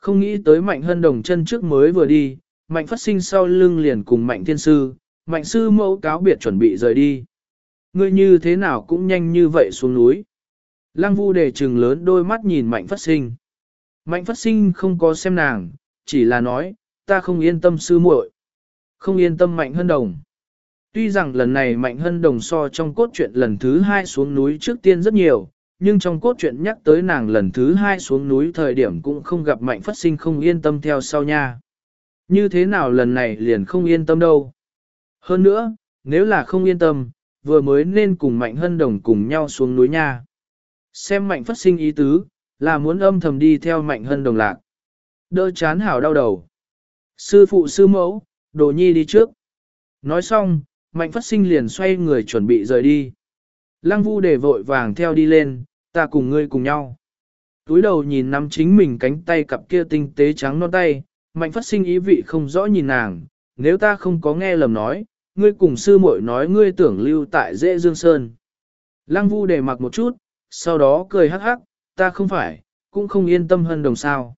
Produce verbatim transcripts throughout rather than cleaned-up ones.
Không nghĩ tới Mạnh Hân Đồng chân trước mới vừa đi, Mạnh Phát Sinh sau lưng liền cùng Mạnh Thiên Sư, Mạnh Sư Mẫu cáo biệt chuẩn bị rời đi. Ngươi như thế nào cũng nhanh như vậy xuống núi. Lăng Vu Đề trừng lớn đôi mắt nhìn Mạnh Phát Sinh. Mạnh Phát Sinh không có xem nàng, chỉ là nói, ta không yên tâm sư muội, không yên tâm Mạnh Hân Đồng. Tuy rằng lần này Mạnh Hân Đồng so trong cốt truyện lần thứ hai xuống núi trước tiên rất nhiều, nhưng trong cốt truyện nhắc tới nàng lần thứ hai xuống núi thời điểm cũng không gặp Mạnh Phát Sinh không yên tâm theo sau nha. Như thế nào lần này liền không yên tâm đâu. Hơn nữa, nếu là không yên tâm, vừa mới nên cùng Mạnh Hân Đồng cùng nhau xuống núi nha. Xem Mạnh Phát Sinh ý tứ, là muốn âm thầm đi theo Mạnh Hân Đồng lạc. Đỡ chán hảo đau đầu. Sư phụ sư mẫu, Đồ Nhi đi trước. Nói xong, Mạnh Phát Sinh liền xoay người chuẩn bị rời đi. Lăng Vu Đề vội vàng theo đi lên, ta cùng ngươi cùng nhau. Túi đầu nhìn nắm chính mình cánh tay cặp kia tinh tế trắng non tay, Mạnh Phát Sinh ý vị không rõ nhìn nàng, nếu ta không có nghe lầm nói, ngươi cùng sư muội nói ngươi tưởng lưu tại Dễ Dương Sơn. Lăng Vu Đề mặc một chút, sau đó cười hắc hắc, ta không phải, cũng không yên tâm Hân Đồng sao.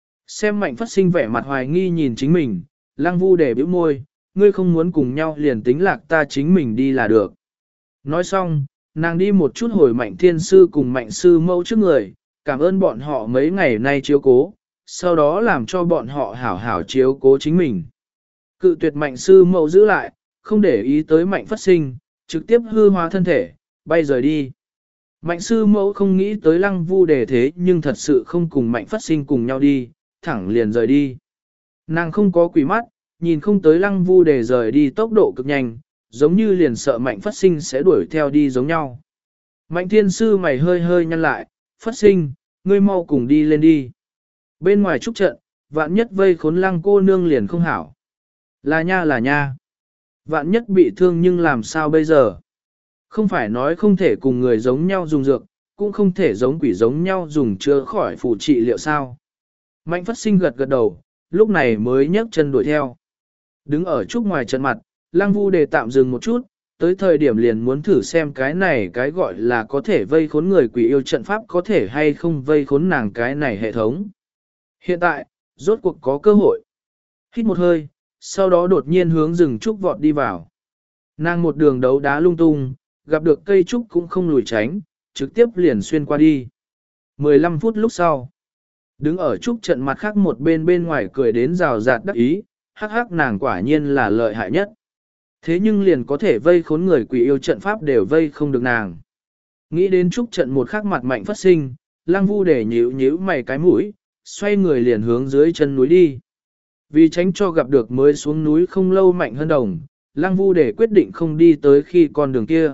Xem Mạnh Phát Sinh vẻ mặt hoài nghi nhìn chính mình, Lăng Vu Đề bĩu môi, ngươi không muốn cùng nhau liền tính lạc ta chính mình đi là được. Nói xong, nàng đi một chút hồi Mạnh Thiên Sư cùng Mạnh Sư Mẫu trước người, cảm ơn bọn họ mấy ngày nay chiếu cố, sau đó làm cho bọn họ hảo hảo chiếu cố chính mình. Cự tuyệt Mạnh Sư Mẫu giữ lại, không để ý tới Mạnh Phát Sinh, trực tiếp hư hóa thân thể, bay rời đi. Mạnh Sư Mẫu không nghĩ tới Lăng Vu Đề thế nhưng thật sự không cùng Mạnh Phát Sinh cùng nhau đi, thẳng liền rời đi. Nàng không có quỷ mắt, nhìn không tới Lăng Vu Đề rời đi tốc độ cực nhanh, giống như liền sợ Mạnh Phát Sinh sẽ đuổi theo đi giống nhau. Mạnh Thiên Sư mày hơi hơi nhăn lại, Phát Sinh, ngươi mau cùng đi lên đi. Bên ngoài trúc trận, vạn nhất vây khốn Lăng cô nương liền không hảo. Là nha là nha. Vạn nhất bị thương nhưng làm sao bây giờ? Không phải nói không thể cùng người giống nhau dùng dược, cũng không thể giống quỷ giống nhau dùng chữa khỏi phù trị liệu sao. Mạnh Phát Sinh gật gật đầu, lúc này mới nhấc chân đuổi theo. Đứng ở trúc ngoài trận mặt, Lăng Vu Đề tạm dừng một chút, tới thời điểm liền muốn thử xem cái này cái gọi là có thể vây khốn người quỷ yêu trận pháp có thể hay không vây khốn nàng cái này hệ thống. Hiện tại, rốt cuộc có cơ hội. Hít một hơi, sau đó đột nhiên hướng rừng trúc vọt đi vào. Nàng một đường đấu đá lung tung, gặp được cây trúc cũng không lùi tránh, trực tiếp liền xuyên qua đi. mười lăm phút lúc sau, đứng ở trúc trận mặt khác một bên bên ngoài cười đến rào rạt đắc ý, hắc hắc nàng quả nhiên là lợi hại nhất. Thế nhưng liền có thể vây khốn người quỷ yêu trận pháp đều vây không được nàng. Nghĩ đến trúc trận một khắc mặt Mạnh Phát Sinh, Lăng Vu Đề nhíu nhíu mày cái mũi, xoay người liền hướng dưới chân núi đi. Vì tránh cho gặp được mới xuống núi không lâu Mạnh Hân Đồng, Lăng Vu Đề quyết định không đi tới khi con đường kia.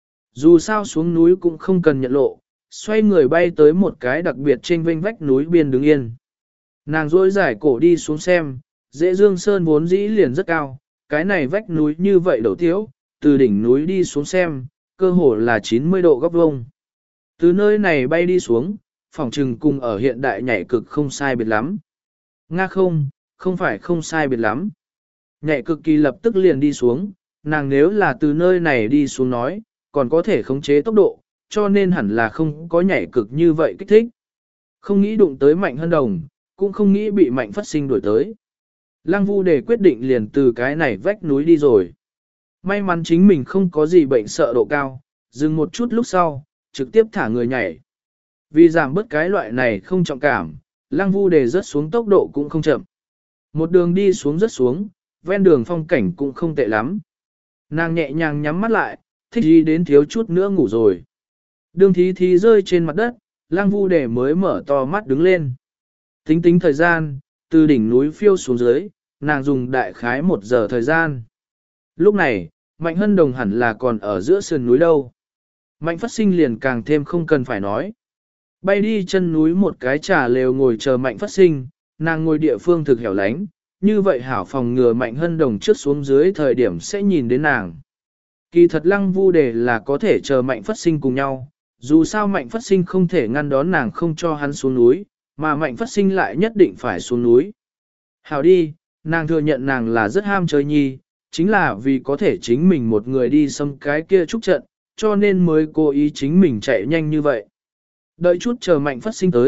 Dù sao xuống núi cũng không cần nhận lộ, xoay người bay tới một cái đặc biệt trên vênh vách núi biên đứng yên. Nàng rỗi giải cổ đi xuống xem, Dễ Dương Sơn vốn dĩ liền rất cao, cái này vách núi như vậy đầu tiếu, từ đỉnh núi đi xuống xem, cơ hồ là chín mươi độ góc vuông. Từ nơi này bay đi xuống, phòng trừng cùng ở hiện đại nhảy cực không sai biệt lắm. Nga không, không phải không sai biệt lắm. Nhảy cực kỳ lập tức liền đi xuống, nàng nếu là từ nơi này đi xuống nói, còn có thể khống chế tốc độ, cho nên hẳn là không có nhảy cực như vậy kích thích. Không nghĩ đụng tới Mạnh Hân Đồng, cũng không nghĩ bị Mạnh Phát Sinh đuổi tới. Lăng Vu Đề quyết định liền từ cái này vách núi đi rồi. May mắn chính mình không có gì bệnh sợ độ cao, dừng một chút lúc sau, trực tiếp thả người nhảy. Vì giảm bớt cái loại này không trọng cảm, Lăng Vu Đề rớt xuống tốc độ cũng không chậm. Một đường đi xuống rất xuống, ven đường phong cảnh cũng không tệ lắm. Nàng nhẹ nhàng nhắm mắt lại, thích gì đến thiếu chút nữa ngủ rồi. Đường thí thí rơi trên mặt đất, Lăng Vu Đề mới mở to mắt đứng lên. Tính tính thời gian, từ đỉnh núi phiêu xuống dưới, nàng dùng đại khái một giờ thời gian. Lúc này, Mạnh Hân Đồng hẳn là còn ở giữa sườn núi đâu. Mạnh Phát Sinh liền càng thêm không cần phải nói. Bay đi chân núi một cái trà lều ngồi chờ Mạnh Phát Sinh, nàng ngồi địa phương thực hẻo lánh, như vậy hảo phòng ngừa Mạnh Hân Đồng trước xuống dưới thời điểm sẽ nhìn đến nàng. Kỳ thật Lăng Vu Đề là có thể chờ Mạnh Phát Sinh cùng nhau, dù sao Mạnh Phát Sinh không thể ngăn đón nàng không cho hắn xuống núi, mà Mạnh Phát Sinh lại nhất định phải xuống núi. Hảo đi, nàng thừa nhận nàng là rất ham chơi nhi, chính là vì có thể chính mình một người đi xâm cái kia trúc trận, cho nên mới cố ý chính mình chạy nhanh như vậy. Đợi chút chờ Mạnh Phát Sinh tới,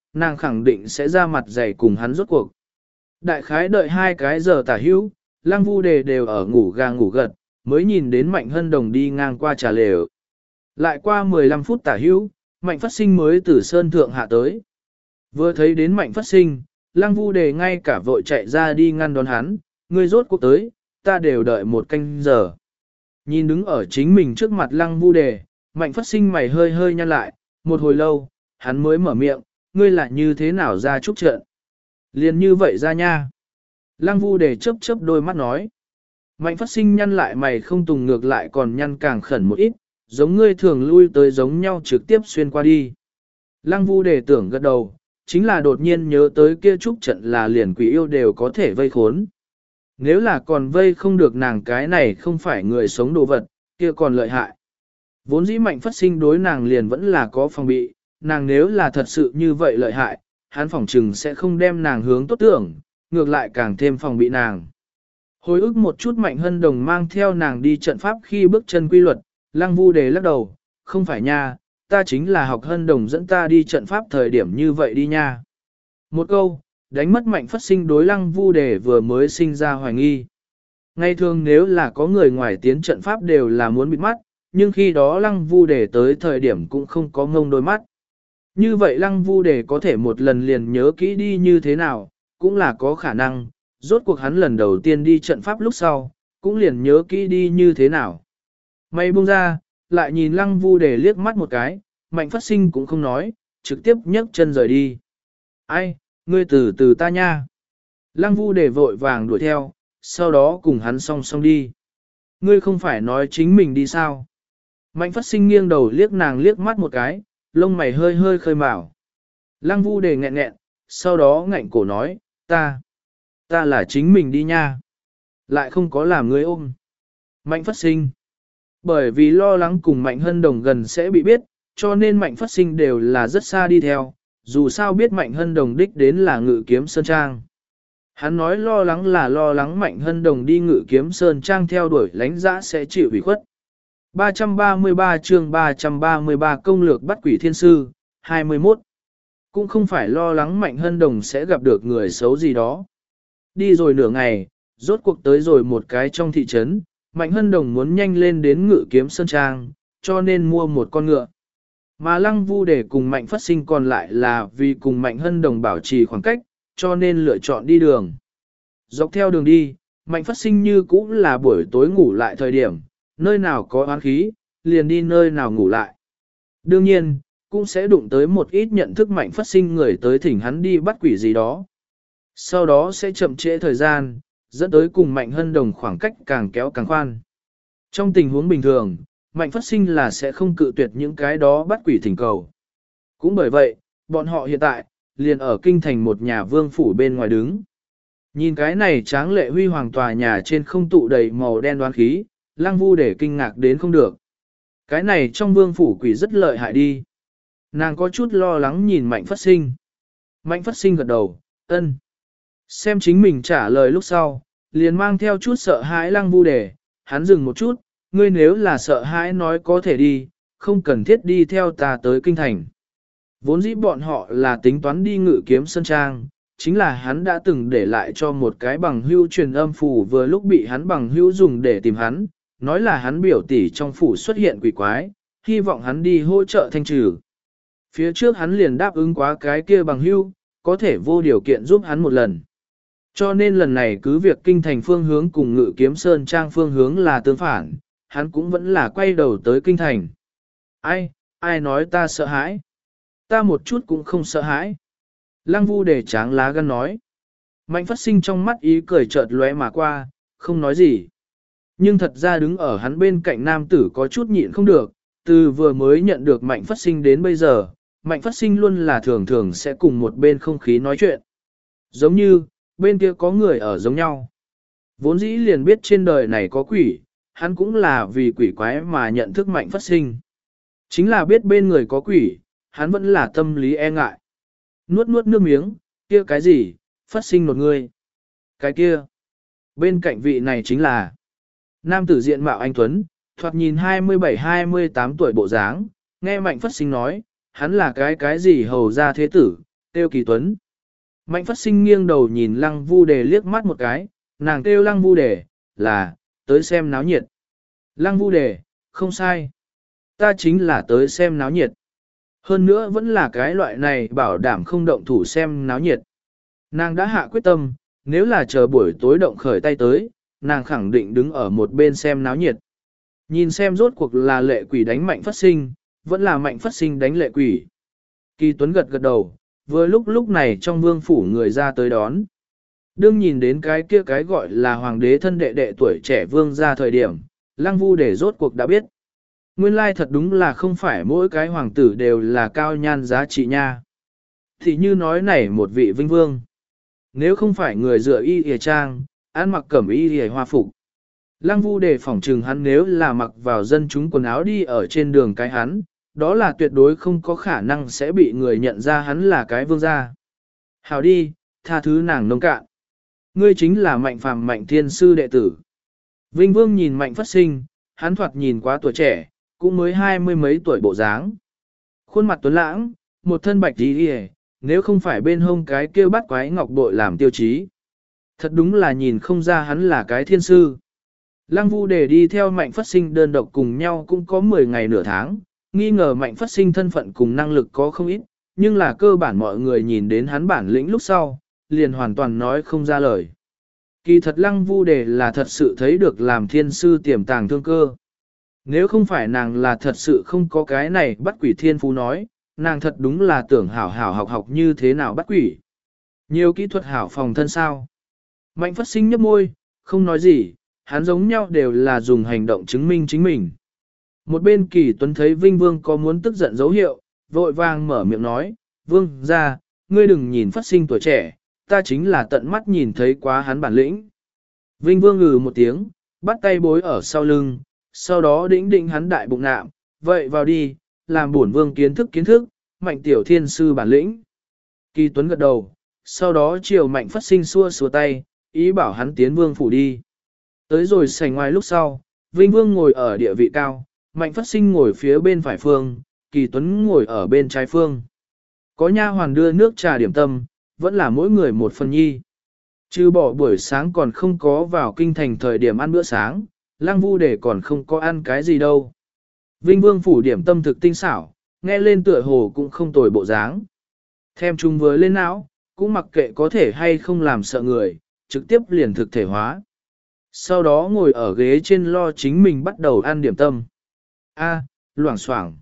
nàng khẳng định sẽ ra mặt dày cùng hắn rốt cuộc. Đại khái đợi hai cái giờ tả hữu, Lăng Vu Đề đều ở ngủ gà ngủ gật, mới nhìn đến Mạnh Hân Đồng đi ngang qua trà lều. Lại qua mười lăm phút tả hữu, Mạnh Phát Sinh mới từ sơn thượng hạ tới. Vừa thấy đến Mạnh Phát Sinh, Lăng Vu Đề ngay cả vội chạy ra đi ngăn đón hắn, ngươi rốt cuộc tới, ta đều đợi một canh giờ. Nhìn đứng ở chính mình trước mặt Lăng Vu Đề, Mạnh Phát Sinh mày hơi hơi nhăn lại, một hồi lâu, hắn mới mở miệng, ngươi lại như thế nào ra trúc trận. Liền như vậy ra nha. Lăng Vu Đề chớp chớp đôi mắt nói. Mạnh Phát Sinh nhăn lại mày không tùng ngược lại còn nhăn càng khẩn một ít, giống ngươi thường lui tới giống nhau trực tiếp xuyên qua đi. Lăng Vu Đề tưởng gật đầu, chính là đột nhiên nhớ tới kia trúc trận là liền quỷ yêu đều có thể vây khốn. Nếu là còn vây không được nàng cái này không phải người sống đồ vật, kia còn lợi hại. Vốn dĩ Mạnh Phát Sinh đối nàng liền vẫn là có phòng bị, nàng nếu là thật sự như vậy lợi hại, hắn phỏng chừng sẽ không đem nàng hướng tốt tưởng, ngược lại càng thêm phòng bị nàng. Hồi ức một chút Mạnh Hân Đồng mang theo nàng đi trận pháp khi bước chân quy luật, Lăng Vu Đề lắc đầu, không phải nha, ta chính là học Hân Đồng dẫn ta đi trận pháp thời điểm như vậy đi nha. Một câu, đánh mất Mạnh Phát Sinh đối Lăng Vu Đề vừa mới sinh ra hoài nghi. Ngay thường nếu là có người ngoài tiến trận pháp đều là muốn bịt mắt, nhưng khi đó Lăng Vu Đề tới thời điểm cũng không có ngông đôi mắt. Như vậy Lăng Vu Đề có thể một lần liền nhớ kỹ đi như thế nào, cũng là có khả năng, rốt cuộc hắn lần đầu tiên đi trận pháp lúc sau, cũng liền nhớ kỹ đi như thế nào. Mày buông ra, lại nhìn Lăng Vu Đề liếc mắt một cái, Mạnh Phát Sinh cũng không nói, trực tiếp nhấc chân rời đi. Ai, ngươi từ từ ta nha. Lăng Vu Đề vội vàng đuổi theo, sau đó cùng hắn song song đi. Ngươi không phải nói chính mình đi sao? Mạnh Phát Sinh nghiêng đầu liếc nàng liếc mắt một cái, lông mày hơi hơi khơi mào. Lăng Vu Đề nghẹn nghẹn, sau đó ngạnh cổ nói, ta, ta là chính mình đi nha. Lại không có làm ngươi ôm. Mạnh Phát Sinh. Bởi vì lo lắng cùng Mạnh Hân Đồng gần sẽ bị biết, cho nên Mạnh Phát Sinh đều là rất xa đi theo, dù sao biết Mạnh Hân Đồng đích đến là Ngự Kiếm Sơn Trang. Hắn nói lo lắng là lo lắng Mạnh Hân Đồng đi Ngự Kiếm Sơn Trang theo đuổi lánh dã sẽ chịu ủy khuất. ba trăm ba mươi ba chương ba trăm ba mươi ba công lược bắt quỷ thiên sư, hai mươi mốt. Cũng không phải lo lắng Mạnh Hân Đồng sẽ gặp được người xấu gì đó. Đi rồi nửa ngày, rốt cuộc tới rồi một cái trong thị trấn, Mạnh Hân Đồng muốn nhanh lên đến Ngự Kiếm Sơn Trang, cho nên mua một con ngựa. Mà Lăng Vu Đề cùng Mạnh Phát Sinh còn lại là vì cùng Mạnh Hân Đồng bảo trì khoảng cách, cho nên lựa chọn đi đường. Dọc theo đường đi, Mạnh Phát Sinh như cũ là buổi tối ngủ lại thời điểm, nơi nào có oán khí, liền đi nơi nào ngủ lại. Đương nhiên, cũng sẽ đụng tới một ít nhận thức Mạnh Phát Sinh người tới thỉnh hắn đi bắt quỷ gì đó. Sau đó sẽ chậm trễ thời gian, dẫn tới cùng Mạnh Hân Đồng khoảng cách càng kéo càng khoan. Trong tình huống bình thường, Mạnh Phát Sinh là sẽ không cự tuyệt những cái đó bắt quỷ thỉnh cầu. Cũng bởi vậy, bọn họ hiện tại, liền ở kinh thành một nhà vương phủ bên ngoài đứng. Nhìn cái này tráng lệ huy hoàng tòa nhà trên không tụ đầy màu đen đoán khí, Lăng Vu Đề kinh ngạc đến không được. Cái này trong vương phủ quỷ rất lợi hại đi. Nàng có chút lo lắng nhìn Mạnh Phát Sinh. Mạnh Phát Sinh gật đầu, ân. Xem chính mình trả lời lúc sau, liền mang theo chút sợ hãi Lăng Vu Đề, hắn dừng một chút, ngươi nếu là sợ hãi nói có thể đi, không cần thiết đi theo ta tới kinh thành. Vốn dĩ bọn họ là tính toán đi Ngự Kiếm Sơn Trang, chính là hắn đã từng để lại cho một cái bằng hữu truyền âm phủ vừa lúc bị hắn bằng hữu dùng để tìm hắn, nói là hắn biểu tỷ trong phủ xuất hiện quỷ quái, hy vọng hắn đi hỗ trợ thanh trừ. Phía trước hắn liền đáp ứng quá cái kia bằng hữu, có thể vô điều kiện giúp hắn một lần. Cho nên lần này cứ việc kinh thành phương hướng cùng Ngự Kiếm Sơn Trang phương hướng là tương phản, hắn cũng vẫn là quay đầu tới kinh thành. Ai, ai nói ta sợ hãi? Ta một chút cũng không sợ hãi. Lăng Vu Đề tráng lá gan nói. Mạnh Phát Sinh trong mắt ý cười chợt lóe mà qua, không nói gì. Nhưng thật ra đứng ở hắn bên cạnh nam tử có chút nhịn không được, từ vừa mới nhận được Mạnh Phát Sinh đến bây giờ, Mạnh Phát Sinh luôn là thường thường sẽ cùng một bên không khí nói chuyện. Giống như, bên kia có người ở giống nhau. Vốn dĩ liền biết trên đời này có quỷ, hắn cũng là vì quỷ quái mà nhận thức Mạnh Phát Sinh. Chính là biết bên người có quỷ, hắn vẫn là tâm lý e ngại. Nuốt nuốt nước miếng, kia cái gì, Phát Sinh một người. Cái kia, bên cạnh vị này chính là nam tử diện mạo anh Tuấn, thoạt nhìn hai mươi bảy hai mươi tám tuổi bộ dáng, nghe Mạnh Phát Sinh nói, hắn là cái cái gì hầu ra thế tử, kêu Kỳ Tuấn. Mạnh Phát Sinh nghiêng đầu nhìn Lăng Vu Đề liếc mắt một cái, nàng kêu Lăng Vu Đề, là, tới xem náo nhiệt. Lăng Vu Đề, không sai. Ta chính là tới xem náo nhiệt. Hơn nữa vẫn là cái loại này bảo đảm không động thủ xem náo nhiệt. Nàng đã hạ quyết tâm, nếu là chờ buổi tối động khởi tay tới, nàng khẳng định đứng ở một bên xem náo nhiệt. Nhìn xem rốt cuộc là lệ quỷ đánh Mạnh Phát Sinh, vẫn là Mạnh Phát Sinh đánh lệ quỷ. Kỳ Tuấn gật gật đầu, vừa lúc lúc này trong vương phủ người ra tới đón. Đương nhìn đến cái kia cái gọi là hoàng đế thân đệ đệ tuổi trẻ vương ra thời điểm, Lăng Vu Đề rốt cuộc đã biết. Nguyên lai thật đúng là không phải mỗi cái hoàng tử đều là cao nhan giá trị nha. Thì như nói này một vị vinh vương. Nếu không phải người dựa y hề trang, ăn mặc cẩm y hề hoa phục. Lăng Vu Đề phỏng trừng hắn nếu là mặc vào dân chúng quần áo đi ở trên đường cái hắn, đó là tuyệt đối không có khả năng sẽ bị người nhận ra hắn là cái vương gia. Hào đi, tha thứ nàng nông cạn. Ngươi chính là Mạnh Phàm Mạnh Thiên Sư đệ tử. Vinh Vương nhìn Mạnh Phát Sinh, hắn thoạt nhìn quá tuổi trẻ, cũng mới hai mươi mấy tuổi bộ dáng. Khuôn mặt tuấn lãng, một thân bạch đi đi nếu không phải bên hông cái kêu bắt quái ngọc bội làm tiêu chí. Thật đúng là nhìn không ra hắn là cái thiên sư. Lăng Vu Đề đi theo Mạnh Phát Sinh đơn độc cùng nhau cũng có mười ngày nửa tháng, nghi ngờ Mạnh Phát Sinh thân phận cùng năng lực có không ít, nhưng là cơ bản mọi người nhìn đến hắn bản lĩnh lúc sau, liền hoàn toàn nói không ra lời. Kỳ thật Lăng Vu Đề là thật sự thấy được làm thiên sư tiềm tàng thương cơ. Nếu không phải nàng là thật sự không có cái này bắt quỷ thiên phú nói, nàng thật đúng là tưởng hảo hảo học học như thế nào bắt quỷ. Nhiều kỹ thuật hảo phòng thân sao. Mạnh Phát Sinh nhấp môi, không nói gì, hắn giống nhau đều là dùng hành động chứng minh chính mình. Một bên Kỳ Tuấn thấy Vinh Vương có muốn tức giận dấu hiệu, vội vàng mở miệng nói, Vương ra, ngươi đừng nhìn Phát Sinh tuổi trẻ, ta chính là tận mắt nhìn thấy quá hắn bản lĩnh. Vinh Vương ngừ một tiếng, bắt tay bối ở sau lưng, sau đó đĩnh định hắn đại bụng nạm, vậy vào đi, làm bổn Vương kiến thức kiến thức, Mạnh tiểu thiên sư bản lĩnh. Kỳ Tuấn gật đầu, sau đó chiều Mạnh Phát Sinh xua xua tay, ý bảo hắn tiến Vương phủ đi. Tới rồi sảnh ngoài lúc sau, Vinh Vương ngồi ở địa vị cao, Mạnh Phát Sinh ngồi phía bên phải phương, Kỳ Tuấn ngồi ở bên trái phương. Có nha hoàn đưa nước trà điểm tâm, vẫn là mỗi người một phần nhi. Chứ bỏ buổi sáng còn không có vào kinh thành thời điểm ăn bữa sáng, Lăng Vu Đề còn không có ăn cái gì đâu. Vinh Vương phủ điểm tâm thực tinh xảo, nghe lên tựa hồ cũng không tồi bộ dáng. Thêm chung với lên não, cũng mặc kệ có thể hay không làm sợ người, trực tiếp liền thực thể hóa. Sau đó ngồi ở ghế trên lo chính mình bắt đầu ăn điểm tâm. A, loảng xoảng.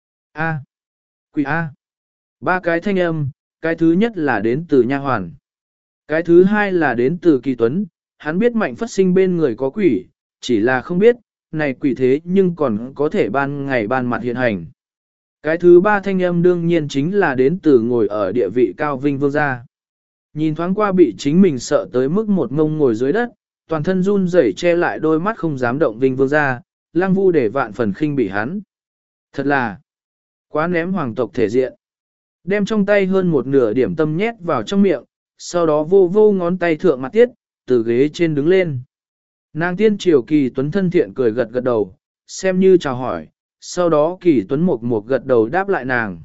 A, quỷ A. Ba cái thanh âm, cái thứ nhất là đến từ nha hoàn. Cái thứ hai là đến từ Kỳ Tuấn, hắn biết Mạnh Phát Sinh bên người có quỷ, chỉ là không biết, này quỷ thế nhưng còn có thể ban ngày ban mặt hiện hành. Cái thứ ba thanh âm đương nhiên chính là đến từ ngồi ở địa vị cao Vinh Vương gia. Nhìn thoáng qua bị chính mình sợ tới mức một ngông ngồi dưới đất, toàn thân run rẩy che lại đôi mắt không dám động Vinh Vương gia, Lăng Vu để vạn phần khinh bị hắn. Thật là quá ném hoàng tộc thể diện. Đem trong tay hơn một nửa điểm tâm nhét vào trong miệng, sau đó vô vô ngón tay thượng mặt tiết, từ ghế trên đứng lên. Nàng tiên triều Kỳ Tuấn thân thiện cười gật gật đầu, xem như chào hỏi, sau đó Kỳ Tuấn một một gật đầu đáp lại nàng.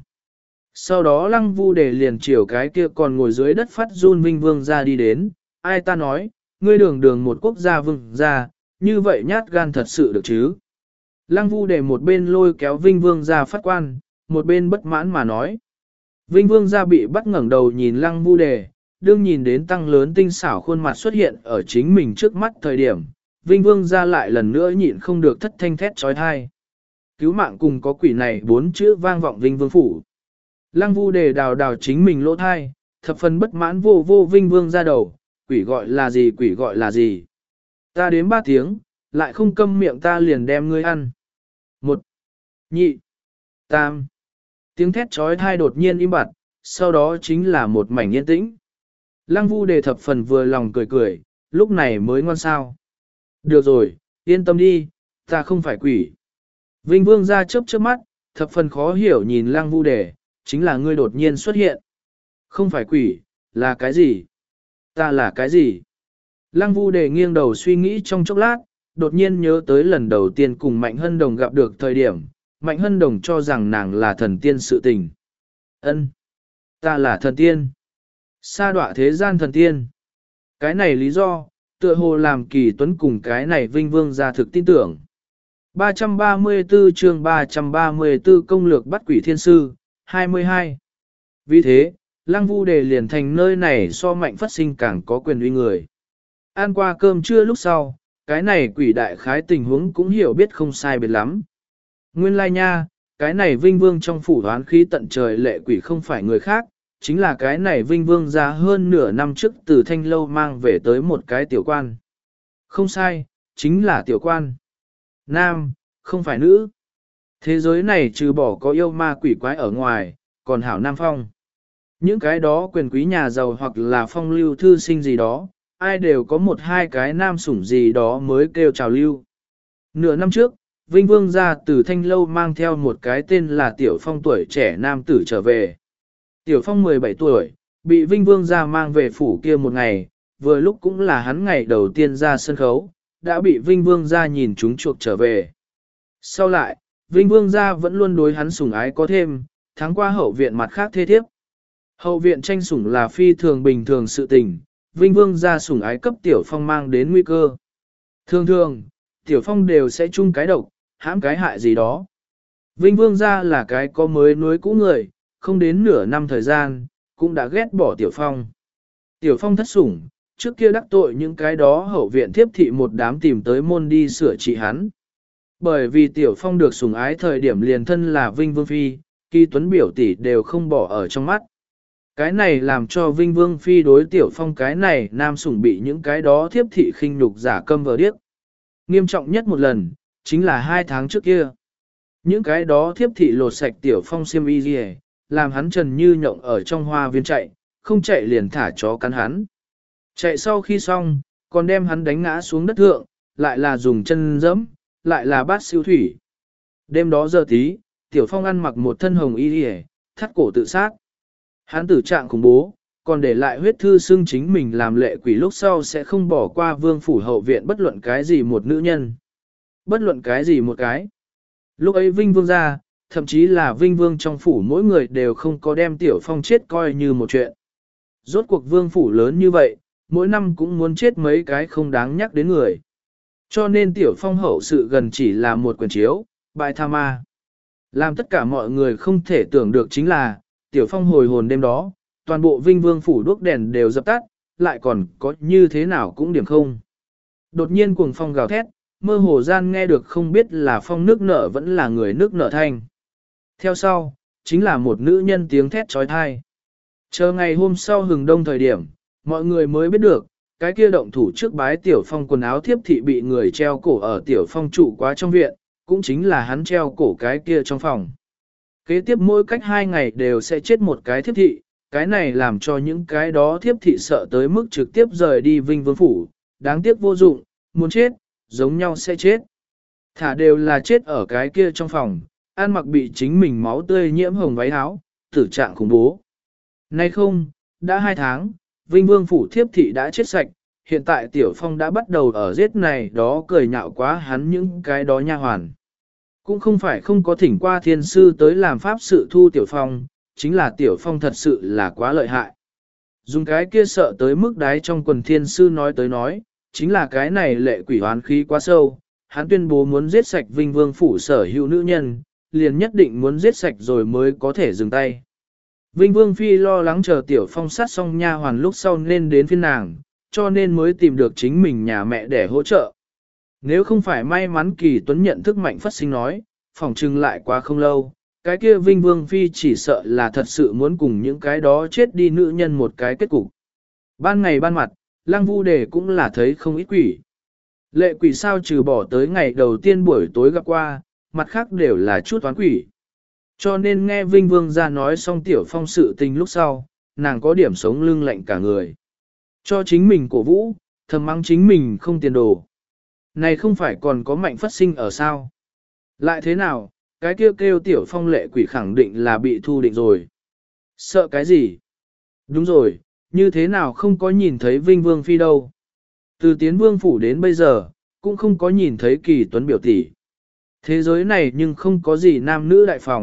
Sau đó Lăng Vu để liền chiều cái kia còn ngồi dưới đất phát run Vinh Vương ra đi đến, ai ta nói, ngươi đường đường một quốc gia vương ra, như vậy nhát gan thật sự được chứ. Lăng Vu để một bên lôi kéo Vinh Vương ra phát quan, một bên bất mãn mà nói. Vinh Vương ra bị bắt ngẩng đầu nhìn Lăng Vu đề, đương nhìn đến tăng lớn tinh xảo khuôn mặt xuất hiện ở chính mình trước mắt thời điểm, Vinh Vương ra lại lần nữa nhịn không được thất thanh thét trói thai. Cứu mạng cùng có quỷ này bốn chữ vang vọng Vinh Vương phủ. Lăng Vu đề đào đào chính mình lỗ thai, thập phần bất mãn vô vô Vinh Vương ra đầu, quỷ gọi là gì quỷ gọi là gì. Ta đếm ba tiếng, lại không câm miệng ta liền đem ngươi ăn. Một, nhị, tam. Tiếng thét trói thai đột nhiên im bặt, sau đó chính là một mảnh yên tĩnh. Lăng Vu đề thập phần vừa lòng cười cười, lúc này mới ngoan sao. Được rồi, yên tâm đi, ta không phải quỷ. Vinh Vương ra chớp chớp mắt, thập phần khó hiểu nhìn Lăng Vu đề, chính là ngươi đột nhiên xuất hiện. Không phải quỷ, là cái gì? Ta là cái gì? Lăng Vu đề nghiêng đầu suy nghĩ trong chốc lát, đột nhiên nhớ tới lần đầu tiên cùng Mạnh Hân Đồng gặp được thời điểm, Mạnh Hân Đồng cho rằng nàng là thần tiên sự tình. Ân, Ta là thần tiên. Sa đọa thế gian thần tiên. Cái này lý do, tựa hồ làm Kỳ Tuấn cùng cái này Vinh Vương ra thực tin tưởng. ba trăm ba mươi tư chương ba trăm ba mươi tư công lược bắt quỷ thiên sư, hai mươi hai. Vì thế, Lăng Vu Đề liền thành nơi này so Mạnh Phất Sinh càng có quyền uy người. Ăn qua cơm trưa lúc sau, cái này quỷ đại khái tình huống cũng hiểu biết không sai biệt lắm. Nguyên lai nha, cái này Vinh Vương trong phủ đoán khí tận trời lệ quỷ không phải người khác, chính là cái này Vinh Vương ra hơn nửa năm trước từ Thanh Lâu mang về tới một cái tiểu quan. Không sai, chính là tiểu quan. Nam, không phải nữ. Thế giới này trừ bỏ có yêu ma quỷ quái ở ngoài, còn hảo nam phong. Những cái đó quyền quý nhà giàu hoặc là phong lưu thư sinh gì đó, ai đều có một hai cái nam sủng gì đó mới kêu chào lưu. Nửa năm trước, Vinh Vương ra từ Thanh Lâu mang theo một cái tên là Tiểu Phong tuổi trẻ nam tử trở về. Tiểu Phong mười bảy tuổi, bị Vinh Vương ra mang về phủ kia một ngày, vừa lúc cũng là hắn ngày đầu tiên ra sân khấu, đã bị Vinh Vương ra nhìn chúng chuộc trở về. Sau lại, Vinh Vương gia vẫn luôn đối hắn sủng ái có thêm, tháng qua hậu viện mặt khác thế thiếp. Hậu viện tranh sủng là phi thường bình thường sự tình, Vinh Vương gia sủng ái cấp Tiểu Phong mang đến nguy cơ. Thường thường, Tiểu Phong đều sẽ chung cái độc, hãm cái hại gì đó. Vinh Vương gia là cái có mới nuối cũ người, không đến nửa năm thời gian, cũng đã ghét bỏ Tiểu Phong. Tiểu Phong thất sủng, trước kia đắc tội những cái đó hậu viện thiếp thị một đám tìm tới môn đi sửa trị hắn. Bởi vì Tiểu Phong được sủng ái thời điểm liền thân là Vinh Vương Phi, Kỳ Tuấn biểu tỷ đều không bỏ ở trong mắt. Cái này làm cho Vinh Vương Phi đối Tiểu Phong cái này nam sủng bị những cái đó thiếp thị khinh nhục giả câm vờ điếc. Nghiêm trọng nhất một lần, chính là hai tháng trước kia. Những cái đó thiếp thị lột sạch Tiểu Phong xiêm y gì, làm hắn trần như nhộng ở trong hoa viên chạy, không chạy liền thả chó cắn hắn. Chạy sau khi xong, còn đem hắn đánh ngã xuống đất thượng, lại là dùng chân giẫm, lại là bát siêu thủy. Đêm đó giờ tí, Tiểu Phong ăn mặc một thân hồng y hề, thắt cổ tự sát. Hắn tử trạng khủng bố, còn để lại huyết thư xưng chính mình làm lệ quỷ lúc sau sẽ không bỏ qua vương phủ hậu viện bất luận cái gì một nữ nhân. Bất luận cái gì một cái. Lúc ấy Vinh Vương ra, thậm chí là Vinh Vương trong phủ mỗi người đều không có đem Tiểu Phong chết coi như một chuyện. Rốt cuộc vương phủ lớn như vậy, mỗi năm cũng muốn chết mấy cái không đáng nhắc đến người. Cho nên Tiểu Phong hậu sự gần chỉ là một quyển chiếu, bài tha ma. Làm tất cả mọi người không thể tưởng được chính là, Tiểu Phong hồi hồn đêm đó, toàn bộ Vinh Vương phủ đuốc đèn đều dập tắt, lại còn có như thế nào cũng điểm không. Đột nhiên cuồng phong gào thét, mơ hồ gian nghe được không biết là phong nước nở vẫn là người nước nở thanh. Theo sau, chính là một nữ nhân tiếng thét trói thai. Chờ ngày hôm sau hừng đông thời điểm, mọi người mới biết được, cái kia động thủ trước bái Tiểu Phong quần áo thiếp thị bị người treo cổ ở Tiểu Phong trụ quá trong viện, cũng chính là hắn treo cổ cái kia trong phòng. Kế tiếp mỗi cách hai ngày đều sẽ chết một cái thiếp thị, cái này làm cho những cái đó thiếp thị sợ tới mức trực tiếp rời đi Vinh Vương phủ, đáng tiếc vô dụng, muốn chết, giống nhau sẽ chết. Thả đều là chết ở cái kia trong phòng, ăn mặc bị chính mình máu tươi nhiễm hồng váy áo, tử trạng khủng bố. Nay không, đã hai tháng, Vinh Vương phủ thiếp thị đã chết sạch, hiện tại Tiểu Phong đã bắt đầu ở giết này đó cười nhạo quá hắn những cái đó nha hoàn. Cũng không phải không có thỉnh qua thiên sư tới làm pháp sự thu Tiểu Phong, chính là Tiểu Phong thật sự là quá lợi hại. Dùng cái kia sợ tới mức đáy trong quần thiên sư nói tới nói, chính là cái này lệ quỷ hoán khí quá sâu, hắn tuyên bố muốn giết sạch Vinh Vương phủ sở hữu nữ nhân, liền nhất định muốn giết sạch rồi mới có thể dừng tay. Vinh Vương Phi lo lắng chờ Tiểu Phong sát xong nha hoàn lúc sau nên đến phiên nàng, cho nên mới tìm được chính mình nhà mẹ để hỗ trợ. Nếu không phải may mắn Kỳ Tuấn nhận thức Mạnh Phất Sinh nói, phòng trừng lại quá không lâu, cái kia Vinh Vương Phi chỉ sợ là thật sự muốn cùng những cái đó chết đi nữ nhân một cái kết cục. Ban ngày ban mặt, Lăng Vu Đề cũng là thấy không ít quỷ. Lệ quỷ sao trừ bỏ tới ngày đầu tiên buổi tối gặp qua, mặt khác đều là chút toán quỷ. Cho nên nghe Vinh Vương ra nói xong Tiểu Phong sự tình lúc sau, nàng có điểm sống lưng lạnh cả người. Cho chính mình cổ vũ, thầm mắng chính mình không tiền đồ. Này không phải còn có Mạnh Phất Sinh ở sao? Lại thế nào, cái kêu kêu Tiểu Phong lệ quỷ khẳng định là bị thu định rồi. Sợ cái gì? Đúng rồi, như thế nào không có nhìn thấy Vinh Vương Phi đâu. Từ Tiến Vương Phủ đến bây giờ, cũng không có nhìn thấy Kỳ Tuấn biểu tỷ. Thế giới này nhưng không có gì nam nữ đại phòng,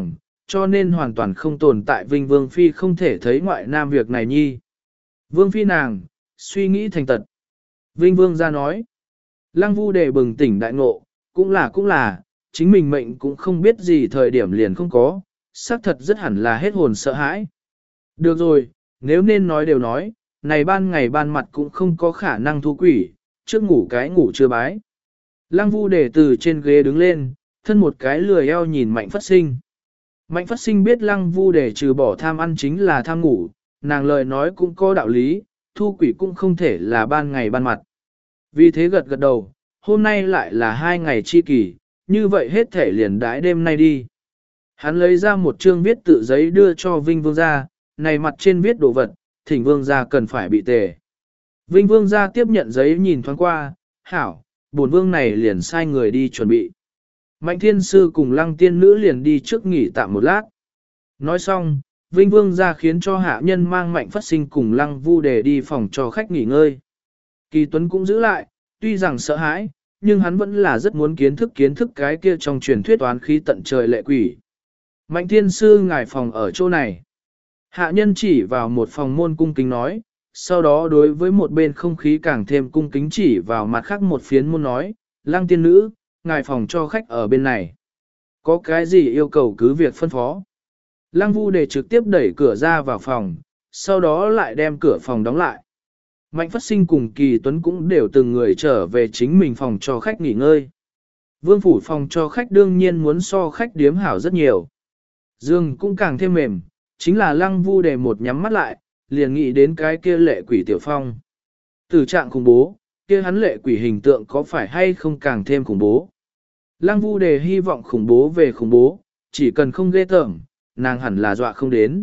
cho nên hoàn toàn không tồn tại Vinh Vương Phi không thể thấy ngoại nam việc này nhi. Vương Phi nàng, suy nghĩ thành tật. Vinh Vương ra nói, Lăng Vu Đề bừng tỉnh đại ngộ, cũng là cũng là, chính mình mệnh cũng không biết gì thời điểm liền không có, xác thật rất hẳn là hết hồn sợ hãi. Được rồi, nếu nên nói đều nói, này ban ngày ban mặt cũng không có khả năng thu quỷ, trước ngủ cái ngủ chưa bái. Lăng Vu Đề từ trên ghế đứng lên, thân một cái lười eo nhìn Mạnh Phất Sinh. Mạnh Phất Sinh biết Lăng Vu Đề trừ bỏ tham ăn chính là tham ngủ, nàng lời nói cũng có đạo lý, thu quỷ cũng không thể là ban ngày ban mặt. Vì thế gật gật đầu, hôm nay lại là hai ngày chi kỳ, như vậy hết thể liền đãi đêm nay đi. Hắn lấy ra một chương viết tự giấy đưa cho Vinh Vương gia, này mặt trên viết đồ vật, thỉnh Vương gia cần phải bị tề. Vinh Vương gia tiếp nhận giấy nhìn thoáng qua, hảo, bổn Vương này liền sai người đi chuẩn bị. Mạnh Thiên Sư cùng Lăng Tiên Nữ liền đi trước nghỉ tạm một lát. Nói xong, Vinh Vương gia khiến cho hạ nhân mang Mạnh Phất Sinh cùng Lăng Vu Đề đi phòng cho khách nghỉ ngơi. Kỳ Tuấn cũng giữ lại, tuy rằng sợ hãi, nhưng hắn vẫn là rất muốn kiến thức kiến thức cái kia trong truyền thuyết toán khí tận trời lệ quỷ. Mạnh Thiên Sư ngài phòng ở chỗ này. Hạ nhân chỉ vào một phòng môn cung kính nói, sau đó đối với một bên không khí càng thêm cung kính chỉ vào mặt khác một phiến môn nói, Lăng Tiên Nữ, ngài phòng cho khách ở bên này. Có cái gì yêu cầu cứ việc phân phó. Lăng Vu Đề trực tiếp đẩy cửa ra vào phòng, sau đó lại đem cửa phòng đóng lại. Mạnh Phất Sinh cùng Kỳ Tuấn cũng đều từng người trở về chính mình phòng cho khách nghỉ ngơi. Vương phủ phòng cho khách đương nhiên muốn so khách điếm hảo rất nhiều. Giường cũng càng thêm mềm, chính là Lăng Vu Đề một nhắm mắt lại, liền nghĩ đến cái kia lệ quỷ Tiểu Phong. Tử trạng khủng bố, kia hắn lệ quỷ hình tượng có phải hay không càng thêm khủng bố. Lăng Vu Đề hy vọng khủng bố về khủng bố, chỉ cần không ghê tởm, nàng hẳn là dọa không đến.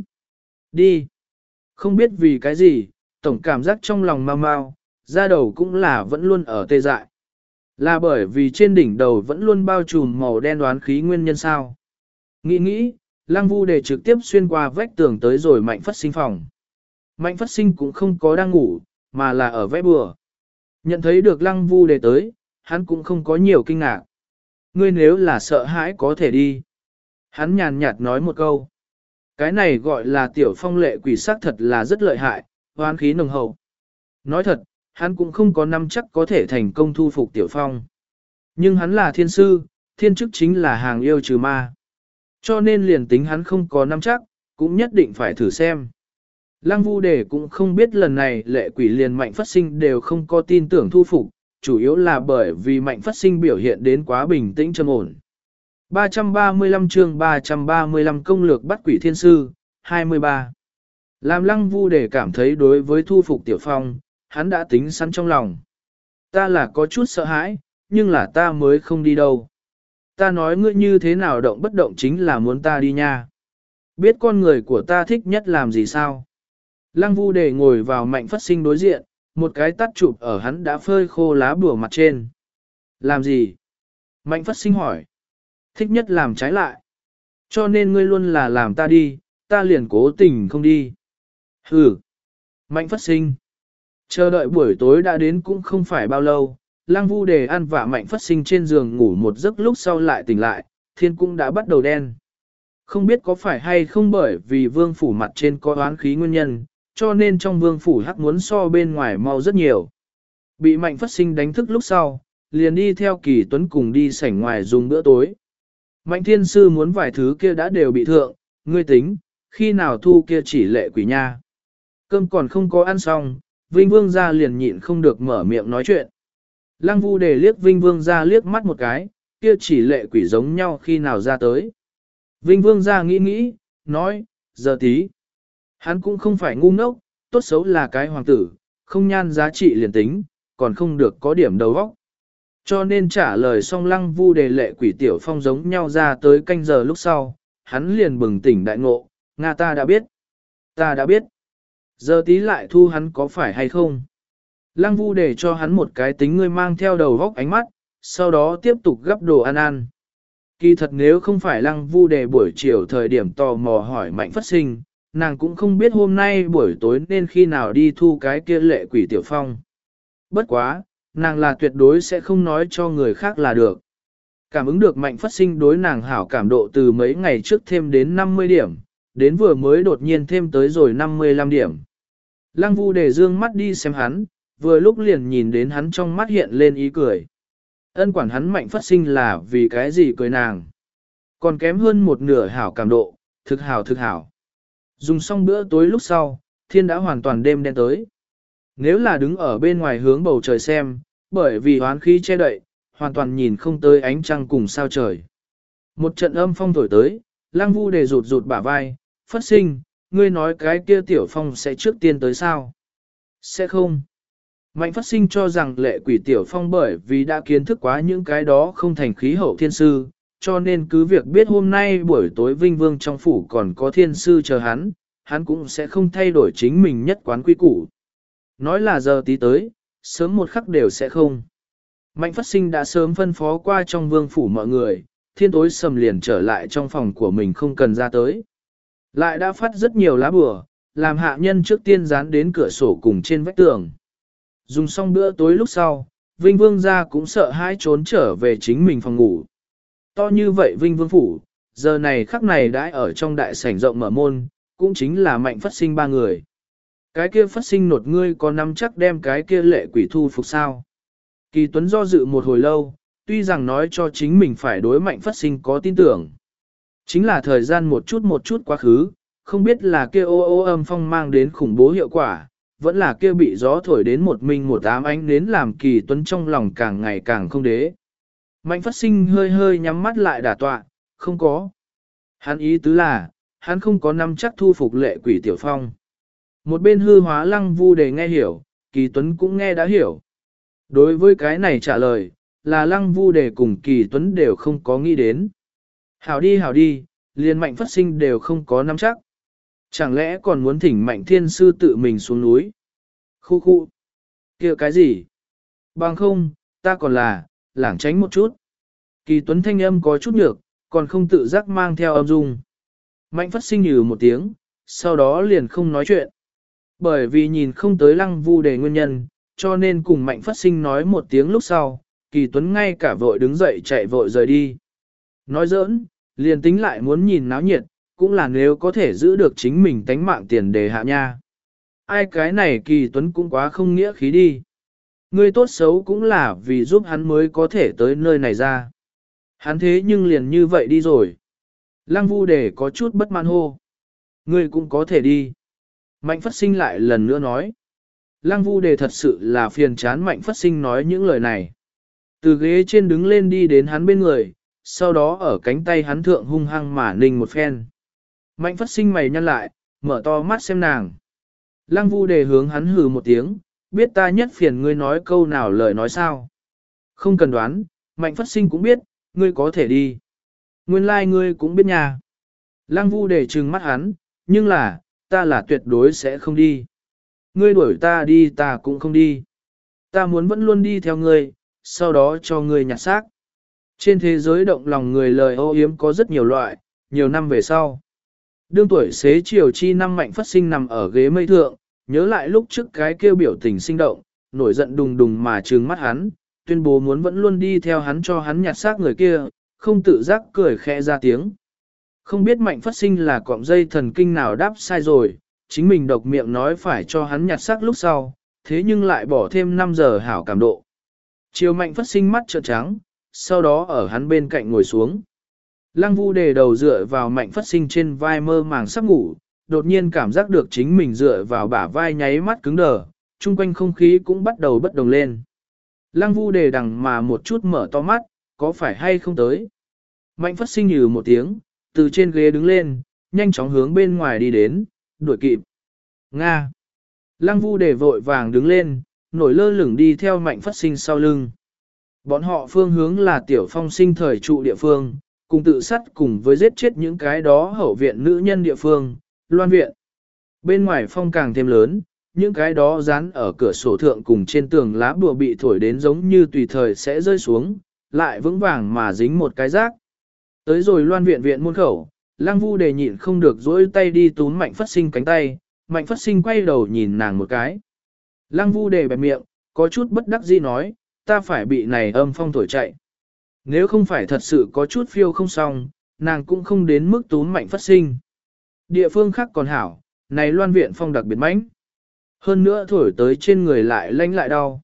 Đi. Không biết vì cái gì, tổng cảm giác trong lòng mau mau, da đầu cũng là vẫn luôn ở tê dại. Là bởi vì trên đỉnh đầu vẫn luôn bao trùm màu đen đoán khí nguyên nhân sao. Nghĩ nghĩ, Lăng Vu Đề trực tiếp xuyên qua vách tường tới rồi Mạnh Phất Sinh phòng. Mạnh Phất Sinh cũng không có đang ngủ, mà là ở vẽ bừa. Nhận thấy được Lăng Vu Đề tới, hắn cũng không có nhiều kinh ngạc. Ngươi nếu là sợ hãi có thể đi. Hắn nhàn nhạt nói một câu. Cái này gọi là Tiểu Phong lệ quỷ sắc thật là rất lợi hại, hoán khí nồng hậu. Nói thật, hắn cũng không có năm chắc có thể thành công thu phục Tiểu Phong. Nhưng hắn là thiên sư, thiên chức chính là hàng yêu trừ ma. Cho nên liền tính hắn không có năm chắc, cũng nhất định phải thử xem. Lăng Vu Đề cũng không biết lần này lệ quỷ liền Mạnh Phất Sinh đều không có tin tưởng thu phục, chủ yếu là bởi vì Mạnh Phất Sinh biểu hiện đến quá bình tĩnh trầm ổn. ba trăm ba mươi lăm chương ba trăm ba mươi lăm công lược bắt quỷ thiên sư, hai mươi ba. Làm Lăng Vu Đề cảm thấy đối với thu phục Tiểu Phong, hắn đã tính sẵn trong lòng. Ta là có chút sợ hãi, nhưng là ta mới không đi đâu. Ta nói ngươi như thế nào động bất động chính là muốn ta đi nha. Biết con người của ta thích nhất làm gì sao? Lăng Vu Đề ngồi vào Mạnh Phất Sinh đối diện, một cái tắt chụp ở hắn đã phơi khô lá bùa mặt trên. Làm gì? Mạnh Phất Sinh hỏi. Thích nhất làm trái lại. Cho nên ngươi luôn là làm ta đi, ta liền cố tình không đi. Hừ. Mạnh Phất Sinh. Chờ đợi buổi tối đã đến cũng không phải bao lâu, Lăng Vu Đề ăn vạ Mạnh Phất Sinh trên giường ngủ một giấc lúc sau lại tỉnh lại, thiên cũng đã bắt đầu đen. Không biết có phải hay không bởi vì vương phủ mặt trên có oán khí nguyên nhân, cho nên trong vương phủ hắc muốn so bên ngoài mau rất nhiều. Bị Mạnh Phất Sinh đánh thức lúc sau, liền đi theo Kỳ Tuấn cùng đi sảnh ngoài dùng bữa tối. Mạnh Thiên Sư muốn vài thứ kia đã đều bị thượng, ngươi tính, khi nào thu kia chỉ lệ quỷ nha. Cơm còn không có ăn xong, Vinh Vương gia liền nhịn không được mở miệng nói chuyện. Lăng Vu Đề liếc Vinh Vương gia liếc mắt một cái, kia chỉ lệ quỷ giống nhau khi nào ra tới. Vinh Vương gia nghĩ nghĩ, nói, giờ tí. Hắn cũng không phải ngu ngốc, tốt xấu là cái hoàng tử, không nhan giá trị liền tính, còn không được có điểm đầu óc. Cho nên trả lời xong Lăng Vu Đề lệ quỷ Tiểu Phong giống nhau ra tới canh giờ lúc sau, hắn liền bừng tỉnh đại ngộ, Nga ta đã biết, ta đã biết. Giờ tí lại thu hắn có phải hay không? Lăng Vu Đề cho hắn một cái tính ngươi mang theo đầu góc ánh mắt, sau đó tiếp tục gắp đồ ăn ăn. Kỳ thật nếu không phải Lăng Vu Đề buổi chiều thời điểm tò mò hỏi Mạnh Phất Sinh, nàng cũng không biết hôm nay buổi tối nên khi nào đi thu cái kia lệ quỷ Tiểu Phong. Bất quá, nàng là tuyệt đối sẽ không nói cho người khác là được. Cảm ứng được Mạnh Phất Sinh đối nàng hảo cảm độ từ mấy ngày trước thêm đến năm mươi điểm, đến vừa mới đột nhiên thêm tới rồi năm mươi lăm điểm. Lăng Vu Đề dương mắt đi xem hắn, vừa lúc liền nhìn đến hắn trong mắt hiện lên ý cười. Ân quản hắn Mạnh Phất Sinh là vì cái gì cười nàng. Còn kém hơn một nửa hảo cảm độ, thực hảo thực hảo. Dùng xong bữa tối lúc sau, thiên đã hoàn toàn đêm đen tới. Nếu là đứng ở bên ngoài hướng bầu trời xem, bởi vì hoán khí che đậy, hoàn toàn nhìn không tới ánh trăng cùng sao trời. Một trận âm phong thổi tới, Lăng Vu Đề rụt rụt bả vai, Phất Sinh, ngươi nói cái kia tiểu phong sẽ trước tiên tới sao? Sẽ không. Mạnh Phất Sinh cho rằng lệ quỷ tiểu phong bởi vì đã kiến thức quá những cái đó không thành khí hậu thiên sư, cho nên cứ việc biết hôm nay buổi tối Vinh Vương trong phủ còn có thiên sư chờ hắn, hắn cũng sẽ không thay đổi chính mình nhất quán quy củ. Nói là giờ tí tới, sớm một khắc đều sẽ không. Mạnh Phất Sinh đã sớm phân phó qua trong vương phủ mọi người, thiên tối sầm liền trở lại trong phòng của mình không cần ra tới. Lại đã phát rất nhiều lá bùa, làm hạ nhân trước tiên dán đến cửa sổ cùng trên vách tường. Dùng xong bữa tối lúc sau, Vinh Vương ra cũng sợ hãi trốn trở về chính mình phòng ngủ. To như vậy Vinh Vương phủ, giờ này khắc này đãi ở trong đại sảnh rộng mở môn, cũng chính là Mạnh Phất Sinh ba người. Cái kia Phất Sinh nột ngươi có nắm chắc đem cái kia lệ quỷ thu phục sao? Kỳ Tuấn do dự một hồi lâu, tuy rằng nói cho chính mình phải đối Mạnh Phất Sinh có tin tưởng. Chính là thời gian một chút một chút quá khứ, không biết là kia ô ô âm phong mang đến khủng bố hiệu quả, vẫn là kia bị gió thổi đến một mình một ám ánh đến làm Kỳ Tuấn trong lòng càng ngày càng không đế. Mạnh Phất Sinh hơi hơi nhắm mắt lại đả tọa, không có. Hắn ý tứ là, hắn không có nắm chắc thu phục lệ quỷ tiểu phong. Một bên hư hóa Lăng Vu Đề nghe hiểu, Kỳ Tuấn cũng nghe đã hiểu. Đối với cái này trả lời, là Lăng Vu Đề cùng Kỳ Tuấn đều không có nghĩ đến. Hảo đi hảo đi, liền Mạnh Phất Sinh đều không có nắm chắc. Chẳng lẽ còn muốn thỉnh Mạnh Thiên Sư tự mình xuống núi? Khu khu. Kia cái gì? Bằng không, ta còn là, lảng tránh một chút. Kỳ Tuấn thanh âm có chút nhược, còn không tự giác mang theo âm dung. Mạnh Phất Sinh nhừ một tiếng, sau đó liền không nói chuyện. Bởi vì nhìn không tới Lăng Vu Đề nguyên nhân, cho nên cùng Mạnh Phất Sinh nói một tiếng lúc sau, Kỳ Tuấn ngay cả vội đứng dậy chạy vội rời đi. Nói giỡn, liền tính lại muốn nhìn náo nhiệt, cũng là nếu có thể giữ được chính mình tánh mạng tiền đề hạ nha. Ai cái này Kỳ Tuấn cũng quá không nghĩa khí đi. Người tốt xấu cũng là vì giúp hắn mới có thể tới nơi này ra. Hắn thế nhưng liền như vậy đi rồi. Lăng Vu Đề có chút bất mãn hô. Ngươi cũng có thể đi. Mạnh Phất Sinh lại lần nữa nói. Lăng Vu Đề thật sự là phiền chán Mạnh Phất Sinh nói những lời này. Từ ghế trên đứng lên đi đến hắn bên người, sau đó ở cánh tay hắn thượng hung hăng mà ninh một phen. Mạnh Phất Sinh mày nhăn lại, mở to mắt xem nàng. Lăng Vu Đề hướng hắn hừ một tiếng, biết ta nhất phiền ngươi nói câu nào lời nói sao. Không cần đoán, Mạnh Phất Sinh cũng biết, ngươi có thể đi. Nguyên lai like ngươi cũng biết nhà. Lăng Vu Đề trừng mắt hắn, nhưng là, ta là tuyệt đối sẽ không đi. Ngươi đuổi ta đi ta cũng không đi. Ta muốn vẫn luôn đi theo ngươi, sau đó cho ngươi nhặt xác. Trên thế giới động lòng người lời ô yếm có rất nhiều loại, nhiều năm về sau. Đương tuổi xế chiều chi năm Mạnh Phất Sinh nằm ở ghế mây thượng, nhớ lại lúc trước cái kêu biểu tình sinh động, nổi giận đùng đùng mà trừng mắt hắn, tuyên bố muốn vẫn luôn đi theo hắn cho hắn nhặt xác người kia, không tự giác cười khẽ ra tiếng. Không biết Mạnh Phất Sinh là cọng dây thần kinh nào đáp sai rồi, chính mình độc miệng nói phải cho hắn nhặt xác lúc sau, thế nhưng lại bỏ thêm năm giờ hảo cảm độ. Chiều Mạnh Phất Sinh mắt trợn trắng, sau đó ở hắn bên cạnh ngồi xuống. Lăng Vu Đề đầu dựa vào Mạnh Phất Sinh trên vai mơ màng sắp ngủ, đột nhiên cảm giác được chính mình dựa vào bả vai nháy mắt cứng đờ, chung quanh không khí cũng bắt đầu bất đồng lên. Lăng Vu Đề đằng mà một chút mở to mắt, có phải hay không tới? Mạnh Phất Sinh nhừ một tiếng, từ trên ghế đứng lên, nhanh chóng hướng bên ngoài đi đến, đuổi kịp. Nga! Lăng Vu Đề vội vàng đứng lên, nổi lơ lửng đi theo Mạnh Phất Sinh sau lưng. Bọn họ phương hướng là Tiểu Phong sinh thời trụ địa phương, cùng tự sát cùng với giết chết những cái đó hậu viện nữ nhân địa phương, Loan viện. Bên ngoài phong càng thêm lớn, những cái đó dán ở cửa sổ thượng cùng trên tường lá bùa bị thổi đến giống như tùy thời sẽ rơi xuống, lại vững vàng mà dính một cái rác. Tới rồi Loan viện viện môn khẩu, Lăng Vu Đề nhịn không được dỗi tay đi túm Mạnh Phất Sinh cánh tay, Mạnh Phất Sinh quay đầu nhìn nàng một cái. Lăng Vu Đề bẹp miệng, có chút bất đắc dĩ nói, ta phải bị này âm phong thổi chạy. Nếu không phải thật sự có chút phiêu không xong, nàng cũng không đến mức túm Mạnh Phất Sinh. Địa phương khác còn hảo, này loan viện phong đặc biệt mãnh. Hơn nữa thổi tới trên người lại lanh lại đau.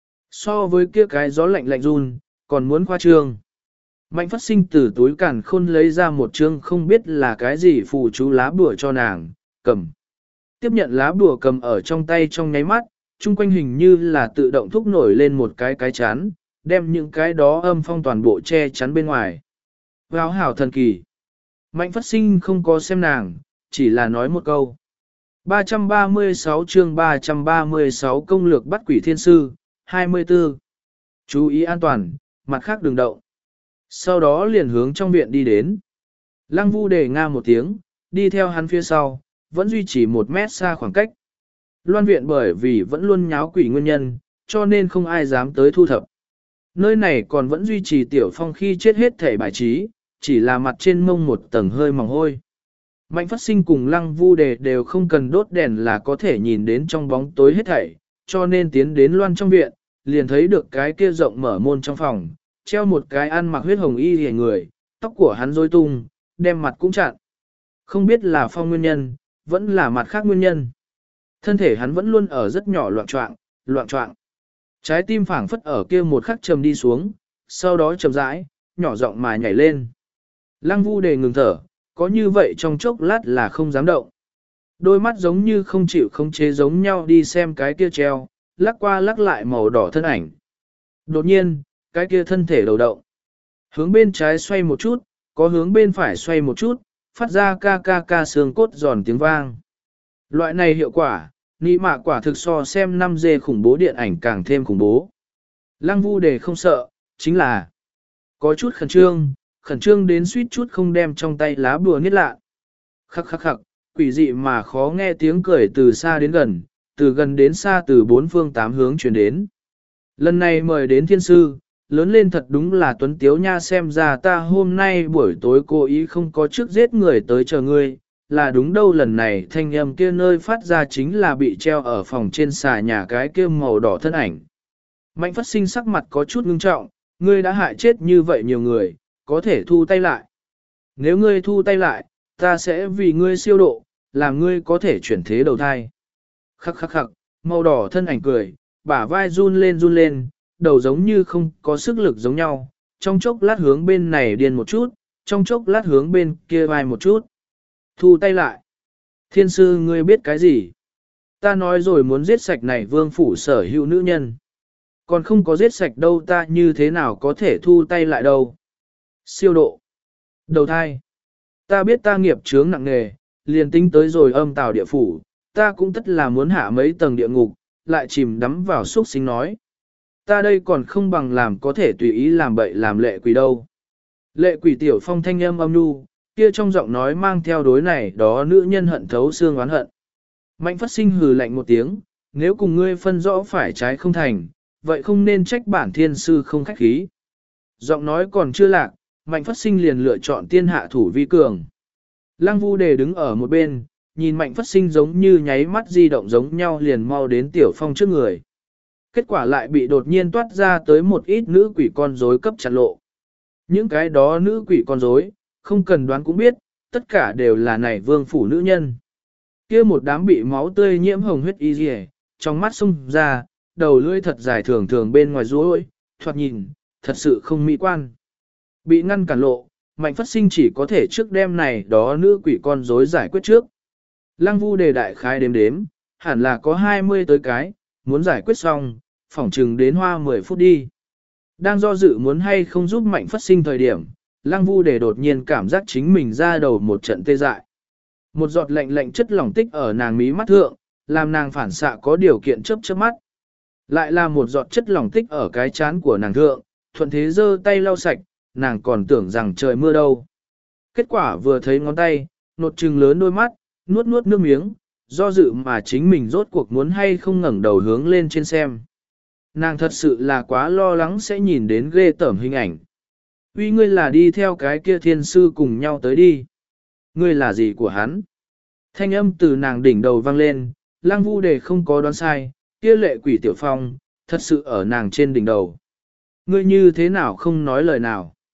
So với kia cái gió lạnh lạnh run, còn muốn khoa trương. Mạnh Phất Sinh từ túi càn khôn lấy ra một chương không biết là cái gì phù chú lá bùa cho nàng, cầm. Tiếp nhận lá bùa cầm ở trong tay trong nháy mắt, chung quanh hình như là tự động thúc nổi lên một cái cái chán, đem những cái đó âm phong toàn bộ che chắn bên ngoài. Vào hảo thần kỳ. Mạnh Phất Sinh không có xem nàng, chỉ là nói một câu. ba trăm ba mươi sáu chương ba trăm ba mươi sáu công lược bắt quỷ thiên sư, hai mươi tư. Chú ý an toàn, mặt khác đừng động. Sau đó liền hướng trong viện đi đến. Lăng Vu đề nga một tiếng, đi theo hắn phía sau, vẫn duy trì một mét xa khoảng cách. Loan viện bởi vì vẫn luôn nháo quỷ nguyên nhân, cho nên không ai dám tới thu thập. Nơi này còn vẫn duy trì tiểu phong khi chết hết thể bài trí, chỉ là mặt trên mông một tầng hơi mỏng hôi. Mạnh Phất Sinh cùng Lăng Vu đề đều không cần đốt đèn là có thể nhìn đến trong bóng tối hết thảy, cho nên tiến đến loan trong viện, liền thấy được cái kia rộng mở môn trong phòng, treo một cái ăn mặc huyết hồng y hề người, tóc của hắn rối tung, đem mặt cũng chặn. Không biết là phong nguyên nhân, vẫn là mặt khác nguyên nhân. Thân thể hắn vẫn luôn ở rất nhỏ loạn trọng, loạn trọng. Trái tim phảng phất ở kia một khắc trầm đi xuống, sau đó chậm rãi, nhỏ giọng mà nhảy lên. Lăng Vu đề ngừng thở, có như vậy trong chốc lát là không dám động. Đôi mắt giống như không chịu không chế giống nhau đi xem cái kia treo, lắc qua lắc lại màu đỏ thân ảnh. Đột nhiên, cái kia thân thể đầu động. Hướng bên trái xoay một chút, có hướng bên phải xoay một chút, phát ra ca ca ca xương cốt giòn tiếng vang. Loại này hiệu quả, nị mạ quả thực so xem năm dê khủng bố điện ảnh càng thêm khủng bố. Lăng Vu đề không sợ, chính là có chút khẩn trương, khẩn trương đến suýt chút không đem trong tay lá bùa niết lạ. Khắc khắc khắc, quỷ dị mà khó nghe tiếng cười từ xa đến gần, từ gần đến xa từ bốn phương tám hướng truyền đến. Lần này mời đến thiên sư, lớn lên thật đúng là tuấn tiếu nha, xem ra ta hôm nay buổi tối cố ý không có trước giết người tới chờ ngươi, là đúng đâu. Lần này thanh âm kia nơi phát ra chính là bị treo ở phòng trên xà nhà cái kia màu đỏ thân ảnh. Mạnh Phất Sinh sắc mặt có chút ngưng trọng, ngươi đã hại chết như vậy nhiều người, có thể thu tay lại. Nếu ngươi thu tay lại, ta sẽ vì ngươi siêu độ, làm ngươi có thể chuyển thế đầu thai. Khắc khắc khắc, màu đỏ thân ảnh cười, bả vai run lên run lên, đầu giống như không có sức lực giống nhau, trong chốc lát hướng bên này điên một chút, trong chốc lát hướng bên kia vai một chút. Thu tay lại. Thiên sư ngươi biết cái gì? Ta nói rồi muốn giết sạch này vương phủ sở hữu nữ nhân. Còn không có giết sạch đâu, ta như thế nào có thể thu tay lại đâu? Siêu độ. Đầu thai. Ta biết ta nghiệp chướng nặng nề, liền tính tới rồi âm tào địa phủ, ta cũng tất là muốn hạ mấy tầng địa ngục, lại chìm đắm vào xúc sinh nói. Ta đây còn không bằng làm có thể tùy ý làm bậy làm lệ quỷ đâu. Lệ quỷ tiểu phong thanh âm âm nu, kia trong giọng nói mang theo đối này đó nữ nhân hận thấu xương oán hận. Mạnh Phất Sinh hừ lạnh một tiếng, nếu cùng ngươi phân rõ phải trái không thành, vậy không nên trách bản thiên sư không khách khí. Giọng nói còn chưa lạc, Mạnh Phất Sinh liền lựa chọn tiên hạ thủ vi cường. Lăng Vu đề đứng ở một bên, nhìn Mạnh Phất Sinh giống như nháy mắt di động giống nhau liền mau đến Tiểu Phong trước người. Kết quả lại bị đột nhiên toát ra tới một ít nữ quỷ con rối cấp chặn lộ. Những cái đó nữ quỷ con rối, không cần đoán cũng biết, tất cả đều là này vương phủ nữ nhân. Kia một đám bị máu tươi nhiễm hồng huyết y rìa, trong mắt sung ra, đầu lưỡi thật dài thường thường bên ngoài rối, thoạt nhìn, thật sự không mỹ quan. Bị ngăn cản lộ, Mạnh Phất Sinh chỉ có thể trước đêm này đó nữ quỷ con rối giải quyết trước. Lăng Vu đề đại khái đếm đếm, hẳn là có hai mươi tới cái, muốn giải quyết xong, phỏng chừng đến hoa mười phút đi. Đang do dự muốn hay không giúp Mạnh Phất Sinh thời điểm, Lăng Vu đề đột nhiên cảm giác chính mình ra đầu một trận tê dại. Một giọt lạnh lạnh chất lỏng tích ở nàng mí mắt thượng, làm nàng phản xạ có điều kiện chớp chớp mắt. Lại là một giọt chất lỏng tích ở cái chán của nàng thượng, thuận thế giơ tay lau sạch, nàng còn tưởng rằng trời mưa đâu. Kết quả vừa thấy ngón tay, nột trừng lớn đôi mắt, nuốt nuốt nước miếng, do dự mà chính mình rốt cuộc muốn hay không ngẩng đầu hướng lên trên xem. Nàng thật sự là quá lo lắng sẽ nhìn đến ghê tởm hình ảnh. Uy, ngươi là đi theo cái kia thiên sư cùng nhau tới đi. Ngươi là gì của hắn? Thanh âm từ nàng đỉnh đầu vang lên, Lăng Vu đề không có đoán sai, kia lệ quỷ Tiểu Phong, thật sự ở nàng trên đỉnh đầu. Ngươi như thế nào không nói lời nào?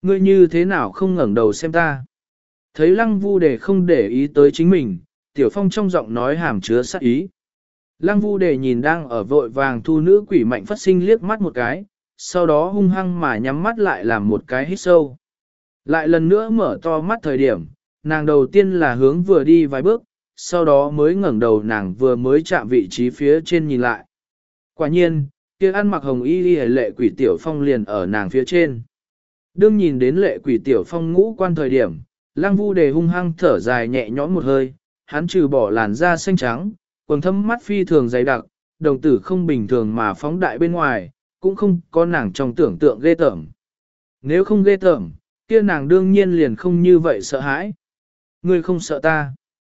ngươi như thế nào không ngẩng đầu xem ta. Thấy lăng vu đề không để ý tới chính mình, tiểu phong trong giọng nói hàm chứa sát ý. Lăng vu đề nhìn đang ở vội vàng thu nữ quỷ mạnh phát sinh liếc mắt một cái, sau đó hung hăng mà nhắm mắt lại làm một cái hít sâu. Lại lần nữa mở to mắt thời điểm, nàng đầu tiên là hướng vừa đi vài bước, sau đó mới ngẩng đầu nàng vừa mới chạm vị trí phía trên nhìn lại. Quả nhiên, kia ăn mặc hồng y y lệ quỷ tiểu phong liền ở nàng phía trên. Đương nhìn đến lệ quỷ tiểu phong ngũ quan thời điểm, lăng vu đề hung hăng thở dài nhẹ nhõm một hơi, hắn trừ bỏ làn da xanh trắng, quầng thâm mắt phi thường dày đặc, đồng tử không bình thường mà phóng đại bên ngoài, cũng không có nàng trong tưởng tượng ghê tởm. Nếu không ghê tởm, kia nàng đương nhiên liền không như vậy sợ hãi. Ngươi không sợ ta.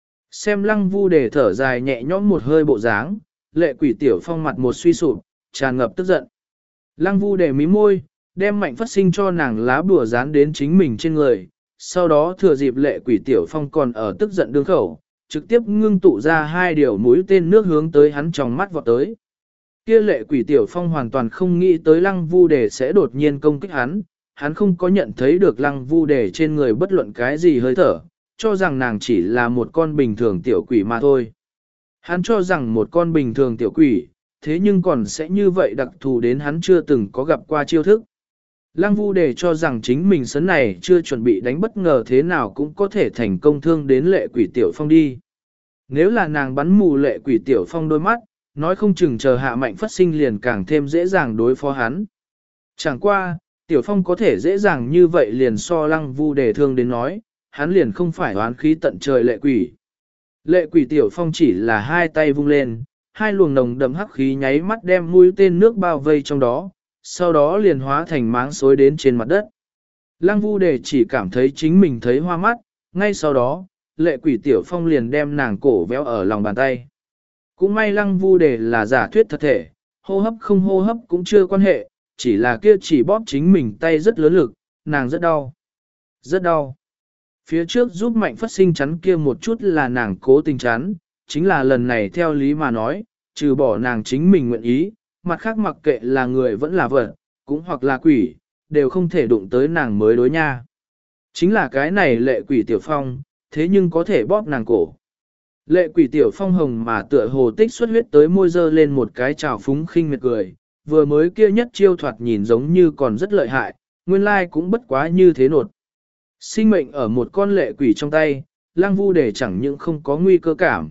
Xem lăng vu đề thở dài nhẹ nhõm một hơi bộ dáng, lệ quỷ tiểu phong mặt một suy sụp, tràn ngập tức giận. Lăng vu đề mí môi, đem mạnh phát sinh cho nàng lá bùa dán đến chính mình trên người, sau đó thừa dịp lệ quỷ tiểu phong còn ở tức giận đương khẩu, trực tiếp ngưng tụ ra hai điều mũi tên nước hướng tới hắn trong mắt vọt tới. Kia lệ quỷ tiểu phong hoàn toàn không nghĩ tới lăng vu đề sẽ đột nhiên công kích hắn, hắn không có nhận thấy được lăng vu đề trên người bất luận cái gì hơi thở, cho rằng nàng chỉ là một con bình thường tiểu quỷ mà thôi. Hắn cho rằng một con bình thường tiểu quỷ, thế nhưng còn sẽ như vậy đặc thù đến hắn chưa từng có gặp qua chiêu thức. Lăng vu đề cho rằng chính mình sấn này chưa chuẩn bị đánh bất ngờ thế nào cũng có thể thành công thương đến lệ quỷ tiểu phong đi. Nếu là nàng bắn mù lệ quỷ tiểu phong đôi mắt, nói không chừng chờ hạ mạnh phát sinh liền càng thêm dễ dàng đối phó hắn. Chẳng qua, tiểu phong có thể dễ dàng như vậy liền so lăng vu đề thương đến nói, hắn liền không phải oán khí tận trời lệ quỷ. Lệ quỷ tiểu phong chỉ là hai tay vung lên, hai luồng nồng đậm hắc khí nháy mắt đem mũi tên nước bao vây trong đó, sau đó liền hóa thành máng xối đến trên mặt đất. Lăng vu đề chỉ cảm thấy chính mình thấy hoa mắt, ngay sau đó, lệ quỷ tiểu phong liền đem nàng cổ véo ở lòng bàn tay. Cũng may lăng vu đề là giả thuyết thật thể, hô hấp không hô hấp cũng chưa quan hệ, chỉ là kia chỉ bóp chính mình tay rất lớn lực, nàng rất đau. Rất đau. Phía trước giúp mạnh phát sinh chắn kia một chút là nàng cố tình chắn, chính là lần này theo lý mà nói, trừ bỏ nàng chính mình nguyện ý, mặt khác mặc kệ là người vẫn là vật, cũng hoặc là quỷ, đều không thể đụng tới nàng mới đối nha. Chính là cái này lệ quỷ tiểu phong, thế nhưng có thể bóp nàng cổ. Lệ quỷ tiểu phong hồng mà tựa hồ tích xuất huyết tới môi dơ lên một cái trào phúng khinh miệt cười, vừa mới kia nhất chiêu thoạt nhìn giống như còn rất lợi hại, nguyên lai cũng bất quá như thế nột. Sinh mệnh ở một con lệ quỷ trong tay, lang vu để chẳng những không có nguy cơ cảm.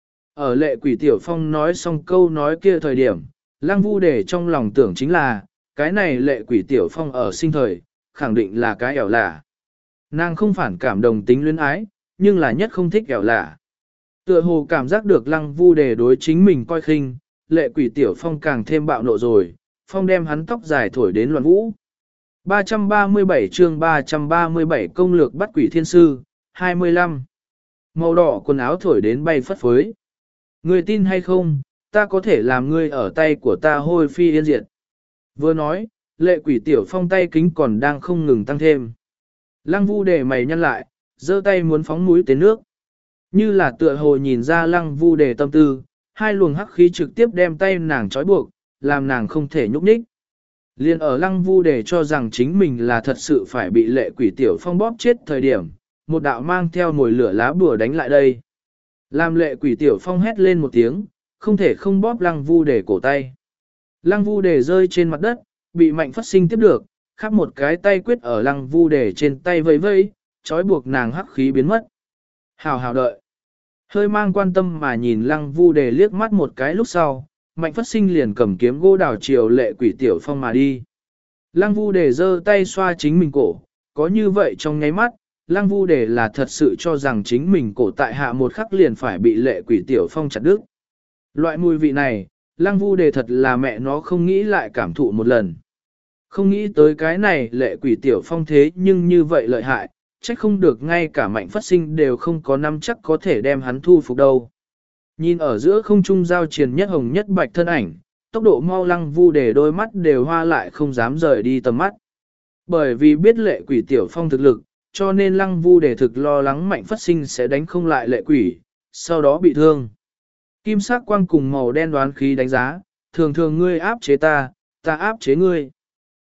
Ở lệ quỷ tiểu phong nói xong câu nói kia thời điểm, lang vu để trong lòng tưởng chính là, cái này lệ quỷ tiểu phong ở sinh thời, khẳng định là cái ẻo lả. Nàng không phản cảm đồng tính luyến ái, nhưng là nhất không thích ẻo lả. Tựa hồ cảm giác được lăng vu đề đối chính mình coi khinh, lệ quỷ tiểu phong càng thêm bạo nộ rồi, phong đem hắn tóc dài thổi đến loạn vũ. ba trăm ba mươi bảy chương ba trăm ba mươi bảy công lược bắt quỷ thiên sư, hai mươi lăm. Màu đỏ quần áo thổi đến bay phất phới. Ngươi tin hay không, ta có thể làm ngươi ở tay của ta hôi phi yên diệt. Vừa nói, lệ quỷ tiểu phong tay kính còn đang không ngừng tăng thêm. Lăng vu đề mày nhăn lại, giơ tay muốn phóng mũi tên nước. Như là tựa hồ nhìn ra lăng vu đề tâm tư, hai luồng hắc khí trực tiếp đem tay nàng trói buộc, làm nàng không thể nhúc nhích. Liên ở lăng vu đề cho rằng chính mình là thật sự phải bị lệ quỷ tiểu phong bóp chết thời điểm, một đạo mang theo mồi lửa lá bùa đánh lại đây. Làm lệ quỷ tiểu phong hét lên một tiếng, không thể không bóp lăng vu đề cổ tay. Lăng vu đề rơi trên mặt đất, bị mạnh phát sinh tiếp được, khắp một cái tay quyết ở lăng vu đề trên tay vây vây, trói buộc nàng hắc khí biến mất. Hào hào đợi. Hơi mang quan tâm mà nhìn lăng vu đề liếc mắt một cái lúc sau, mạnh phát sinh liền cầm kiếm gỗ đào chiều lệ quỷ tiểu phong mà đi. Lăng vu đề giơ tay xoa chính mình cổ, có như vậy trong nháy mắt, lăng vu đề là thật sự cho rằng chính mình cổ tại hạ một khắc liền phải bị lệ quỷ tiểu phong chặt đứt. Loại mùi vị này, lăng vu đề thật là mẹ nó không nghĩ lại cảm thụ một lần. Không nghĩ tới cái này lệ quỷ tiểu phong thế nhưng như vậy lợi hại, chắc không được ngay cả mạnh phát sinh đều không có năm chắc có thể đem hắn thu phục đâu. Nhìn ở giữa không trung giao triền nhất hồng nhất bạch thân ảnh, tốc độ mau lăng vu đề đôi mắt đều hoa lại không dám rời đi tầm mắt. Bởi vì biết lệ quỷ tiểu phong thực lực, cho nên lăng vu đề thực lo lắng mạnh phát sinh sẽ đánh không lại lệ quỷ, sau đó bị thương. Kim sắc quang cùng màu đen đoán khí đánh giá, thường thường ngươi áp chế ta, ta áp chế ngươi.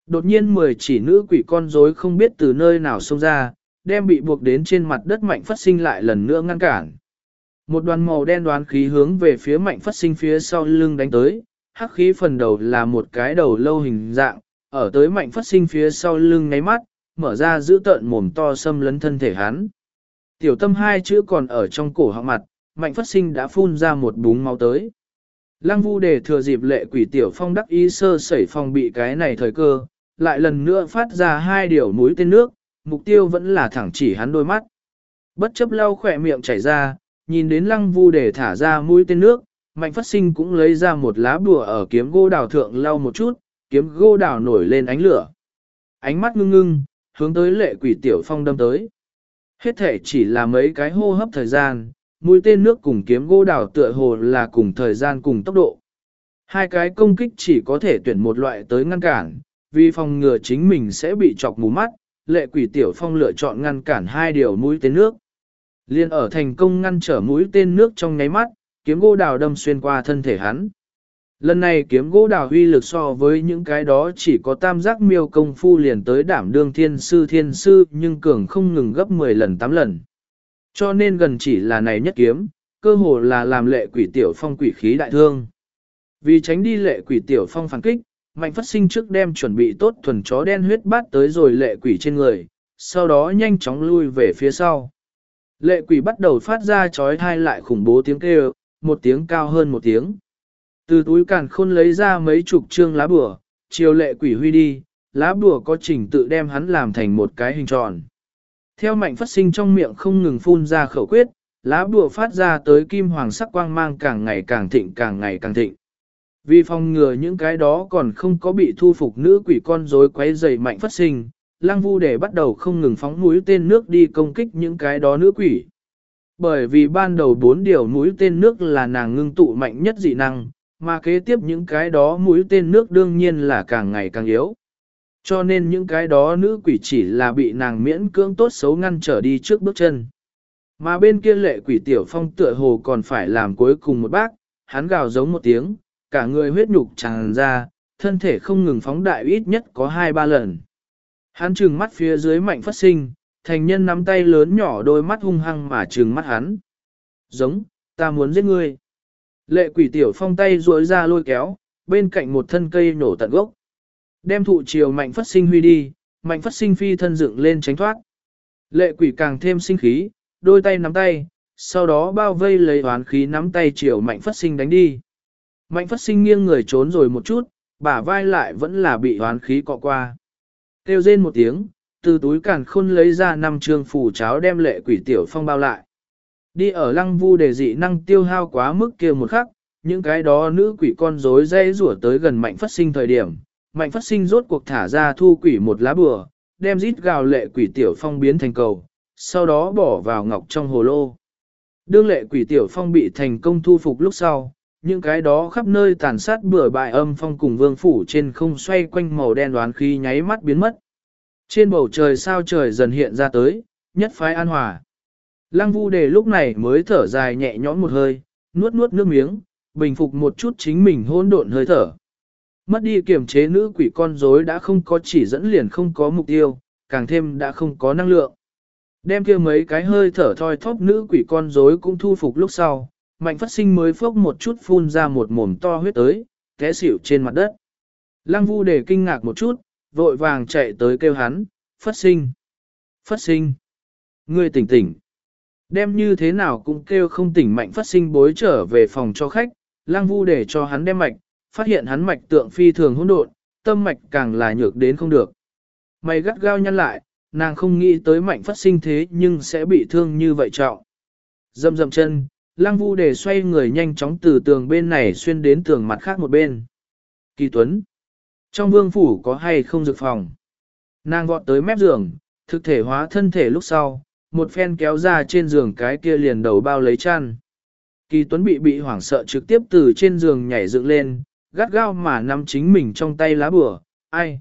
Đột nhiên mười chỉ nữ quỷ con rối không biết từ nơi nào xông ra, đem bị buộc đến trên mặt đất Mạnh Phát Sinh lại lần nữa ngăn cản. Một đoàn màu đen đoán khí hướng về phía Mạnh Phát Sinh phía sau lưng đánh tới, hắc khí phần đầu là một cái đầu lâu hình dạng, ở tới Mạnh Phát Sinh phía sau lưng ngáy mắt, mở ra giữ tợn mồm to xâm lấn thân thể hắn. Tiểu tâm hai chữ còn ở trong cổ họng mặt, Mạnh Phát Sinh đã phun ra một búng máu tới. Lăng Vu Đề thừa dịp Lệ Quỷ Tiểu Phong đắc ý sơ sẩy phòng bị cái này thời cơ, lại lần nữa phát ra hai điều mũi tên nước, mục tiêu vẫn là thẳng chỉ hắn đôi mắt. Bất chấp lau khỏe miệng chảy ra, nhìn đến Lăng Vu Đề thả ra mũi tên nước, Mạnh Phát Sinh cũng lấy ra một lá bùa ở kiếm gỗ đào thượng lau một chút, kiếm gỗ đào nổi lên ánh lửa. Ánh mắt ngưng ngưng, hướng tới Lệ Quỷ Tiểu Phong đâm tới. Hết thể chỉ là mấy cái hô hấp thời gian, mũi tên nước cùng kiếm gỗ đào tựa hồ là cùng thời gian cùng tốc độ. Hai cái công kích chỉ có thể tuyển một loại tới ngăn cản, vì phòng ngừa chính mình sẽ bị chọc mù mắt, Lệ Quỷ Tiểu Phong lựa chọn ngăn cản hai điều mũi tên nước. Liên ở thành công ngăn trở mũi tên nước trong nháy mắt, kiếm gỗ đào đâm xuyên qua thân thể hắn. Lần này kiếm gỗ đào huy lực so với những cái đó chỉ có tam giác miêu công phu liền tới đảm đương thiên sư thiên sư nhưng cường không ngừng gấp mười lần tám lần. Cho nên gần chỉ là này nhất kiếm, cơ hồ là làm Lệ Quỷ Tiểu Phong quỷ khí đại thương. Vì tránh đi Lệ Quỷ Tiểu Phong phản kích, Mạnh Phát Sinh trước đem chuẩn bị tốt thuần chó đen huyết bát tới rồi Lệ Quỷ trên người, sau đó nhanh chóng lui về phía sau. Lệ Quỷ bắt đầu phát ra chói tai lại khủng bố tiếng kêu, một tiếng cao hơn một tiếng. Từ túi càn khôn lấy ra mấy chục trương lá bùa, chiều Lệ Quỷ huy đi, lá bùa có trình tự đem hắn làm thành một cái hình tròn. Theo Mạnh Phát Sinh trong miệng không ngừng phun ra khẩu quyết, lá bùa phát ra tới kim hoàng sắc quang mang càng ngày càng thịnh càng ngày càng thịnh. Vì phòng ngừa những cái đó còn không có bị thu phục nữ quỷ con rối quấy rầy Mạnh Phát Sinh, Lăng Vu Đề bắt đầu không ngừng phóng mũi tên nước đi công kích những cái đó nữ quỷ. Bởi vì ban đầu bốn điều mũi tên nước là nàng ngưng tụ mạnh nhất dị năng, mà kế tiếp những cái đó mũi tên nước đương nhiên là càng ngày càng yếu. Cho nên những cái đó nữ quỷ chỉ là bị nàng miễn cưỡng tốt xấu ngăn trở đi trước bước chân. Mà bên kia Lệ Quỷ Tiểu Phong tựa hồ còn phải làm cuối cùng một bác, hắn gào giống một tiếng, cả người huyết nhục tràn ra, thân thể không ngừng phóng đại ít nhất có hai ba lần. Hắn trừng mắt phía dưới Mạnh Phát Sinh, thành nhân nắm tay lớn nhỏ đôi mắt hung hăng mà trừng mắt hắn. Giống, ta muốn giết ngươi. Lệ Quỷ Tiểu Phong tay duỗi ra lôi kéo, bên cạnh một thân cây nổ tận gốc. Đem thụ chiều Mạnh Phát Sinh huy đi, Mạnh Phát Sinh phi thân dựng lên tránh thoát. Lệ Quỷ càng thêm sinh khí, đôi tay nắm tay, sau đó bao vây lấy oán khí nắm tay chiều Mạnh Phát Sinh đánh đi. Mạnh Phát Sinh nghiêng người trốn rồi một chút, bả vai lại vẫn là bị oán khí cọ qua. Kêu rên một tiếng, từ túi càn khôn lấy ra năm trương phủ cháo đem Lệ Quỷ Tiểu Phong bao lại. Đi ở Lăng Vu Đề dị năng tiêu hao quá mức kia một khắc, những cái đó nữ quỷ con rối dây rủa tới gần Mạnh Phát Sinh thời điểm, Mạnh Phát Sinh rốt cuộc thả ra thu quỷ một lá bùa, đem rít gào Lệ Quỷ Tiểu Phong biến thành cầu, sau đó bỏ vào ngọc trong hồ lô. Đương Lệ Quỷ Tiểu Phong bị thành công thu phục lúc sau, những cái đó khắp nơi tàn sát bừa bãi âm phong cùng vương phủ trên không xoay quanh màu đen đoán khí nháy mắt biến mất. Trên bầu trời sao trời dần hiện ra tới, nhất phái an hòa. Lăng Vu Đề lúc này mới thở dài nhẹ nhõm một hơi, nuốt nuốt nước miếng, bình phục một chút chính mình hỗn độn hơi thở. Mất đi kiểm chế nữ quỷ con rối đã không có chỉ dẫn liền không có mục tiêu, càng thêm đã không có năng lượng. Đem kia mấy cái hơi thở thoi thóp nữ quỷ con rối cũng thu phục lúc sau, Mạnh Phát Sinh mới phốc một chút phun ra một mồm to huyết tới, té xỉu trên mặt đất. Lăng Vu Đề kinh ngạc một chút, vội vàng chạy tới kêu hắn, Phát Sinh, Phát Sinh, ngươi tỉnh tỉnh. Đem như thế nào cũng kêu không tỉnh Mạnh Phát Sinh bối trở về phòng cho khách, Lăng Vu Đề cho hắn đem mạch, phát hiện hắn mạch tượng phi thường hỗn độn, tâm mạch càng là nhược đến không được. Mày gắt gao nhăn lại, nàng không nghĩ tới Mạnh Phát Sinh thế nhưng sẽ bị thương như vậy trọng. Dậm dậm chân, Lăng Vu Đề xoay người nhanh chóng từ tường bên này xuyên đến tường mặt khác một bên. Kỳ Tuấn, trong vương phủ có hay không dược phòng? Nàng vọt tới mép giường, thực thể hóa thân thể lúc sau, một phen kéo ra trên giường cái kia liền đầu bao lấy chăn. Kỳ Tuấn bị bị hoảng sợ trực tiếp từ trên giường nhảy dựng lên, gắt gao mà nắm chính mình trong tay lá bùa. Ai?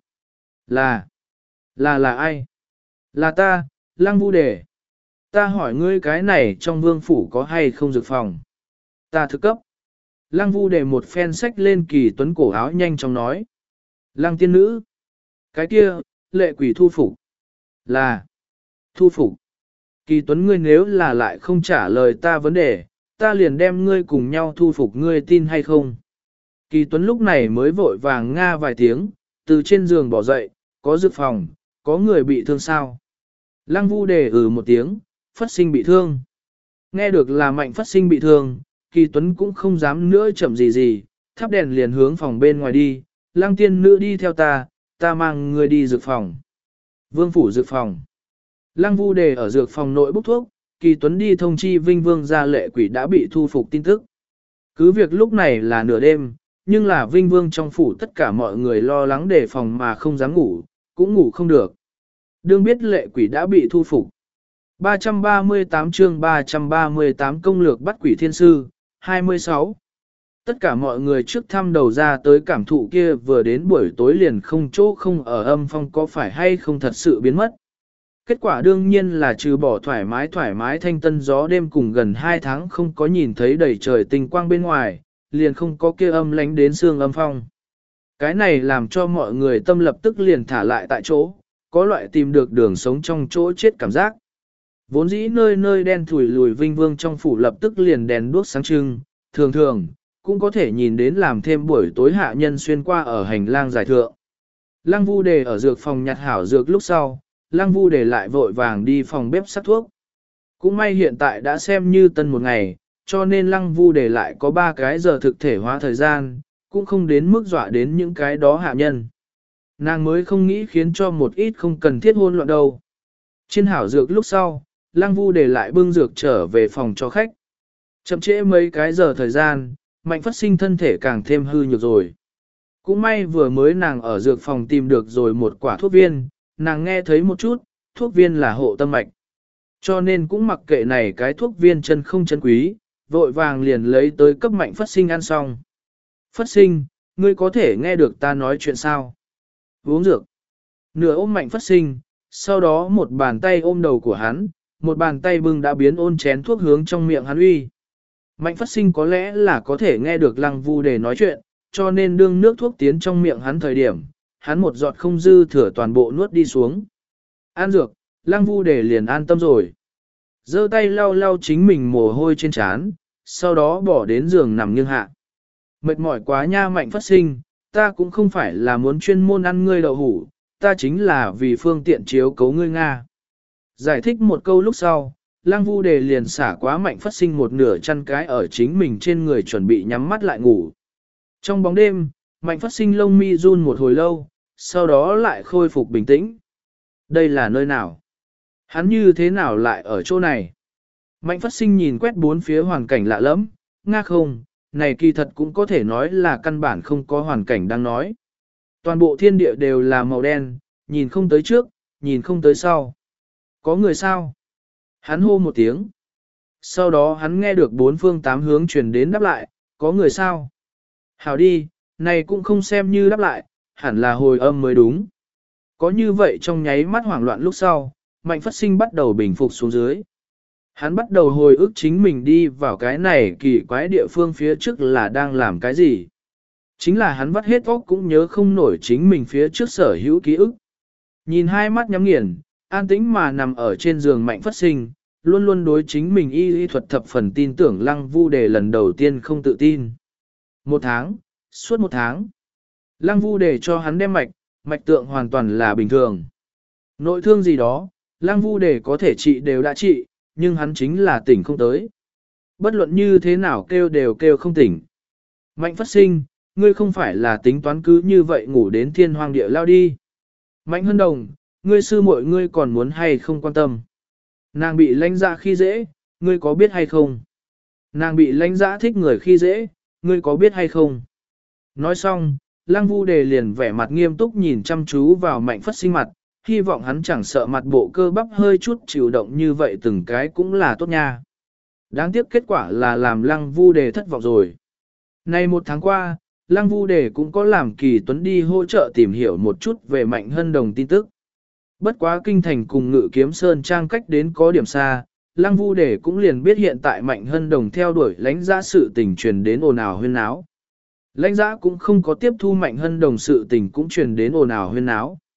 Là? Là là ai? Là ta, Lăng Vu Đề. Ta hỏi ngươi cái này trong vương phủ có hay không dược phòng? Ta thực cấp. Lăng Vu Đề một phen xách lên Kỳ Tuấn cổ áo nhanh chóng nói. Lăng tiên nữ. Cái kia, lệ quỷ thu phục. Là, thu phục. Kỳ Tuấn ngươi nếu là lại không trả lời ta vấn đề, ta liền đem ngươi cùng nhau thu phục ngươi tin hay không. Kỳ Tuấn lúc này mới vội vàng nga vài tiếng, từ trên giường bỏ dậy, có dược phòng, có người bị thương sao. Lăng Vu Đề ừ một tiếng, phát sinh bị thương. Nghe được là Mạnh phát sinh bị thương, Kỳ Tuấn cũng không dám nữa chậm gì gì, thắp đèn liền hướng phòng bên ngoài đi, Lăng tiên nữ đi theo ta, ta mang người đi dược phòng. Vương phủ dược phòng. Lăng Vu Đề ở dược phòng nội bốc thuốc, Kỳ Tuấn đi thông chi Vinh Vương gia lệ quỷ đã bị thu phục tin tức. Cứ việc lúc này là nửa đêm, nhưng là Vinh Vương trong phủ tất cả mọi người lo lắng đề phòng mà không dám ngủ, cũng ngủ không được. Đương biết lệ quỷ đã bị thu phục. ba trăm ba mươi tám chương ba trăm ba mươi tám công lược bắt quỷ thiên sư, hai mươi sáu. Tất cả mọi người trước thăm đầu ra tới cảm thụ kia vừa đến buổi tối liền không chỗ không ở âm phong có phải hay không thật sự biến mất. Kết quả đương nhiên là trừ bỏ thoải mái thoải mái thanh tân gió đêm cùng gần hai tháng không có nhìn thấy đầy trời tinh quang bên ngoài, liền không có kia âm lánh đến xương âm phong. Cái này làm cho mọi người tâm lập tức liền thả lại tại chỗ, có loại tìm được đường sống trong chỗ chết cảm giác. Vốn dĩ nơi nơi đen thủi lùi Vinh Vương trong phủ lập tức liền đèn đuốc sáng trưng, thường thường, cũng có thể nhìn đến làm thêm buổi tối hạ nhân xuyên qua ở hành lang giải thượng. Lăng Vu Đề ở dược phòng nhặt hảo dược lúc sau, Lăng Vu Đề lại vội vàng đi phòng bếp sắc thuốc. Cũng may hiện tại đã xem như tân một ngày, cho nên Lăng Vu Đề lại có ba cái giờ thực thể hóa thời gian, cũng không đến mức dọa đến những cái đó hạ nhân. Nàng mới không nghĩ khiến cho một ít không cần thiết hôn loạn đâu. Trên hảo dược lúc sau, Lăng Vu Đề lại bưng dược trở về phòng cho khách. Chậm trễ mấy cái giờ thời gian, Mạnh Phát Sinh thân thể càng thêm hư nhược rồi. Cũng may vừa mới nàng ở dược phòng tìm được rồi một quả thuốc viên, nàng nghe thấy một chút, thuốc viên là hộ tâm mạch. Cho nên cũng mặc kệ này cái thuốc viên chân không chân quý, vội vàng liền lấy tới cấp Mạnh Phát Sinh ăn xong. Phát Sinh, ngươi có thể nghe được ta nói chuyện sao? Uống dược. Nửa ôm Mạnh Phát Sinh, sau đó một bàn tay ôm đầu của hắn, một bàn tay bưng đã biến ôn chén thuốc hướng trong miệng hắn uy. Mạnh Phát Sinh có lẽ là có thể nghe được Lăng Vu Đề nói chuyện, cho nên đương nước thuốc tiến trong miệng hắn thời điểm, hắn một giọt không dư thừa toàn bộ nuốt đi xuống. An dược, Lăng Vu Đề liền an tâm rồi. Giơ tay lau lau chính mình mồ hôi trên trán, sau đó bỏ đến giường nằm nghiêng hạ. Mệt mỏi quá nha Mạnh Phát Sinh, ta cũng không phải là muốn chuyên môn ăn ngươi đậu hủ, ta chính là vì phương tiện chiếu cấu ngươi Nga. Giải thích một câu lúc sau, Lăng Vu Đề liền xả quá Mạnh Phát Sinh một nửa chăn cái ở chính mình trên người chuẩn bị nhắm mắt lại ngủ. Trong bóng đêm, Mạnh Phát Sinh lông mi run một hồi lâu, sau đó lại khôi phục bình tĩnh. Đây là nơi nào? Hắn như thế nào lại ở chỗ này? Mạnh Phát Sinh nhìn quét bốn phía hoàn cảnh lạ lẫm, nga không, này kỳ thật cũng có thể nói là căn bản không có hoàn cảnh đang nói. Toàn bộ thiên địa đều là màu đen, nhìn không tới trước, nhìn không tới sau. Có người sao? Hắn hô một tiếng. Sau đó hắn nghe được bốn phương tám hướng truyền đến đáp lại, có người sao? Hảo đi, này cũng không xem như đáp lại, hẳn là hồi âm mới đúng. Có như vậy trong nháy mắt hoảng loạn lúc sau, Mạnh Phát Sinh bắt đầu bình phục xuống dưới. Hắn bắt đầu hồi ức chính mình đi vào cái này kỳ quái địa phương phía trước là đang làm cái gì. Chính là hắn vắt hết óc cũng nhớ không nổi chính mình phía trước sở hữu ký ức. Nhìn hai mắt nhắm nghiền, an tĩnh mà nằm ở trên giường Mạnh Phát Sinh, luôn luôn đối chính mình y y thuật thập phần tin tưởng Lăng Vu Đề lần đầu tiên không tự tin. Một tháng, suốt một tháng, Lăng Vu Đề cho hắn đem mạch, mạch tượng hoàn toàn là bình thường. Nội thương gì đó, Lăng Vu Đề có thể trị đều đã trị, nhưng hắn chính là tỉnh không tới. Bất luận như thế nào kêu đều kêu không tỉnh. Mạnh Phát Sinh, ngươi không phải là tính toán cứ như vậy ngủ đến thiên hoang địa lao đi. Mạnh Hân Đồng, ngươi sư muội ngươi còn muốn hay không quan tâm. Nàng bị lãnh dạ khi dễ, ngươi có biết hay không? Nàng bị lãnh dạ thích người khi dễ, ngươi có biết hay không? Nói xong, Lăng Vu Đề liền vẻ mặt nghiêm túc nhìn chăm chú vào Mạnh Phát Sinh mặt, hy vọng hắn chẳng sợ mặt bộ cơ bắp hơi chút chịu động như vậy từng cái cũng là tốt nha. Đáng tiếc kết quả là làm Lăng Vu Đề thất vọng rồi. Này một tháng qua, Lăng Vu Đề cũng có làm Kỳ Tuấn đi hỗ trợ tìm hiểu một chút về Mạnh Hân Đồng tin tức. Bất quá kinh thành cùng Ngự Kiếm Sơn trang cách đến có điểm xa, Lăng Vu Đề cũng liền biết hiện tại Mạnh Hân Đồng theo đuổi lãnh giã sự tình truyền đến ồn ào huyên náo. Lãnh giã cũng không có tiếp thu Mạnh Hân Đồng sự tình cũng truyền đến ồn ào huyên náo.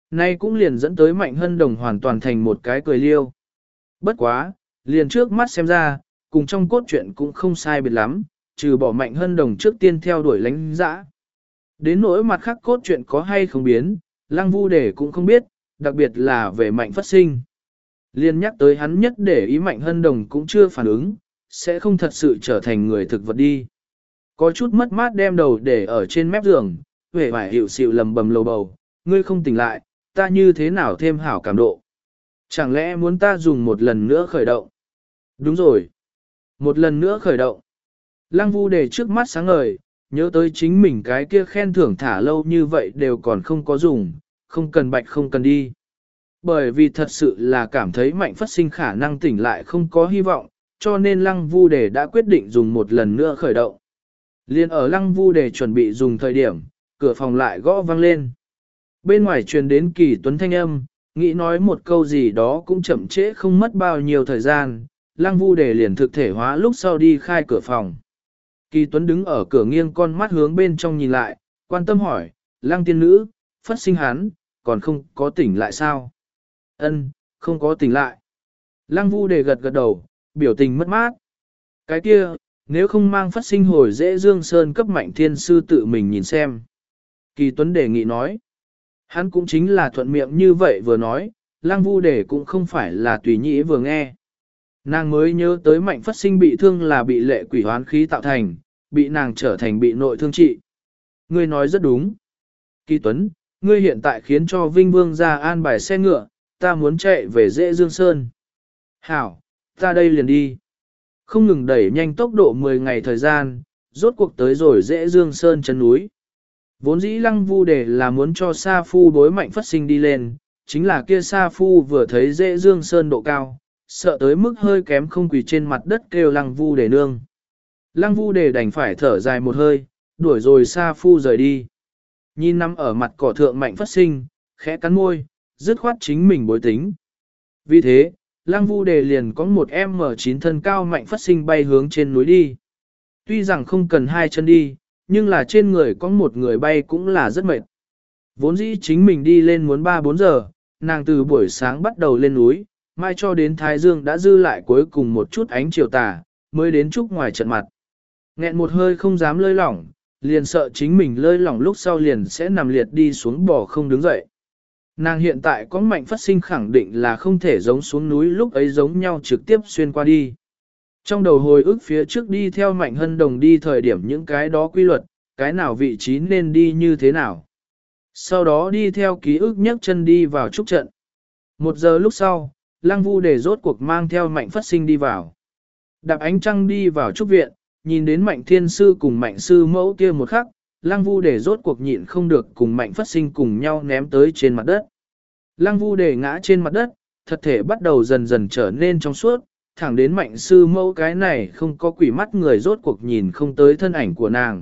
Nay cũng liền dẫn tới Mạnh Hân Đồng hoàn toàn thành một cái cười liêu. Bất quá, liền trước mắt xem ra, cùng trong cốt truyện cũng không sai biệt lắm, trừ bỏ Mạnh Hân Đồng trước tiên theo đuổi lánh dã. Đến nỗi mặt khác cốt truyện có hay không biến, Lăng Vu Đề cũng không biết, đặc biệt là về Mạnh Phất Sinh. Liên nhắc tới hắn nhất để ý Mạnh Hân Đồng cũng chưa phản ứng, sẽ không thật sự trở thành người thực vật đi. Có chút mất mát đem đầu để ở trên mép giường, vẻ vải hiệu xịu lầm bầm lầu bầu, ngươi không tỉnh lại, ta như thế nào thêm hảo cảm độ. Chẳng lẽ muốn ta dùng một lần nữa khởi động? Đúng rồi. Một lần nữa khởi động. Lăng Vu Đề trước mắt sáng ngời, nhớ tới chính mình cái kia khen thưởng thả lâu như vậy đều còn không có dùng, không cần bạch không cần đi. Bởi vì thật sự là cảm thấy Mạnh Phất Sinh khả năng tỉnh lại không có hy vọng, cho nên Lăng Vu Đề đã quyết định dùng một lần nữa khởi động. Liên ở Lăng Vu Đề chuẩn bị dùng thời điểm, cửa phòng lại gõ vang lên. Bên ngoài truyền đến Kỳ Tuấn thanh âm, nghĩ nói một câu gì đó cũng chậm trễ không mất bao nhiêu thời gian, Lăng Vu Đề liền thực thể hóa lúc sau đi khai cửa phòng. Kỳ Tuấn đứng ở cửa nghiêng con mắt hướng bên trong nhìn lại, quan tâm hỏi, Lăng tiên nữ, Phất Sinh hắn, còn không có tỉnh lại sao? Ân, không có tỉnh lại. Lăng Vu Đề gật gật đầu, biểu tình mất mát. Cái kia, nếu không mang Phất Sinh hồi dễ Dương Sơn cấp Mạnh Thiên Sư tự mình nhìn xem. Kỳ Tuấn đề nghị nói. Hắn cũng chính là thuận miệng như vậy vừa nói, Lăng Vu Đề cũng không phải là tùy nhĩ vừa nghe. Nàng mới nhớ tới Mạnh Phất Sinh bị thương là bị lệ quỷ hoán khí tạo thành, bị nàng trở thành bị nội thương trị. Ngươi nói rất đúng. Kỳ Tuấn, ngươi hiện tại khiến cho Vinh Vương ra an bài xe ngựa, ta muốn chạy về dễ Dương Sơn. Hảo, ta đây liền đi. Không ngừng đẩy nhanh tốc độ mười ngày thời gian, rốt cuộc tới rồi dễ Dương Sơn chân núi. Vốn dĩ Lăng Vu Đề là muốn cho Sa Phu đối Mạnh Phất Sinh đi lên, chính là kia Sa Phu vừa thấy dễ Dương Sơn độ cao, sợ tới mức hơi kém không quỳ trên mặt đất kêu Lăng Vu Đề nương. Lăng Vu Đề đành phải thở dài một hơi, đuổi rồi Sa Phu rời đi. Nhìn nằm ở mặt cỏ thượng Mạnh Phất Sinh, khẽ cắn môi, dứt khoát chính mình bối tính. Vì thế, Lăng Vu Đề liền có một em chín thân cao Mạnh Phất Sinh bay hướng trên núi đi. Tuy rằng không cần hai chân đi, nhưng là trên người có một người bay cũng là rất mệt. Vốn dĩ chính mình đi lên muốn ba bốn giờ, nàng từ buổi sáng bắt đầu lên núi, mai cho đến Thái Dương đã dư lại cuối cùng một chút ánh chiều tà, mới đến chút ngoài trận mặt. Nghẹn một hơi không dám lơi lỏng, liền sợ chính mình lơi lỏng lúc sau liền sẽ nằm liệt đi xuống bò không đứng dậy. Nàng hiện tại có Mạnh Phất Sinh khẳng định là không thể giống xuống núi lúc ấy giống nhau trực tiếp xuyên qua đi. Trong đầu hồi ức phía trước đi theo Mạnh Hân Đồng đi thời điểm những cái đó quy luật, cái nào vị trí nên đi như thế nào. Sau đó đi theo ký ức nhấc chân đi vào trúc trận. Một giờ lúc sau, Lăng Vu Đề rốt cuộc mang theo Mạnh Phất Sinh đi vào. Đạp ánh trăng đi vào trúc viện, nhìn đến Mạnh Thiên Sư cùng Mạnh Sư Mẫu kia một khắc, Lăng Vu Đề rốt cuộc nhịn không được cùng Mạnh Phất Sinh cùng nhau ném tới trên mặt đất. Lăng Vu Đề ngã trên mặt đất, thật thể bắt đầu dần dần trở nên trong suốt, thẳng đến Mạnh Sư Mẫu cái này không có quỷ mắt người rốt cuộc nhìn không tới thân ảnh của nàng.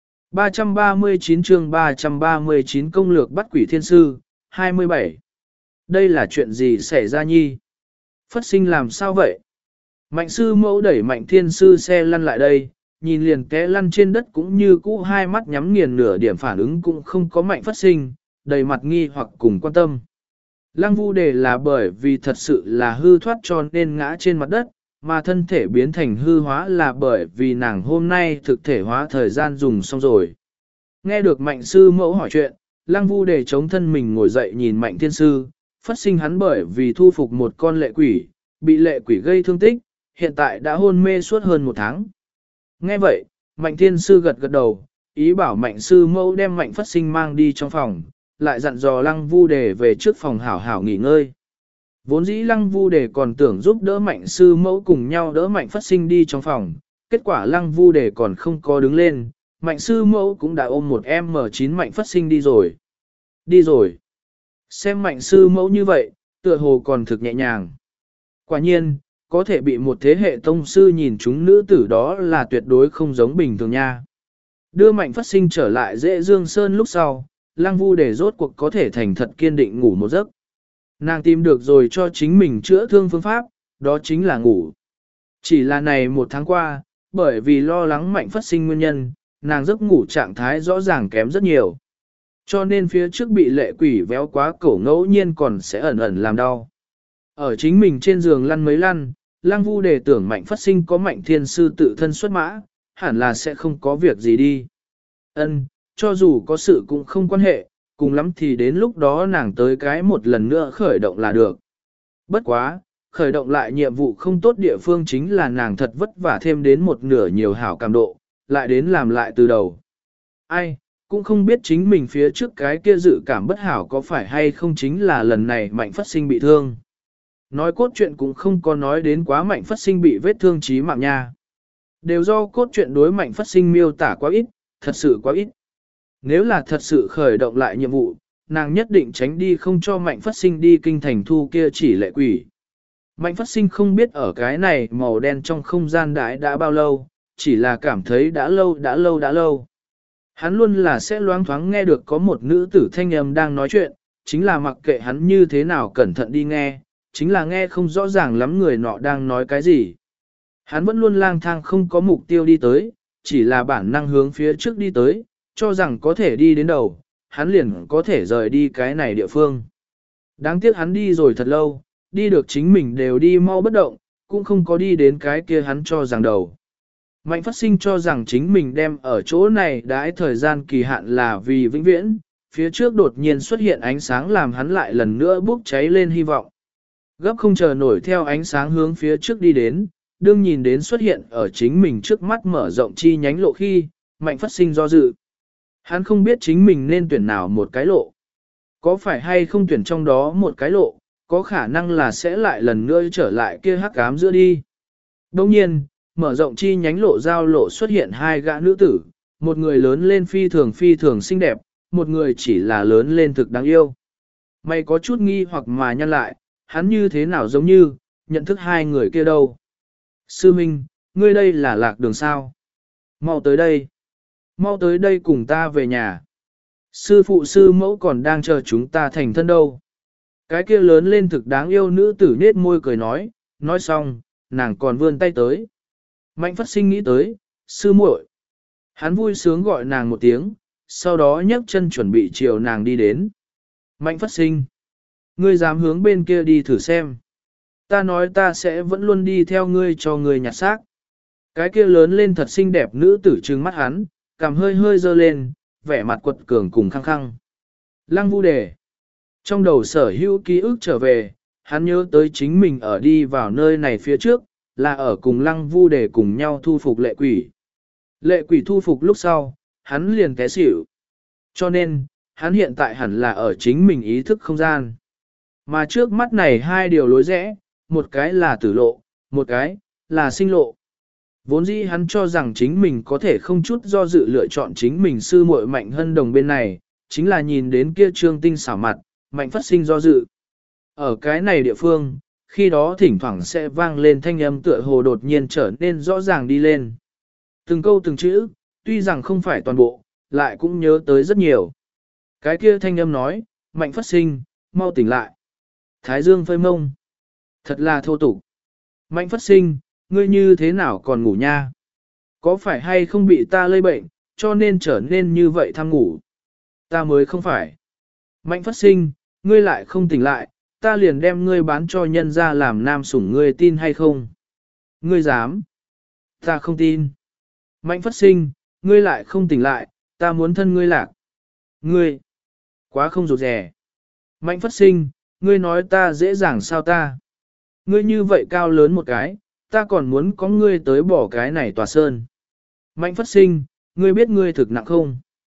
ba trăm ba mươi chín chương ba trăm ba mươi chín công lược bắt quỷ thiên sư, hai mươi bảy. Đây là chuyện gì xảy ra nhi? Phất Sinh làm sao vậy? Mạnh Sư Mẫu đẩy Mạnh Thiên Sư xe lăn lại đây, nhìn liền té lăn trên đất cũng như cũ hai mắt nhắm nghiền nửa điểm phản ứng cũng không có Mạnh Phất Sinh, đầy mặt nghi hoặc cùng quan tâm. Lăng Vu Đề là bởi vì thật sự là hư thoát cho nên ngã trên mặt đất, mà thân thể biến thành hư hóa là bởi vì nàng hôm nay thực thể hóa thời gian dùng xong rồi. Nghe được Mạnh Sư Mẫu hỏi chuyện, Lăng Vu Đề chống thân mình ngồi dậy nhìn Mạnh Thiên Sư, Phất Sinh hắn bởi vì thu phục một con lệ quỷ, bị lệ quỷ gây thương tích, hiện tại đã hôn mê suốt hơn một tháng. Nghe vậy, Mạnh Thiên Sư gật gật đầu, ý bảo Mạnh Sư Mẫu đem Mạnh Phất Sinh mang đi trong phòng, lại dặn dò Lăng Vu Đề về trước phòng hảo hảo nghỉ ngơi. Vốn dĩ Lăng Vu Đề còn tưởng giúp đỡ Mạnh Sư Mẫu cùng nhau đỡ Mạnh Phất Sinh đi trong phòng, kết quả Lăng Vu Đề còn không có đứng lên, Mạnh Sư Mẫu cũng đã ôm một em chín Mạnh Phất Sinh đi rồi. Đi rồi. Xem Mạnh Sư Mẫu như vậy, tựa hồ còn thực nhẹ nhàng. Quả nhiên, có thể bị một thế hệ tông sư nhìn chúng nữ tử đó là tuyệt đối không giống bình thường nha. Đưa Mạnh Phất Sinh trở lại dễ Dương Sơn lúc sau, Lăng Vu Đề rốt cuộc có thể thành thật kiên định ngủ một giấc. Nàng tìm được rồi cho chính mình chữa thương phương pháp, đó chính là ngủ. Chỉ là này một tháng qua, bởi vì lo lắng Mạnh Phất Sinh nguyên nhân, nàng giấc ngủ trạng thái rõ ràng kém rất nhiều. Cho nên phía trước bị lệ quỷ véo quá cổ ngẫu nhiên còn sẽ ẩn ẩn làm đau. Ở chính mình trên giường lăn mấy lăn, Lăng Vu Đề tưởng Mạnh Phát Sinh có Mạnh Thiên Sư tự thân xuất mã, hẳn là sẽ không có việc gì đi. Ân, cho dù có sự cũng không quan hệ, cùng lắm thì đến lúc đó nàng tới cái một lần nữa khởi động là được. Bất quá, khởi động lại nhiệm vụ không tốt địa phương chính là nàng thật vất vả thêm đến một nửa nhiều hảo cảm độ, lại đến làm lại từ đầu. Ai, cũng không biết chính mình phía trước cái kia dự cảm bất hảo có phải hay không chính là lần này Mạnh Phát Sinh bị thương. Nói cốt truyện cũng không có nói đến quá Mạnh Phát Sinh bị vết thương chí mạng nha. Đều do cốt truyện đối Mạnh Phát Sinh miêu tả quá ít, thật sự quá ít. Nếu là thật sự khởi động lại nhiệm vụ, nàng nhất định tránh đi không cho Mạnh Phát Sinh đi kinh thành thu kia chỉ lệ quỷ. Mạnh Phát Sinh không biết ở cái này màu đen trong không gian đại đã bao lâu, chỉ là cảm thấy đã lâu đã lâu đã lâu. Hắn luôn là sẽ loáng thoáng nghe được có một nữ tử thanh âm đang nói chuyện, chính là mặc kệ hắn như thế nào cẩn thận đi nghe, chính là nghe không rõ ràng lắm người nọ đang nói cái gì. Hắn vẫn luôn lang thang không có mục tiêu đi tới, chỉ là bản năng hướng phía trước đi tới, cho rằng có thể đi đến đầu, hắn liền có thể rời đi cái này địa phương. Đáng tiếc hắn đi rồi thật lâu, đi được chính mình đều đi mau bất động, cũng không có đi đến cái kia hắn cho rằng đầu. Mạnh Phát Sinh cho rằng chính mình đem ở chỗ này đãi thời gian kỳ hạn là vì vĩnh viễn, phía trước đột nhiên xuất hiện ánh sáng làm hắn lại lần nữa bốc cháy lên hy vọng. Gấp không chờ nổi theo ánh sáng hướng phía trước đi đến, đương nhìn đến xuất hiện ở chính mình trước mắt mở rộng chi nhánh lộ khi, Mạnh Phát Sinh do dự. Hắn không biết chính mình nên tuyển nào một cái lộ. Có phải hay không tuyển trong đó một cái lộ, có khả năng là sẽ lại lần nữa trở lại kia hắc ám giữa đi. Đồng nhiên, mở rộng chi nhánh lộ giao lộ xuất hiện hai gã nữ tử, một người lớn lên phi thường phi thường xinh đẹp, một người chỉ là lớn lên thực đáng yêu. Mày có chút nghi hoặc mà nhăn lại, hắn như thế nào giống như, nhận thức hai người kia đâu. Sư Minh, ngươi đây là lạc đường sao? Mau tới đây. Mau tới đây cùng ta về nhà. Sư phụ sư mẫu còn đang chờ chúng ta thành thân đâu. Cái kia lớn lên thực đáng yêu nữ tử nết môi cười nói, nói xong, nàng còn vươn tay tới. Mạnh Phát Sinh nghĩ tới, sư muội. Hắn vui sướng gọi nàng một tiếng, sau đó nhấc chân chuẩn bị chiều nàng đi đến. Mạnh Phát Sinh, ngươi dám hướng bên kia đi thử xem. Ta nói ta sẽ vẫn luôn đi theo ngươi cho ngươi nhặt xác. Cái kia lớn lên thật xinh đẹp nữ tử trừng mắt hắn, cằm hơi hơi dơ lên, vẻ mặt quật cường cùng khăng khăng. Lăng Vu Đề. Trong đầu sở hữu ký ức trở về, hắn nhớ tới chính mình ở đi vào nơi này phía trước, là ở cùng Lăng Vu Đề cùng nhau thu phục lệ quỷ. Lệ quỷ thu phục lúc sau, hắn liền té xỉu. Cho nên, hắn hiện tại hẳn là ở chính mình ý thức không gian. Mà trước mắt này hai điều lối rẽ, một cái là tử lộ, một cái là sinh lộ. Vốn dĩ hắn cho rằng chính mình có thể không chút do dự lựa chọn chính mình sư muội Mạnh Hân Đồng bên này, chính là nhìn đến kia trương tinh xảo mặt, Mạnh Phát Sinh do dự. Ở cái này địa phương, khi đó thỉnh thoảng sẽ vang lên thanh âm tựa hồ đột nhiên trở nên rõ ràng đi lên. Từng câu từng chữ, tuy rằng không phải toàn bộ, lại cũng nhớ tới rất nhiều. Cái kia thanh âm nói, Mạnh Phát Sinh, mau tỉnh lại. Thái dương phơi mông. Thật là thô tục. Mạnh Phát Sinh, ngươi như thế nào còn ngủ nha? Có phải hay không bị ta lây bệnh, cho nên trở nên như vậy tham ngủ? Ta mới không phải. Mạnh Phát Sinh, ngươi lại không tỉnh lại, ta liền đem ngươi bán cho nhân ra làm nam sủng, ngươi tin hay không? Ngươi dám? Ta không tin. Mạnh Phát Sinh, ngươi lại không tỉnh lại, ta muốn thân ngươi lạc. Ngươi, quá không rụt rè. Mạnh Phát Sinh, ngươi nói ta dễ dàng sao ta? Ngươi như vậy cao lớn một cái, ta còn muốn có ngươi tới bỏ cái này tòa sơn. Mạnh Phát Sinh, ngươi biết ngươi thực nặng không?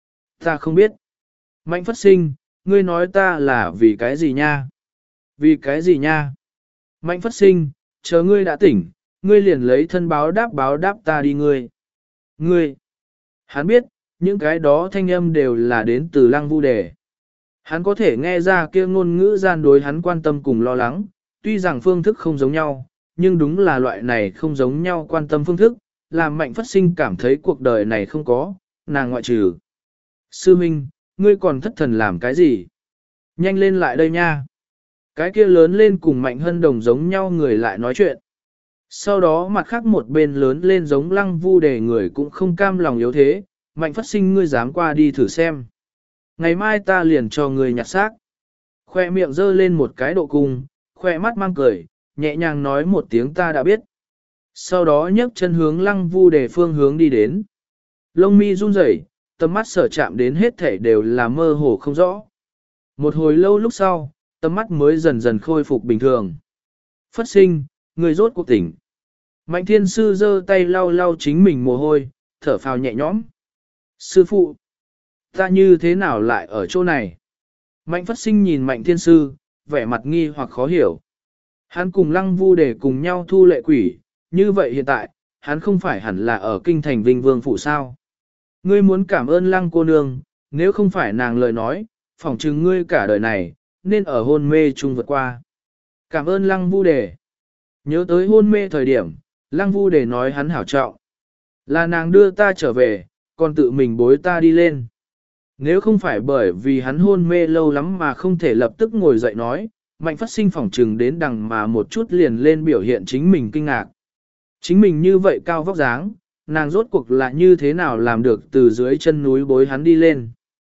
Ta không biết. Mạnh Phát Sinh, ngươi nói ta là vì cái gì nha? Vì cái gì nha? Mạnh Phát Sinh, chờ ngươi đã tỉnh, ngươi liền lấy thân báo đáp báo đáp ta đi ngươi. Ngươi, hắn biết, những cái đó thanh âm đều là đến từ Lăng Vu Đề. Hắn có thể nghe ra kia ngôn ngữ gian đối hắn quan tâm cùng lo lắng, tuy rằng phương thức không giống nhau, nhưng đúng là loại này không giống nhau quan tâm phương thức, làm Mạnh Phát Sinh cảm thấy cuộc đời này không có, nàng ngoại trừ. Sư Minh, ngươi còn thất thần làm cái gì? Nhanh lên lại đây nha. Cái kia lớn lên cùng Mạnh Hân Đồng giống nhau người lại nói chuyện. Sau đó mặt khác một bên lớn lên giống Lăng Vu Đề người cũng không cam lòng yếu thế, Mạnh Phát Sinh ngươi dám qua đi thử xem. ngày mai ta liền cho người nhặt xác. Khoe miệng giơ lên một cái độ cung, khoe mắt mang cười, nhẹ nhàng nói một tiếng ta đã biết. Sau đó nhấc chân hướng lăng vu để phương hướng đi đến. Lông mi run rẩy, tầm mắt sở chạm đến hết thể đều là mơ hồ không rõ. Một hồi lâu lúc sau, tầm mắt mới dần dần khôi phục bình thường. Phất sinh, người rốt cuộc tỉnh. Mạnh thiên sư giơ tay lau lau chính mình mồ hôi, thở phào nhẹ nhõm. Sư phụ, ta như thế nào lại ở chỗ này? Mạnh phất sinh nhìn mạnh thiên sư, vẻ mặt nghi hoặc khó hiểu. Hắn cùng lăng vu để cùng nhau thu lệ quỷ, như vậy hiện tại, hắn không phải hẳn là ở kinh thành Vinh Vương Phủ sao? Ngươi muốn cảm ơn lăng cô nương, nếu không phải nàng lời nói, phỏng chừng ngươi cả đời này, nên ở hôn mê chung vượt qua. Cảm ơn lăng vu đề. Nhớ tới hôn mê thời điểm, lăng vu đề nói hắn hảo trọng. Là nàng đưa ta trở về, còn tự mình bối ta đi lên. Nếu không phải bởi vì hắn hôn mê lâu lắm mà không thể lập tức ngồi dậy nói, mạnh phát sinh phỏng trừng đến đằng mà một chút liền lên biểu hiện chính mình kinh ngạc. Chính mình như vậy cao vóc dáng, nàng rốt cuộc là như thế nào làm được từ dưới chân núi bối hắn đi lên.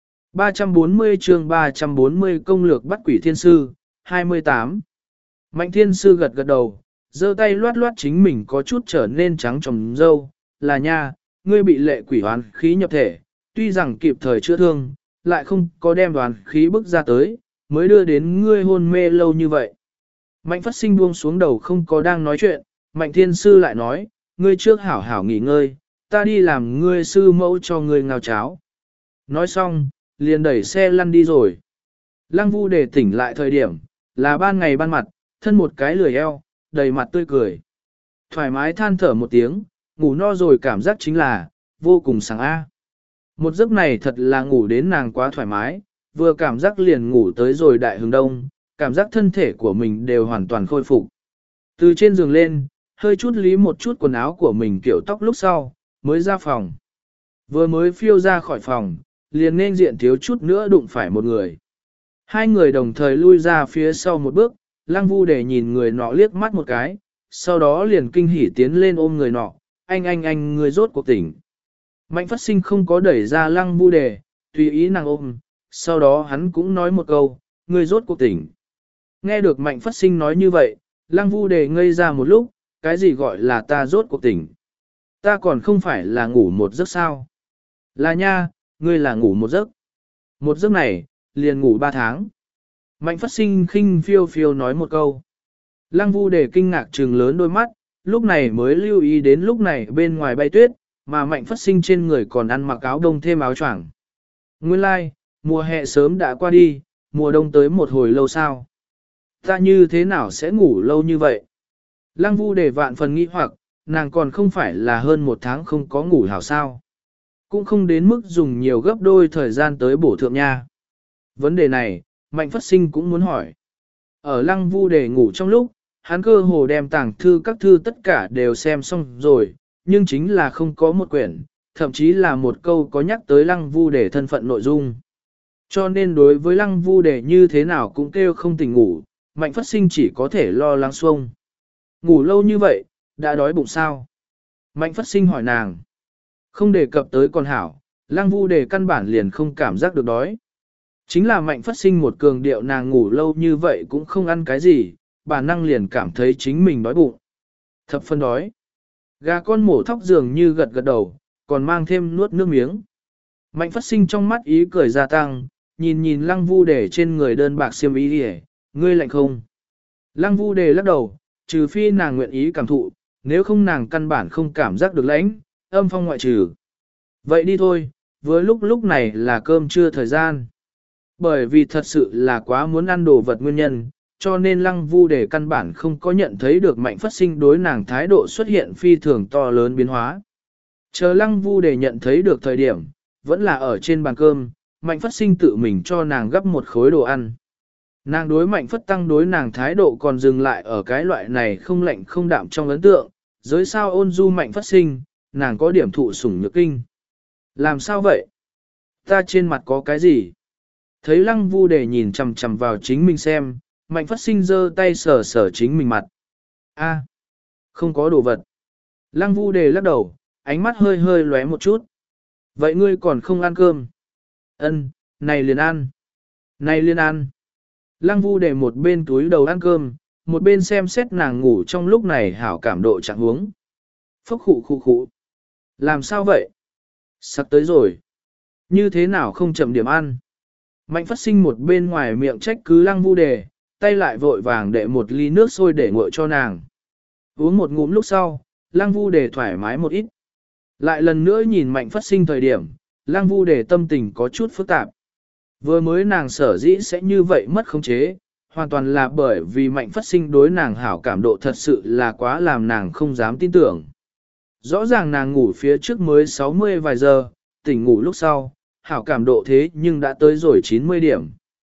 ba trăm bốn mươi chương ba trăm bốn mươi công lược bắt quỷ thiên sư, hai mươi tám. Mạnh thiên sư gật gật đầu, giơ tay loát loát chính mình có chút trở nên trắng trồng dâu, là nha, ngươi bị lệ quỷ hoán khí nhập thể, tuy rằng kịp thời chữa thương, lại không có đem đoàn khí bức ra tới, mới đưa đến ngươi hôn mê lâu như vậy. Mạnh phát sinh buông xuống đầu không có đang nói chuyện, mạnh thiên sư lại nói, ngươi trước hảo hảo nghỉ ngơi, ta đi làm ngươi sư mẫu cho ngươi ngao cháo. Nói xong, liền đẩy xe lăn đi rồi. Lăng vu để tỉnh lại thời điểm, là ban ngày ban mặt, thân một cái lười eo, đầy mặt tươi cười. Thoải mái than thở một tiếng, ngủ no rồi cảm giác chính là, vô cùng sáng a. Một giấc này thật là ngủ đến nàng quá thoải mái, vừa cảm giác liền ngủ tới rồi đại hướng đông, cảm giác thân thể của mình đều hoàn toàn khôi phục. Từ trên giường lên, hơi chút lý một chút quần áo của mình kiểu tóc lúc sau, mới ra phòng. Vừa mới phiêu ra khỏi phòng, liền nên diện thiếu chút nữa đụng phải một người. Hai người đồng thời lui ra phía sau một bước, lăng vu để nhìn người nọ liếc mắt một cái, sau đó liền kinh hỉ tiến lên ôm người nọ, anh anh anh người rốt cuộc tỉnh. Mạnh phát sinh không có đẩy ra lăng vu đề, tùy ý nàng ôm, sau đó hắn cũng nói một câu, người rốt cuộc tỉnh. Nghe được mạnh phát sinh nói như vậy, lăng vu đề ngây ra một lúc, cái gì gọi là ta rốt cuộc tỉnh. Ta còn không phải là ngủ một giấc sao. Là nha, ngươi là ngủ một giấc. Một giấc này, liền ngủ ba tháng. Mạnh phát sinh khinh phiêu phiêu nói một câu. Lăng vu đề kinh ngạc trừng lớn đôi mắt, lúc này mới lưu ý đến lúc này bên ngoài bay tuyết, mà mạnh phát sinh trên người còn ăn mặc áo đông thêm áo choàng. Nguyên lai, like, mùa hè sớm đã qua đi, mùa đông tới một hồi lâu sao. Ta như thế nào sẽ ngủ lâu như vậy? Lăng vu đề vạn phần nghi hoặc, nàng còn không phải là hơn một tháng không có ngủ hảo sao. Cũng không đến mức dùng nhiều gấp đôi thời gian tới bổ thượng nha. Vấn đề này, mạnh phát sinh cũng muốn hỏi. Ở lăng vu đề ngủ trong lúc, hắn cơ hồ đem tàng thư các thư tất cả đều xem xong rồi, nhưng chính là không có một quyển, thậm chí là một câu có nhắc tới lăng vu đề thân phận nội dung. Cho nên đối với lăng vu đề như thế nào cũng kêu không tỉnh ngủ, mạnh phát sinh chỉ có thể lo lắng xuông. Ngủ lâu như vậy, đã đói bụng sao? Mạnh phát sinh hỏi nàng. Không đề cập tới con hảo, lăng vu đề căn bản liền không cảm giác được đói. Chính là mạnh phát sinh một cường điệu nàng ngủ lâu như vậy cũng không ăn cái gì, bản năng liền cảm thấy chính mình đói bụng. Thập phân đói. Gà con mổ thóc dường như gật gật đầu, còn mang thêm nuốt nước miếng. Mạnh phát sinh trong mắt ý cười gia tăng, nhìn nhìn lăng vu đề trên người đơn bạc xiêm ý đi ngươi lạnh không? Lăng vu đề lắc đầu, trừ phi nàng nguyện ý cảm thụ, nếu không nàng căn bản không cảm giác được lãnh, âm phong ngoại trừ. Vậy đi thôi, với lúc lúc này là cơm trưa thời gian. Bởi vì thật sự là quá muốn ăn đồ vật nguyên nhân, cho nên lăng vu đề căn bản không có nhận thấy được mạnh phát sinh đối nàng thái độ xuất hiện phi thường to lớn biến hóa. Chờ lăng vu đề nhận thấy được thời điểm, vẫn là ở trên bàn cơm, mạnh phát sinh tự mình cho nàng gấp một khối đồ ăn. Nàng đối mạnh phất tăng đối nàng thái độ còn dừng lại ở cái loại này không lạnh không đạm trong ấn tượng, giới sao ôn du mạnh phát sinh, nàng có điểm thụ sủng nhược kinh. Làm sao vậy? Ta trên mặt có cái gì? Thấy lăng vu để nhìn chằm chằm vào chính mình xem, mạnh phát sinh giơ tay sờ sờ chính mình mặt. A, không có đồ vật. Lăng vu đề lắc đầu, ánh mắt hơi hơi lóe một chút. Vậy ngươi còn không ăn cơm? Ân, Này liền ăn. Này liền ăn. Lăng Vu để một bên túi đầu ăn cơm, một bên xem xét nàng ngủ trong lúc này hảo cảm độ trạng huống. Phốc khụ khụ khụ. Làm sao vậy? Sắp tới rồi. Như thế nào không chậm điểm ăn? Mạnh phát sinh một bên ngoài miệng trách cứ Lăng Vu đề, tay lại vội vàng đệ một ly nước sôi để nguội cho nàng. Uống một ngụm lúc sau, Lăng Vu đề thoải mái một ít. Lại lần nữa nhìn Mạnh phát sinh thời điểm, Lăng Vu đề tâm tình có chút phức tạp. Vừa mới nàng sở dĩ sẽ như vậy mất khống chế, hoàn toàn là bởi vì Mạnh phát sinh đối nàng hảo cảm độ thật sự là quá làm nàng không dám tin tưởng. Rõ ràng nàng ngủ phía trước mới sáu mươi vài giờ, tỉnh ngủ lúc sau, hảo cảm độ thế nhưng đã tới rồi chín mươi điểm.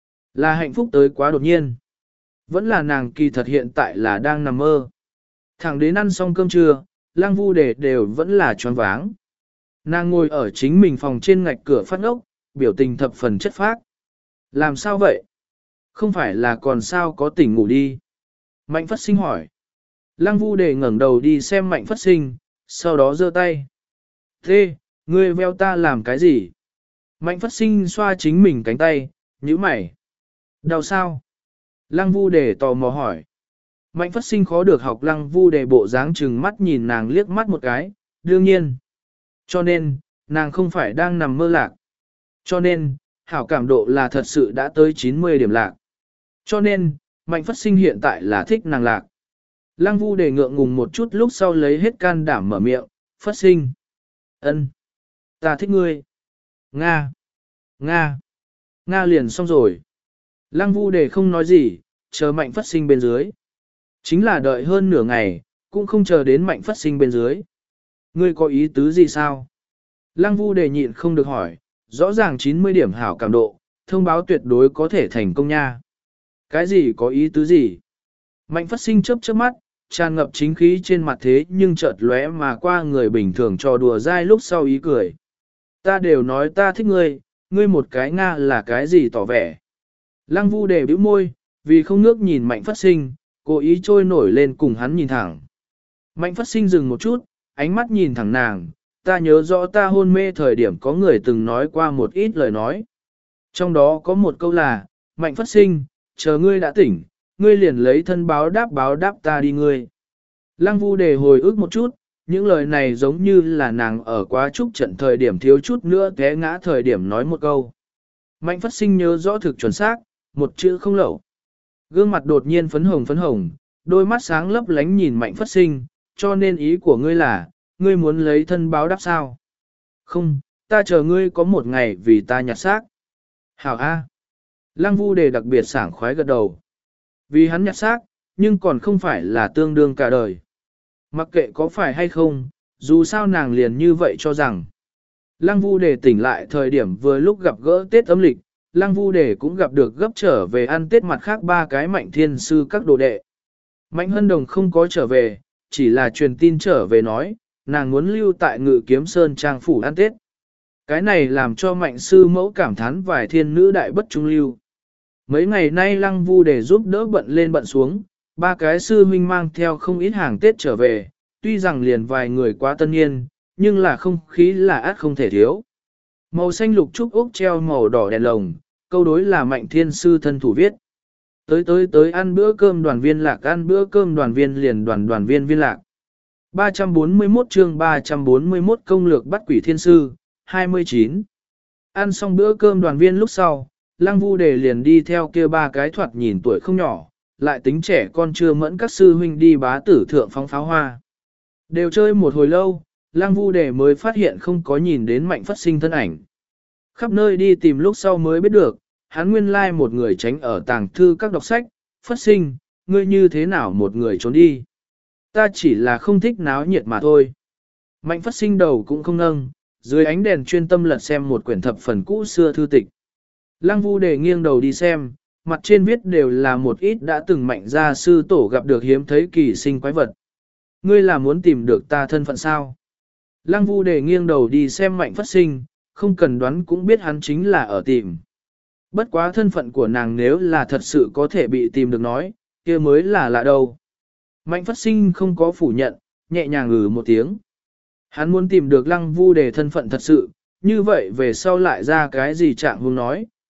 Là hạnh phúc tới quá đột nhiên. Vẫn là nàng kỳ thật hiện tại là đang nằm mơ. Thẳng đến ăn xong cơm trưa, Lăng Vu đề đều vẫn là choáng váng. Nàng ngồi ở chính mình phòng trên ngạch cửa phát ốc, biểu tình thập phần chất phác. Làm sao vậy? Không phải là còn sao có tỉnh ngủ đi. Mạnh phát sinh hỏi. Lăng Vu đề ngẩng đầu đi xem Mạnh phát sinh, sau đó giơ tay. Thế, ngươi veo ta làm cái gì? Mạnh phát sinh xoa chính mình cánh tay, nhíu mày. Đau sao? Lăng Vu đề tò mò hỏi. Mạnh phát sinh khó được học Lăng Vu đề bộ dáng chừng mắt nhìn nàng liếc mắt một cái, đương nhiên. Cho nên, nàng không phải đang nằm mơ lạc. Cho nên, hảo cảm độ là thật sự đã tới chín mươi điểm lạc. Cho nên, Mạnh phát sinh hiện tại là thích nàng lạc. Lăng Vu đề ngượng ngùng một chút lúc sau lấy hết can đảm mở miệng, phát sinh. Ân, ta thích ngươi. Nga. Nga. Nga liền xong rồi. Lăng Vu đề không nói gì, chờ Mạnh phát sinh bên dưới. Chính là đợi hơn nửa ngày, cũng không chờ đến Mạnh phát sinh bên dưới. Ngươi có ý tứ gì sao? Lăng Vu đề nhịn không được hỏi, rõ ràng chín mươi điểm hảo cảm độ, thông báo tuyệt đối có thể thành công nha. Cái gì có ý tứ gì? Mạnh phát sinh chớp chớp mắt, tràn ngập chính khí trên mặt thế nhưng chợt lóe mà qua người bình thường trò đùa dai lúc sau ý cười. Ta đều nói ta thích ngươi, ngươi một cái Nga là cái gì tỏ vẻ. Lăng Vu đề bĩu môi, vì không nước nhìn Mạnh phát sinh, cố ý trôi nổi lên cùng hắn nhìn thẳng. Mạnh phát sinh dừng một chút, ánh mắt nhìn thẳng nàng, ta nhớ rõ ta hôn mê thời điểm có người từng nói qua một ít lời nói. Trong đó có một câu là, Mạnh phát sinh, chờ ngươi đã tỉnh, ngươi liền lấy thân báo đáp báo đáp ta đi ngươi. Lăng Vu đề hồi ức một chút, những lời này giống như là nàng ở quá trúc trận thời điểm thiếu chút nữa té ngã thời điểm nói một câu. Mạnh phát sinh nhớ rõ thực chuẩn xác, một chữ không lẩu. Gương mặt đột nhiên phấn hồng phấn hồng, đôi mắt sáng lấp lánh nhìn Mạnh phát sinh, cho nên ý của ngươi là, ngươi muốn lấy thân báo đáp sao? Không, ta chờ ngươi có một ngày vì ta nhặt xác. Hảo A. Lăng Vu đề đặc biệt sảng khoái gật đầu. Vì hắn nhặt xác, nhưng còn không phải là tương đương cả đời. Mặc kệ có phải hay không, dù sao nàng liền như vậy cho rằng. Lăng Vu đề tỉnh lại thời điểm vừa lúc gặp gỡ Tết âm lịch, Lăng Vu đề cũng gặp được gấp trở về ăn Tết mặt khác ba cái Mạnh thiên sư các đồ đệ. Mạnh Hân Đồng không có trở về, chỉ là truyền tin trở về nói, nàng muốn lưu tại Ngự Kiếm Sơn trang phủ ăn Tết. Cái này làm cho Mạnh sư mẫu cảm thán vài thiên nữ đại bất trung lưu. Mấy ngày nay Lăng Vu đề giúp đỡ bận lên bận xuống, ba cái sư huynh mang theo không ít hàng Tết trở về, tuy rằng liền vài người quá tân niên, nhưng là không khí là át không thể thiếu. Màu xanh lục trúc ốc treo màu đỏ đèn lồng, câu đối là Mạnh thiên sư thân thủ viết. Tới tới tới ăn bữa cơm đoàn viên lạc, ăn bữa cơm đoàn viên liền đoàn đoàn viên viên lạc. ba trăm bốn mươi mốt chương ba trăm bốn mươi mốt công lược bắt quỷ thiên sư, hai mươi chín. Ăn xong bữa cơm đoàn viên lúc sau, Lăng Vu đề liền đi theo kia ba cái thoạt nhìn tuổi không nhỏ, lại tính trẻ con chưa mẫn các sư huynh đi bá tử thượng phóng pháo hoa. Đều chơi một hồi lâu, Lăng Vu đề mới phát hiện không có nhìn đến Mạnh phát sinh thân ảnh. Khắp nơi đi tìm lúc sau mới biết được, hắn nguyên lai một người tránh ở tàng thư các đọc sách, phát sinh, ngươi như thế nào một người trốn đi. Ta chỉ là không thích náo nhiệt mà thôi. Mạnh phát sinh đầu cũng không nâng, dưới ánh đèn chuyên tâm lật xem một quyển thập phần cũ xưa thư tịch. Lăng Vu đề nghiêng đầu đi xem, mặt trên viết đều là một ít đã từng Mạnh gia sư tổ gặp được hiếm thấy kỳ sinh quái vật. Ngươi là muốn tìm được ta thân phận sao? Lăng Vu đề nghiêng đầu đi xem Mạnh phát sinh, không cần đoán cũng biết hắn chính là ở tìm. Bất quá thân phận của nàng nếu là thật sự có thể bị tìm được nói, kia mới là lạ đâu. Mạnh phát sinh không có phủ nhận, nhẹ nhàng ngừ một tiếng. Hắn muốn tìm được Lăng Vu đề thân phận thật sự, như vậy về sau lại ra cái gì trạng huống nói,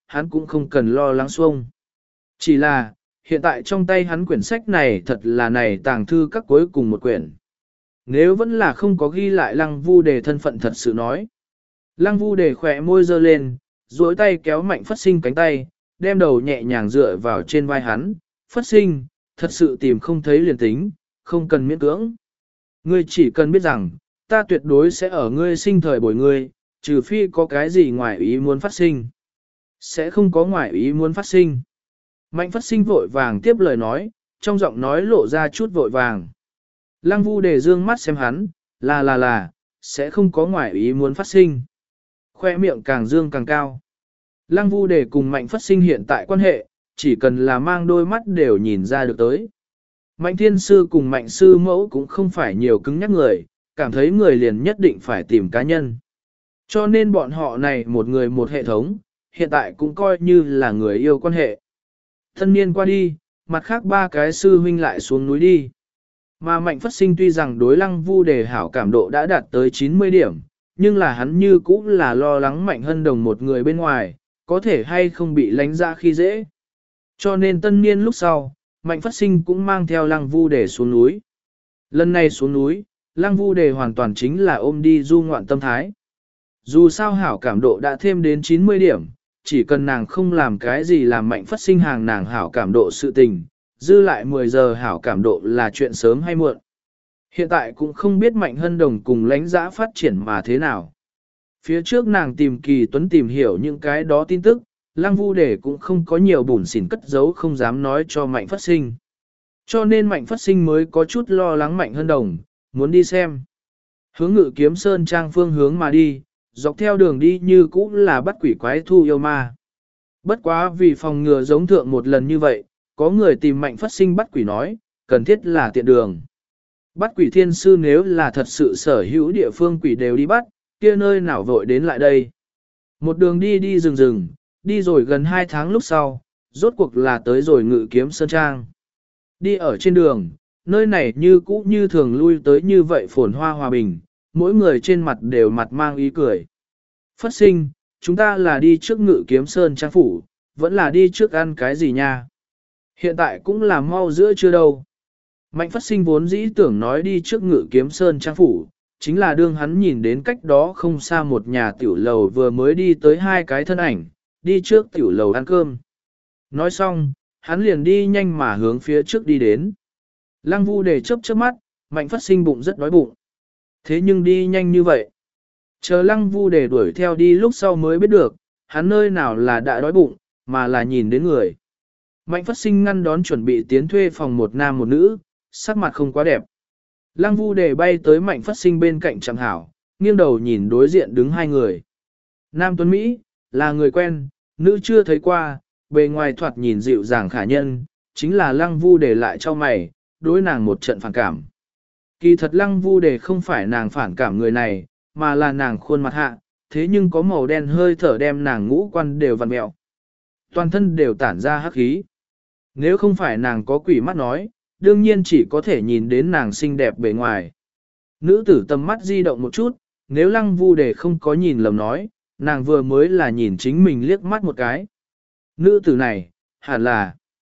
hắn cũng không cần lo lắng xuông. Chỉ là, hiện tại trong tay hắn quyển sách này thật là này tàng thư các cuối cùng một quyển. Nếu vẫn là không có ghi lại lăng vu đề thân phận thật sự nói. Lăng vu đề khỏe môi dơ lên, duỗi tay kéo Mạnh Phất Sinh cánh tay, đem đầu nhẹ nhàng dựa vào trên vai hắn. Phất Sinh, thật sự tìm không thấy liền tính, không cần miễn cưỡng. Ngươi chỉ cần biết rằng, ta tuyệt đối sẽ ở ngươi sinh thời bồi ngươi, trừ phi có cái gì ngoài ý muốn phát sinh. Sẽ không có ngoài ý muốn phát sinh. Mạnh Phất Sinh vội vàng tiếp lời nói, trong giọng nói lộ ra chút vội vàng. Lăng Vu Đề dương mắt xem hắn, là là là, sẽ không có ngoài ý muốn phát sinh. Khoe miệng càng dương càng cao. Lăng Vu Đề cùng Mạnh Phất Sinh hiện tại quan hệ, chỉ cần là mang đôi mắt đều nhìn ra được tới. Mạnh Thiên Sư cùng Mạnh Sư Mẫu cũng không phải nhiều cứng nhắc người, cảm thấy người liền nhất định phải tìm cá nhân. Cho nên bọn họ này một người một hệ thống, hiện tại cũng coi như là người yêu quan hệ. Thân niên qua đi, mặt khác ba cái sư huynh lại xuống núi đi. Mà Mạnh Phất Sinh tuy rằng đối Lăng Vu Đề hảo cảm độ đã đạt tới chín mươi điểm, nhưng là hắn như cũng là lo lắng Mạnh Hân Đồng một người bên ngoài, có thể hay không bị lánh ra khi dễ. Cho nên tân niên lúc sau, Mạnh Phất Sinh cũng mang theo Lăng Vu Đề xuống núi. Lần này xuống núi, Lăng Vu Đề hoàn toàn chính là ôm đi du ngoạn tâm thái. Dù sao hảo cảm độ đã thêm đến chín mươi điểm, chỉ cần nàng không làm cái gì làm Mạnh Phất Sinh hàng nàng hảo cảm độ sự tình, dư lại mười giờ hảo cảm độ là chuyện sớm hay muộn. Hiện tại cũng không biết Mạnh Hân Đồng cùng lãnh giã phát triển mà thế nào. Phía trước nàng tìm Kỳ Tuấn tìm hiểu những cái đó tin tức, Lăng Vu Đề cũng không có nhiều bùn xỉn cất giấu không dám nói cho Mạnh Phất Sinh. Cho nên Mạnh Phất Sinh mới có chút lo lắng Mạnh Hân Đồng, muốn đi xem. Hướng Ngự Kiếm Sơn trang phương hướng mà đi, dọc theo đường đi như cũ là bắt quỷ quái thu yêu ma. Bất quá vì phòng ngừa giống thượng một lần như vậy, có người tìm Mạnh Phất Sinh bắt quỷ nói, cần thiết là tiện đường. Bắt quỷ thiên sư nếu là thật sự sở hữu địa phương quỷ đều đi bắt, kia nơi nào vội đến lại đây. Một đường đi đi rừng rừng, đi rồi gần hai tháng lúc sau, rốt cuộc là tới rồi Ngự Kiếm Sơn trang. Đi ở trên đường, nơi này như cũ như thường lui tới như vậy phồn hoa hòa bình, mỗi người trên mặt đều mặt mang ý cười. Phất Sinh, chúng ta là đi trước Ngự Kiếm Sơn trang phủ, vẫn là đi trước ăn cái gì nha? Hiện tại cũng là mau giữa chưa đâu. Mạnh Phất Sinh vốn dĩ tưởng nói đi trước Ngự Kiếm Sơn trang phủ, chính là đương hắn nhìn đến cách đó không xa một nhà tiểu lầu vừa mới đi tới hai cái thân ảnh, đi trước tiểu lầu ăn cơm. Nói xong, hắn liền đi nhanh mà hướng phía trước đi đến. Lăng Vu Đề chớp chớp mắt, Mạnh Phất Sinh bụng rất đói bụng. Thế nhưng đi nhanh như vậy. Chờ Lăng Vu Đề đuổi theo đi lúc sau mới biết được, hắn nơi nào là đã đói bụng, mà là nhìn đến người. Mạnh Phất Sinh ngăn đón chuẩn bị tiến thuê phòng một nam một nữ, sắc mặt không quá đẹp. Lăng Vu Đề bay tới Mạnh Phất Sinh bên cạnh chẳng hảo, nghiêng đầu nhìn đối diện đứng hai người. Nam Tuấn Mỹ, là người quen, nữ chưa thấy qua, bề ngoài thoạt nhìn dịu dàng khả nhân, chính là Lăng Vu Đề lại cho mày, đối nàng một trận phản cảm. Kỳ thật Lăng Vu Đề không phải nàng phản cảm người này, mà là nàng khuôn mặt hạ, thế nhưng có màu đen hơi thở đem nàng ngũ quan đều vặn mẹo. Toàn thân đều tản ra hắc khí. Nếu không phải nàng có quỷ mắt nói, đương nhiên chỉ có thể nhìn đến nàng xinh đẹp bề ngoài. Nữ tử tầm mắt di động một chút, nếu Lăng Vu Đề không có nhìn lầm nói, nàng vừa mới là nhìn chính mình liếc mắt một cái. Nữ tử này, hẳn là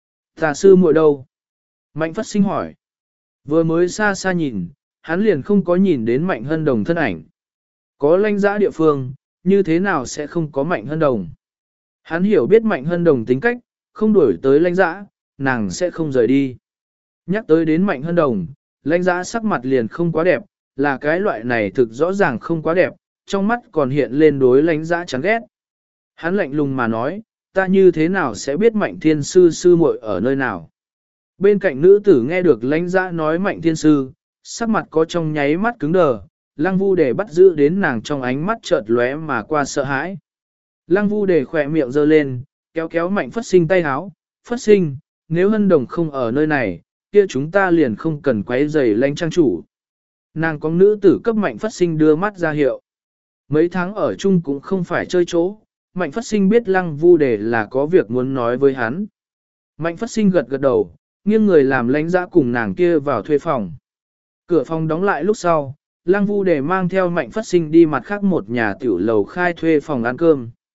tà sư muội đâu? Mạnh Phất Sinh hỏi. Vừa mới xa xa nhìn, hắn liền không có nhìn đến Mạnh Hân Đồng thân ảnh. Có lãnh giã địa phương, như thế nào sẽ không có Mạnh Hân Đồng? Hắn hiểu biết Mạnh Hân Đồng tính cách, không đuổi tới lãnh giã, nàng sẽ không rời đi. Nhắc tới đến Mạnh Hân Đồng, lãnh giã sắc mặt liền không quá đẹp, là cái loại này thực rõ ràng không quá đẹp, trong mắt còn hiện lên đối lãnh giã chán ghét. Hắn lạnh lùng mà nói, ta như thế nào sẽ biết Mạnh Thiên Sư sư muội ở nơi nào? Bên cạnh nữ tử nghe được lãnh giã nói Mạnh Thiên Sư, sắc mặt có trong nháy mắt cứng đờ, Lăng Vu Đề bắt giữ đến nàng trong ánh mắt chợt lóe mà qua sợ hãi. Lăng Vu Đề khỏe miệng giơ lên, kéo kéo Mạnh Phất Sinh tay háo, Phất Sinh, nếu Hân Đồng không ở nơi này, kia chúng ta liền không cần quấy rầy lãnh trang chủ. Nàng có nữ tử cấp Mạnh Phất Sinh đưa mắt ra hiệu. Mấy tháng ở chung cũng không phải chơi chỗ, Mạnh Phất Sinh biết Lăng Vu Đề là có việc muốn nói với hắn. Mạnh Phất Sinh gật gật đầu, nghiêng người làm lãnh giã cùng nàng kia vào thuê phòng. Cửa phòng đóng lại lúc sau, Lăng Vu Đề mang theo Mạnh Phất Sinh đi mặt khác một nhà tiểu lầu khai thuê phòng ăn cơm.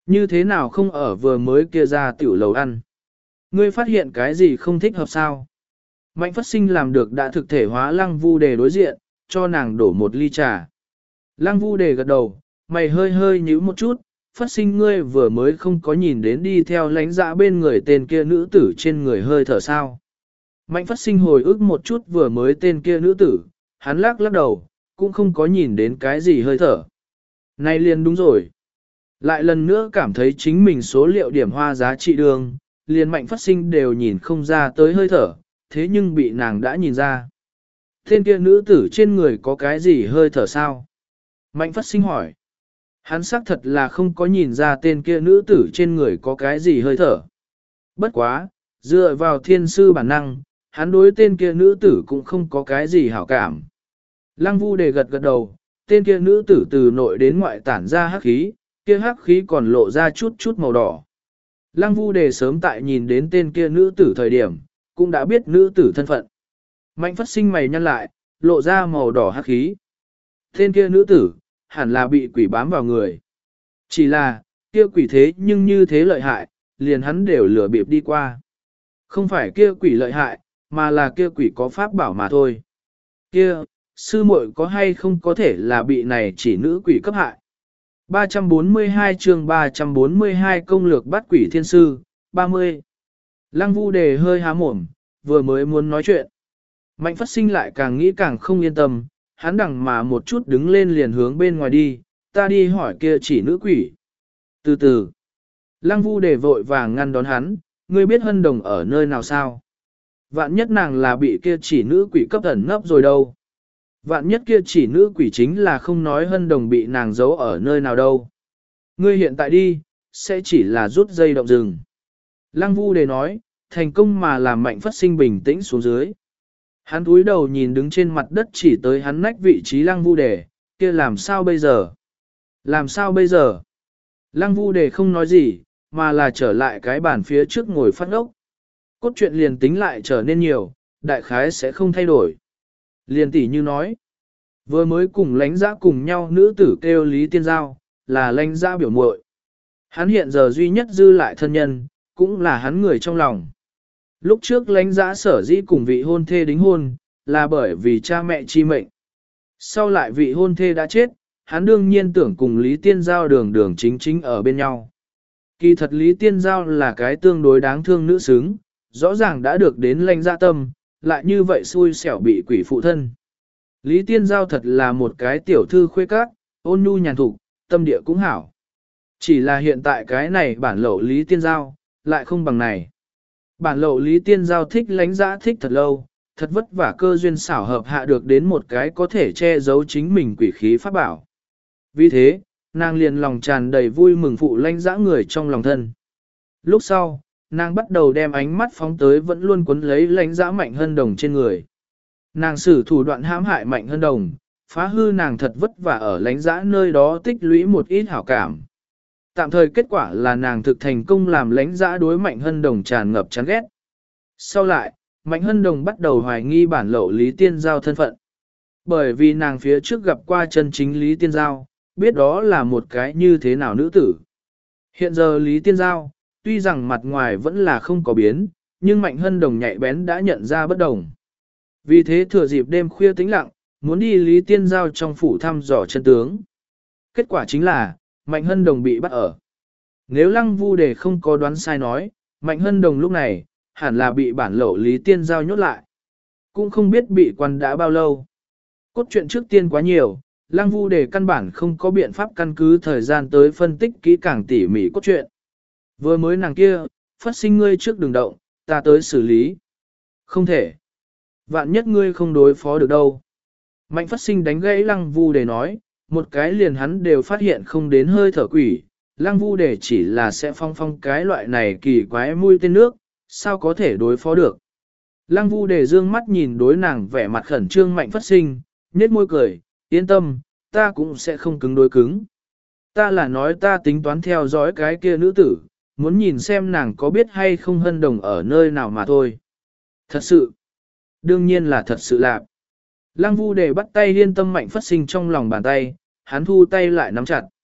Như thế nào không ở vừa mới kia ra tiểu lầu ăn? Ngươi phát hiện cái gì không thích hợp sao? Mạnh Phất Sinh làm được đã thực thể hóa Lăng Vu Đề đối diện, cho nàng đổ một ly trà. Lăng Vu Đề gật đầu, mày hơi hơi nhíu một chút, Phất Sinh ngươi vừa mới không có nhìn đến đi theo lánh dã bên người tên kia nữ tử trên người hơi thở sao. Mạnh Phất Sinh hồi ức một chút vừa mới tên kia nữ tử, hắn lắc lắc đầu, cũng không có nhìn đến cái gì hơi thở. Này liền đúng rồi. Lại lần nữa cảm thấy chính mình số liệu điểm hoa giá trị đường, liền Mạnh Phất Sinh đều nhìn không ra tới hơi thở, thế nhưng bị nàng đã nhìn ra. Tên kia nữ tử trên người có cái gì hơi thở sao? Mạnh Phất Sinh hỏi. Hắn xác thật là không có nhìn ra tên kia nữ tử trên người có cái gì hơi thở. Bất quá, dựa vào thiên sư bản năng, hắn đối tên kia nữ tử cũng không có cái gì hảo cảm. Lăng Vu Đề gật gật đầu, tên kia nữ tử từ nội đến ngoại tản ra hắc khí, kia hắc khí còn lộ ra chút chút màu đỏ. Lăng Vu Đề sớm tại nhìn đến tên kia nữ tử thời điểm, cũng đã biết nữ tử thân phận. Mạnh Phất Sinh mày nhăn lại, lộ ra màu đỏ hắc khí. Tên kia nữ tử, hẳn là bị quỷ bám vào người. Chỉ là, kia quỷ thế nhưng như thế lợi hại, liền hắn đều lừa bịp đi qua. Không phải kia quỷ lợi hại, mà là kia quỷ có pháp bảo mà thôi. Kia, sư muội có hay không có thể là bị này chỉ nữ quỷ cấp hại. ba trăm bốn mươi hai chương ba trăm bốn mươi hai công lược bắt quỷ thiên sư, ba mươi. Lăng Vu Đề hơi há mồm, vừa mới muốn nói chuyện. Mạnh Phất Sinh lại càng nghĩ càng không yên tâm, hắn đằng mà một chút đứng lên liền hướng bên ngoài đi, ta đi hỏi kia chỉ nữ quỷ. Từ từ, Lăng Vu Đề vội vàng ngăn đón hắn, ngươi biết Hân Đồng ở nơi nào sao? Vạn nhất nàng là bị kia chỉ nữ quỷ cấp ẩn nấp rồi đâu. Vạn nhất kia chỉ nữ quỷ chính là không nói Hân Đồng bị nàng giấu ở nơi nào đâu. Ngươi hiện tại đi, sẽ chỉ là rút dây động rừng. Lăng Vu Đề nói, thành công mà làm Mạnh Phất Sinh bình tĩnh xuống dưới. Hắn cúi đầu nhìn đứng trên mặt đất chỉ tới hắn nách vị trí Lăng Vu Đề, kia làm sao bây giờ? Làm sao bây giờ? Lăng Vu Đề không nói gì, mà là trở lại cái bàn phía trước ngồi phát ốc. Cốt truyện liền tính lại trở nên nhiều, đại khái sẽ không thay đổi. Liền tỷ như nói, vừa mới cùng lánh giã cùng nhau nữ tử kêu Lý Tiên Giao, là lánh giã biểu muội. Hắn hiện giờ duy nhất dư lại thân nhân, cũng là hắn người trong lòng. Lúc trước lánh giã sở dĩ cùng vị hôn thê đính hôn, là bởi vì cha mẹ chi mệnh. Sau lại vị hôn thê đã chết, hắn đương nhiên tưởng cùng Lý Tiên Giao đường đường chính chính ở bên nhau. Kỳ thật Lý Tiên Giao là cái tương đối đáng thương nữ xứng, rõ ràng đã được đến lánh giã tâm, lại như vậy xui xẻo bị quỷ phụ thân. Lý Tiên Giao thật là một cái tiểu thư khuê các, ôn nhu nhàn thục, tâm địa cũng hảo. Chỉ là hiện tại cái này bản lậu Lý Tiên Giao, lại không bằng này. Bản lậu Lý Tiên Giao thích lánh giã thích thật lâu, thật vất vả cơ duyên xảo hợp hạ được đến một cái có thể che giấu chính mình quỷ khí pháp bảo. Vì thế, nàng liền lòng tràn đầy vui mừng phụ lánh giã người trong lòng thân. Lúc sau, nàng bắt đầu đem ánh mắt phóng tới vẫn luôn cuốn lấy lánh giã Mạnh Hân Đồng trên người. Nàng sử thủ đoạn hãm hại Mạnh Hân Đồng, phá hư nàng thật vất vả ở lánh giã nơi đó tích lũy một ít hảo cảm. Tạm thời kết quả là nàng thực thành công làm lánh giã đối Mạnh Hân Đồng tràn ngập chán ghét. Sau lại, Mạnh Hân Đồng bắt đầu hoài nghi bản lậu Lý Tiên Giao thân phận. Bởi vì nàng phía trước gặp qua chân chính Lý Tiên Giao, biết đó là một cái như thế nào nữ tử. Hiện giờ Lý Tiên Giao, tuy rằng mặt ngoài vẫn là không có biến, nhưng Mạnh Hân Đồng nhạy bén đã nhận ra bất đồng. Vì thế thừa dịp đêm khuya tĩnh lặng, muốn đi Lý Tiên Giao trong phủ thăm dò chân tướng. Kết quả chính là, Mạnh Hân Đồng bị bắt ở. Nếu Lăng Vu Đề không có đoán sai nói, Mạnh Hân Đồng lúc này, hẳn là bị bản lậu Lý Tiên Giao nhốt lại. Cũng không biết bị quan đã bao lâu. Cốt truyện trước tiên quá nhiều, Lăng Vu Đề căn bản không có biện pháp căn cứ thời gian tới phân tích kỹ càng tỉ mỉ cốt truyện. Vừa mới nàng kia, phát sinh ngươi trước đường động, ta tới xử lý. Không thể. Vạn nhất ngươi không đối phó được đâu. Mạnh phát sinh đánh gãy Lăng Vu Đề nói, một cái liền hắn đều phát hiện không đến hơi thở quỷ. Lăng Vu Đề chỉ là sẽ phong phong cái loại này kỳ quái mũi tên nước, sao có thể đối phó được. Lăng Vu Đề dương mắt nhìn đối nàng vẻ mặt khẩn trương Mạnh phát sinh, nhếch môi cười, yên tâm, ta cũng sẽ không cứng đối cứng. Ta là nói ta tính toán theo dõi cái kia nữ tử, muốn nhìn xem nàng có biết hay không Hân Đồng ở nơi nào mà thôi. Thật sự, đương nhiên là thật sự lạc. Lăng Vu Đề bắt tay yên tâm Mạnh phát sinh trong lòng bàn tay, hắn thu tay lại nắm chặt.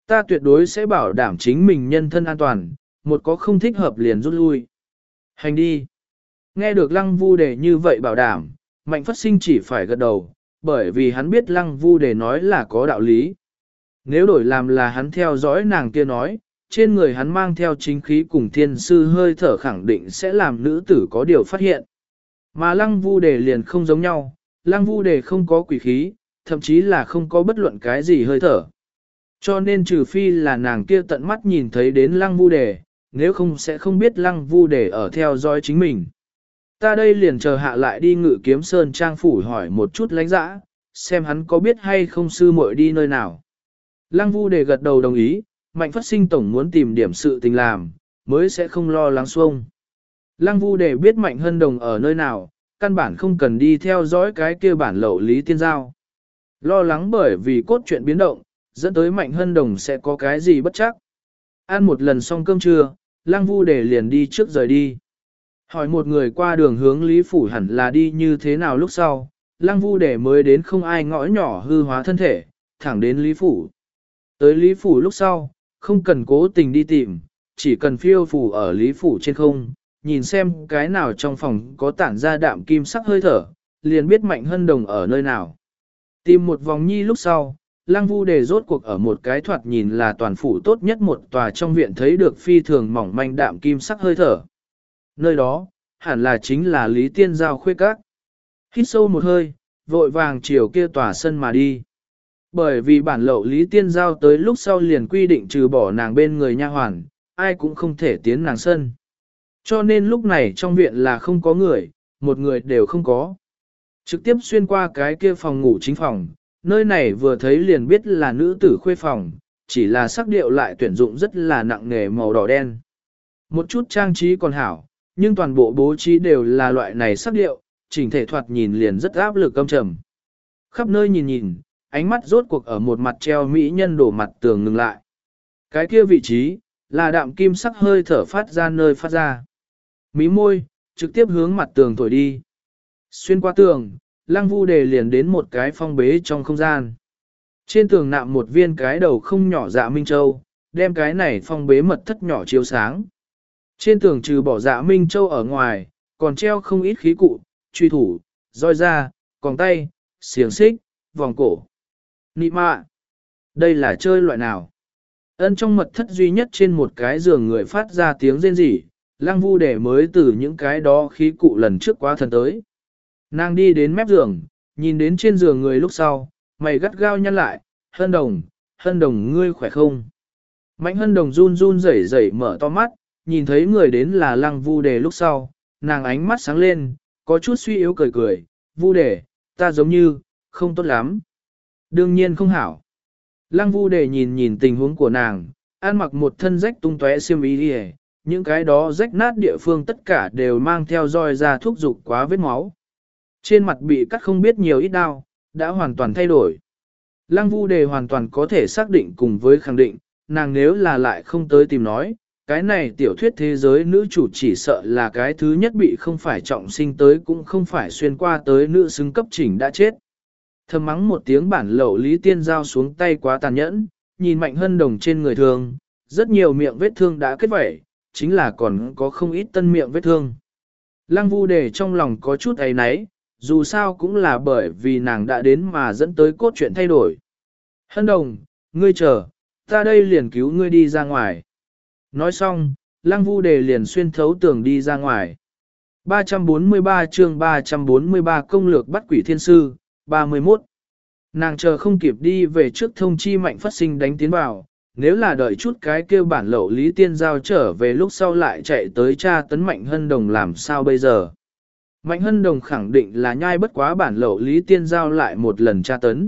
Ta tuyệt đối sẽ bảo đảm chính mình nhân thân an toàn, một có không thích hợp liền rút lui. Hành đi. Nghe được Lăng Vu Đề như vậy bảo đảm, Mạnh Phất Sinh chỉ phải gật đầu, bởi vì hắn biết Lăng Vu Đề nói là có đạo lý. Nếu đổi làm là hắn theo dõi nàng kia nói, trên người hắn mang theo chính khí cùng thiên sư hơi thở khẳng định sẽ làm nữ tử có điều phát hiện. Mà Lăng Vu Đề liền không giống nhau, Lăng Vu Đề không có quỷ khí, thậm chí là không có bất luận cái gì hơi thở. Cho nên trừ phi là nàng kia tận mắt nhìn thấy đến Lăng Vu Đề, nếu không sẽ không biết Lăng Vu Đề ở theo dõi chính mình. Ta đây liền chờ hạ lại đi Ngự Kiếm Sơn trang phủ hỏi một chút lãnh dã, xem hắn có biết hay không sư muội đi nơi nào. Lăng Vu Đề gật đầu đồng ý, Mạnh Phất Sinh tổng muốn tìm điểm sự tình làm, mới sẽ không lo lắng xuông. Lăng Vu Đề biết Mạnh Hân Đồng ở nơi nào, căn bản không cần đi theo dõi cái kia bản lậu Lý Tiên Giao. Lo lắng bởi vì cốt truyện biến động, dẫn tới Mạnh Hân Đồng sẽ có cái gì bất chắc. Ăn một lần xong cơm trưa, Lăng Vu Đề liền đi trước rời đi. Hỏi một người qua đường hướng Lý Phủ hẳn là đi như thế nào lúc sau, Lăng Vu Đề mới đến không ai ngõ nhỏ hư hóa thân thể, thẳng đến Lý Phủ. Tới Lý Phủ lúc sau, không cần cố tình đi tìm, chỉ cần phiêu phủ ở Lý Phủ trên không, nhìn xem cái nào trong phòng có tản ra đạm kim sắc hơi thở, liền biết Mạnh Hân Đồng ở nơi nào. Tìm một vòng nhi lúc sau, Lăng Vu Đề rốt cuộc ở một cái thoạt nhìn là toàn phủ tốt nhất một tòa trong viện thấy được phi thường mỏng manh đạm kim sắc hơi thở. Nơi đó, hẳn là chính là Lý Tiên Giao khuê các. Hít sâu một hơi, vội vàng chiều kia tòa sân mà đi. Bởi vì bản lậu Lý Tiên Giao tới lúc sau liền quy định trừ bỏ nàng bên người nha hoàn, ai cũng không thể tiến nàng sân. Cho nên lúc này trong viện là không có người, một người đều không có. Trực tiếp xuyên qua cái kia phòng ngủ chính phòng, nơi này vừa thấy liền biết là nữ tử khuê phòng, chỉ là sắc điệu lại tuyển dụng rất là nặng nề màu đỏ đen. Một chút trang trí còn hảo, nhưng toàn bộ bố trí đều là loại này sắc điệu, chỉnh thể thoạt nhìn liền rất áp lực âm trầm. Khắp nơi nhìn nhìn, ánh mắt rốt cuộc ở một mặt treo mỹ nhân đổ mặt tường ngừng lại. Cái kia vị trí, là đạm kim sắc hơi thở phát ra nơi phát ra. Mí môi, trực tiếp hướng mặt tường thổi đi. Xuyên qua tường, Lăng Vu Đề liền đến một cái phong bế trong không gian. Trên tường nạm một viên cái đầu không nhỏ dạ Minh Châu, đem cái này phong bế mật thất nhỏ chiếu sáng. Trên tường trừ bỏ dạ Minh Châu ở ngoài, còn treo không ít khí cụ, truy thủ, roi da, còng tay, xiềng xích, vòng cổ. Nị mạ! Đây là chơi loại nào? Ân trong mật thất duy nhất trên một cái giường người phát ra tiếng rên rỉ, Lăng Vu Đề mới từ những cái đó khí cụ lần trước quá thần tới. Nàng đi đến mép giường, nhìn đến trên giường người lúc sau, mày gắt gao nhăn lại, Hân Đồng, Hân Đồng ngươi khỏe không? Mạnh Hân Đồng run run rẩy rẩy mở to mắt, nhìn thấy người đến là Lăng Vu Đề lúc sau, nàng ánh mắt sáng lên, có chút suy yếu cười cười, Vu Đề, ta giống như, không tốt lắm. Đương nhiên không hảo. Lăng Vu Đề nhìn nhìn tình huống của nàng, ăn mặc một thân rách tung tóe xiêm y đi, những cái đó rách nát địa phương tất cả đều mang theo roi ra thúc dục quá vết máu. Trên mặt bị cắt không biết nhiều ít đau, đã hoàn toàn thay đổi. Lăng Vu Đề hoàn toàn có thể xác định cùng với khẳng định, nàng nếu là lại không tới tìm nói, cái này tiểu thuyết thế giới nữ chủ chỉ sợ là cái thứ nhất bị không phải trọng sinh tới cũng không phải xuyên qua tới nữ xứng cấp chỉnh đã chết. Thầm mắng một tiếng bản lậu Lý Tiên Giao xuống tay quá tàn nhẫn, nhìn Mạnh Hân Đồng trên người thường, rất nhiều miệng vết thương đã kết vẩy, chính là còn có không ít tân miệng vết thương. Lăng Vu Đề trong lòng có chút ấy náy, dù sao cũng là bởi vì nàng đã đến mà dẫn tới cốt truyện thay đổi. Hân Đồng, ngươi chờ, ta đây liền cứu ngươi đi ra ngoài. Nói xong, Lăng Vu Đề liền xuyên thấu tường đi ra ngoài. ba trăm bốn mươi ba chương ba trăm bốn mươi ba công lược bắt quỷ thiên sư, ba mươi mốt. Nàng chờ không kịp đi về trước thông chi Mạnh Phất Sinh đánh tiến vào, nếu là đợi chút cái kêu bản lậu Lý Tiên Giao trở về lúc sau lại chạy tới tra tấn Mạnh Hân Đồng làm sao bây giờ. Mạnh Hân Đồng khẳng định là nhai bất quá bản lậu Lý Tiên Giao lại một lần tra tấn.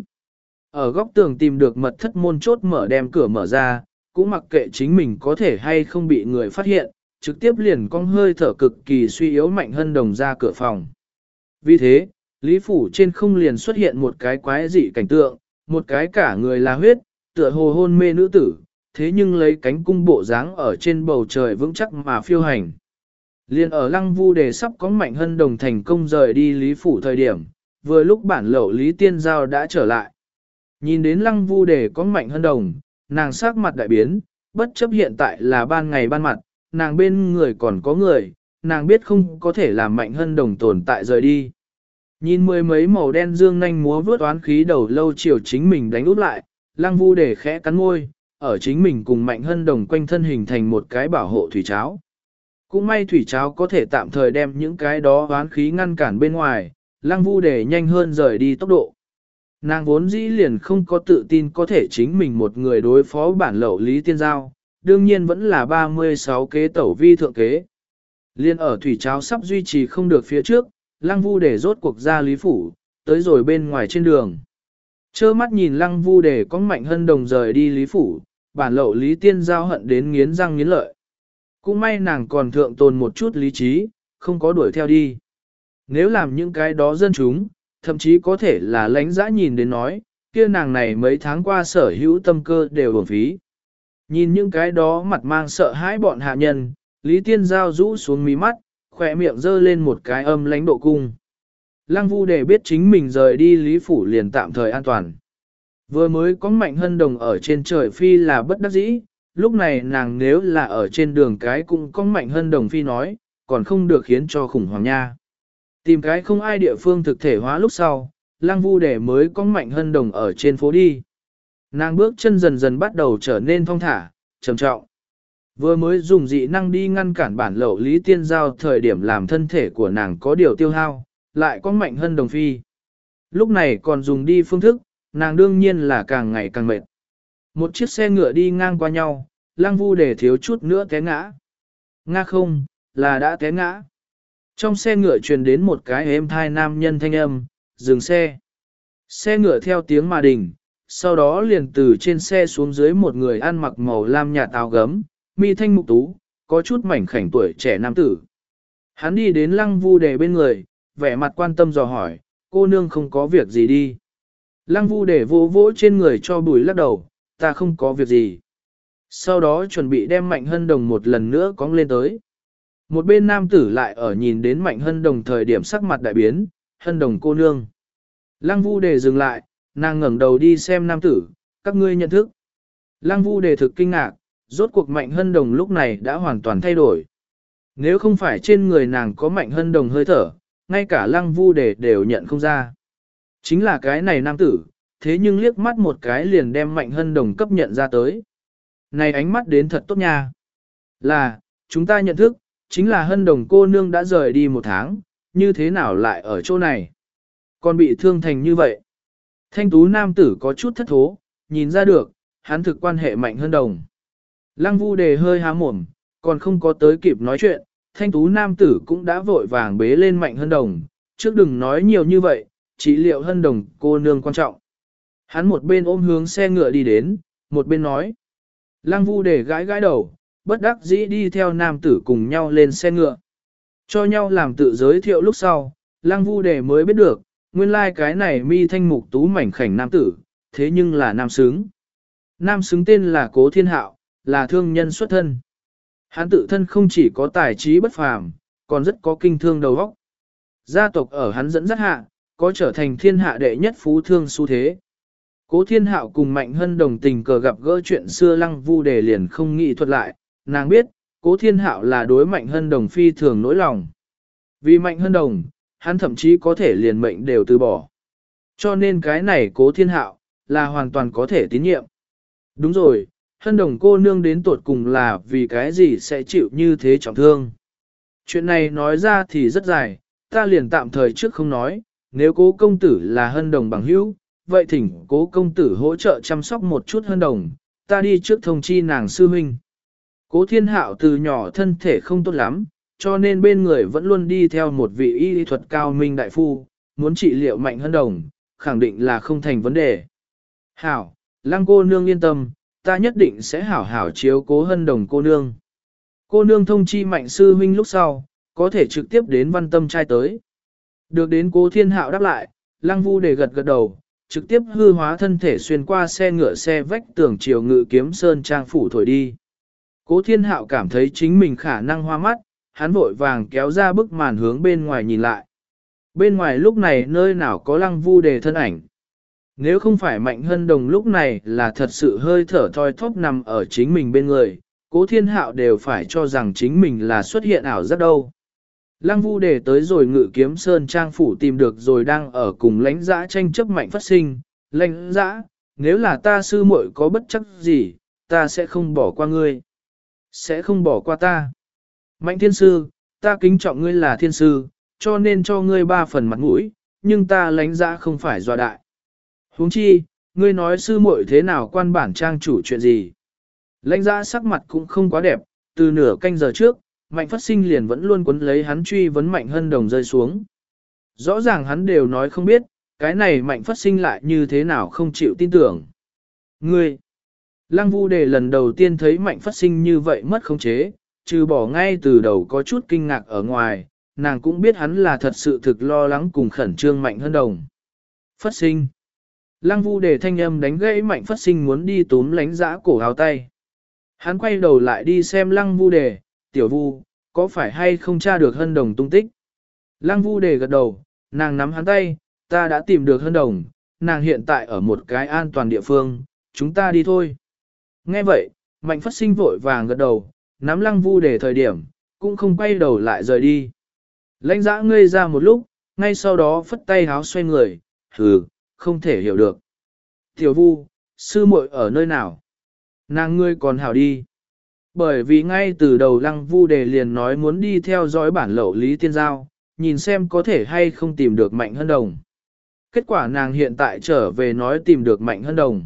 Ở góc tường tìm được mật thất môn chốt mở đem cửa mở ra, cũng mặc kệ chính mình có thể hay không bị người phát hiện, trực tiếp liền cong hơi thở cực kỳ suy yếu Mạnh Hân Đồng ra cửa phòng. Vì thế, Lý Phủ trên không liền xuất hiện một cái quái dị cảnh tượng, một cái cả người là huyết, tựa hồ hôn mê nữ tử, thế nhưng lấy cánh cung bộ dáng ở trên bầu trời vững chắc mà phiêu hành. Liên ở Lăng Vu Đề sắp có Mạnh Hân Đồng thành công rời đi Lý Phủ thời điểm, vừa lúc bản lậu Lý Tiên Giao đã trở lại. Nhìn đến Lăng Vu Đề có Mạnh Hân Đồng, nàng sắc mặt đại biến, bất chấp hiện tại là ban ngày ban mặt, nàng bên người còn có người, nàng biết không có thể làm Mạnh Hân Đồng tồn tại rời đi. Nhìn mười mấy màu đen dương nhanh múa vướt oán khí đầu lâu chiều chính mình đánh út lại, Lăng Vu để khẽ cắn môi, ở chính mình cùng Mạnh Hân Đồng quanh thân hình thành một cái bảo hộ thủy cháo. Cũng may thủy cháo có thể tạm thời đem những cái đó oán khí ngăn cản bên ngoài, Lăng Vu để nhanh hơn rời đi tốc độ. Nàng vốn dĩ liền không có tự tin có thể chính mình một người đối phó bản lậu Lý Tiên Giao, đương nhiên vẫn là ba mươi sáu kế tẩu vi thượng kế. Liên ở thủy cháo sắp duy trì không được phía trước, Lăng Vu để rốt cuộc ra Lý Phủ, tới rồi bên ngoài trên đường. Chơ mắt nhìn Lăng Vu để có Mạnh Hân Đồng rời đi Lý Phủ, bản lậu Lý Tiên Giao hận đến nghiến răng nghiến lợi. Cũng may nàng còn thượng tồn một chút lý trí, không có đuổi theo đi. Nếu làm những cái đó dân chúng, thậm chí có thể là lánh dã nhìn đến nói, kia nàng này mấy tháng qua sở hữu tâm cơ đều uổng phí. Nhìn những cái đó mặt mang sợ hãi bọn hạ nhân, Lý Tiên Giao rũ xuống mí mắt, khỏe miệng dơ lên một cái âm lánh độ cung. Lăng Vu để biết chính mình rời đi Lý Phủ liền tạm thời an toàn. Vừa mới có Mạnh Hân Đồng ở trên trời phi là bất đắc dĩ, lúc này nàng nếu là ở trên đường cái cũng có Mạnh Hân Đồng phi nói, còn không được khiến cho khủng hoảng nha. Tìm cái không ai địa phương thực thể hóa lúc sau, Lăng Vu để mới có Mạnh Hân Đồng ở trên phố đi. Nàng bước chân dần dần bắt đầu trở nên thong thả, trầm trọng. Vừa mới dùng dị năng đi ngăn cản bản lậu Lý Tiên Giao thời điểm làm thân thể của nàng có điều tiêu hao, lại có Mạnh Hân Đồng phi. Lúc này còn dùng đi phương thức, nàng đương nhiên là càng ngày càng mệt. Một chiếc xe ngựa đi ngang qua nhau, Lăng Vu để thiếu chút nữa té ngã. Nga không, là đã té ngã. Trong xe ngựa truyền đến một cái êm thai nam nhân thanh âm, dừng xe. Xe ngựa theo tiếng mà đình, sau đó liền từ trên xe xuống dưới một người ăn mặc màu lam nhạt áo gấm, mi thanh mục tú, có chút mảnh khảnh tuổi trẻ nam tử. Hắn đi đến Lăng Vu Đề bên người, vẻ mặt quan tâm dò hỏi, cô nương không có việc gì đi. Lăng Vu Đề vỗ vỗ trên người cho bùi lắc đầu, ta không có việc gì. Sau đó chuẩn bị đem Mạnh Hân Đồng một lần nữa cong lên tới. Một bên nam tử lại ở nhìn đến Mạnh Hân Đồng thời điểm sắc mặt đại biến, Hân Đồng cô nương. Lăng Vu Đề dừng lại, nàng ngẩng đầu đi xem nam tử, các ngươi nhận thức. Lăng Vu Đề thực kinh ngạc, rốt cuộc Mạnh Hân Đồng lúc này đã hoàn toàn thay đổi. Nếu không phải trên người nàng có Mạnh Hân Đồng hơi thở, ngay cả Lăng Vu Đề đều nhận không ra. Chính là cái này nam tử, thế nhưng liếc mắt một cái liền đem Mạnh Hân Đồng cấp nhận ra tới. Này ánh mắt đến thật tốt nha. Là, chúng ta nhận thức, chính là Hân Đồng cô nương đã rời đi một tháng, như thế nào lại ở chỗ này? Còn bị thương thành như vậy. Thanh tú nam tử có chút thất thố, nhìn ra được, hắn thực quan hệ Mạnh Hân Đồng. Lăng Vu Đề hơi há mồm, còn không có tới kịp nói chuyện, thanh tú nam tử cũng đã vội vàng bế lên Mạnh Hân Đồng, trước đừng nói nhiều như vậy, chỉ liệu Hân Đồng cô nương quan trọng. Hắn một bên ôm hướng xe ngựa đi đến, một bên nói. Lăng Vu Đề gãi gãi đầu, bất đắc dĩ đi theo nam tử cùng nhau lên xe ngựa. Cho nhau làm tự giới thiệu lúc sau, Lăng Vu Đề mới biết được, nguyên lai like cái này mi thanh mục tú mảnh khảnh nam tử, thế nhưng là nam xứng. Nam xứng tên là Cố Thiên Hạo, là thương nhân xuất thân. Hắn tự thân không chỉ có tài trí bất phàm, còn rất có kinh thương đầu óc. Gia tộc ở hắn dẫn dắt hạ, có trở thành thiên hạ đệ nhất phú thương xu thế. Cố Thiên Hạo cùng Mạnh Hân Đồng tình cờ gặp gỡ chuyện xưa Lăng Vu Đề liền không nghĩ thuật lại, nàng biết, Cố Thiên Hạo là đối Mạnh Hân Đồng phi thường nỗi lòng. Vì Mạnh Hân Đồng, hắn thậm chí có thể liền mệnh đều từ bỏ. Cho nên cái này Cố Thiên Hạo, là hoàn toàn có thể tín nhiệm. Đúng rồi, Hân Đồng cô nương đến tuột cùng là vì cái gì sẽ chịu như thế trọng thương. Chuyện này nói ra thì rất dài, ta liền tạm thời trước không nói, nếu Cố công tử là Hân Đồng bằng hữu, vậy thỉnh Cố công tử hỗ trợ chăm sóc một chút Hân Đồng, ta đi trước thông chi nàng sư huynh. Cố Thiên Hạo từ nhỏ thân thể không tốt lắm, cho nên bên người vẫn luôn đi theo một vị y thuật cao minh đại phu, muốn trị liệu Mạnh Hân Đồng, khẳng định là không thành vấn đề. Hảo, Lăng cô nương yên tâm, ta nhất định sẽ hảo hảo chiếu cố Hân Đồng cô nương. Cô nương thông chi Mạnh sư huynh lúc sau, có thể trực tiếp đến Văn Tâm trai tới. Được đến Cố Thiên Hạo đáp lại, Lăng Vu Đề gật gật đầu, trực tiếp hư hóa thân thể xuyên qua xe ngựa xe vách tường chiều Ngự Kiếm Sơn trang phủ thổi đi. Cố Thiên Hạo cảm thấy chính mình khả năng hoa mắt, hắn vội vàng kéo ra bức màn hướng bên ngoài nhìn lại. Bên ngoài lúc này nơi nào có Lăng Vu Đề thân ảnh. Nếu không phải Mạnh Hân Đồng lúc này là thật sự hơi thở thoi thóp nằm ở chính mình bên người, Cố Thiên Hạo đều phải cho rằng chính mình là xuất hiện ảo giác đâu. Lăng Vu Đề tới rồi Ngự Kiếm Sơn trang phủ tìm được rồi đang ở cùng lãnh dã tranh chấp Mạnh Phát Sinh. Lãnh dã, nếu là ta sư muội có bất chấp gì, ta sẽ không bỏ qua ngươi. Sẽ không bỏ qua ta. Mạnh thiên sư, ta kính trọng ngươi là thiên sư, cho nên cho ngươi ba phần mặt mũi, nhưng ta lãnh dã không phải dọa đại. Huống chi, ngươi nói sư muội thế nào quan bản trang chủ chuyện gì. Lãnh dã sắc mặt cũng không quá đẹp, từ nửa canh giờ trước, Mạnh Phát Sinh liền vẫn luôn quấn lấy hắn truy vấn Mạnh Hân Đồng rơi xuống. Rõ ràng hắn đều nói không biết, cái này Mạnh Phát Sinh lại như thế nào không chịu tin tưởng. Ngươi! Lăng Vu Đề lần đầu tiên thấy Mạnh Phát Sinh như vậy mất khống chế, trừ bỏ ngay từ đầu có chút kinh ngạc ở ngoài, nàng cũng biết hắn là thật sự thực lo lắng cùng khẩn trương Mạnh Hân Đồng. Phát Sinh! Lăng Vu Đề thanh âm đánh gãy Mạnh Phát Sinh muốn đi túm lánh dã cổ áo tay. Hắn quay đầu lại đi xem Lăng Vu Đề, tiểu Vu, có phải hay không tra được Hân Đồng tung tích? Lăng Vu Đề gật đầu, nàng nắm hắn tay, ta đã tìm được Hân Đồng, nàng hiện tại ở một cái an toàn địa phương, chúng ta đi thôi. Nghe vậy, Mạnh Phát Sinh vội vàng gật đầu, nắm Lăng Vu Đề thời điểm, cũng không quay đầu lại rời đi. Lãnh dã ngây ra một lúc, ngay sau đó phất tay háo xoay người, hừ, không thể hiểu được. Tiểu Vu, sư muội ở nơi nào? Nàng ngươi còn hảo đi. Bởi vì ngay từ đầu Lăng Vu Đề liền nói muốn đi theo dõi bản lậu Lý Tiên Giao, nhìn xem có thể hay không tìm được Mạnh Hân Đồng. Kết quả nàng hiện tại trở về nói tìm được Mạnh Hân Đồng.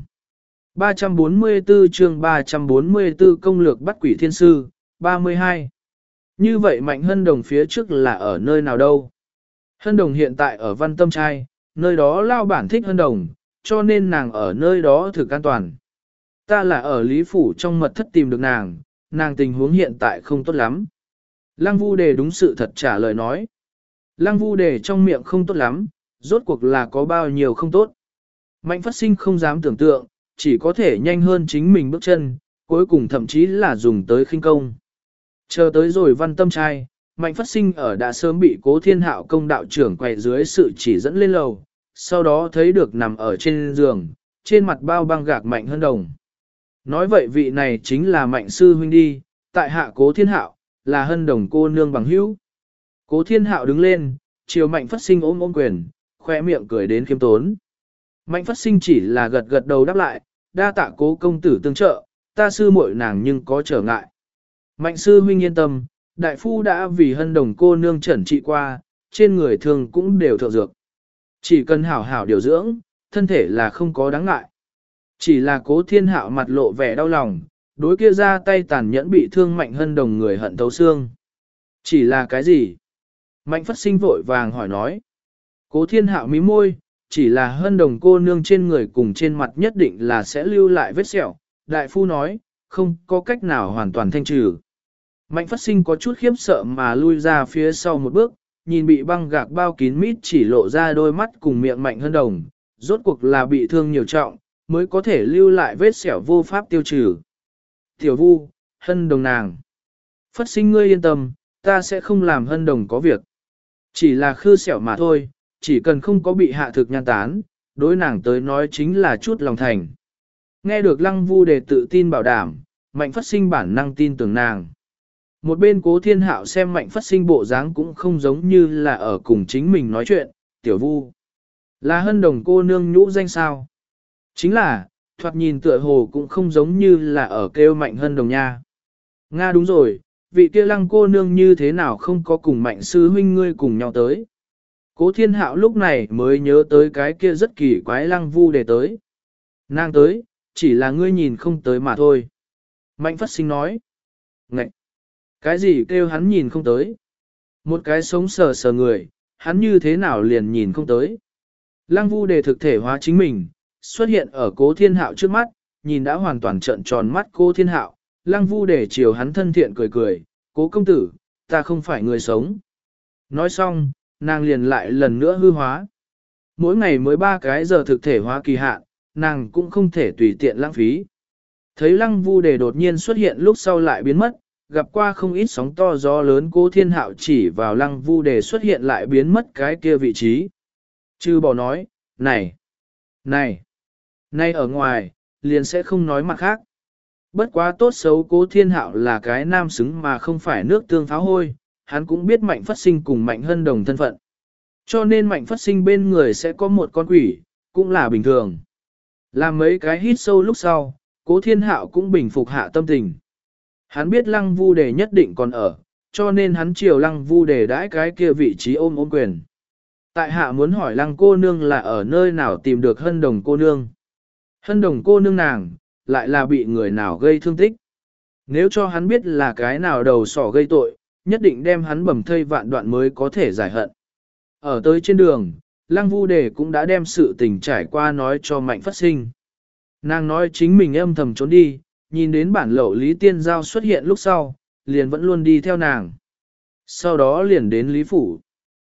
ba trăm bốn mươi tư chương ba trăm bốn mươi tư công lược bắt quỷ thiên sư, ba mươi hai. Như vậy Mạnh Hân Đồng phía trước là ở nơi nào đâu? Hân Đồng hiện tại ở Văn Tâm Trai, nơi đó lao bản thích Hân Đồng, cho nên nàng ở nơi đó thực an toàn. Ta là ở Lý Phủ trong mật thất tìm được nàng, nàng tình huống hiện tại không tốt lắm. Lăng Vu Đề đúng sự thật trả lời nói. Lăng Vu Đề trong miệng không tốt lắm, rốt cuộc là có bao nhiêu không tốt. Mạnh Phát Sinh không dám tưởng tượng, chỉ có thể nhanh hơn chính mình bước chân, cuối cùng thậm chí là dùng tới khinh công. Chờ tới rồi Văn Tâm Trai, Mạnh Phát Sinh ở đã sớm bị Cố Thiên Hạo công đạo trưởng quay dưới sự chỉ dẫn lên lầu, sau đó thấy được nằm ở trên giường, trên mặt bao băng gạc Mạnh Hân Đồng. Nói vậy vị này chính là Mạnh sư huynh đi, tại hạ Cố Thiên Hạo, là Hân Đồng cô nương bằng hữu. Cố Thiên Hạo đứng lên, chiều Mạnh Phát Sinh ôm ôm quyền, khoe miệng cười đến khiêm tốn. Mạnh Phát Sinh chỉ là gật gật đầu đáp lại, đa tạ Cố công tử tương trợ, ta sư muội nàng nhưng có trở ngại. Mạnh sư huynh yên tâm, đại phu đã vì Hân Đồng cô nương chẩn trị qua, trên người thường cũng đều thượng dược. Chỉ cần hảo hảo điều dưỡng, thân thể là không có đáng ngại. Chỉ là Cố Thiên Hạo mặt lộ vẻ đau lòng, đối kia ra tay tàn nhẫn bị thương Mạnh Hân Đồng người hận thấu xương. Chỉ là cái gì? Mạnh Phát Sinh vội vàng hỏi nói. Cố Thiên Hạo mí môi, chỉ là Hân Đồng cô nương trên người cùng trên mặt nhất định là sẽ lưu lại vết sẹo. Đại phu nói, không có cách nào hoàn toàn thanh trừ. Mạnh Phát Sinh có chút khiếp sợ mà lui ra phía sau một bước, nhìn bị băng gạc bao kín mít chỉ lộ ra đôi mắt cùng miệng Mạnh Hân Đồng, rốt cuộc là bị thương nhiều trọng, mới có thể lưu lại vết sẹo vô pháp tiêu trừ. Tiểu Vu, Hân Đồng nàng. Phát Sinh ngươi yên tâm, ta sẽ không làm Hân Đồng có việc. Chỉ là khư sẹo mà thôi, chỉ cần không có bị hạ thực nhan tán, đối nàng tới nói chính là chút lòng thành. Nghe được Lăng Vu Đề tự tin bảo đảm, Mạnh Phát Sinh bản năng tin tưởng nàng. Một bên Cố Thiên Hạo xem Mạnh Phát Sinh bộ dáng cũng không giống như là ở cùng chính mình nói chuyện, tiểu Vu. Là Hân Đồng cô nương nhũ danh sao? Chính là, thoạt nhìn tựa hồ cũng không giống như là ở kêu Mạnh Hân Đồng nha. Nga đúng rồi, vị kia Lăng cô nương như thế nào không có cùng Mạnh sư huynh ngươi cùng nhau tới. Cố Thiên Hạo lúc này mới nhớ tới cái kia rất kỳ quái Lăng Vu Đề tới. Nàng tới, chỉ là ngươi nhìn không tới mà thôi. Mạnh Phát Sinh nói. Ngậy! Cái gì kêu hắn nhìn không tới? Một cái sống sờ sờ người, hắn như thế nào liền nhìn không tới? Lăng Vu Đề thực thể hóa chính mình, xuất hiện ở Cố Thiên Hạo trước mắt, nhìn đã hoàn toàn trợn tròn mắt Cố Thiên Hạo, Lăng Vu Đề chiều hắn thân thiện cười cười, Cố công tử, ta không phải người sống. Nói xong, nàng liền lại lần nữa hư hóa. Mỗi ngày mới ba cái giờ thực thể hóa kỳ hạn, nàng cũng không thể tùy tiện lãng phí. Thấy Lăng Vu Đề đột nhiên xuất hiện lúc sau lại biến mất, gặp qua không ít sóng to gió lớn Cố Thiên Hạo chỉ vào Lăng Vu Đề xuất hiện lại biến mất cái kia vị trí. Chư bỏ nói, này, Này, nay ở ngoài, liền sẽ không nói mặt khác. Bất quá tốt xấu Cố Thiên Hạo là cái nam xứng mà không phải nước tương pháo hôi, hắn cũng biết Mạnh Phát Sinh cùng Mạnh Hân Đồng thân phận. Cho nên Mạnh Phát Sinh bên người sẽ có một con quỷ, cũng là bình thường. Làm mấy cái hít sâu lúc sau, Cố Thiên Hạo cũng bình phục hạ tâm tình. Hắn biết Lăng Vu Đề nhất định còn ở, cho nên hắn chiều Lăng Vu Đề đãi cái kia vị trí ôm ôm quyền. Tại hạ muốn hỏi Lăng cô nương là ở nơi nào tìm được Hân Đồng cô nương. Hân Đồng cô nương nàng, lại là bị người nào gây thương tích. Nếu cho hắn biết là cái nào đầu sỏ gây tội, nhất định đem hắn bầm thây vạn đoạn mới có thể giải hận. Ở tới trên đường, Lăng Vu Đề cũng đã đem sự tình trải qua nói cho Mạnh Phát Sinh. Nàng nói chính mình âm thầm trốn đi, nhìn đến bản lậu Lý Tiên Giao xuất hiện lúc sau, liền vẫn luôn đi theo nàng. Sau đó liền đến Lý Phủ.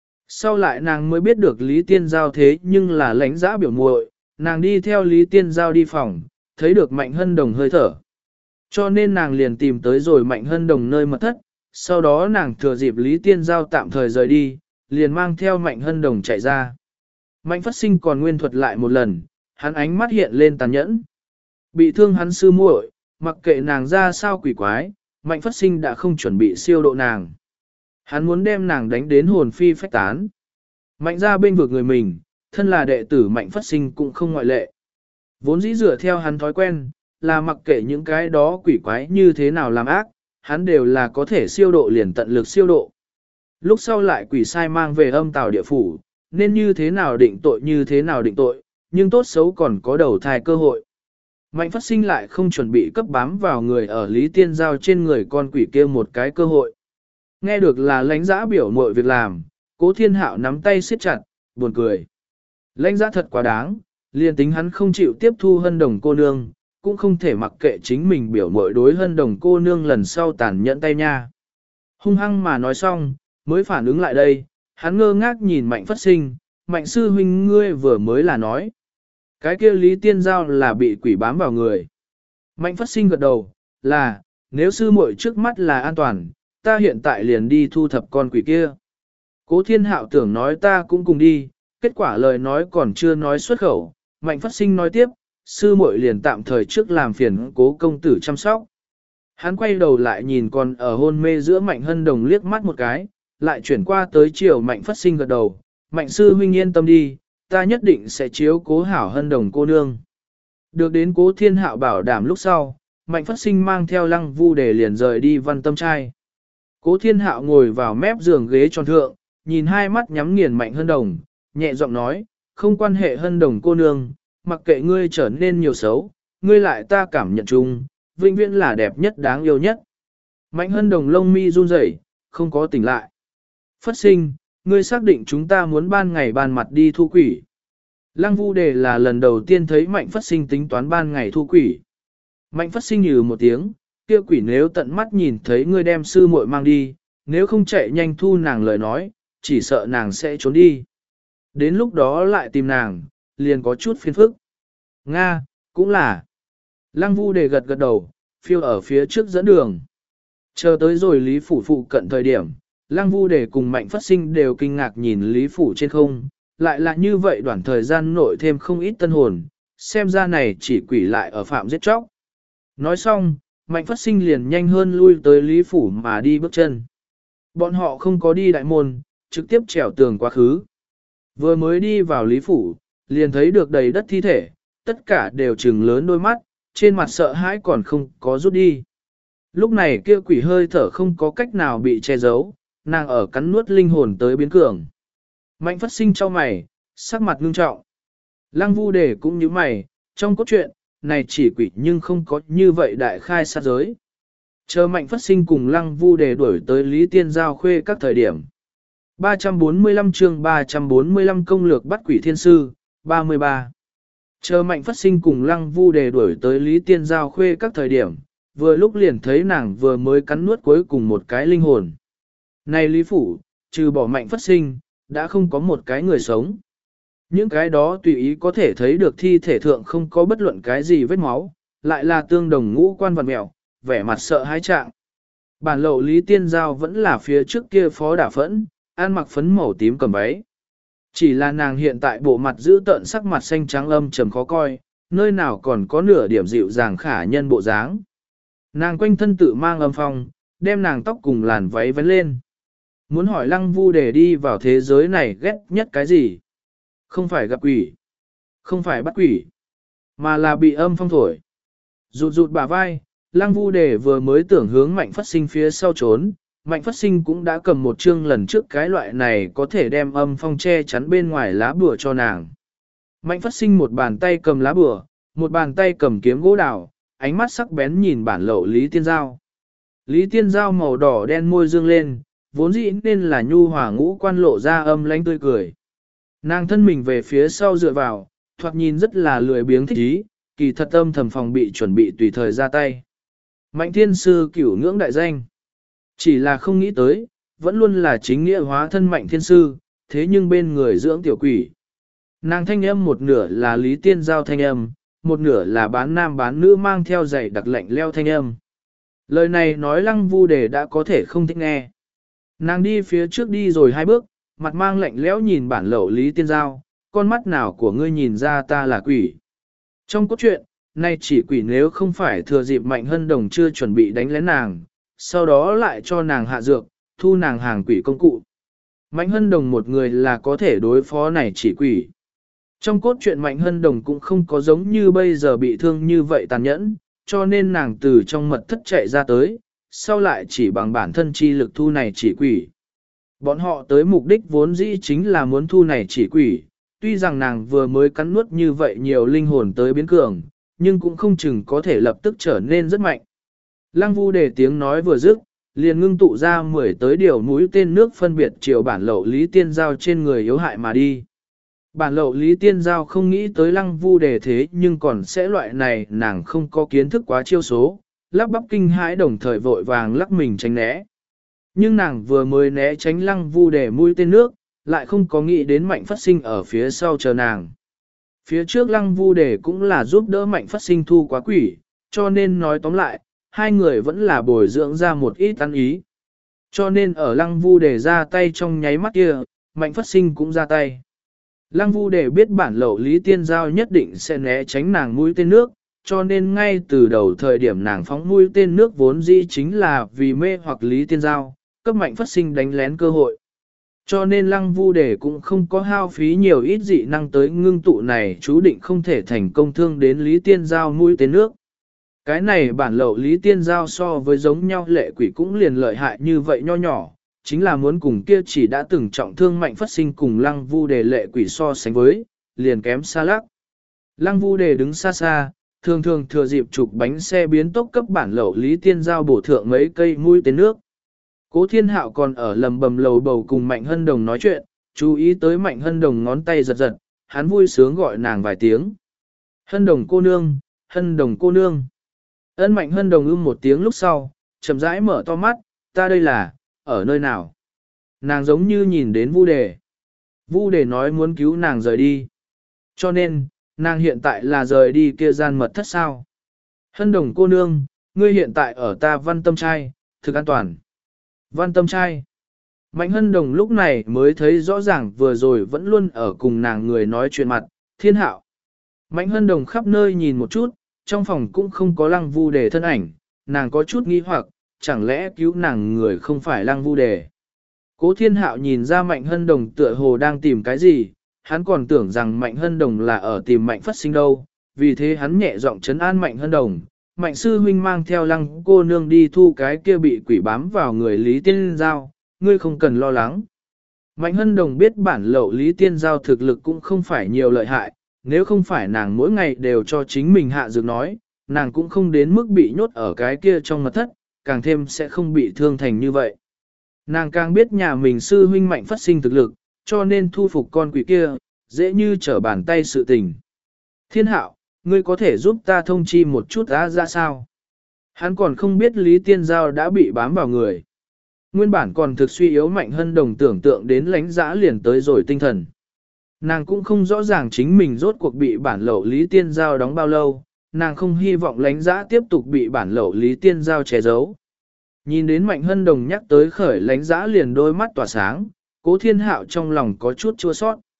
Sau lại nàng mới biết được Lý Tiên Giao thế nhưng là lãnh giã biểu muội, nàng đi theo Lý Tiên Giao đi phòng, thấy được Mạnh Hân Đồng hơi thở. Cho nên nàng liền tìm tới rồi Mạnh Hân Đồng nơi mật thất, sau đó nàng thừa dịp Lý Tiên Giao tạm thời rời đi, liền mang theo Mạnh Hân Đồng chạy ra. Mạnh Phát Sinh còn nguyên thuật lại một lần, hắn ánh mắt hiện lên tàn nhẫn. Bị thương hắn sư muội, mặc kệ nàng ra sao quỷ quái, Mạnh Phát Sinh đã không chuẩn bị siêu độ nàng. Hắn muốn đem nàng đánh đến hồn phi phách tán. Mạnh ra bên vực người mình, thân là đệ tử Mạnh Phát Sinh cũng không ngoại lệ. Vốn dĩ dựa theo hắn thói quen, là mặc kệ những cái đó quỷ quái như thế nào làm ác, hắn đều là có thể siêu độ liền tận lực siêu độ. Lúc sau lại quỷ sai mang về âm tào địa phủ, nên như thế nào định tội như thế nào định tội, nhưng tốt xấu còn có đầu thai cơ hội. Mạnh Phát Sinh lại không chuẩn bị cấp bám vào người ở Lý Tiên Giao trên người con quỷ kia một cái cơ hội. Nghe được là lãnh giã biểu mội việc làm, Cố Thiên Hạo nắm tay siết chặt, buồn cười. Lãnh giã thật quá đáng, liền tính hắn không chịu tiếp thu Hân Đồng cô nương, cũng không thể mặc kệ chính mình biểu mội đối Hân Đồng cô nương lần sau tàn nhẫn tay nha. Hung hăng mà nói xong, mới phản ứng lại đây, hắn ngơ ngác nhìn Mạnh Phát Sinh, Mạnh sư huynh ngươi vừa mới là nói. Cái kia Lý Tiên Giao là bị quỷ bám vào người. Mạnh Phát Sinh gật đầu, là, nếu sư muội trước mắt là an toàn, ta hiện tại liền đi thu thập con quỷ kia. Cố Thiên Hạo tưởng nói ta cũng cùng đi, kết quả lời nói còn chưa nói xuất khẩu, Mạnh Phát Sinh nói tiếp, sư muội liền tạm thời trước làm phiền Cố công tử chăm sóc. Hắn quay đầu lại nhìn còn ở hôn mê giữa Mạnh Hân Đồng liếc mắt một cái, lại chuyển qua tới chiều Mạnh Phát Sinh gật đầu, Mạnh sư huynh yên tâm đi, ta nhất định sẽ chiếu cố hảo Hân Đồng cô nương. Được đến Cố Thiên Hạo bảo đảm lúc sau, Mạnh Phát Sinh mang theo Lăng Vu Đề liền rời đi Văn Tâm Trai. Cố Thiên Hạo ngồi vào mép giường ghế tròn thượng, nhìn hai mắt nhắm nghiền Mạnh Hân Đồng, nhẹ giọng nói, không quan hệ Hân Đồng cô nương, mặc kệ ngươi trở nên nhiều xấu, ngươi lại ta cảm nhận chung, vĩnh viễn là đẹp nhất đáng yêu nhất. Mạnh Hân Đồng lông mi run rẩy, không có tỉnh lại. Phát Sinh, ngươi xác định chúng ta muốn ban ngày ban mặt đi thu quỷ. Lăng Vu Đề là lần đầu tiên thấy Mạnh Phát Sinh tính toán ban ngày thu quỷ. Mạnh Phát Sinh nhừ một tiếng, kia quỷ nếu tận mắt nhìn thấy ngươi đem sư muội mang đi, nếu không chạy nhanh thu nàng lời nói, chỉ sợ nàng sẽ trốn đi. Đến lúc đó lại tìm nàng, liền có chút phiền phức. Nga, cũng là. Lăng Vu Đề gật gật đầu, phiêu ở phía trước dẫn đường. Chờ tới rồi Lý Phủ phụ cận thời điểm, Lăng Vu Đề cùng Mạnh Phát Sinh đều kinh ngạc nhìn Lý Phủ trên không, lại là như vậy đoạn thời gian nội thêm không ít tân hồn, xem ra này chỉ quỷ lại ở phạm giết chóc. Nói xong, Mạnh Phát Sinh liền nhanh hơn lui tới Lý Phủ mà đi bước chân. Bọn họ không có đi đại môn, trực tiếp trèo tường quá khứ. Vừa mới đi vào Lý Phủ, liền thấy được đầy đất thi thể, tất cả đều trừng lớn đôi mắt, trên mặt sợ hãi còn không có rút đi. Lúc này kia quỷ hơi thở không có cách nào bị che giấu, nàng ở cắn nuốt linh hồn tới biến cường. Mạnh Phát Sinh cho mày, sắc mặt ngưng trọng. Lăng Vu Đề cũng như mày, trong cốt truyện, này chỉ quỷ nhưng không có như vậy đại khai sát giới. Chờ Mạnh Phát Sinh cùng Lăng Vu Đề đuổi tới Lý Tiên Giao khuê các thời điểm. ba trăm bốn mươi lăm chương ba trăm bốn mươi lăm công lược bắt quỷ thiên sư, ba mươi ba. Chờ Mạnh Phát Sinh cùng Lăng Vu Đề đuổi tới Lý Tiên Giao khuê các thời điểm, vừa lúc liền thấy nàng vừa mới cắn nuốt cuối cùng một cái linh hồn. Này Lý Phủ, trừ bỏ Mạnh Phát Sinh, đã không có một cái người sống. Những cái đó tùy ý có thể thấy được thi thể thượng không có bất luận cái gì vết máu, lại là tương đồng ngũ quan vật mẹo, vẻ mặt sợ hãi trạng. Bản lậu Lý Tiên Giao vẫn là phía trước kia phó đả phẫn, ăn mặc phấn màu tím cầm váy. Chỉ là nàng hiện tại bộ mặt giữ tợn sắc mặt xanh trắng âm trầm khó coi, nơi nào còn có nửa điểm dịu dàng khả nhân bộ dáng. Nàng quanh thân tự mang âm phong, đem nàng tóc cùng làn váy vén lên. Muốn hỏi Lăng Vu để đi vào thế giới này ghét nhất cái gì? Không phải gặp quỷ, không phải bắt quỷ, mà là bị âm phong thổi. Rụt rụt bả vai, Lăng Vu Đề vừa mới tưởng hướng Mạnh Phát Sinh phía sau trốn, Mạnh Phát Sinh cũng đã cầm một chương lần trước cái loại này có thể đem âm phong che chắn bên ngoài lá bùa cho nàng. Mạnh Phát Sinh một bàn tay cầm lá bùa, một bàn tay cầm kiếm gỗ đào, ánh mắt sắc bén nhìn bản lậu Lý Tiên Giao. Lý Tiên Giao màu đỏ đen môi dương lên, vốn dĩ nên là nhu hòa ngũ quan lộ ra âm lánh tươi cười. Nàng thân mình về phía sau dựa vào, thoạt nhìn rất là lười biếng thích ý, kỳ thật âm thầm phòng bị chuẩn bị tùy thời ra tay. Mạnh thiên sư cửu ngưỡng đại danh. Chỉ là không nghĩ tới, vẫn luôn là chính nghĩa hóa thân mạnh thiên sư, thế nhưng bên người dưỡng tiểu quỷ. Nàng thanh âm một nửa là Lý Tiên Giao thanh âm, một nửa là bán nam bán nữ mang theo giày đặc lệnh leo thanh âm. Lời này nói Lăng Vu Đề đã có thể không thích nghe. Nàng đi phía trước đi rồi hai bước, mặt mang lạnh lẽo nhìn bản lậu Lý Tiên Giao, con mắt nào của ngươi nhìn ra ta là quỷ. Trong cốt truyện, nay chỉ quỷ nếu không phải thừa dịp Mạnh Hân Đồng chưa chuẩn bị đánh lén nàng, sau đó lại cho nàng hạ dược, thu nàng hàng quỷ công cụ. Mạnh Hân Đồng một người là có thể đối phó này chỉ quỷ. Trong cốt truyện Mạnh Hân Đồng cũng không có giống như bây giờ bị thương như vậy tàn nhẫn, cho nên nàng từ trong mật thất chạy ra tới, sau lại chỉ bằng bản thân chi lực thu này chỉ quỷ. Bọn họ tới mục đích vốn dĩ chính là muốn thu này chỉ quỷ, tuy rằng nàng vừa mới cắn nuốt như vậy nhiều linh hồn tới biến cường, nhưng cũng không chừng có thể lập tức trở nên rất mạnh. Lăng Vu Đề tiếng nói vừa dứt, liền ngưng tụ ra mười tới điều mũi tên nước phân biệt chiều bản lậu Lý Tiên Giao trên người yếu hại mà đi. Bản lậu Lý Tiên Giao không nghĩ tới Lăng Vu Đề thế nhưng còn sẽ loại này nàng không có kiến thức quá chiêu số, lắp bắp kinh hãi đồng thời vội vàng lắc mình tránh né. Nhưng nàng vừa mới né tránh Lăng Vu Đề mũi tên nước, lại không có nghĩ đến Mạnh Phát Sinh ở phía sau chờ nàng. Phía trước Lăng Vu Đề cũng là giúp đỡ Mạnh Phát Sinh thu quá quỷ, cho nên nói tóm lại, hai người vẫn là bồi dưỡng ra một ít ăn ý. Cho nên ở Lăng Vu Đề ra tay trong nháy mắt kia, Mạnh Phát Sinh cũng ra tay. Lăng Vu Đề biết bản lậu Lý Tiên Giao nhất định sẽ né tránh nàng mũi tên nước, cho nên ngay từ đầu thời điểm nàng phóng mũi tên nước vốn dĩ chính là vì mê hoặc Lý Tiên Giao, cấp Mạnh Phát Sinh đánh lén cơ hội. Cho nên Lăng Vu Đề cũng không có hao phí nhiều ít dị năng tới ngưng tụ này chú định không thể thành công thương đến Lý Tiên Giao mũi tên nước. Cái này bản lậu Lý Tiên Giao so với giống nhau lệ quỷ cũng liền lợi hại như vậy nho nhỏ, chính là muốn cùng kia chỉ đã từng trọng thương Mạnh Phát Sinh cùng Lăng Vu Đề lệ quỷ so sánh với, liền kém xa lắc. Lăng Vu Đề đứng xa xa, thường thường thừa dịp chụp bánh xe biến tốc cấp bản lậu Lý Tiên Giao bổ thượng mấy cây mũi tên nước. Cố Thiên Hạo còn ở lầm bầm lầu bầu cùng Mạnh Hân Đồng nói chuyện, chú ý tới Mạnh Hân Đồng ngón tay giật giật, hắn vui sướng gọi nàng vài tiếng. Hân Đồng cô nương, Hân Đồng cô nương. Ân Mạnh Hân Đồng ưm một tiếng lúc sau, chậm rãi mở to mắt, ta đây là, ở nơi nào? Nàng giống như nhìn đến Vu Đề. Vu Đề nói muốn cứu nàng rời đi. Cho nên, nàng hiện tại là rời đi kia gian mật thất sao. Hân Đồng cô nương, ngươi hiện tại ở ta Văn Tâm Trai, thực an toàn. Văn Tâm Trai. Mạnh Hân Đồng lúc này mới thấy rõ ràng vừa rồi vẫn luôn ở cùng nàng người nói chuyện mặt, Thiên Hạo. Mạnh Hân Đồng khắp nơi nhìn một chút, trong phòng cũng không có Lăng Vu Đề thân ảnh, nàng có chút nghi hoặc, chẳng lẽ cứu nàng người không phải Lăng Vu Đề. Cố Thiên Hạo nhìn ra Mạnh Hân Đồng tựa hồ đang tìm cái gì, hắn còn tưởng rằng Mạnh Hân Đồng là ở tìm Mạnh Phát Sinh đâu, vì thế hắn nhẹ giọng trấn an Mạnh Hân Đồng. Mạnh sư huynh mang theo Lăng cô nương đi thu cái kia bị quỷ bám vào người Lý Tiên Giao, ngươi không cần lo lắng. Mạnh Hân Đồng biết bản lậu Lý Tiên Giao thực lực cũng không phải nhiều lợi hại, nếu không phải nàng mỗi ngày đều cho chính mình hạ dược nói, nàng cũng không đến mức bị nhốt ở cái kia trong mật thất, càng thêm sẽ không bị thương thành như vậy. Nàng càng biết nhà mình sư huynh Mạnh Phát Sinh thực lực, cho nên thu phục con quỷ kia, dễ như trở bàn tay sự tình. Thiên Hạo, ngươi có thể giúp ta thông chi một chút ra ra sao? Hắn còn không biết Lý Tiên Giao đã bị bám vào người. Nguyên bản còn thực suy yếu Mạnh Hân Đồng tưởng tượng đến lánh dã liền tới rồi tinh thần. Nàng cũng không rõ ràng chính mình rốt cuộc bị bản lậu Lý Tiên Giao đóng bao lâu, nàng không hy vọng lánh dã tiếp tục bị bản lậu Lý Tiên Giao che giấu. Nhìn đến Mạnh Hân Đồng nhắc tới khởi lánh dã liền đôi mắt tỏa sáng, Cố Thiên Hạo trong lòng có chút chua sót.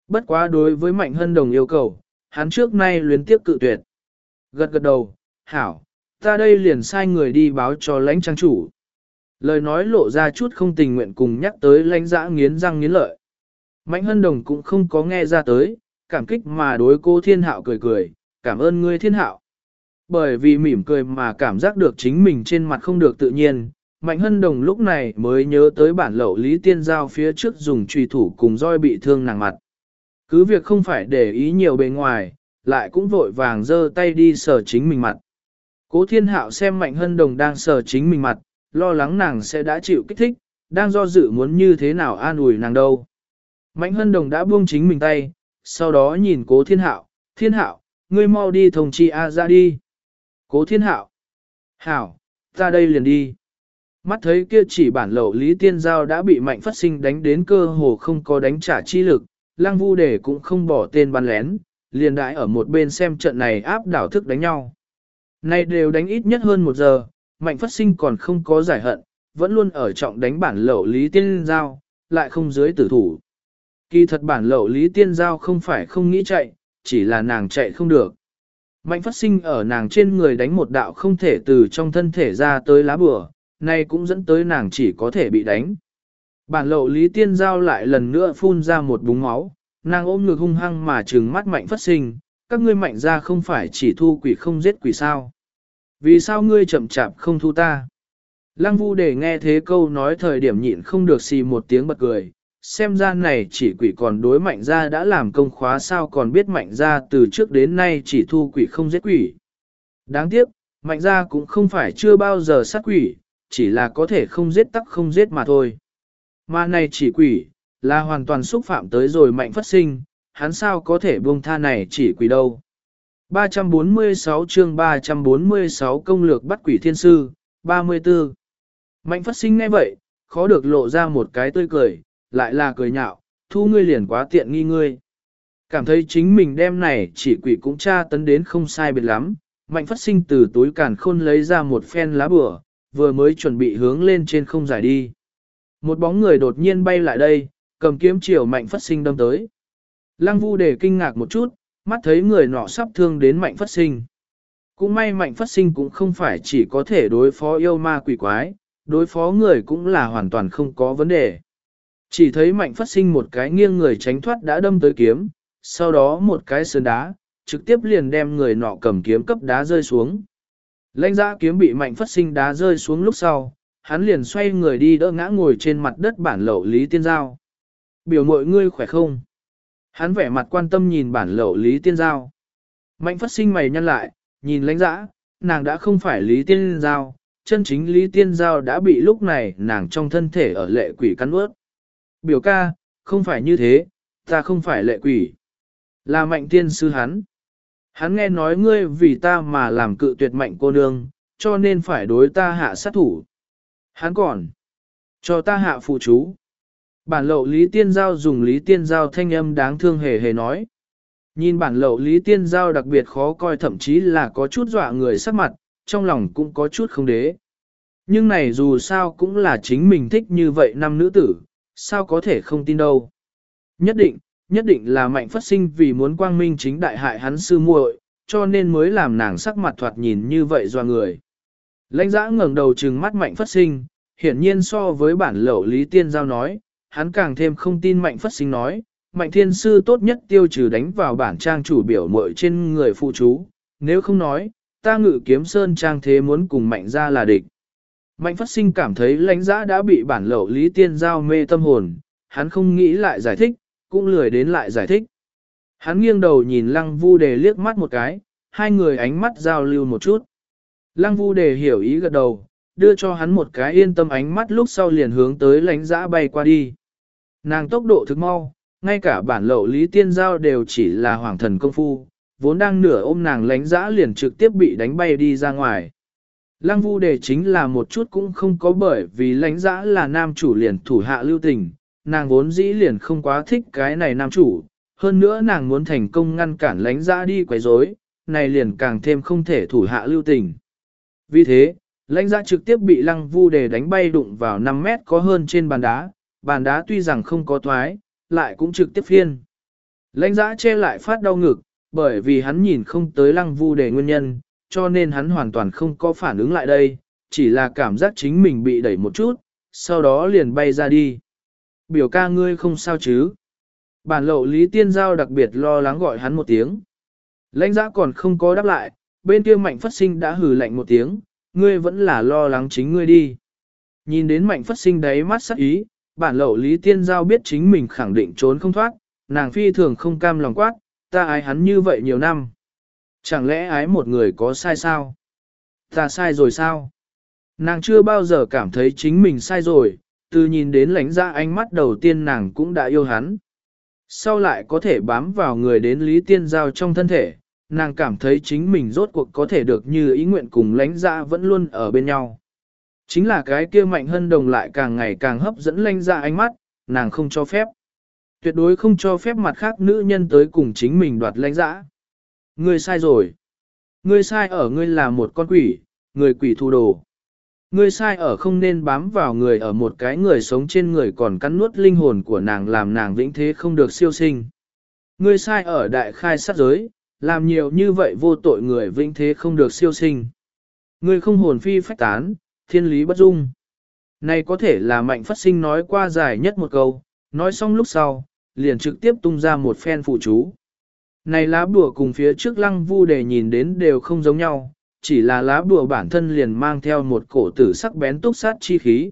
Bất quá đối với Mạnh Hân Đồng yêu cầu, hắn trước nay luyến tiếp cự tuyệt. Gật gật đầu, hảo, ta đây liền sai người đi báo cho lãnh trang chủ. Lời nói lộ ra chút không tình nguyện cùng nhắc tới lãnh dã nghiến răng nghiến lợi. Mạnh Hân Đồng cũng không có nghe ra tới, cảm kích mà đối cô Thiên Hạo cười cười, cảm ơn ngươi Thiên Hạo. Bởi vì mỉm cười mà cảm giác được chính mình trên mặt không được tự nhiên, Mạnh Hân Đồng lúc này mới nhớ tới bản lậu Lý Tiên Giao phía trước dùng trùy thủ cùng roi bị thương nàng mặt. Cứ việc không phải để ý nhiều bề ngoài, lại cũng vội vàng giơ tay đi sờ chính mình mặt. Cố Thiên Hạo xem Mạnh Hân Đồng đang sờ chính mình mặt, lo lắng nàng sẽ đã chịu kích thích, đang do dự muốn như thế nào an ủi nàng đâu. Mạnh Hân Đồng đã buông chính mình tay, sau đó nhìn Cố Thiên Hạo, Thiên Hạo, ngươi mau đi thông chi A ra đi. Cố Thiên Hạo, hảo, ta đây liền đi. Mắt thấy kia chỉ bản lậu Lý Tiên Giao đã bị Mạnh Phát Sinh đánh đến cơ hồ không có đánh trả chi lực, Lăng Vu Đề cũng không bỏ tên bắn lén, liền đãi ở một bên xem trận này áp đảo thức đánh nhau. Này đều đánh ít nhất hơn một giờ, Mạnh Phát Sinh còn không có giải hận, vẫn luôn ở trọng đánh bản lậu Lý Tiên Giao, lại không dưới tử thủ. Kỳ thật bản lậu Lý Tiên Giao không phải không nghĩ chạy, chỉ là nàng chạy không được. Mạnh Phát Sinh ở nàng trên người đánh một đạo không thể từ trong thân thể ra tới lá bùa, này cũng dẫn tới nàng chỉ có thể bị đánh. Bản lậu Lý Tiên Giao lại lần nữa phun ra một búng máu, nàng ôm ngực hung hăng mà trừng mắt Mạnh Phát Sinh, các ngươi Mạnh ra không phải chỉ thu quỷ không giết quỷ sao. Vì sao ngươi chậm chạp không thu ta? Lăng Vu Đề nghe thế câu nói thời điểm nhịn không được xì một tiếng bật cười, xem ra này chỉ quỷ còn đối Mạnh ra đã làm công khóa sao còn biết Mạnh ra từ trước đến nay chỉ thu quỷ không giết quỷ. Đáng tiếc, Mạnh ra cũng không phải chưa bao giờ sát quỷ, chỉ là có thể không giết tắc không giết mà thôi. Mà này chỉ quỷ, là hoàn toàn xúc phạm tới rồi Mạnh Phát Sinh, hắn sao có thể buông tha này chỉ quỷ đâu. ba trăm bốn mươi sáu chương ba trăm bốn mươi sáu công lược bắt quỷ thiên sư, ba mươi tư. Mạnh Phát Sinh nghe vậy, khó được lộ ra một cái tươi cười, lại là cười nhạo, thu ngươi liền quá tiện nghi ngươi. Cảm thấy chính mình đem này chỉ quỷ cũng tra tấn đến không sai biệt lắm, Mạnh Phát Sinh từ túi càn khôn lấy ra một phen lá bùa, vừa mới chuẩn bị hướng lên trên không giải đi. Một bóng người đột nhiên bay lại đây, cầm kiếm chiều Mạnh Phát Sinh đâm tới. Lăng Vu Đề kinh ngạc một chút, mắt thấy người nọ sắp thương đến Mạnh Phát Sinh. Cũng may Mạnh Phát Sinh cũng không phải chỉ có thể đối phó yêu ma quỷ quái, đối phó người cũng là hoàn toàn không có vấn đề. Chỉ thấy Mạnh Phát Sinh một cái nghiêng người tránh thoát đã đâm tới kiếm, sau đó một cái sườn đá, trực tiếp liền đem người nọ cầm kiếm cấp đá rơi xuống. Lãnh Dã kiếm bị Mạnh Phát Sinh đá rơi xuống lúc sau, hắn liền xoay người đi đỡ ngã ngồi trên mặt đất bản lậu Lý Tiên Giao. Biểu mội ngươi khỏe không? Hắn vẻ mặt quan tâm nhìn bản lậu Lý Tiên Giao. Mạnh Phát Sinh mày nhăn lại, nhìn Lãnh Dã, nàng đã không phải Lý Tiên Giao, chân chính Lý Tiên Giao đã bị lúc này nàng trong thân thể ở lệ quỷ cắn ướt. Biểu ca, không phải như thế, ta không phải lệ quỷ. Là Mạnh tiên sư hắn. Hắn nghe nói ngươi vì ta mà làm cự tuyệt Mạnh cô nương, cho nên phải đối ta hạ sát thủ. Hắn còn cho ta hạ phụ chú. Bản lậu Lý Tiên Giao dùng Lý Tiên Giao thanh âm đáng thương hề hề nói. Nhìn bản lậu Lý Tiên Giao đặc biệt khó coi, thậm chí là có chút dọa người sắc mặt, trong lòng cũng có chút không đế. Nhưng này dù sao cũng là chính mình thích như vậy năm nữ tử, sao có thể không tin đâu. Nhất định, nhất định là Mạnh Phát Sinh vì muốn quang minh chính đại hại hắn sư muội, cho nên mới làm nàng sắc mặt thoạt nhìn như vậy dọa người. Lãnh Dã ngẩng đầu trừng mắt Mạnh Phát Sinh, hiển nhiên so với bản lậu Lý Tiên Giao nói, hắn càng thêm không tin Mạnh Phát Sinh nói, Mạnh Thiên Sư tốt nhất tiêu trừ đánh vào bản trang chủ biểu muội trên người phụ chú, nếu không nói, ta Ngự Kiếm Sơn trang thế muốn cùng Mạnh ra là địch. Mạnh Phát Sinh cảm thấy Lãnh Dã đã bị bản lậu Lý Tiên Giao mê tâm hồn, hắn không nghĩ lại giải thích, cũng lười đến lại giải thích. Hắn nghiêng đầu nhìn Lăng Vu Đề liếc mắt một cái, hai người ánh mắt giao lưu một chút. Lăng Vu Đề hiểu ý gật đầu, đưa cho hắn một cái yên tâm ánh mắt lúc sau liền hướng tới Lãnh Dã bay qua đi. Nàng tốc độ thực mau, ngay cả bản lậu Lý Tiên Giao đều chỉ là hoàng thần công phu, vốn đang nửa ôm nàng Lãnh Dã liền trực tiếp bị đánh bay đi ra ngoài. Lăng Vu Đề chính là một chút cũng không có bởi vì Lãnh Dã là nam chủ liền thủ hạ lưu tình, nàng vốn dĩ liền không quá thích cái này nam chủ, hơn nữa nàng muốn thành công ngăn cản Lãnh Dã đi quấy rối, này liền càng thêm không thể thủ hạ lưu tình. Vì thế, Lãnh Dã trực tiếp bị Lăng Vu Đề đánh bay đụng vào năm mét có hơn trên bàn đá, bàn đá tuy rằng không có thoái, lại cũng trực tiếp phiên. Lãnh giã che lại phát đau ngực, bởi vì hắn nhìn không tới lăng vu đề nguyên nhân, cho nên hắn hoàn toàn không có phản ứng lại đây, chỉ là cảm giác chính mình bị đẩy một chút, sau đó liền bay ra đi. Biểu ca ngươi không sao chứ? Bản lậu Lý Tiên Giao đặc biệt lo lắng gọi hắn một tiếng. Lãnh giã còn không có đáp lại, bên kia Mạnh Phất Sinh đã hừ lạnh một tiếng, ngươi vẫn là lo lắng chính ngươi đi. Nhìn đến Mạnh Phất Sinh đáy mắt sắc ý, bản lậu Lý Tiên Giao biết chính mình khẳng định trốn không thoát, nàng phi thường không cam lòng quát, ta ái hắn như vậy nhiều năm. Chẳng lẽ ái một người có sai sao? Ta sai rồi sao? Nàng chưa bao giờ cảm thấy chính mình sai rồi, từ nhìn đến lãnh ra ánh mắt đầu tiên nàng cũng đã yêu hắn. Sau lại có thể bám vào người đến Lý Tiên Giao trong thân thể, nàng cảm thấy chính mình rốt cuộc có thể được như ý nguyện cùng lãnh ra vẫn luôn ở bên nhau. Chính là cái kia Mạnh Hân Đồng lại càng ngày càng hấp dẫn lãnh ra ánh mắt, nàng không cho phép. Tuyệt đối không cho phép mặt khác nữ nhân tới cùng chính mình đoạt lãnh dã. Ngươi sai rồi. Ngươi sai ở ngươi là một con quỷ, người quỷ thu đồ. Ngươi sai ở không nên bám vào người ở một cái người sống trên người còn cắn nuốt linh hồn của nàng làm nàng vĩnh thế không được siêu sinh. Ngươi sai ở đại khai sát giới, làm nhiều như vậy vô tội người vĩnh thế không được siêu sinh. Ngươi không hồn phi phách tán, thiên lý bất dung. Này có thể là Mạnh Phất Sinh nói qua dài nhất một câu, nói xong lúc sau, liền trực tiếp tung ra một phen phụ chú. Này lá bùa cùng phía trước Lăng Vu Đề nhìn đến đều không giống nhau, chỉ là lá bùa bản thân liền mang theo một cổ tử sắc bén túc sát chi khí.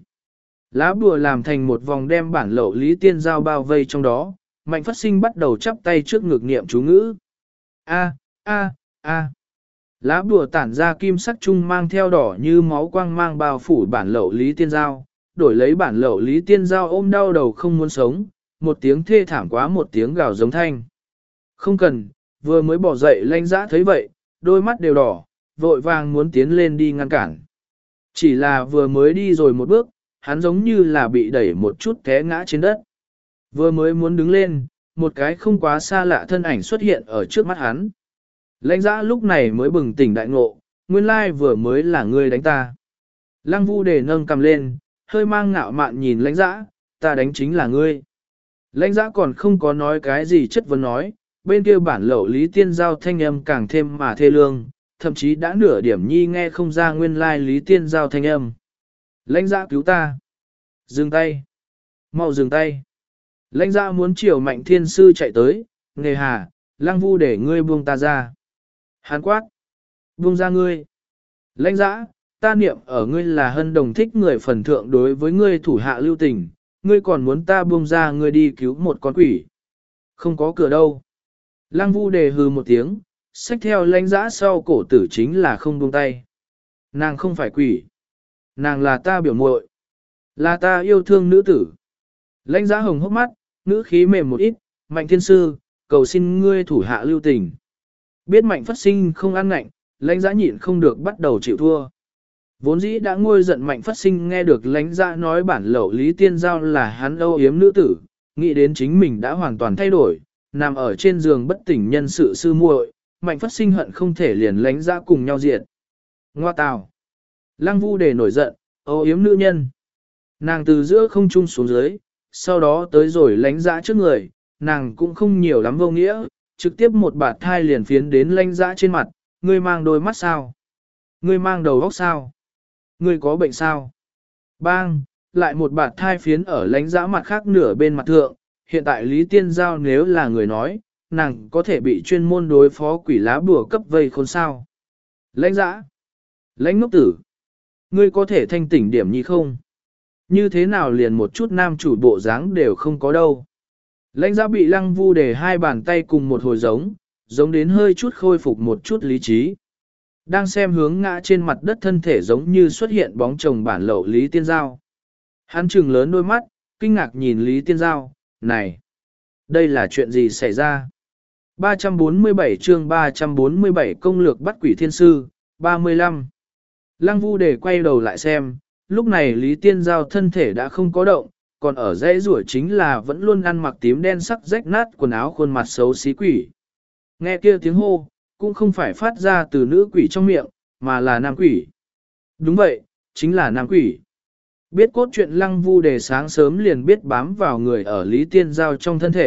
Lá bùa làm thành một vòng đem bản lậu Lý Tiên Giao bao vây trong đó, Mạnh Phất Sinh bắt đầu chắp tay trước ngực niệm chú ngữ. A, a, a. Lá bùa tản ra kim sắc trung mang theo đỏ như máu quang mang bao phủ bản lậu Lý Tiên Giao, đổi lấy bản lậu Lý Tiên Giao ôm đau đầu không muốn sống, một tiếng thê thảm quá một tiếng gào giống thanh. Không cần, vừa mới bỏ dậy lãnh dã thấy vậy, đôi mắt đều đỏ, vội vàng muốn tiến lên đi ngăn cản. Chỉ là vừa mới đi rồi một bước, hắn giống như là bị đẩy một chút té ngã trên đất. Vừa mới muốn đứng lên, một cái không quá xa lạ thân ảnh xuất hiện ở trước mắt hắn. Lãnh dã lúc này mới bừng tỉnh đại ngộ, nguyên lai vừa mới là ngươi đánh ta. Lăng Vu Đề nâng cầm lên, hơi mang ngạo mạn nhìn lãnh dã, ta đánh chính là ngươi. Lãnh dã còn không có nói cái gì chất vấn nói, bên kia bản lậu Lý Tiên Giao thanh âm càng thêm mà thê lương, thậm chí đã nửa điểm nhi nghe không ra nguyên lai Lý Tiên Giao thanh âm. Lãnh dã cứu ta. Dừng tay. Mau dừng tay. Lãnh dã muốn chiều Mạnh Thiên Sư chạy tới, nghề hà, Lăng Vu để ngươi buông ta ra. Hán quát. Buông ra ngươi. Lãnh dã, ta niệm ở ngươi là Hân Đồng thích người phần thượng đối với ngươi thủ hạ lưu tình, ngươi còn muốn ta buông ra ngươi đi cứu một con quỷ. Không có cửa đâu. Lăng Vu đề hừ một tiếng, xách theo lãnh dã sau cổ tử chính là không buông tay. Nàng không phải quỷ. Nàng là ta biểu muội, là ta yêu thương nữ tử. Lãnh dã hồng hốc mắt, ngữ khí mềm một ít, Mạnh Thiên Sư, cầu xin ngươi thủ hạ lưu tình. Biết Mạnh Phất Sinh không ăn ngạnh, lãnh dã nhịn không được bắt đầu chịu thua. Vốn dĩ đã nguôi giận Mạnh Phất Sinh nghe được lãnh dã nói bản lậu Lý Tiên Giao là hắn âu yếm nữ tử, nghĩ đến chính mình đã hoàn toàn thay đổi, nằm ở trên giường bất tỉnh nhân sự sư muội, Mạnh Phất Sinh hận không thể liền lãnh dã cùng nhau diệt. Ngoa tào. Lăng Vu đề nổi giận, âu yếm nữ nhân. Nàng từ giữa không trung xuống dưới, sau đó tới rồi lãnh dã trước người, nàng cũng không nhiều lắm vô nghĩa, trực tiếp một bạt thai liền phiến đến lãnh dã trên mặt, ngươi mang đôi mắt sao? Ngươi mang đầu óc sao? Ngươi có bệnh sao? Bang, lại một bạt thai phiến ở lãnh dã mặt khác nửa bên mặt thượng, hiện tại Lý Tiên Giao nếu là người nói, nàng có thể bị chuyên môn đối phó quỷ lá bùa cấp vây khốn sao. Lãnh dã, lãnh ngốc tử, ngươi có thể thanh tỉnh điểm nhi không? Như thế nào liền một chút nam chủ bộ dáng đều không có đâu. Lãnh dã bị Lăng Vu để hai bàn tay cùng một hồi giống, giống đến hơi chút khôi phục một chút lý trí. Đang xem hướng ngã trên mặt đất thân thể giống như xuất hiện bóng chồng bản lậu Lý Tiên Giao. Hắn trừng lớn đôi mắt, kinh ngạc nhìn Lý Tiên Giao, này, đây là chuyện gì xảy ra? ba trăm bốn mươi bảy chương ba trăm bốn mươi bảy công lược bắt quỷ thiên sư, ba mươi lăm. Lăng Vu để quay đầu lại xem, lúc này Lý Tiên Giao thân thể đã không có động, còn ở dãy rủa chính là vẫn luôn ăn mặc tím đen sắc rách nát quần áo khuôn mặt xấu xí quỷ. Nghe kia tiếng hô, cũng không phải phát ra từ nữ quỷ trong miệng, mà là nam quỷ. Đúng vậy, chính là nam quỷ. Biết cốt truyện Lăng Vu đề sáng sớm liền biết bám vào người ở Lý Tiên Giao trong thân thể,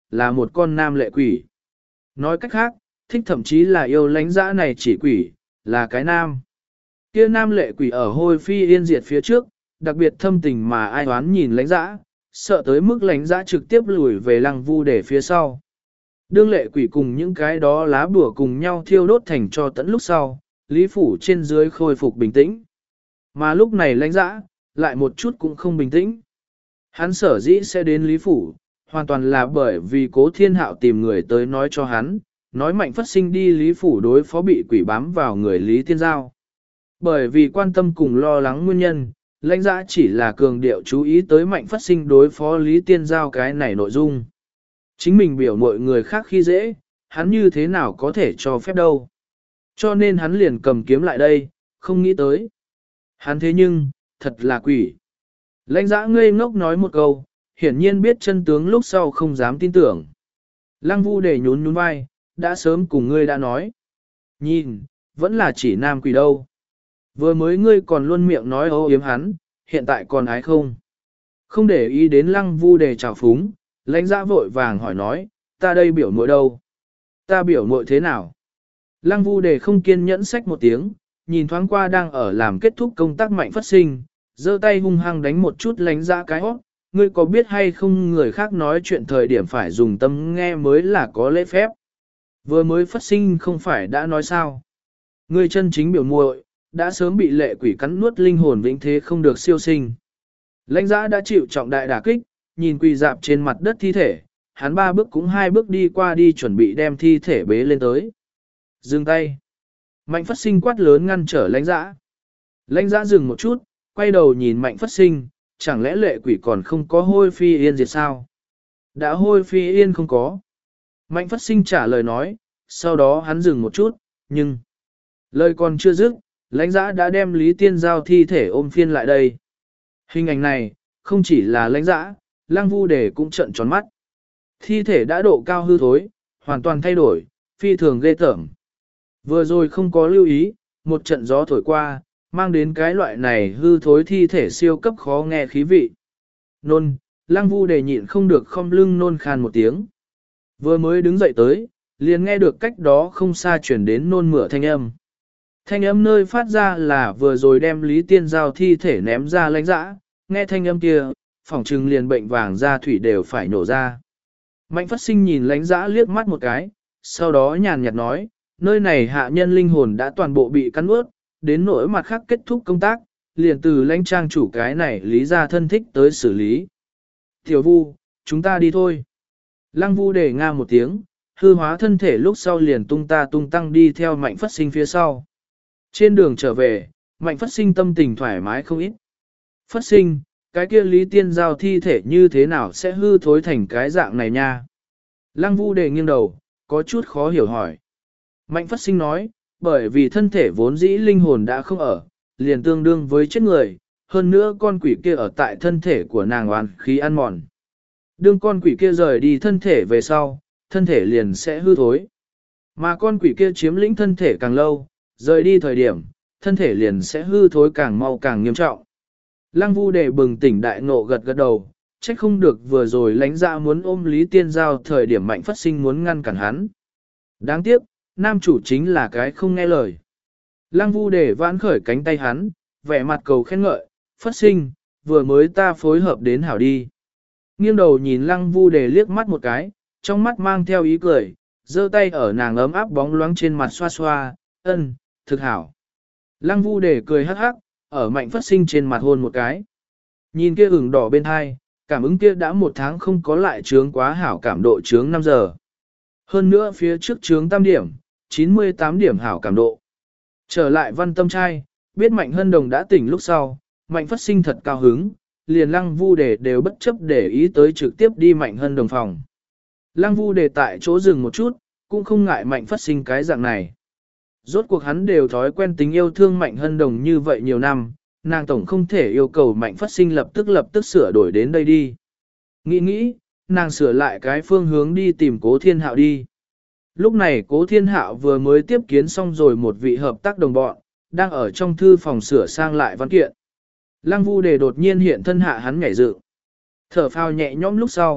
là một con nam lệ quỷ. Nói cách khác, thích thậm chí là yêu lánh dã này chỉ quỷ, là cái nam. Kia nam lệ quỷ ở hôi phi yên diệt phía trước, đặc biệt thâm tình mà ai đoán nhìn lánh dã, sợ tới mức lánh dã trực tiếp lùi về lăng vu để phía sau. Đương lệ quỷ cùng những cái đó lá bùa cùng nhau thiêu đốt thành cho tận lúc sau, Lý Phủ trên dưới khôi phục bình tĩnh. Mà lúc này lánh dã, lại một chút cũng không bình tĩnh. Hắn sở dĩ sẽ đến Lý Phủ, hoàn toàn là bởi vì Cố Thiên Hạo tìm người tới nói cho hắn, nói Mạnh Phất Sinh đi Lý Phủ đối phó bị quỷ bám vào người Lý Tiên Giao. Bởi vì quan tâm cùng lo lắng nguyên nhân, lãnh dã chỉ là cường điệu chú ý tới Mạnh Phất Sinh đối phó Lý Tiên Giao cái này nội dung. Chính mình biểu mọi người khác khi dễ, hắn như thế nào có thể cho phép đâu. Cho nên hắn liền cầm kiếm lại đây, không nghĩ tới. Hắn thế nhưng, thật là quỷ. Lãnh dã ngây ngốc nói một câu, hiển nhiên biết chân tướng lúc sau không dám tin tưởng. Lăng Vu để nhún nhún vai, đã sớm cùng ngươi đã nói. Nhìn, vẫn là chỉ nam quỷ đâu. Vừa mới ngươi còn luôn miệng nói ô yếm hắn, hiện tại còn ái không. Không để ý đến Lăng Vu để trào phúng, lãnh dã vội vàng hỏi nói, ta đây biểu muội đâu? Ta biểu muội thế nào? Lăng Vu để không kiên nhẫn xách một tiếng, nhìn thoáng qua đang ở làm kết thúc công tác Mạnh Phất Sinh, giơ tay hung hăng đánh một chút lãnh dã cái hót. Ngươi có biết hay không người khác nói chuyện thời điểm phải dùng tâm nghe mới là có lễ phép. Vừa mới Phất Sinh không phải đã nói sao? Ngươi chân chính biểu muội đã sớm bị lệ quỷ cắn nuốt linh hồn vĩnh thế không được siêu sinh. Lãnh dã đã chịu trọng đại đả kích, nhìn quỳ dạp trên mặt đất thi thể, hắn ba bước cũng hai bước đi qua đi chuẩn bị đem thi thể bế lên tới. Dừng tay. Mạnh Phất Sinh quát lớn ngăn trở lãnh dã. Lãnh dã dừng một chút, quay đầu nhìn Mạnh Phất Sinh, chẳng lẽ lệ quỷ còn không có hôi phi yên diệt sao? Đã hôi phi yên không có. Mạnh Phất Sinh trả lời nói, sau đó hắn dừng một chút, nhưng... lời còn chưa dứt, lãnh dã đã đem Lý Tiên Giao thi thể ôm phiên lại đây. Hình ảnh này, không chỉ là lãnh dã, Lăng Vu Đề cũng trợn tròn mắt. Thi thể đã độ cao hư thối, hoàn toàn thay đổi, phi thường ghê tởm. Vừa rồi không có lưu ý, một trận gió thổi qua, mang đến cái loại này hư thối thi thể siêu cấp khó nghe khí vị. Nôn, Lăng Vu Đề nhịn không được không lưng nôn khan một tiếng. Vừa mới đứng dậy tới, liền nghe được cách đó không xa chuyển đến nôn mửa thanh âm. Thanh âm nơi phát ra là vừa rồi đem Lý Tiên Giao thi thể ném ra lãnh dã, nghe thanh âm kia, phỏng trừng liền bệnh vàng da thủy đều phải nổ ra. Mạnh Phất Sinh nhìn lãnh dã liếc mắt một cái, sau đó nhàn nhạt nói, nơi này hạ nhân linh hồn đã toàn bộ bị cắn ướt, đến nỗi mặt khác kết thúc công tác, liền từ lãnh trang chủ cái này lý ra thân thích tới xử lý. Tiểu Vu, chúng ta đi thôi. Lăng Vu để nga một tiếng, hư hóa thân thể lúc sau liền tung ta tung tăng đi theo Mạnh Phất Sinh phía sau. Trên đường trở về, Mạnh Phất Sinh tâm tình thoải mái không ít. Phất Sinh, cái kia Lý Tiên Giao thi thể như thế nào sẽ hư thối thành cái dạng này nha? Lăng Vu đề nghiêng đầu, có chút khó hiểu hỏi. Mạnh Phất Sinh nói, bởi vì thân thể vốn dĩ linh hồn đã không ở, liền tương đương với chết người, hơn nữa con quỷ kia ở tại thân thể của nàng oan khí ăn mòn. Đương con quỷ kia rời đi thân thể về sau, thân thể liền sẽ hư thối. Mà con quỷ kia chiếm lĩnh thân thể càng lâu, rời đi thời điểm, thân thể liền sẽ hư thối càng mau càng nghiêm trọng. Lăng Vu để bừng tỉnh đại ngộ gật gật đầu, trách không được vừa rồi lãnh dã muốn ôm Lý Tiên Giao thời điểm Mạnh Phất Sinh muốn ngăn cản hắn. Đáng tiếc, nam chủ chính là cái không nghe lời. Lăng Vu để vãn khởi cánh tay hắn, vẻ mặt cầu khen ngợi, Phất Sinh, vừa mới ta phối hợp đến hảo đi. Nghiêng đầu nhìn Lăng Vu để liếc mắt một cái, trong mắt mang theo ý cười, giơ tay ở nàng ấm áp bóng loáng trên mặt xoa xoa, ân, thực hảo. Lăng Vu để cười hắc hắc, ở Mạnh Phất Sinh trên mặt hôn một cái. Nhìn kia ửng đỏ bên hai, cảm ứng kia đã một tháng không có lại trướng quá hảo cảm độ trướng năm giờ. Hơn nữa phía trước trướng tam điểm, chín mươi tám điểm hảo cảm độ. Trở lại Văn Tâm trai, biết Mạnh Hân Đồng đã tỉnh lúc sau, Mạnh Phất Sinh thật cao hứng, liền Lăng Vu Đề đều bất chấp để ý tới trực tiếp đi Mạnh Hân Đồng phòng. Lăng Vu Đề tại chỗ dừng một chút, cũng không ngại Mạnh Phất Sinh cái dạng này. Rốt cuộc hắn đều thói quen tính yêu thương Mạnh Hân Đồng như vậy nhiều năm, nàng tổng không thể yêu cầu Mạnh Phất Sinh lập tức lập tức sửa đổi đến đây đi. Nghĩ nghĩ, nàng sửa lại cái phương hướng đi tìm Cố Thiên Hạo đi. Lúc này Cố Thiên Hạo vừa mới tiếp kiến xong rồi một vị hợp tác đồng bọn, đang ở trong thư phòng sửa sang lại văn kiện. Lăng Vu Đề đột nhiên hiện thân hạ hắn nhảy dựng. Thở phào nhẹ nhõm lúc sau,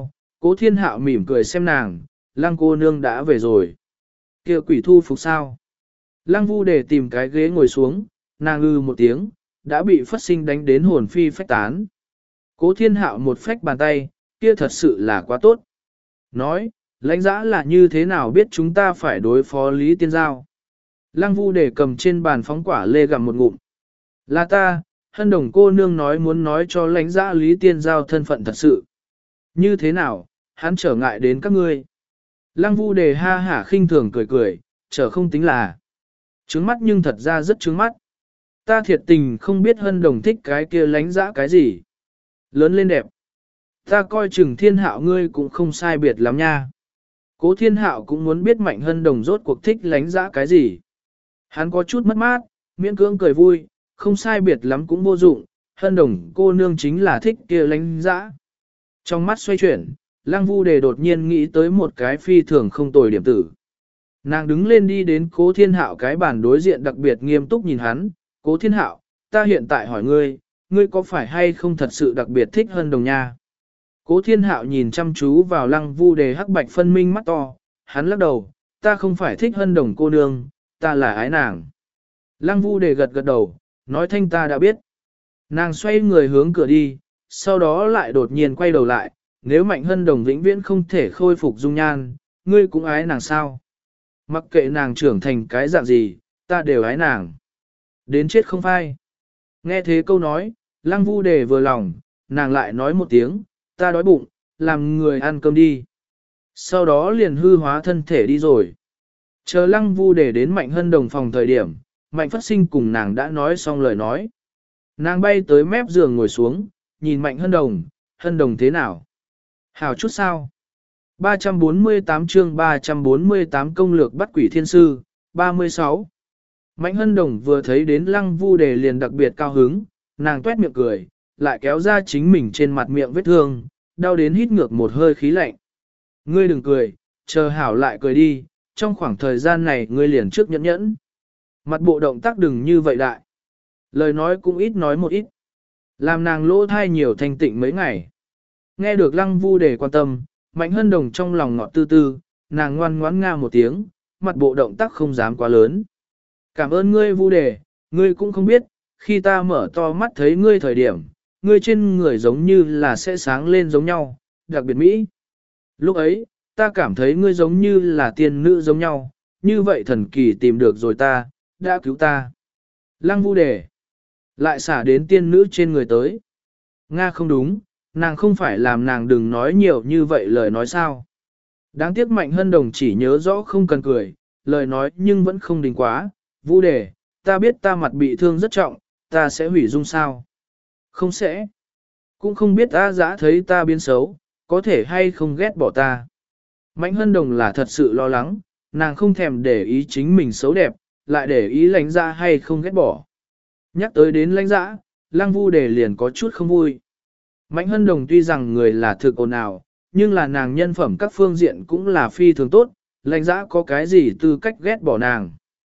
Cố thiên hạo mỉm cười xem nàng, lăng cô nương đã về rồi. Kia quỷ thu phục sao? Lăng vu để tìm cái ghế ngồi xuống, nàng ư một tiếng, đã bị Phất Sinh đánh đến hồn phi phách tán. Cố thiên hạo một phách bàn tay, kia thật sự là quá tốt. Nói, lãnh dã là như thế nào biết chúng ta phải đối phó Lý Tiên Giao. Lăng vu để cầm trên bàn phóng quả lê gặm một ngụm. Là ta, hân đồng cô nương nói muốn nói cho lãnh dã Lý Tiên Giao thân phận thật sự. Như thế nào, hắn trở ngại đến các ngươi. Lăng vu đề ha hả khinh thường cười cười, trở không tính là. Trướng mắt nhưng thật ra rất trướng mắt. Ta thiệt tình không biết hân đồng thích cái kia lãnh dã cái gì. Lớn lên đẹp. Ta coi chừng thiên hạo ngươi cũng không sai biệt lắm nha. Cố thiên hạo cũng muốn biết mạnh hân đồng rốt cuộc thích lãnh dã cái gì. Hắn có chút mất mát, miễn cưỡng cười vui, không sai biệt lắm cũng vô dụng, hân đồng cô nương chính là thích kia lãnh dã. Trong mắt xoay chuyển, Lăng Vu Đề đột nhiên nghĩ tới một cái phi thường không tồi điểm tử. Nàng đứng lên đi đến Cố Thiên Hạo cái bàn đối diện đặc biệt nghiêm túc nhìn hắn, Cố Thiên Hạo, ta hiện tại hỏi ngươi, ngươi có phải hay không thật sự đặc biệt thích hân đồng nha? Cố Thiên Hạo nhìn chăm chú vào Lăng Vu Đề hắc bạch phân minh mắt to, hắn lắc đầu, ta không phải thích hân đồng cô nương, ta là ái nàng. Lăng Vu Đề gật gật đầu, nói thanh ta đã biết. Nàng xoay người hướng cửa đi, sau đó lại đột nhiên quay đầu lại, nếu Mạnh Hân Đồng vĩnh viễn không thể khôi phục dung nhan, ngươi cũng ái nàng sao? Mặc kệ nàng trưởng thành cái dạng gì, ta đều ái nàng. Đến chết không phai. Nghe thế câu nói, Lăng Vu Đề vừa lòng, nàng lại nói một tiếng, ta đói bụng, làm người ăn cơm đi. Sau đó liền hư hóa thân thể đi rồi. Chờ Lăng Vu Đề đến Mạnh Hân Đồng phòng thời điểm, Mạnh Phất Sinh cùng nàng đã nói xong lời nói. Nàng bay tới mép giường ngồi xuống, nhìn Mạnh Hân Đồng, Hân Đồng thế nào? Hảo chút sao? ba trăm bốn mươi tám chương ba trăm bốn mươi tám công lược bắt quỷ thiên sư, ba mươi sáu. Mạnh Hân Đồng vừa thấy đến Lăng Vu Đề liền đặc biệt cao hứng, nàng tuét miệng cười, lại kéo ra chính mình trên mặt miệng vết thương, đau đến hít ngược một hơi khí lạnh. Ngươi đừng cười, chờ hảo lại cười đi, trong khoảng thời gian này ngươi liền trước nhẫn nhẫn. Mặt bộ động tác đừng như vậy đại. Lời nói cũng ít nói một ít. Làm nàng lỗ thai nhiều thanh tịnh mấy ngày. Nghe được Lăng Vu Đề quan tâm, Mạnh Hân Đồng trong lòng ngọt tư tư, nàng ngoan ngoãn nga một tiếng, mặt bộ động tác không dám quá lớn. Cảm ơn ngươi Vu Đề, ngươi cũng không biết, khi ta mở to mắt thấy ngươi thời điểm, ngươi trên người giống như là sẽ sáng lên giống nhau, đặc biệt mỹ. Lúc ấy, ta cảm thấy ngươi giống như là tiên nữ giống nhau, như vậy thần kỳ tìm được rồi ta, đã cứu ta. Lăng Vu Đề lại xả đến tiên nữ trên người tới. Nga không đúng, nàng không phải làm nàng đừng nói nhiều như vậy lời nói sao. Đáng tiếc Mạnh Hân Đồng chỉ nhớ rõ không cần cười, lời nói nhưng vẫn không đình quá. Vu Đề, ta biết ta mặt bị thương rất trọng, ta sẽ hủy dung sao? Không sẽ. Cũng không biết ta dã thấy ta biến xấu, có thể hay không ghét bỏ ta. Mạnh Hân Đồng là thật sự lo lắng, nàng không thèm để ý chính mình xấu đẹp, lại để ý lãnh dã hay không ghét bỏ. Nhắc tới đến lãnh dã, Lăng Vu Đề liền có chút không vui. Mạnh Hân Đồng tuy rằng người là thực ồn ào, nhưng là nàng nhân phẩm các phương diện cũng là phi thường tốt, lãnh dã có cái gì tư cách ghét bỏ nàng.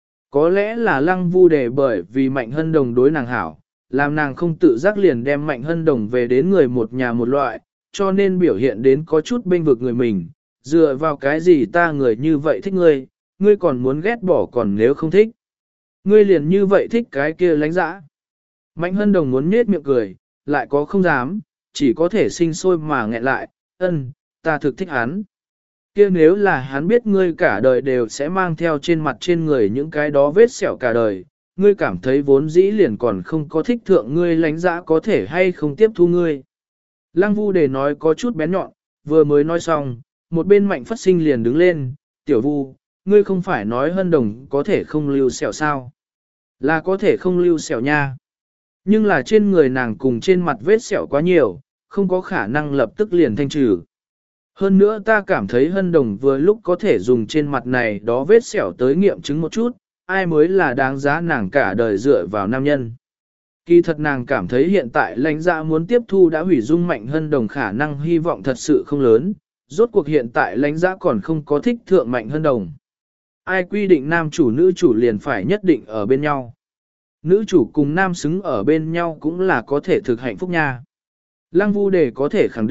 Có lẽ là Lăng Vu Đề bởi vì Mạnh Hân Đồng đối nàng hảo, làm nàng không tự giác liền đem Mạnh Hân Đồng về đến người một nhà một loại, cho nên biểu hiện đến có chút bênh vực người mình, dựa vào cái gì ta người như vậy thích ngươi, ngươi còn muốn ghét bỏ còn nếu không thích. Ngươi liền như vậy thích cái kia lãnh dã. Mạnh Hân Đồng muốn nết miệng cười, lại có không dám, chỉ có thể sinh sôi mà nghẹn lại, ân, ta thực thích hắn. Kia nếu là hắn biết ngươi cả đời đều sẽ mang theo trên mặt trên người những cái đó vết sẹo cả đời, ngươi cảm thấy vốn dĩ liền còn không có thích thượng ngươi lãnh dã có thể hay không tiếp thu ngươi. Lăng Vu Đề nói có chút bén nhọn, vừa mới nói xong, một bên Mạnh Phất Sinh liền đứng lên, tiểu Vu, ngươi không phải nói Hân Đồng có thể không lưu sẹo sao? Là có thể không lưu sẹo nha. Nhưng là trên người nàng cùng trên mặt vết sẹo quá nhiều, không có khả năng lập tức liền thanh trừ. Hơn nữa ta cảm thấy Hân Đồng vừa lúc có thể dùng trên mặt này đó vết sẹo tới nghiệm chứng một chút, ai mới là đáng giá nàng cả đời dựa vào nam nhân. Kỳ thật nàng cảm thấy hiện tại lãnh dã muốn tiếp thu đã hủy dung Mạnh Hân Đồng khả năng hy vọng thật sự không lớn, rốt cuộc hiện tại lãnh dã còn không có thích thượng Mạnh Hân Đồng. Ai quy định nam chủ nữ chủ liền phải nhất định ở bên nhau. Nữ chủ cùng nam xứng ở bên nhau cũng là có thể thực hạnh phúc nha. Lăng Vu Đề có thể khẳng định,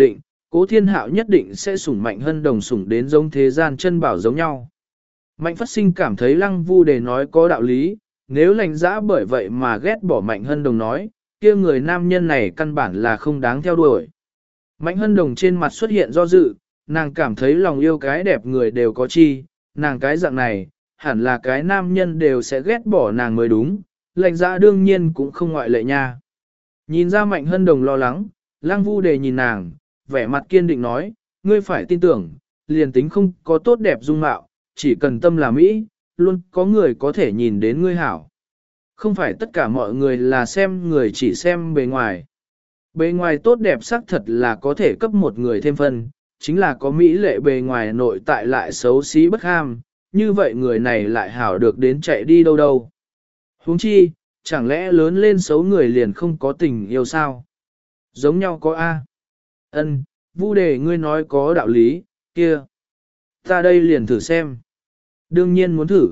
Cố Thiên Hạo nhất định sẽ sủng Mạnh Hân Đồng sủng đến giống thế gian chân bảo giống nhau. Mạnh Phát Sinh cảm thấy Lăng Vu Đề nói có đạo lý, nếu lành dã bởi vậy mà ghét bỏ Mạnh Hân Đồng nói, kia người nam nhân này căn bản là không đáng theo đuổi. Mạnh Hân Đồng trên mặt xuất hiện do dự, nàng cảm thấy lòng yêu cái đẹp người đều có chi, nàng cái dạng này, hẳn là cái nam nhân đều sẽ ghét bỏ nàng mới đúng, lành dã đương nhiên cũng không ngoại lệ nha. Nhìn ra Mạnh Hân Đồng lo lắng, Lăng Vu Đề nhìn nàng, vẻ mặt kiên định nói, ngươi phải tin tưởng, liền tính không có tốt đẹp dung mạo, chỉ cần tâm là mỹ, luôn có người có thể nhìn đến ngươi hảo. Không phải tất cả mọi người là xem người chỉ xem bề ngoài. Bề ngoài tốt đẹp xác thật là có thể cấp một người thêm phân, chính là có mỹ lệ bề ngoài nội tại lại xấu xí bất ham, như vậy người này lại hảo được đến chạy đi đâu đâu. Huống chi, chẳng lẽ lớn lên xấu người liền không có tình yêu sao? Giống nhau có A. Ân, Vu Đề ngươi nói có đạo lý, kia. Ta đây liền thử xem. Đương nhiên muốn thử.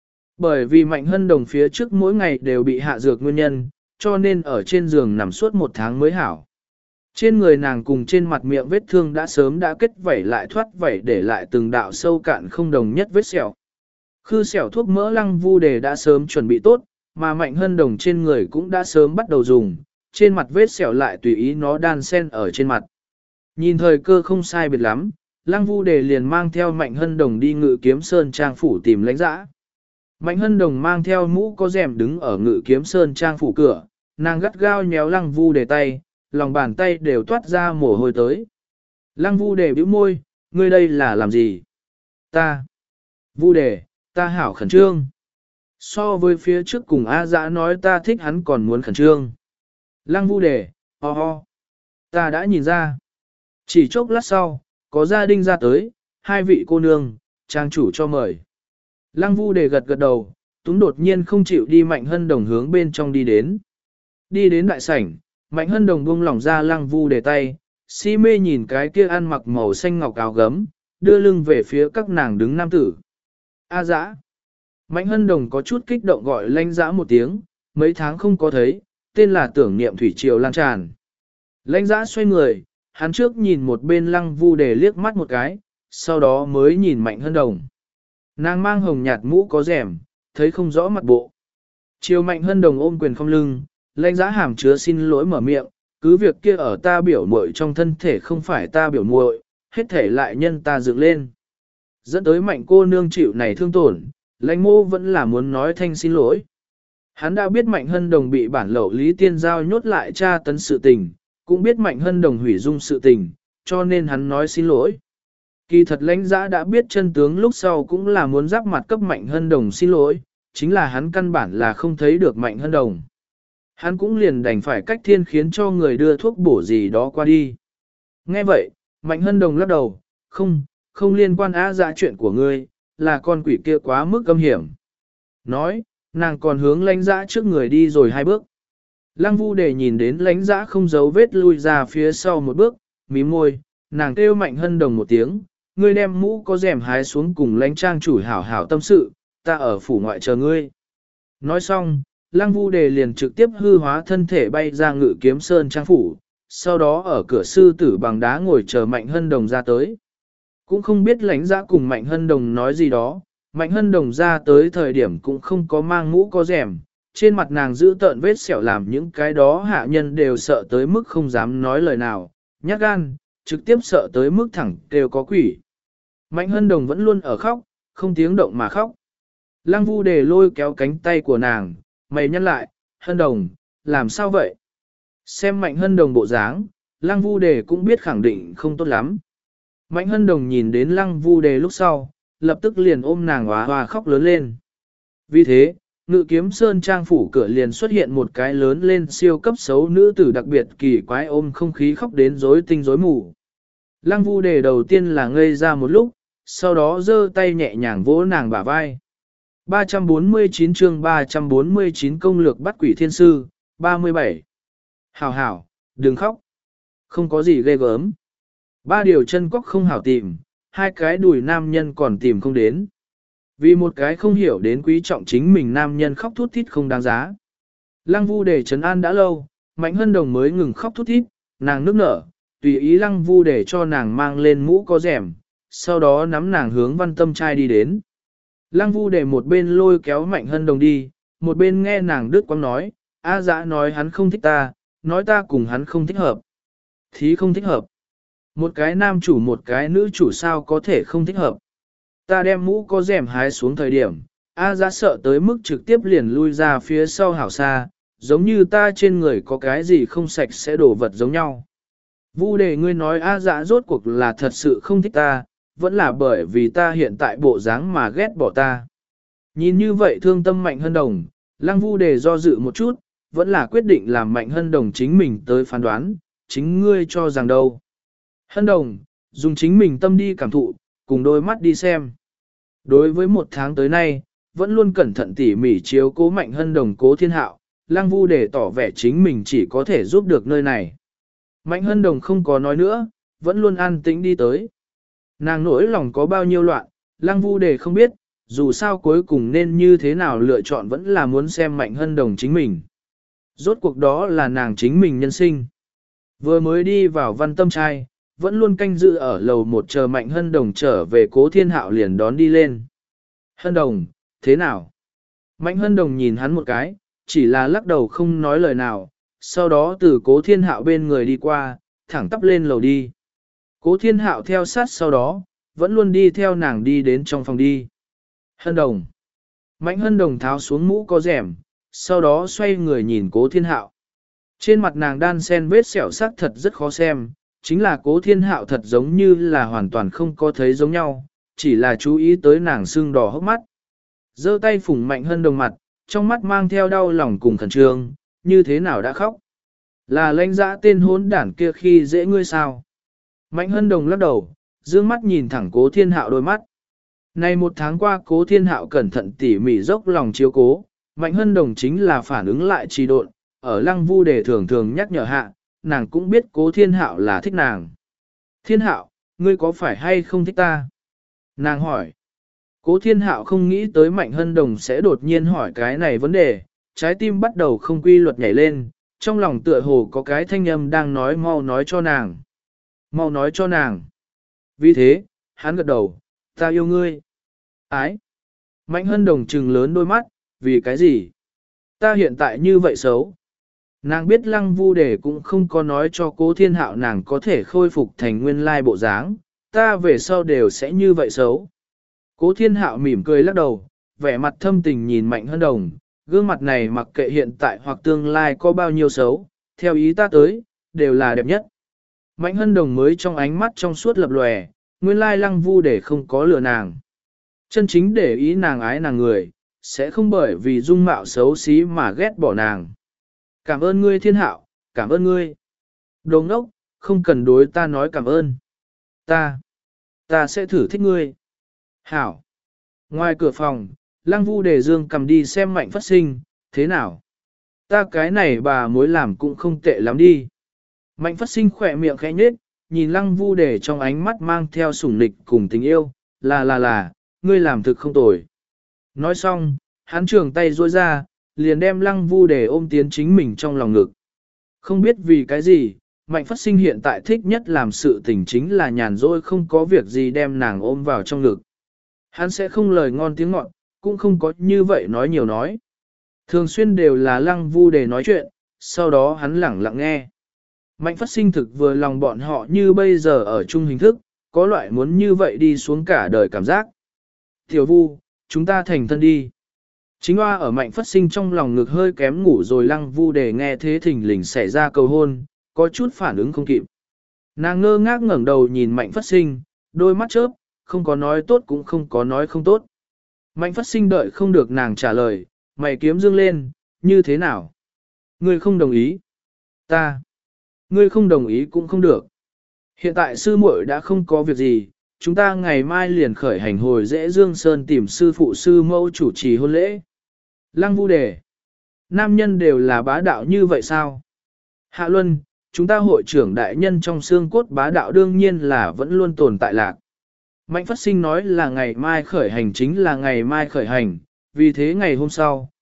Bởi vì Mạnh Hân Đồng phía trước mỗi ngày đều bị hạ dược nguyên nhân, cho nên ở trên giường nằm suốt một tháng mới hảo. Trên người nàng cùng trên mặt miệng vết thương đã sớm đã kết vảy lại thoát vảy để lại từng đạo sâu cạn không đồng nhất vết sẹo. Khư sẹo thuốc mỡ Lăng Vu Đề đã sớm chuẩn bị tốt, mà Mạnh Hân Đồng trên người cũng đã sớm bắt đầu dùng, trên mặt vết sẹo lại tùy ý nó đan xen ở trên mặt. Nhìn thời cơ không sai biệt lắm, Lăng Vu Đề liền mang theo Mạnh Hân Đồng đi Ngự Kiếm Sơn Trang phủ tìm lãnh dã. Mạnh Hân Đồng mang theo mũ có rèm đứng ở Ngự Kiếm Sơn Trang phủ cửa, nàng gắt gao nhéo Lăng Vu Đề tay, lòng bàn tay đều toát ra mồ hôi tới. Lăng Vu Đề bĩu môi, ngươi đây là làm gì? Ta. Vu Đề, ta hảo khẩn trương. So với phía trước cùng A Dã nói ta thích hắn còn muốn khẩn trương. Lăng Vu Đề, ho ho. Ta đã nhìn ra. Chỉ chốc lát sau, có gia đình ra tới, hai vị cô nương, trang chủ cho mời. Lăng Vu Đề gật gật đầu, Túng đột nhiên không chịu đi Mạnh Hân Đồng hướng bên trong đi đến. Đi đến đại sảnh, Mạnh Hân Đồng buông lỏng ra Lăng Vu Đề tay, si mê nhìn cái kia ăn mặc màu xanh ngọc áo gấm, đưa lưng về phía các nàng đứng nam tử. A Dã. Mạnh Hân Đồng có chút kích động gọi lãnh dã một tiếng, mấy tháng không có thấy, tên là tưởng niệm thủy triều lan tràn. Lãnh dã xoay người, hắn trước nhìn một bên Lăng Vu Đề liếc mắt một cái, sau đó mới nhìn Mạnh Hân Đồng. Nàng mang hồng nhạt mũ có rèm, thấy không rõ mặt bộ. Chiều Mạnh Hân Đồng ôm quyền không lưng, lãnh dã hàm chứa xin lỗi mở miệng, cứ việc kia ở ta biểu muội trong thân thể không phải ta biểu muội, hết thể lại nhân ta dựng lên. Dẫn tới Mạnh cô nương chịu này thương tổn, lãnh mô vẫn là muốn nói thanh xin lỗi. Hắn đã biết Mạnh Hân Đồng bị bản lậu Lý Tiên Giao nhốt lại tra tấn sự tình, cũng biết Mạnh Hân Đồng hủy dung sự tình, cho nên hắn nói xin lỗi. Kỳ thật lãnh dã đã biết chân tướng lúc sau cũng là muốn giáp mặt cấp Mạnh Hân Đồng xin lỗi, chính là hắn căn bản là không thấy được Mạnh Hân Đồng. Hắn cũng liền đành phải cách thiên khiến cho người đưa thuốc bổ gì đó qua đi. Nghe vậy, Mạnh Hân Đồng lắc đầu, không, không liên quan á dạ chuyện của ngươi, là con quỷ kia quá mức âm hiểm. Nói, nàng còn hướng lãnh dã trước người đi rồi hai bước. Lăng Vu Đề nhìn đến lãnh dã không giấu vết lui ra phía sau một bước, mím môi, nàng kêu Mạnh Hân Đồng một tiếng, ngươi đem mũ có rèm hái xuống cùng lãnh trang chủ hảo hảo tâm sự, ta ở phủ ngoại chờ ngươi. Nói xong, Lăng Vu Đề liền trực tiếp hư hóa thân thể bay ra Ngự Kiếm Sơn Trang phủ, sau đó ở cửa sư tử bằng đá ngồi chờ Mạnh Hân Đồng ra tới. Cũng không biết lãnh dã cùng Mạnh Hân Đồng nói gì đó, Mạnh Hân Đồng ra tới thời điểm cũng không có mang mũ có rèm, trên mặt nàng giữ tợn vết sẹo làm những cái đó hạ nhân đều sợ tới mức không dám nói lời nào, nhát gan, trực tiếp sợ tới mức thẳng đều có quỷ. Mạnh Hân Đồng vẫn luôn ở khóc, không tiếng động mà khóc. Lăng Vu Đề lôi kéo cánh tay của nàng, mày nhăn lại, Hân Đồng, làm sao vậy? Xem Mạnh Hân Đồng bộ dáng, Lăng Vu Đề cũng biết khẳng định không tốt lắm. Mạnh Hân Đồng nhìn đến Lăng Vu Đề lúc sau, lập tức liền ôm nàng hóa hoa khóc lớn lên. Vì thế, Ngự Kiếm Sơn Trang phủ cửa liền xuất hiện một cái lớn lên siêu cấp xấu nữ tử đặc biệt kỳ quái ôm không khí khóc đến rối tinh rối mù. Lăng Vu Đề đầu tiên là ngây ra một lúc, sau đó giơ tay nhẹ nhàng vỗ nàng bả vai. ba trăm bốn mươi chín chương ba trăm bốn mươi chín công lược bắt quỷ thiên sư, ba mươi bảy. Hảo hảo, đừng khóc. Không có gì ghê gớm. Ba điều chân cóc không hảo tìm, hai cái đùi nam nhân còn tìm không đến. Vì một cái không hiểu đến quý trọng chính mình nam nhân khóc thút thít không đáng giá. Lăng Vu Đề trấn an đã lâu, Mạnh Hân Đồng mới ngừng khóc thút thít, nàng nước nở, tùy ý Lăng Vu để cho nàng mang lên mũ có rèm, sau đó nắm nàng hướng Văn Tâm trai đi đến. Lăng Vu để một bên lôi kéo Mạnh Hân Đồng đi, một bên nghe nàng đứt quãng nói, A Dã nói hắn không thích ta, nói ta cùng hắn không thích hợp. Thí không thích hợp. Một cái nam chủ một cái nữ chủ sao có thể không thích hợp. Ta đem mũ có rèm hái xuống thời điểm, A Dã sợ tới mức trực tiếp liền lui ra phía sau hảo xa, giống như ta trên người có cái gì không sạch sẽ đổ vật giống nhau. Vu đề ngươi nói A Dã rốt cuộc là thật sự không thích ta, vẫn là bởi vì ta hiện tại bộ dáng mà ghét bỏ ta. Nhìn như vậy thương tâm Mạnh Hân Đồng, Lăng Vu đề do dự một chút, vẫn là quyết định làm Mạnh Hân Đồng chính mình tới phán đoán, chính ngươi cho rằng đâu. Hân Đồng, dùng chính mình tâm đi cảm thụ, cùng đôi mắt đi xem. Đối với một tháng tới nay, vẫn luôn cẩn thận tỉ mỉ chiếu cố Mạnh Hân Đồng Cố Thiên Hạo, Lăng Vu để tỏ vẻ chính mình chỉ có thể giúp được nơi này. Mạnh Hân Đồng không có nói nữa, vẫn luôn an tĩnh đi tới. Nàng nỗi lòng có bao nhiêu loạn, Lăng Vu để không biết, dù sao cuối cùng nên như thế nào lựa chọn vẫn là muốn xem Mạnh Hân Đồng chính mình. Rốt cuộc đó là nàng chính mình nhân sinh. Vừa mới đi vào Văn Tâm trai, vẫn luôn canh giữ ở lầu một chờ Mạnh Hân Đồng trở về Cố Thiên Hạo liền đón đi lên. Hân Đồng, thế nào? Mạnh Hân Đồng nhìn hắn một cái, chỉ là lắc đầu không nói lời nào, sau đó từ Cố Thiên Hạo bên người đi qua, thẳng tắp lên lầu đi. Cố Thiên Hạo theo sát sau đó, vẫn luôn đi theo nàng đi đến trong phòng đi. Hân Đồng. Mạnh Hân Đồng tháo xuống mũ có rèm, sau đó xoay người nhìn Cố Thiên Hạo. Trên mặt nàng đan sen vết sẹo sắc thật rất khó xem, chính là Cố Thiên Hạo thật giống như là hoàn toàn không có thấy giống nhau, chỉ là chú ý tới nàng sưng đỏ hốc mắt. Giơ tay phủng Mạnh Hân Đồng mặt, trong mắt mang theo đau lòng cùng khẩn trương, như thế nào đã khóc. Là lãnh dã tên hốn đản kia khi dễ ngươi sao. Mạnh Hân Đồng lắc đầu, dương mắt nhìn thẳng Cố Thiên Hạo đôi mắt. Này một tháng qua Cố Thiên Hạo cẩn thận tỉ mỉ dốc lòng chiếu cố, Mạnh Hân Đồng chính là phản ứng lại trì độn, ở Lăng Vu để thường thường nhắc nhở hạ, nàng cũng biết Cố Thiên Hạo là thích nàng. Thiên Hạo, ngươi có phải hay không thích ta? Nàng hỏi. Cố Thiên Hạo không nghĩ tới Mạnh Hân Đồng sẽ đột nhiên hỏi cái này vấn đề, trái tim bắt đầu không quy luật nhảy lên, trong lòng tựa hồ có cái thanh âm đang nói mau nói cho nàng. Mau nói cho nàng. Vì thế, hắn gật đầu, ta yêu ngươi. Ái. Mạnh Hân Đồng trừng lớn đôi mắt, vì cái gì? Ta hiện tại như vậy xấu. Nàng biết Lăng Vu Đề cũng không có nói cho Cố Thiên Hạo nàng có thể khôi phục thành nguyên lai bộ dáng, ta về sau đều sẽ như vậy xấu. Cố Thiên Hạo mỉm cười lắc đầu, vẻ mặt thâm tình nhìn Mạnh Hân Đồng, gương mặt này mặc kệ hiện tại hoặc tương lai có bao nhiêu xấu, theo ý ta tới, đều là đẹp nhất. Mạnh Hân Đồng mới trong ánh mắt trong suốt lập lòe, nguyên lai Lăng Vu để không có lừa nàng. Chân chính để ý nàng ái nàng người, sẽ không bởi vì dung mạo xấu xí mà ghét bỏ nàng. Cảm ơn ngươi Thiên Hạo, cảm ơn ngươi. Đồ ngốc, không cần đối ta nói cảm ơn. Ta, ta sẽ thử thích ngươi. Hảo. Ngoài cửa phòng, Lăng Vu để Dương cầm đi xem Mạnh Phát Sinh, thế nào? Ta cái này bà mối làm cũng không tệ lắm đi. Mạnh Phát Sinh khỏe miệng khẽ nhếch, nhìn Lăng Vu để trong ánh mắt mang theo sủng nịch cùng tình yêu, là là là, ngươi làm thực không tồi. Nói xong, hắn trường tay duỗi ra, liền đem Lăng Vu để ôm tiến chính mình trong lòng ngực. Không biết vì cái gì, Mạnh Phát Sinh hiện tại thích nhất làm sự tình chính là nhàn rỗi không có việc gì đem nàng ôm vào trong ngực. Hắn sẽ không lời ngon tiếng ngọt, cũng không có như vậy nói nhiều nói. Thường xuyên đều là Lăng Vu để nói chuyện, sau đó hắn lẳng lặng nghe. Mạnh Phát Sinh thực vừa lòng bọn họ như bây giờ ở chung hình thức, có loại muốn như vậy đi xuống cả đời cảm giác. Tiểu Vu, chúng ta thành thân đi. Chính hoa ở Mạnh Phát Sinh trong lòng ngực hơi kém ngủ rồi Lăng Vu để nghe thế thình lình xảy ra cầu hôn, có chút phản ứng không kịp. Nàng ngơ ngác ngẩng đầu nhìn Mạnh Phát Sinh, đôi mắt chớp, không có nói tốt cũng không có nói không tốt. Mạnh Phát Sinh đợi không được nàng trả lời, mày kiếm dương lên, như thế nào? Ngươi không đồng ý. Ta. Ngươi không đồng ý cũng không được. Hiện tại sư muội đã không có việc gì, chúng ta ngày mai liền khởi hành hồi dễ Dương Sơn tìm sư phụ sư mẫu chủ trì hôn lễ. Lăng Vu đề. Nam nhân đều là bá đạo như vậy sao? Hạ Luân, chúng ta hội trưởng đại nhân trong xương cốt bá đạo đương nhiên là vẫn luôn tồn tại lạc. Mạnh Phát Sinh nói là ngày mai khởi hành chính là ngày mai khởi hành, vì thế ngày hôm sau,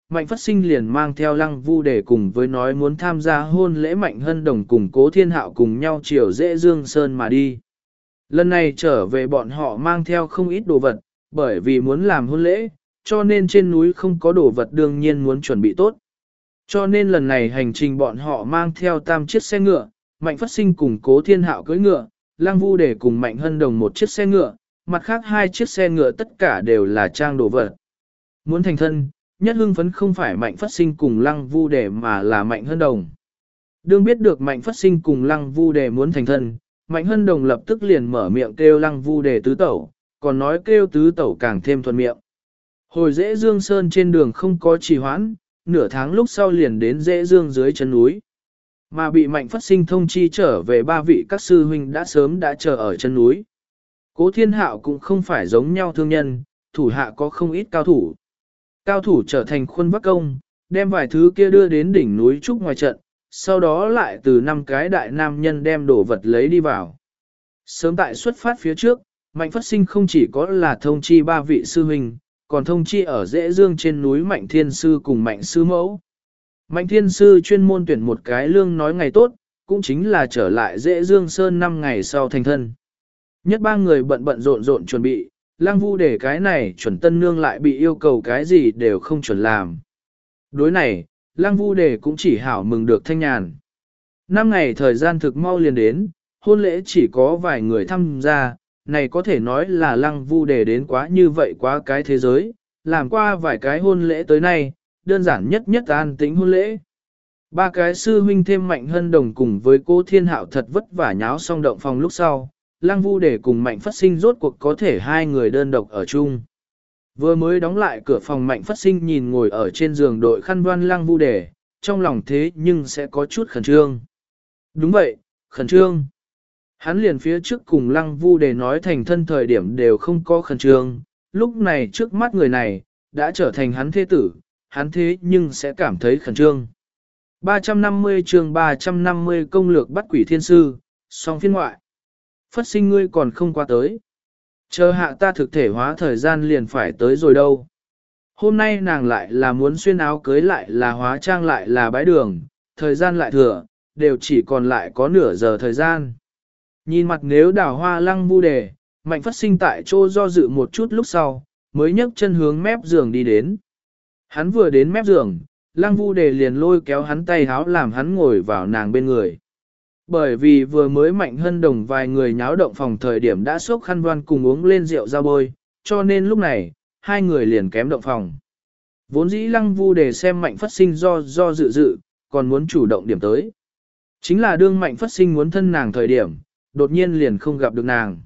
Mạnh Phất Sinh liền mang theo Lăng Vu để cùng với nói muốn tham gia hôn lễ Mạnh Hân Đồng cùng Cố Thiên Hạo cùng nhau chiều dễ Dương Sơn mà đi. Lần này trở về bọn họ mang theo không ít đồ vật, bởi vì muốn làm hôn lễ, cho nên trên núi không có đồ vật đương nhiên muốn chuẩn bị tốt. Cho nên lần này hành trình bọn họ mang theo tam chiếc xe ngựa, Mạnh Phất Sinh cùng Cố Thiên Hạo cưỡi ngựa, Lăng Vu để cùng Mạnh Hân Đồng một chiếc xe ngựa, mặt khác hai chiếc xe ngựa tất cả đều là trang đồ vật. Muốn thành thân, nhất hưng phấn không phải Mạnh Phất Sinh cùng Lăng Vu để mà là Mạnh Hân Đồng. Đương biết được Mạnh Phất Sinh cùng Lăng Vu để muốn thành thân, Mạnh Hân Đồng lập tức liền mở miệng kêu Lăng Vu để tứ tẩu, còn nói kêu tứ tẩu càng thêm thuận miệng. Hồi dễ Dương Sơn trên đường không có trì hoãn, nửa tháng lúc sau liền đến dễ Dương dưới chân núi. Mà bị Mạnh Phất Sinh thông chi trở về ba vị các sư huynh đã sớm đã chờ ở chân núi. Cố Thiên Hạo cũng không phải giống nhau thương nhân, thủ hạ có không ít cao thủ. Cao thủ trở thành khuôn vác công, đem vài thứ kia đưa đến đỉnh núi trúc ngoài trận, sau đó lại từ năm cái đại nam nhân đem đồ vật lấy đi vào. Sớm tại xuất phát phía trước, Mạnh Phất Sinh không chỉ có là thông chi ba vị sư huynh, còn thông chi ở dễ dương trên núi Mạnh Thiên Sư cùng Mạnh Sư Mẫu. Mạnh Thiên Sư chuyên môn tuyển một cái lương nói ngày tốt, cũng chính là trở lại dễ dương sơn năm ngày sau thành thân. Nhất ba người bận bận rộn rộn chuẩn bị, Lăng Vu để cái này chuẩn tân nương lại bị yêu cầu cái gì đều không chuẩn làm. Đối này, Lăng Vu để cũng chỉ hảo mừng được thanh nhàn. Năm ngày thời gian thực mau liền đến, hôn lễ chỉ có vài người tham gia, này có thể nói là Lăng Vu để đến quá như vậy quá cái thế giới, làm qua vài cái hôn lễ tới nay, đơn giản nhất nhất an tĩnh hôn lễ. Ba cái sư huynh thêm Mạnh Hân Đồng cùng với Cố Thiên Hạo thật vất vả nháo xong động phòng lúc sau, Lăng Vu để cùng Mạnh Phất Sinh rốt cuộc có thể hai người đơn độc ở chung. Vừa mới đóng lại cửa phòng Mạnh Phất Sinh nhìn ngồi ở trên giường đội khăn đoan Lăng Vu để, trong lòng thế nhưng sẽ có chút khẩn trương. Đúng vậy, khẩn trương. Hắn liền phía trước cùng Lăng Vu để nói thành thân thời điểm đều không có khẩn trương, lúc này trước mắt người này, đã trở thành hắn thế tử, hắn thế nhưng sẽ cảm thấy khẩn trương. ba trăm năm mươi chương ba trăm năm mươi công lược bắt quỷ thiên sư, song phiên ngoại. Phất Sinh ngươi còn không qua tới. Chờ hạ ta thực thể hóa thời gian liền phải tới rồi đâu. Hôm nay nàng lại là muốn xuyên áo cưới lại là hóa trang lại là bái đường, thời gian lại thừa, đều chỉ còn lại có nửa giờ thời gian. Nhìn mặt nếu đào hoa Lăng Vu đề, Mạnh Phất Sinh tại chỗ do dự một chút lúc sau, mới nhấc chân hướng mép giường đi đến. Hắn vừa đến mép giường, Lăng Vu đề liền lôi kéo hắn tay háo làm hắn ngồi vào nàng bên người. Bởi vì vừa mới Mạnh Hân Đồng vài người nháo động phòng thời điểm đã xốc khăn đoan cùng uống lên rượu ra bôi, cho nên lúc này, hai người liền kém động phòng. Vốn dĩ Lăng Vu đề xem Mạnh Phất Sinh do do dự dự, còn muốn chủ động điểm tới. Chính là đương Mạnh Phất Sinh muốn thân nàng thời điểm, đột nhiên liền không gặp được nàng.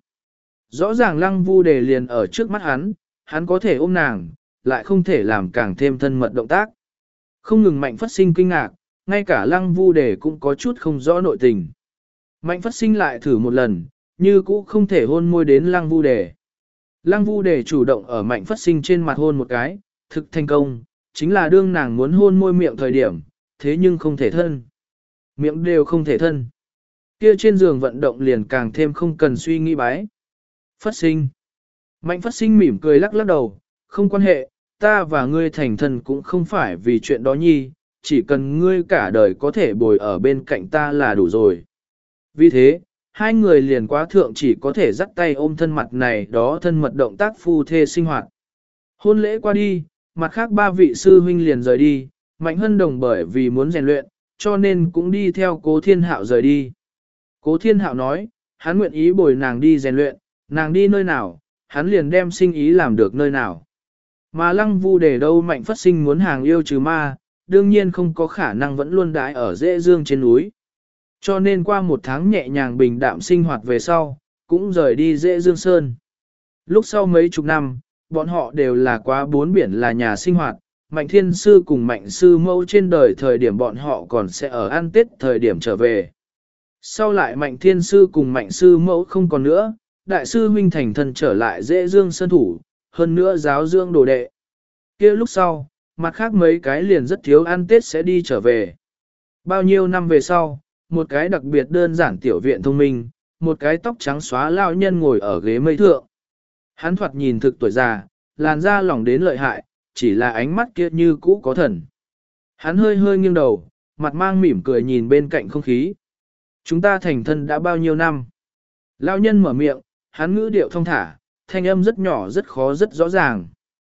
Rõ ràng Lăng Vu đề liền ở trước mắt hắn, hắn có thể ôm nàng, lại không thể làm càng thêm thân mật động tác. Không ngừng Mạnh Phất Sinh kinh ngạc, ngay cả Lăng Vu đề cũng có chút không rõ nội tình. Mạnh Phất Sinh lại thử một lần, như cũ không thể hôn môi đến Lăng Vu đề. Lăng Vu đề chủ động ở Mạnh Phất Sinh trên mặt hôn một cái, thực thành công, chính là đương nàng muốn hôn môi miệng thời điểm, thế nhưng không thể thân. Miệng đều không thể thân. Kia trên giường vận động liền càng thêm không cần suy nghĩ bái. Phất Sinh. Mạnh Phất Sinh mỉm cười lắc lắc đầu, không quan hệ, ta và ngươi thành thân cũng không phải vì chuyện đó nhi, chỉ cần ngươi cả đời có thể bồi ở bên cạnh ta là đủ rồi. Vì thế, hai người liền quá thượng chỉ có thể dắt tay ôm thân mặt này đó thân mật động tác phu thê sinh hoạt. Hôn lễ qua đi, mặt khác ba vị sư huynh liền rời đi, Mạnh Hân Đồng bởi vì muốn rèn luyện, cho nên cũng đi theo Cố Thiên Hạo rời đi. Cố Thiên Hạo nói, hắn nguyện ý bồi nàng đi rèn luyện, nàng đi nơi nào, hắn liền đem sinh ý làm được nơi nào. Mà Lăng Vu để đâu Mạnh Phất Sinh muốn hàng yêu trừ ma, đương nhiên không có khả năng vẫn luôn đãi ở dễ dương trên núi. Cho nên qua một tháng nhẹ nhàng bình đạm sinh hoạt về sau, cũng rời đi dễ dương sơn. Lúc sau mấy chục năm, bọn họ đều là quá bốn biển là nhà sinh hoạt, Mạnh Thiên Sư cùng Mạnh Sư Mẫu trên đời thời điểm bọn họ còn sẽ ở ăn Tết thời điểm trở về. Sau lại Mạnh Thiên Sư cùng Mạnh Sư Mẫu không còn nữa, Đại sư huynh thành thân trở lại dễ dương sơn thủ, hơn nữa giáo dưỡng đồ đệ. Kia lúc sau, mặt khác mấy cái liền rất thiếu ăn Tết sẽ đi trở về. Bao nhiêu năm về sau, một cái đặc biệt đơn giản tiểu viện thông minh, một cái tóc trắng xóa lao nhân ngồi ở ghế mây thượng. Hắn thoạt nhìn thực tuổi già, làn da lỏng đến lợi hại, chỉ là ánh mắt kia như cũ có thần. Hắn hơi hơi nghiêng đầu, mặt mang mỉm cười nhìn bên cạnh không khí. Chúng ta thành thân đã bao nhiêu năm? Lão nhân mở miệng, hắn ngữ điệu thông thả, thanh âm rất nhỏ rất khó rất rõ ràng.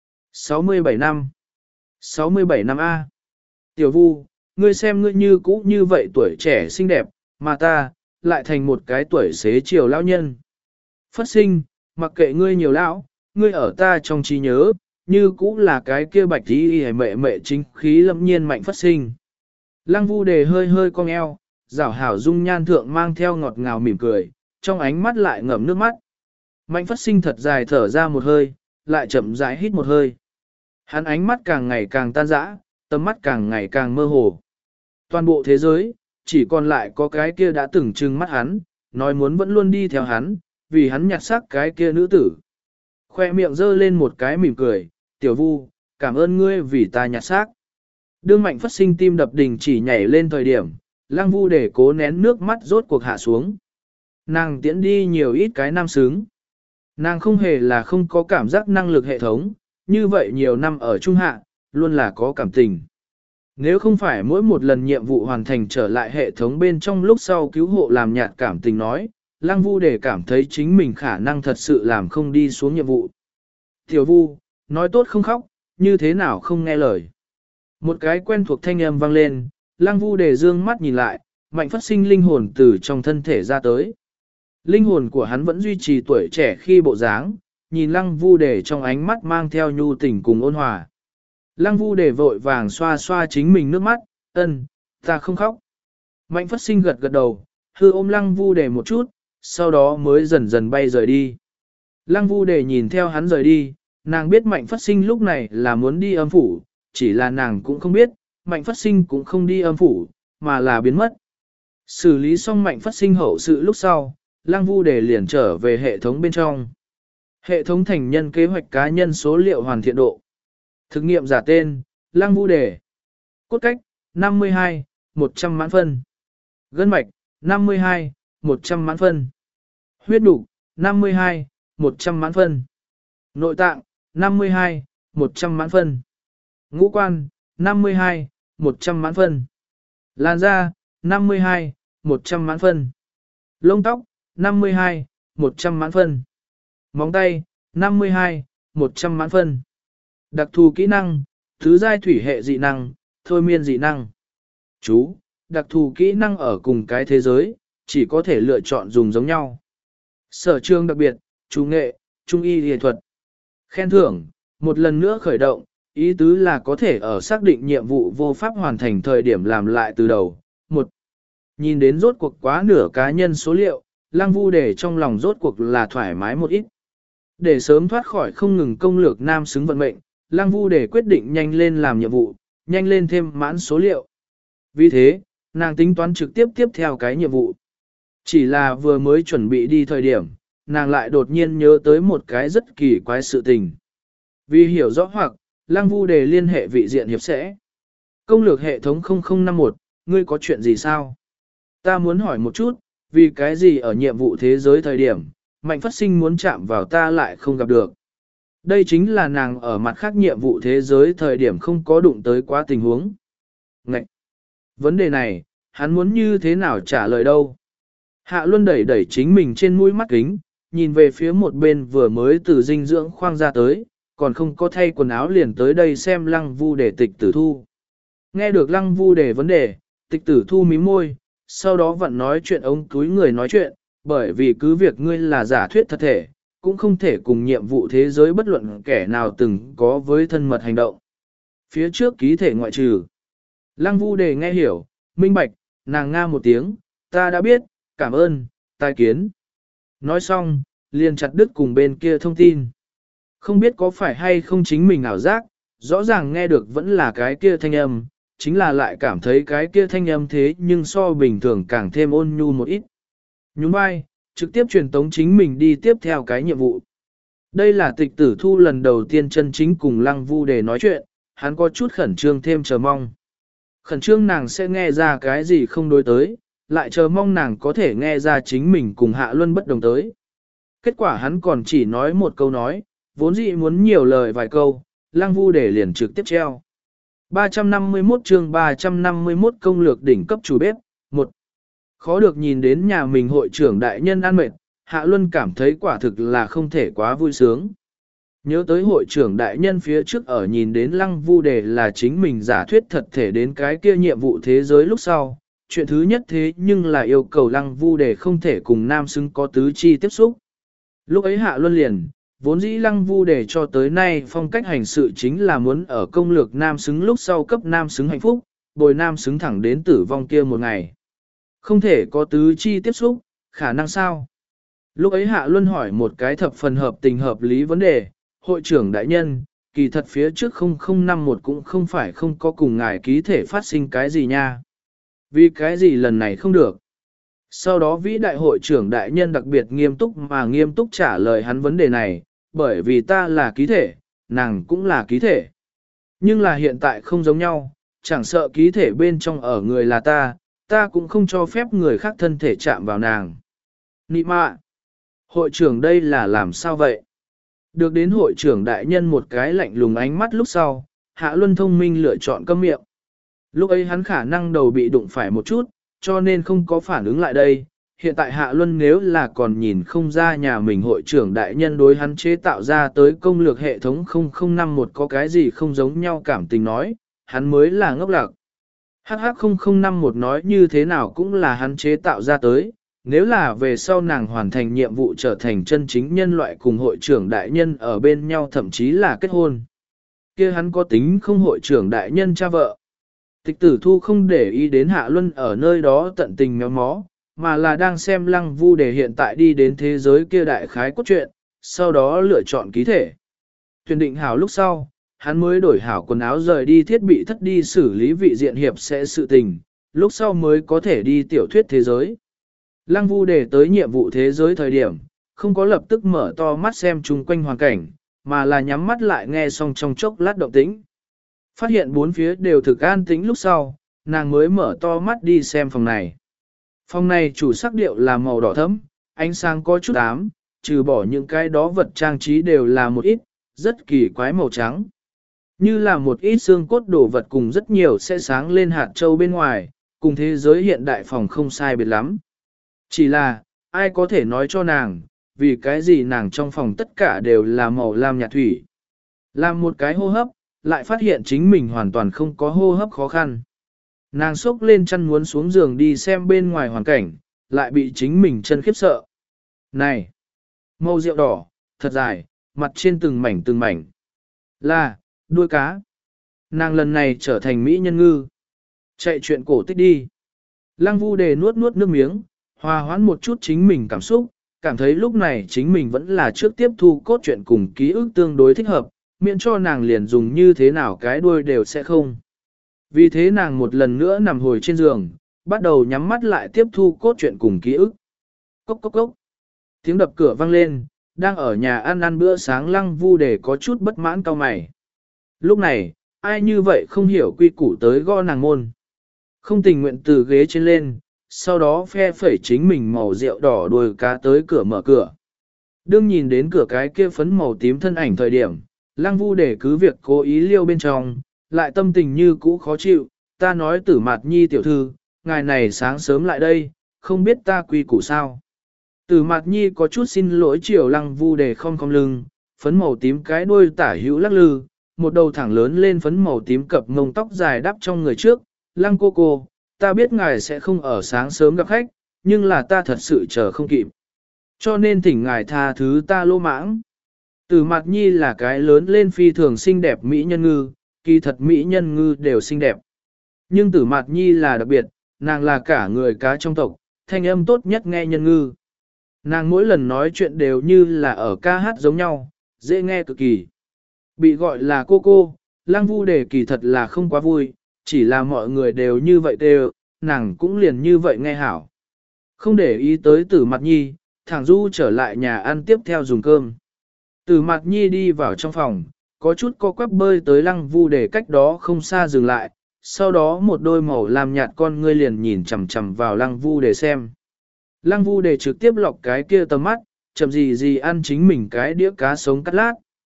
sáu mươi bảy năm. sáu mươi bảy năm A. Tiểu Vu, ngươi xem ngươi như cũ như vậy tuổi trẻ xinh đẹp, mà ta, lại thành một cái tuổi xế chiều lão nhân. Phất sinh, mặc kệ ngươi nhiều lão, ngươi ở ta trong trí nhớ, như cũ là cái kia bạch tí hề mệ mệ chính khí lâm nhiên mạnh phất sinh. Lăng Vu Đề hơi hơi cong eo, rảo hảo dung nhan thượng mang theo ngọt ngào mỉm cười, trong ánh mắt lại ngậm nước mắt. Mạnh phất sinh thật dài thở ra một hơi, lại chậm rãi hít một hơi. Hắn ánh mắt càng ngày càng tan rã, tầm mắt càng ngày càng mơ hồ. Toàn bộ thế giới, chỉ còn lại có cái kia đã từng trừng mắt hắn, nói muốn vẫn luôn đi theo hắn, vì hắn nhặt xác cái kia nữ tử. Khoe miệng giơ lên một cái mỉm cười, Tiểu Vu, cảm ơn ngươi vì ta nhặt xác. Đương Mạnh phất sinh tim đập đình chỉ nhảy lên thời điểm, Lăng Vu để cố nén nước mắt rốt cuộc hạ xuống. Nàng tiễn đi nhiều ít cái nam sướng. Nàng không hề là không có cảm giác năng lực hệ thống, như vậy nhiều năm ở trung hạ, luôn là có cảm tình. Nếu không phải mỗi một lần nhiệm vụ hoàn thành trở lại hệ thống bên trong lúc sau cứu hộ làm nhạt cảm tình nói, Lăng Vu để cảm thấy chính mình khả năng thật sự làm không đi xuống nhiệm vụ. Tiểu Vu, nói tốt không khóc, như thế nào không nghe lời. Một cái quen thuộc thanh âm vang lên, Lăng Vu để dương mắt nhìn lại, Mạnh phất sinh linh hồn từ trong thân thể ra tới. Linh hồn của hắn vẫn duy trì tuổi trẻ khi bộ dáng, nhìn Lăng Vu để trong ánh mắt mang theo nhu tình cùng ôn hòa. Lăng Vu để vội vàng xoa xoa chính mình nước mắt, ân, ta không khóc. Mạnh phất sinh gật gật đầu, hư ôm Lăng Vu để một chút, sau đó mới dần dần bay rời đi. Lăng Vu để nhìn theo hắn rời đi, nàng biết Mạnh phất sinh lúc này là muốn đi âm phủ, chỉ là nàng cũng không biết, Mạnh phất sinh cũng không đi âm phủ, mà là biến mất. Xử lý xong Mạnh phất sinh hậu sự lúc sau, Lăng Vu để liền trở về hệ thống bên trong. Hệ thống thành nhân kế hoạch cá nhân số liệu hoàn thiện độ. Thực nghiệm giả tên, Lăng Vu đề. Cốt cách, năm mươi hai, một trăm mãn phân. Gân mạch, năm mươi hai, một trăm mãn phân. Huyết đục, năm mươi hai, một trăm mãn phân. Nội tạng, năm mươi hai, một trăm mãn phân. Ngũ quan, năm mươi hai, một trăm mãn phân. Làn da, năm mươi hai, một trăm mãn phân. Lông tóc, năm mươi hai, một trăm mãn phân. Móng tay, năm mươi hai, một trăm mãn phân. Đặc thù kỹ năng, thứ giai thủy hệ dị năng, thôi miên dị năng. Chú, đặc thù kỹ năng ở cùng cái thế giới, chỉ có thể lựa chọn dùng giống nhau. Sở trường đặc biệt, chú nghệ, trung y y thuật. Khen thưởng, một lần nữa khởi động, ý tứ là có thể ở xác định nhiệm vụ vô pháp hoàn thành thời điểm làm lại từ đầu. Một, nhìn đến rốt cuộc quá nửa cá nhân số liệu, Lăng Vu để trong lòng rốt cuộc là thoải mái một ít. Để sớm thoát khỏi không ngừng công lược nam xứng vận mệnh, Lăng Vu để quyết định nhanh lên làm nhiệm vụ, nhanh lên thêm mãn số liệu. Vì thế, nàng tính toán trực tiếp tiếp theo cái nhiệm vụ. Chỉ là vừa mới chuẩn bị đi thời điểm, nàng lại đột nhiên nhớ tới một cái rất kỳ quái sự tình. Vì hiểu rõ hoặc, Lăng Vu để liên hệ vị diện hiệp sẽ. Công lược hệ thống không không năm một, ngươi có chuyện gì sao? Ta muốn hỏi một chút, vì cái gì ở nhiệm vụ thế giới thời điểm, Mạnh phất sinh muốn chạm vào ta lại không gặp được. Đây chính là nàng ở mặt khác nhiệm vụ thế giới thời điểm không có đụng tới quá tình huống. Ngậy! Vấn đề này, hắn muốn như thế nào trả lời đâu? Hạ Luân đẩy đẩy chính mình trên mũi mắt kính, nhìn về phía một bên vừa mới từ dinh dưỡng khoang ra tới, còn không có thay quần áo liền tới đây xem Lăng Vu để tịch tử thu. Nghe được Lăng Vu để vấn đề, tịch tử thu mím môi, sau đó vẫn nói chuyện ống túi người nói chuyện, bởi vì cứ việc ngươi là giả thuyết thật thể, cũng không thể cùng nhiệm vụ thế giới bất luận kẻ nào từng có với thân mật hành động. Phía trước ký thể ngoại trừ. Lăng Vu đề nghe hiểu, minh bạch, nàng nga một tiếng, ta đã biết, cảm ơn, tai kiến. Nói xong, liền chặt đứt cùng bên kia thông tin. Không biết có phải hay không chính mình ảo giác, rõ ràng nghe được vẫn là cái kia thanh âm, chính là lại cảm thấy cái kia thanh âm thế nhưng so bình thường càng thêm ôn nhu một ít. Nhún vai, trực tiếp truyền tống chính mình đi tiếp theo cái nhiệm vụ. Đây là tịch tử thu lần đầu tiên chân chính cùng Lăng Vu để nói chuyện, hắn có chút khẩn trương thêm chờ mong. Khẩn trương nàng sẽ nghe ra cái gì không đối tới, lại chờ mong nàng có thể nghe ra chính mình cùng Hạ Luân bất đồng tới. Kết quả hắn còn chỉ nói một câu nói, vốn dĩ muốn nhiều lời vài câu, Lăng Vu Đề liền trực tiếp treo. ba trăm năm mươi mốt chương ba trăm năm mươi mốt công lược đỉnh cấp chủ bếp, một. Khó được nhìn đến nhà mình hội trưởng đại nhân ăn mệt, Hạ Luân cảm thấy quả thực là không thể quá vui sướng. Nhớ tới hội trưởng đại nhân phía trước ở nhìn đến Lăng Vu Đề là chính mình giả thuyết thật thể đến cái kia nhiệm vụ thế giới lúc sau. Chuyện thứ nhất thế nhưng là yêu cầu Lăng Vu Đề không thể cùng nam xứng có tứ chi tiếp xúc. Lúc ấy Hạ Luân liền, vốn dĩ Lăng Vu Đề cho tới nay phong cách hành sự chính là muốn ở công lược nam xứng lúc sau cấp nam xứng hạnh phúc, bồi nam xứng thẳng đến tử vong kia một ngày. Không thể có tứ chi tiếp xúc, khả năng sao? Lúc ấy Hạ Luân hỏi một cái thập phần hợp tình hợp lý vấn đề, hội trưởng đại nhân, kỳ thật phía trước không không năm một cũng không phải không có cùng ngài ký thể phát sinh cái gì nha. Vì cái gì lần này không được? Sau đó vĩ đại hội trưởng đại nhân đặc biệt nghiêm túc mà nghiêm túc trả lời hắn vấn đề này, bởi vì ta là ký thể, nàng cũng là ký thể. Nhưng là hiện tại không giống nhau, chẳng sợ ký thể bên trong ở người là ta, ta cũng không cho phép người khác thân thể chạm vào nàng. Nị mạ! Hội trưởng đây là làm sao vậy? Được đến hội trưởng đại nhân một cái lạnh lùng ánh mắt lúc sau, Hạ Luân thông minh lựa chọn câm miệng. Lúc ấy hắn khả năng đầu bị đụng phải một chút, cho nên không có phản ứng lại đây. Hiện tại Hạ Luân nếu là còn nhìn không ra nhà mình hội trưởng đại nhân đối hắn chế tạo ra tới công lược hệ thống không không năm một có cái gì không giống nhau cảm tình nói, hắn mới là ngốc lạc. H H không không năm một nói như thế nào cũng là hắn chế tạo ra tới, nếu là về sau nàng hoàn thành nhiệm vụ trở thành chân chính nhân loại cùng hội trưởng đại nhân ở bên nhau thậm chí là kết hôn. Kia hắn có tính không hội trưởng đại nhân cha vợ. Tịch tử thu không để ý đến Hạ Luân ở nơi đó tận tình méo mó, mà là đang xem Lăng Vu Đề hiện tại đi đến thế giới kia đại khái cốt truyện, sau đó lựa chọn ký thể. Tuyển định hảo lúc sau, hắn mới đổi hảo quần áo rời đi thiết bị thất đi xử lý vị diện hiệp sẽ sự tình, lúc sau mới có thể đi tiểu thuyết thế giới. Lăng Vu Đề tới nhiệm vụ thế giới thời điểm, không có lập tức mở to mắt xem chung quanh hoàn cảnh, mà là nhắm mắt lại nghe xong trong chốc lát động tĩnh. Phát hiện bốn phía đều thực an tĩnh lúc sau, nàng mới mở to mắt đi xem phòng này. Phòng này chủ sắc điệu là màu đỏ thẫm, ánh sáng có chút ám, trừ bỏ những cái đó vật trang trí đều là một ít, rất kỳ quái màu trắng. Như là một ít xương cốt đồ vật cùng rất nhiều sẽ sáng lên hạt châu bên ngoài, cùng thế giới hiện đại phòng không sai biệt lắm. Chỉ là, ai có thể nói cho nàng, vì cái gì nàng trong phòng tất cả đều là màu lam nhạt thủy. Làm một cái hô hấp, lại phát hiện chính mình hoàn toàn không có hô hấp khó khăn. Nàng xốc lên chân muốn xuống giường đi xem bên ngoài hoàn cảnh, lại bị chính mình chân khiếp sợ. Này! Màu rượu đỏ, thật dài, mặt trên từng mảnh từng mảnh. Là, đuôi cá. Nàng lần này trở thành mỹ nhân ngư. Chạy chuyện cổ tích đi. Lăng Vu Đề nuốt nuốt nước miếng, hòa hoãn một chút chính mình cảm xúc, cảm thấy lúc này chính mình vẫn là trước tiếp thu cốt truyện cùng ký ức tương đối thích hợp, miễn cho nàng liền dùng như thế nào cái đuôi đều sẽ không. Vì thế nàng một lần nữa nằm hồi trên giường, bắt đầu nhắm mắt lại tiếp thu cốt truyện cùng ký ức. Cốc cốc cốc. Tiếng đập cửa vang lên, đang ở nhà ăn ăn bữa sáng Lăng Vu Đề có chút bất mãn cau mày. Lúc này, ai như vậy không hiểu quy củ tới gõ nàng môn. Không tình nguyện từ ghế trên lên, sau đó phe phẩy chính mình màu rượu đỏ đuôi cá tới cửa mở cửa. Đương nhìn đến cửa cái kia phấn màu tím thân ảnh thời điểm, Lăng Vu Đề cứ việc cố ý liêu bên trong, lại tâm tình như cũ khó chịu, ta nói Tử Mạt Nhi tiểu thư, ngài này sáng sớm lại đây, không biết ta quy củ sao. Tử Mạt Nhi có chút xin lỗi chiều Lăng Vu Đề không không lưng, phấn màu tím cái đuôi tả hữu lắc lư, một đầu thẳng lớn lên phấn màu tím cập ngông tóc dài đắp trong người trước, Lăng cô cô, ta biết ngài sẽ không ở sáng sớm gặp khách, nhưng là ta thật sự chờ không kịp. Cho nên thỉnh ngài tha thứ ta lô mãng. Tử Mạt Nhi là cái lớn lên phi thường xinh đẹp mỹ nhân ngư, kỳ thật mỹ nhân ngư đều xinh đẹp. Nhưng Tử Mạt Nhi là đặc biệt, nàng là cả người cá trong tộc, thanh âm tốt nhất nghe nhân ngư. Nàng mỗi lần nói chuyện đều như là ở ca hát giống nhau, dễ nghe cực kỳ. Bị gọi là cô cô, Lăng Vu Đề kỳ thật là không quá vui, chỉ là mọi người đều như vậy đều, nàng cũng liền như vậy nghe hảo. Không để ý tới Tử Mạt Nhi, thẳng du trở lại nhà ăn tiếp theo dùng cơm. Tử Mạt Nhi đi vào trong phòng, có chút co quắp bơi tới Lăng Vu Đề cách đó không xa dừng lại, sau đó một đôi màu làm nhạt con ngươi liền nhìn chằm chằm vào Lăng Vu Đề xem. Lăng Vu Đề trực tiếp lọc cái kia tầm mắt, chậm gì gì ăn chính mình cái đĩa cá sống cắt lát.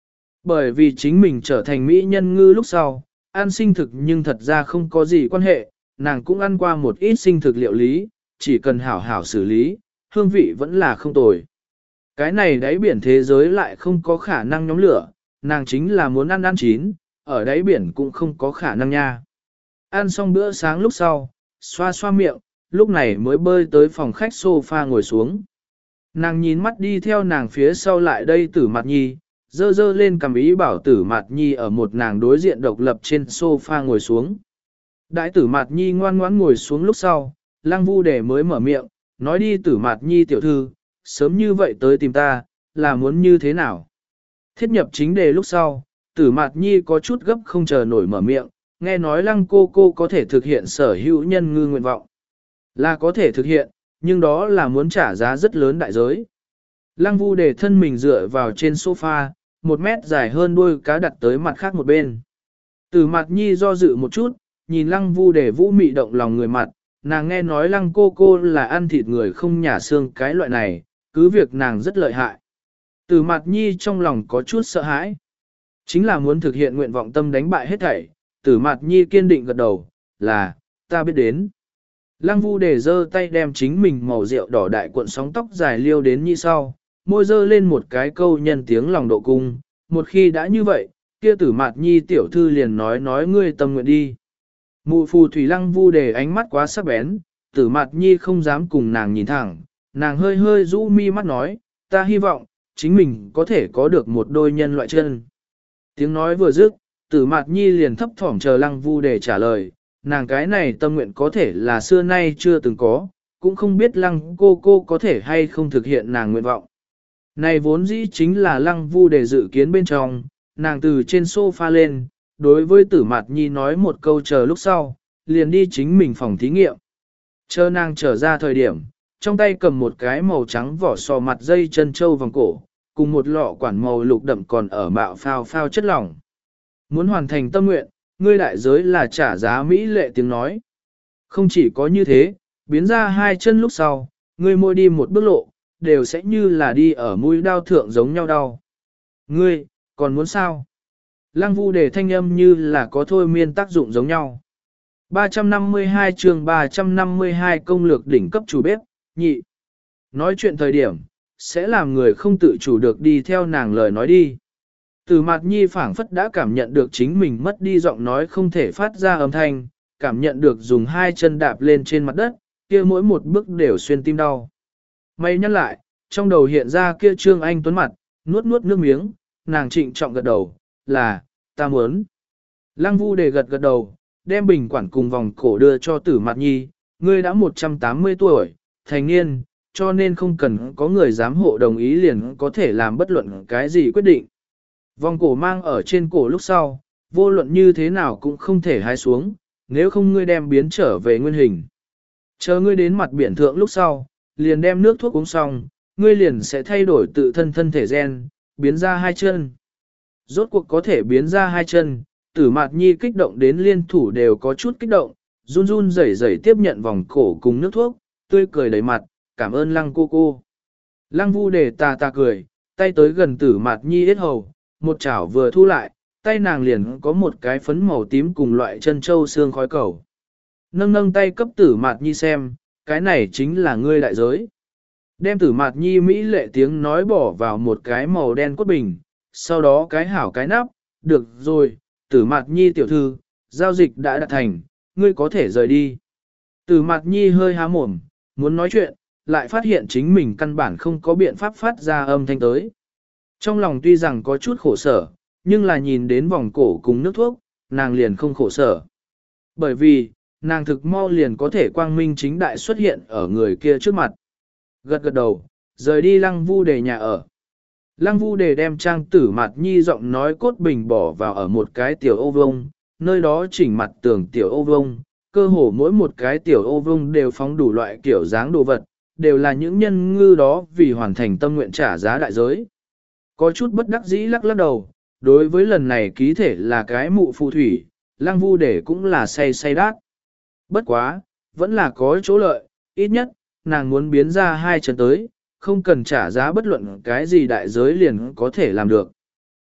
Bởi vì chính mình trở thành mỹ nhân ngư lúc sau, ăn sinh thực nhưng thật ra không có gì quan hệ, nàng cũng ăn qua một ít sinh thực liệu lý, chỉ cần hảo hảo xử lý, hương vị vẫn là không tồi. Cái này đáy biển thế giới lại không có khả năng nhóm lửa, nàng chính là muốn ăn ăn chín, ở đáy biển cũng không có khả năng nha. Ăn xong bữa sáng lúc sau, xoa xoa miệng, lúc này mới bơi tới phòng khách sofa ngồi xuống. Nàng nhìn mắt đi theo nàng phía sau lại đây Tử Mạt Nhi, dơ dơ lên cầm ý bảo Tử Mạt Nhi ở một nàng đối diện độc lập trên sofa ngồi xuống. Đại Tử Mạt Nhi ngoan ngoãn ngồi xuống lúc sau, Lăng Vu Đề mới mở miệng, nói đi Tử Mạt Nhi tiểu thư, sớm như vậy tới tìm ta, là muốn như thế nào? Thiết nhập chính đề lúc sau, Tử Mạt Nhi có chút gấp không chờ nổi mở miệng, nghe nói Lăng cô cô có thể thực hiện sở hữu nhân ngư nguyện vọng. Là có thể thực hiện, nhưng đó là muốn trả giá rất lớn đại giới. Lăng Vu Đề thân mình dựa vào trên sofa, một mét dài hơn đuôi cá đặt tới mặt khác một bên. Tử Mạt Nhi do dự một chút, nhìn Lăng Vu Đề vũ mị động lòng người mặt, nàng nghe nói Lăng cô cô là ăn thịt người không nhả xương cái loại này, cứ việc nàng rất lợi hại. Tử Mạt Nhi trong lòng có chút sợ hãi. Chính là muốn thực hiện nguyện vọng tâm đánh bại hết thảy, Tử Mạt Nhi kiên định gật đầu, là, ta biết đến. Lăng Vu Đề giơ tay đem chính mình màu rượu đỏ đại cuộn sóng tóc dài liêu đến như sau, môi dơ lên một cái câu nhân tiếng lòng độ cung, một khi đã như vậy, kia Tử Mạt Nhi tiểu thư liền nói nói ngươi tâm nguyện đi. Mụ phù thủy Lăng Vu Đề ánh mắt quá sắc bén, Tử Mạt Nhi không dám cùng nàng nhìn thẳng, nàng hơi hơi rũ mi mắt nói, ta hy vọng, chính mình có thể có được một đôi nhân loại chân. Tiếng nói vừa dứt, Tử Mạt Nhi liền thấp thỏm chờ Lăng Vu Đề trả lời, nàng cái này tâm nguyện có thể là xưa nay chưa từng có, cũng không biết Lăng cô cô có thể hay không thực hiện nàng nguyện vọng. Này vốn dĩ chính là Lăng Vu Đề dự kiến bên trong, nàng từ trên sofa lên, đối với Tử Mạt Nhi nói một câu chờ lúc sau, liền đi chính mình phòng thí nghiệm. Chờ nàng trở ra thời điểm, trong tay cầm một cái màu trắng vỏ sò mặt dây chân châu vòng cổ, cùng một lọ quản màu lục đậm còn ở bạo phao phao chất lỏng. Muốn hoàn thành tâm nguyện, ngươi đại giới là trả giá mỹ lệ tiếng nói. Không chỉ có như thế, biến ra hai chân lúc sau, ngươi môi đi một bước lộ, đều sẽ như là đi ở mũi đao thượng giống nhau đau. Ngươi, còn muốn sao? Lăng Vu Đề thanh âm như là có thôi miên tác dụng giống nhau. ba trăm năm mươi hai chương ba trăm năm mươi hai công lược đỉnh cấp chủ bếp, nhị. Nói chuyện thời điểm, sẽ làm người không tự chủ được đi theo nàng lời nói đi. Tử Mạt Nhi phảng phất đã cảm nhận được chính mình mất đi giọng nói không thể phát ra âm thanh, cảm nhận được dùng hai chân đạp lên trên mặt đất, kia mỗi một bước đều xuyên tim đau. May nhắc lại, trong đầu hiện ra kia Trương Anh Tuấn mặt, nuốt nuốt nước miếng, nàng trịnh trọng gật đầu, là, ta muốn. Lăng Vu Đề gật gật đầu, đem bình quản cùng vòng cổ đưa cho Tử Mạt Nhi, ngươi đã một trăm tám mươi tuổi, thành niên, cho nên không cần có người giám hộ đồng ý liền có thể làm bất luận cái gì quyết định. Vòng cổ mang ở trên cổ lúc sau, vô luận như thế nào cũng không thể hái xuống, nếu không ngươi đem biến trở về nguyên hình. Chờ ngươi đến mặt biển thượng lúc sau, liền đem nước thuốc uống xong, ngươi liền sẽ thay đổi tự thân thân thể gen, biến ra hai chân. Rốt cuộc có thể biến ra hai chân, Tử Mạt Nhi kích động đến liên thủ đều có chút kích động, run run rẩy rẩy tiếp nhận vòng cổ cùng nước thuốc, tươi cười đầy mặt, cảm ơn Lăng cô cô. Lăng Vu Đề tà tà cười, tay tới gần Tử Mạt Nhi yết hầu, một chảo vừa thu lại, tay nàng liền có một cái phấn màu tím cùng loại chân châu xương khói cầu. Nâng nâng tay cấp Tử Mạt Nhi xem, cái này chính là ngươi đại giới. Đem Tử Mạt Nhi mỹ lệ tiếng nói bỏ vào một cái màu đen cốt bình, sau đó cái hảo cái nắp, được rồi, Tử Mạt Nhi tiểu thư, giao dịch đã đạt thành, ngươi có thể rời đi. Tử Mạt Nhi hơi há mồm, muốn nói chuyện, lại phát hiện chính mình căn bản không có biện pháp phát ra âm thanh tới. Trong lòng tuy rằng có chút khổ sở, nhưng là nhìn đến vòng cổ cùng nước thuốc, nàng liền không khổ sở. Bởi vì, nàng thực mau liền có thể quang minh chính đại xuất hiện ở người kia trước mặt. Gật gật đầu, rời đi Lăng Vu Đề nhà ở. Lăng Vu Đề đem Trang Tử Mạt Nhi giọng nói cốt bình bỏ vào ở một cái tiểu ô vông, nơi đó chỉnh mặt tường tiểu ô vông, cơ hồ mỗi một cái tiểu ô vông đều phóng đủ loại kiểu dáng đồ vật, đều là những nhân ngư đó vì hoàn thành tâm nguyện trả giá đại giới. Có chút bất đắc dĩ lắc lắc đầu, đối với lần này ký thể là cái mụ phù thủy, Lăng Vu Đề cũng là say say đát. Bất quá, vẫn là có chỗ lợi, ít nhất, nàng muốn biến ra hai chân tới, không cần trả giá bất luận cái gì đại giới liền có thể làm được.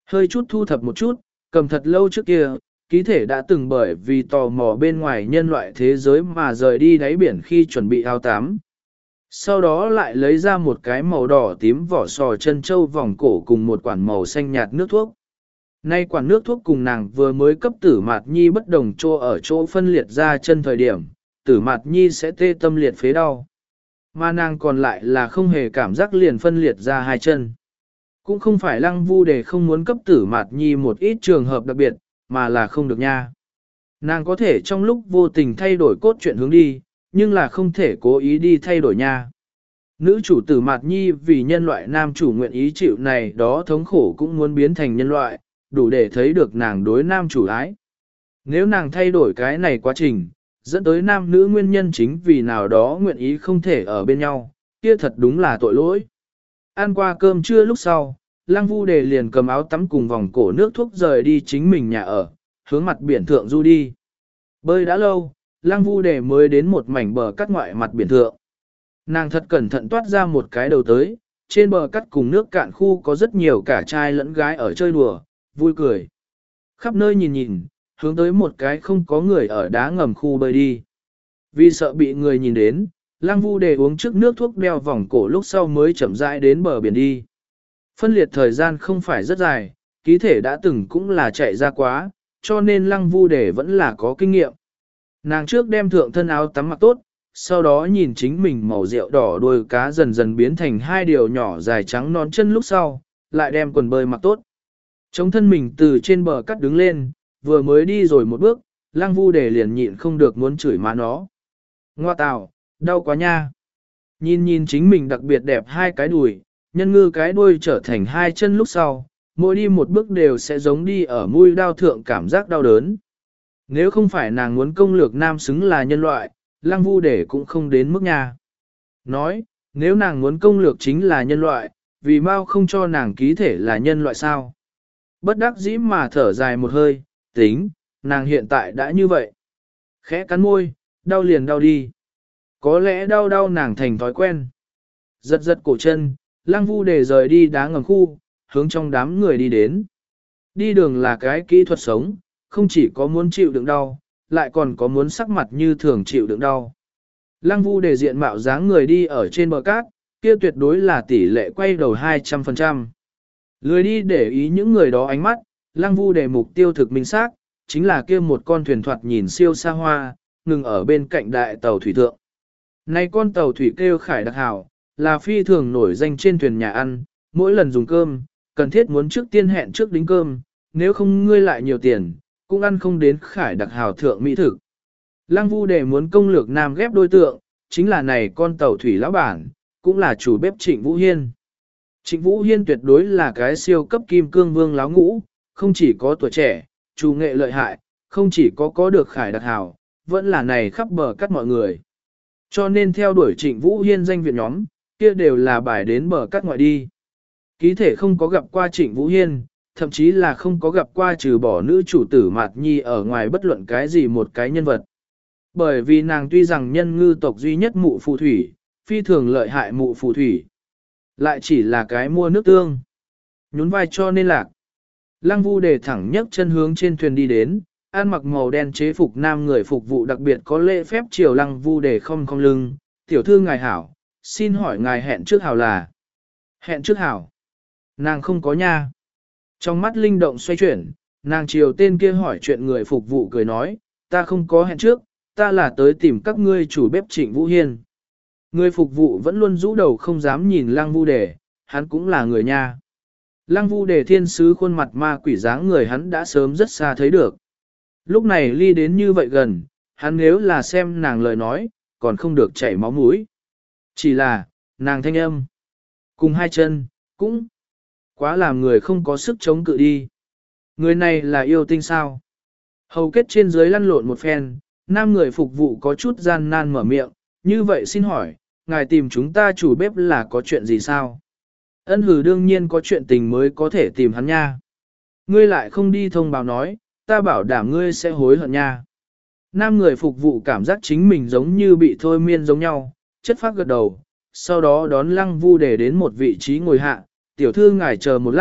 Hơi chút thu thập một chút, cầm thật lâu trước kia, ký thể đã từng bởi vì tò mò bên ngoài nhân loại thế giới mà rời đi đáy biển khi chuẩn bị áo tắm. Sau đó lại lấy ra một cái màu đỏ tím vỏ sò chân châu vòng cổ cùng một quản màu xanh nhạt nước thuốc. Nay quản nước thuốc cùng nàng vừa mới cấp tử mạt nhi bất đồng chỗ ở chỗ phân liệt ra chân thời điểm, tử mạt nhi sẽ tê tâm liệt phế đau. Mà nàng còn lại là không hề cảm giác liền phân liệt ra hai chân. Cũng không phải lăng vu để không muốn cấp tử mạt nhi một ít trường hợp đặc biệt, mà là không được nha. Nàng có thể trong lúc vô tình thay đổi cốt truyện hướng đi, nhưng là không thể cố ý đi thay đổi nha. Nữ chủ tử mạt nhi vì nhân loại nam chủ nguyện ý chịu này đó thống khổ cũng muốn biến thành nhân loại, đủ để thấy được nàng đối nam chủ ái. Nếu nàng thay đổi cái này quá trình, dẫn tới nam nữ nguyên nhân chính vì nào đó nguyện ý không thể ở bên nhau, kia thật đúng là tội lỗi. Ăn qua cơm trưa lúc sau, Lăng Vu Đề liền cầm áo tắm cùng vòng cổ nước thuốc rời đi chính mình nhà ở, hướng mặt biển thượng du đi. Bơi đã lâu, Lăng Vu Đề mới đến một mảnh bờ cắt ngoại mặt biển thượng. Nàng thật cẩn thận toát ra một cái đầu tới, trên bờ cắt cùng nước cạn khu có rất nhiều cả trai lẫn gái ở chơi đùa, vui cười. Khắp nơi nhìn nhìn, hướng tới một cái không có người ở đá ngầm khu bơi đi. Vì sợ bị người nhìn đến, Lăng Vu Đề uống trước nước thuốc đeo vòng cổ lúc sau mới chậm rãi đến bờ biển đi. Phân liệt thời gian không phải rất dài, ký thể đã từng cũng là chạy ra quá, cho nên Lăng Vu Đề vẫn là có kinh nghiệm. Nàng trước đem thượng thân áo tắm mặc tốt, sau đó nhìn chính mình màu rượu đỏ đuôi cá dần dần biến thành hai điều nhỏ dài trắng non chân lúc sau, lại đem quần bơi mặc tốt. Chống thân mình từ trên bờ cắt đứng lên, vừa mới đi rồi một bước, Lăng Vu Đề liền nhịn không được muốn chửi má nó. Ngoa tào, đau quá nha. Nhìn nhìn chính mình đặc biệt đẹp hai cái đùi, nhân ngư cái đuôi trở thành hai chân lúc sau, mỗi đi một bước đều sẽ giống đi ở mũi đao thượng cảm giác đau đớn. Nếu không phải nàng muốn công lược nam xứng là nhân loại, Lăng Vu Đề cũng không đến mức nha. Nói, nếu nàng muốn công lược chính là nhân loại, vì mau không cho nàng ký thể là nhân loại sao? Bất đắc dĩ mà thở dài một hơi, tính, nàng hiện tại đã như vậy. Khẽ cắn môi, đau liền đau đi. Có lẽ đau đau nàng thành thói quen. Giật giật cổ chân, Lăng Vu Đề rời đi đá ngầm khu, hướng trong đám người đi đến. Đi đường là cái kỹ thuật sống, không chỉ có muốn chịu đựng đau, lại còn có muốn sắc mặt như thường chịu đựng đau. Lăng Vu Đề diện mạo dáng người đi ở trên bờ cát, kia tuyệt đối là tỷ lệ quay đầu hai trăm phần trăm. Lười đi để ý những người đó ánh mắt, Lăng Vu Đề mục tiêu thực minh xác, chính là kia một con thuyền thoạt nhìn siêu xa hoa, ngừng ở bên cạnh đại tàu thủy thượng. Này con tàu thủy kêu Khải Đặc Hào, là phi thường nổi danh trên thuyền nhà ăn, mỗi lần dùng cơm, cần thiết muốn trước tiên hẹn trước đính cơm, nếu không ngươi lại nhiều tiền, cũng ăn không đến Khải Đặc Hào thượng mỹ thực. Lăng Vu Đề muốn công lược nam ghép đối tượng, chính là này con tàu thủy lão bản, cũng là chủ bếp Trịnh Vũ Hiên. Trịnh Vũ Hiên tuyệt đối là cái siêu cấp kim cương vương láo ngũ, không chỉ có tuổi trẻ, chủ nghệ lợi hại, không chỉ có có được Khải Đặc Hào, vẫn là này khắp bờ cắt mọi người. Cho nên theo đuổi Trịnh Vũ Hiên danh viện nhóm, kia đều là bài đến bờ cắt ngoại đi. Ký thể không có gặp qua Trịnh Vũ Hiên, thậm chí là không có gặp qua trừ bỏ nữ chủ tử Mạt Nhi ở ngoài bất luận cái gì một cái nhân vật. Bởi vì nàng tuy rằng nhân ngư tộc duy nhất mụ phù thủy, phi thường lợi hại mụ phù thủy, lại chỉ là cái mua nước tương. Nhún vai cho nên lạc. Lăng Vu Đề thẳng nhấc chân hướng trên thuyền đi đến, ăn mặc màu đen chế phục nam người phục vụ đặc biệt có lễ phép chiều Lăng Vu Đề không không lưng. Tiểu thư ngài hảo, xin hỏi ngài hẹn trước hảo là? Hẹn trước hảo. Nàng không có nha. Trong mắt linh động xoay chuyển, nàng chiều tên kia hỏi chuyện người phục vụ cười nói, ta không có hẹn trước, ta là tới tìm các ngươi chủ bếp Trịnh Vũ Hiên. Người phục vụ vẫn luôn rũ đầu không dám nhìn Lăng Vu Đề, hắn cũng là người nha. Lăng Vu Đề thiên sứ khuôn mặt ma quỷ dáng người hắn đã sớm rất xa thấy được. Lúc này ly đến như vậy gần, hắn nếu là xem nàng lời nói, còn không được chảy máu mũi. Chỉ là, nàng thanh âm, cùng hai chân, cũng quá làm người không có sức chống cự đi. Người này là yêu tinh sao? Hầu kết trên dưới lăn lộn một phen, nam người phục vụ có chút gian nan mở miệng, như vậy xin hỏi, ngài tìm chúng ta chủ bếp là có chuyện gì sao? Ân hử đương nhiên có chuyện tình mới có thể tìm hắn nha. Ngươi lại không đi thông báo nói, ta bảo đảm ngươi sẽ hối hận nha. Nam người phục vụ cảm giác chính mình giống như bị thôi miên giống nhau, chất phát gật đầu, sau đó đón Lăng Vu Đề đến một vị trí ngồi hạ, tiểu thư ngài chờ một lát,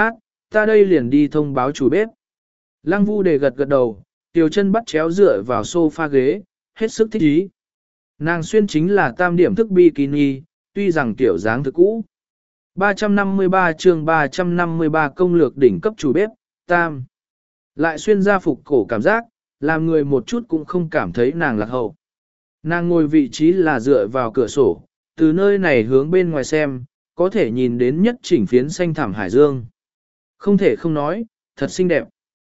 ta đây liền đi thông báo chủ bếp. Lăng Vu Đề gật gật đầu, Tiểu chân bắt chéo dựa vào sofa ghế, hết sức thích ý. Nàng xuyên chính là tam điểm thức bikini, tuy rằng tiểu dáng thực cũ. ba trăm năm mươi ba chương ba trăm năm mươi ba công lược đỉnh cấp chủ bếp, tam. Lại xuyên ra phục cổ cảm giác, làm người một chút cũng không cảm thấy nàng lạc hậu. Nàng ngồi vị trí là dựa vào cửa sổ, từ nơi này hướng bên ngoài xem, có thể nhìn đến nhất chỉnh phiến xanh thảm hải dương. Không thể không nói, thật xinh đẹp.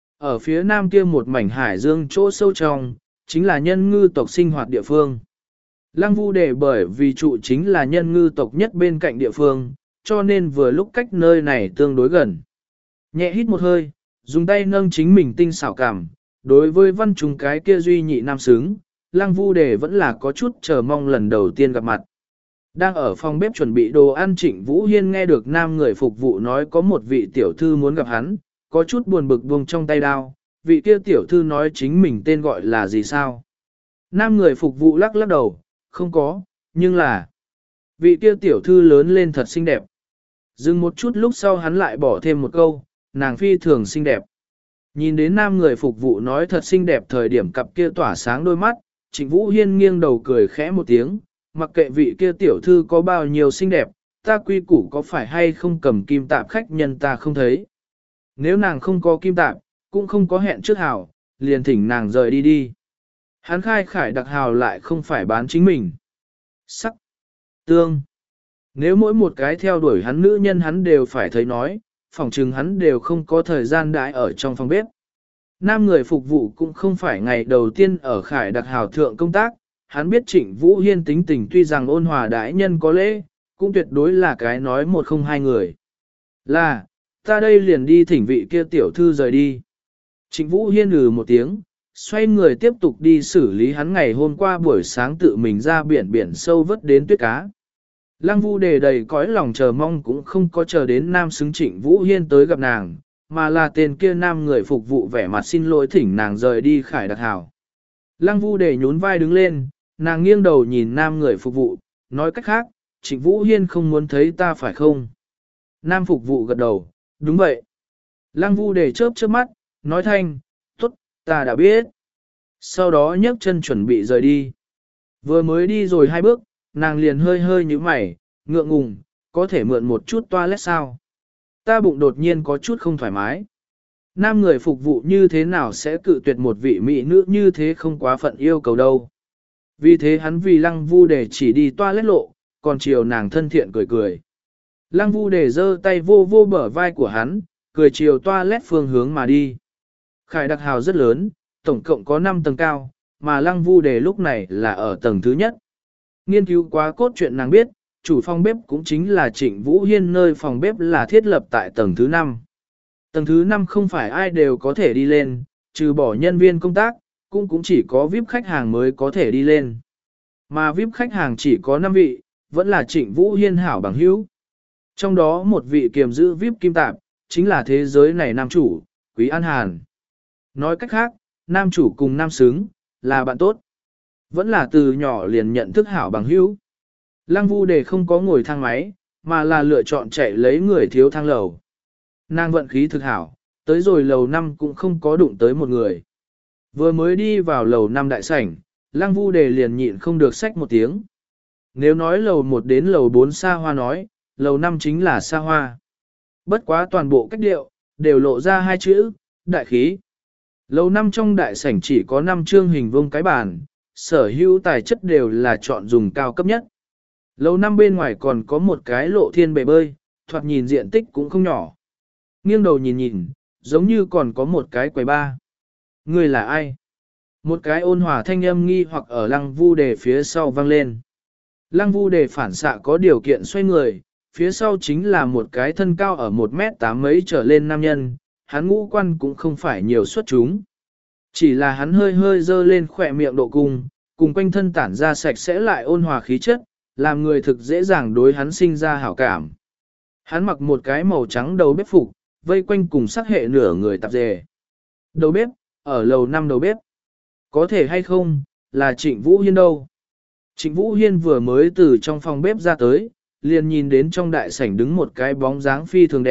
Ở phía nam kia một mảnh hải dương chỗ sâu trong, chính là nhân ngư tộc sinh hoạt địa phương. Lăng Vu Đề bởi vì trụ chính là nhân ngư tộc nhất bên cạnh địa phương, cho nên vừa lúc cách nơi này tương đối gần. Nhẹ hít một hơi, dùng tay nâng chính mình tinh xảo cảm, đối với văn trùng cái kia duy nhị nam xứng, Lăng Vu Đề vẫn là có chút chờ mong lần đầu tiên gặp mặt. Đang ở phòng bếp chuẩn bị đồ ăn Trịnh Vũ Hiên nghe được nam người phục vụ nói có một vị tiểu thư muốn gặp hắn, có chút buồn bực buông trong tay đao, vị kia tiểu thư nói chính mình tên gọi là gì sao. Nam người phục vụ lắc lắc đầu, không có, nhưng là vị kia tiểu thư lớn lên thật xinh đẹp. Dừng một chút lúc sau hắn lại bỏ thêm một câu, nàng phi thường xinh đẹp. Nhìn đến nam người phục vụ nói thật xinh đẹp thời điểm cặp kia tỏa sáng đôi mắt, Trịnh Vũ Hiên nghiêng đầu cười khẽ một tiếng, mặc kệ vị kia tiểu thư có bao nhiêu xinh đẹp, ta quy củ có phải hay không cầm kim tạp khách nhân ta không thấy. Nếu nàng không có kim tạp, cũng không có hẹn trước hào, liền thỉnh nàng rời đi đi. Hắn khai khải đặc hào lại không phải bán chính mình. Sắc, tương. Nếu mỗi một cái theo đuổi hắn nữ nhân hắn đều phải thấy nói, phỏng chừng hắn đều không có thời gian đãi ở trong phòng bếp. Nam người phục vụ cũng không phải ngày đầu tiên ở khải đặc hào thượng công tác, hắn biết Trịnh Vũ Hiên tính tình tuy rằng ôn hòa đãi nhân có lễ, cũng tuyệt đối là cái nói một không hai người. Là, ta đây liền đi thỉnh vị kia tiểu thư rời đi. Trịnh Vũ Hiên lừ một tiếng, xoay người tiếp tục đi xử lý hắn ngày hôm qua buổi sáng tự mình ra biển biển sâu vớt đến tuyết cá. Lăng Vu Đề đầy cõi lòng chờ mong cũng không có chờ đến nam xứng Trịnh Vũ Hiên tới gặp nàng, mà là tên kia nam người phục vụ vẻ mặt xin lỗi thỉnh nàng rời đi khải đặc hào. Lăng Vu Đề nhún vai đứng lên, nàng nghiêng đầu nhìn nam người phục vụ, nói cách khác, Trịnh Vũ Hiên không muốn thấy ta phải không? Nam phục vụ gật đầu, đúng vậy. Lăng Vu Đề chớp chớp mắt, nói thanh, tốt, ta đã biết. Sau đó nhấc chân chuẩn bị rời đi. Vừa mới đi rồi hai bước, nàng liền hơi hơi như mày, ngượng ngùng, có thể mượn một chút toilet sao? Ta bụng đột nhiên có chút không thoải mái. Nam người phục vụ như thế nào sẽ cự tuyệt một vị mỹ nữ như thế không quá phận yêu cầu đâu. Vì thế hắn vì Lăng Vu Đề chỉ đi toilet lộ, còn chiều nàng thân thiện cười cười. Lăng Vu Đề giơ tay vô vô bờ vai của hắn, cười chiều toilet phương hướng mà đi. Khải đặc hào rất lớn, tổng cộng có năm tầng cao, mà Lăng Vu Đề lúc này là ở tầng thứ nhất. Nghiên cứu quá cốt truyện nàng biết, chủ phòng bếp cũng chính là Trịnh Vũ Hiên nơi phòng bếp là thiết lập tại tầng thứ năm. Tầng thứ năm không phải ai đều có thể đi lên, trừ bỏ nhân viên công tác, cũng cũng chỉ có vi ai pi khách hàng mới có thể đi lên. Mà vi ai pi khách hàng chỉ có năm vị, vẫn là Trịnh Vũ Hiên hảo bằng hữu. Trong đó một vị kiềm giữ vi ai pi kim tạp, chính là thế giới này nam chủ, Quý An Hàn. Nói cách khác, nam chủ cùng nam xứng, là bạn tốt. Vẫn là từ nhỏ liền nhận thức hảo bằng hữu. Lăng Vu Đề không có ngồi thang máy, mà là lựa chọn chạy lấy người thiếu thang lầu. Nàng vận khí thực hảo, tới rồi lầu năm cũng không có đụng tới một người. Vừa mới đi vào lầu năm đại sảnh, Lăng Vu Đề liền nhịn không được xách một tiếng. Nếu nói lầu một đến lầu bốn xa hoa nói, lầu năm chính là xa hoa. Bất quá toàn bộ cách điệu, đều lộ ra hai chữ, đại khí. Lầu năm trong đại sảnh chỉ có năm chương hình vuông cái bàn, sở hữu tài chất đều là chọn dùng cao cấp nhất. Lầu năm bên ngoài còn có một cái lộ thiên bể bơi, thoạt nhìn diện tích cũng không nhỏ. Nghiêng đầu nhìn nhìn, giống như còn có một cái quầy bar. Người là ai? Một cái ôn hòa thanh âm nghi hoặc ở Lăng Vu Đề phía sau vang lên. Lăng Vu Đề phản xạ có điều kiện xoay người, phía sau chính là một cái thân cao ở một mét tám mấy trở lên nam nhân, hắn ngũ quan cũng không phải nhiều xuất chúng. Chỉ là hắn hơi hơi dơ lên khỏe miệng độ cung, cùng quanh thân tản ra sạch sẽ lại ôn hòa khí chất, làm người thực dễ dàng đối hắn sinh ra hảo cảm. Hắn mặc một cái màu trắng đầu bếp phục, vây quanh cùng sắc hệ nửa người tạp dề. Đầu bếp, ở lầu năm đầu bếp. Có thể hay không, là Trịnh Vũ Hiên đâu. Trịnh Vũ Hiên vừa mới từ trong phòng bếp ra tới, liền nhìn đến trong đại sảnh đứng một cái bóng dáng phi thường đẹp,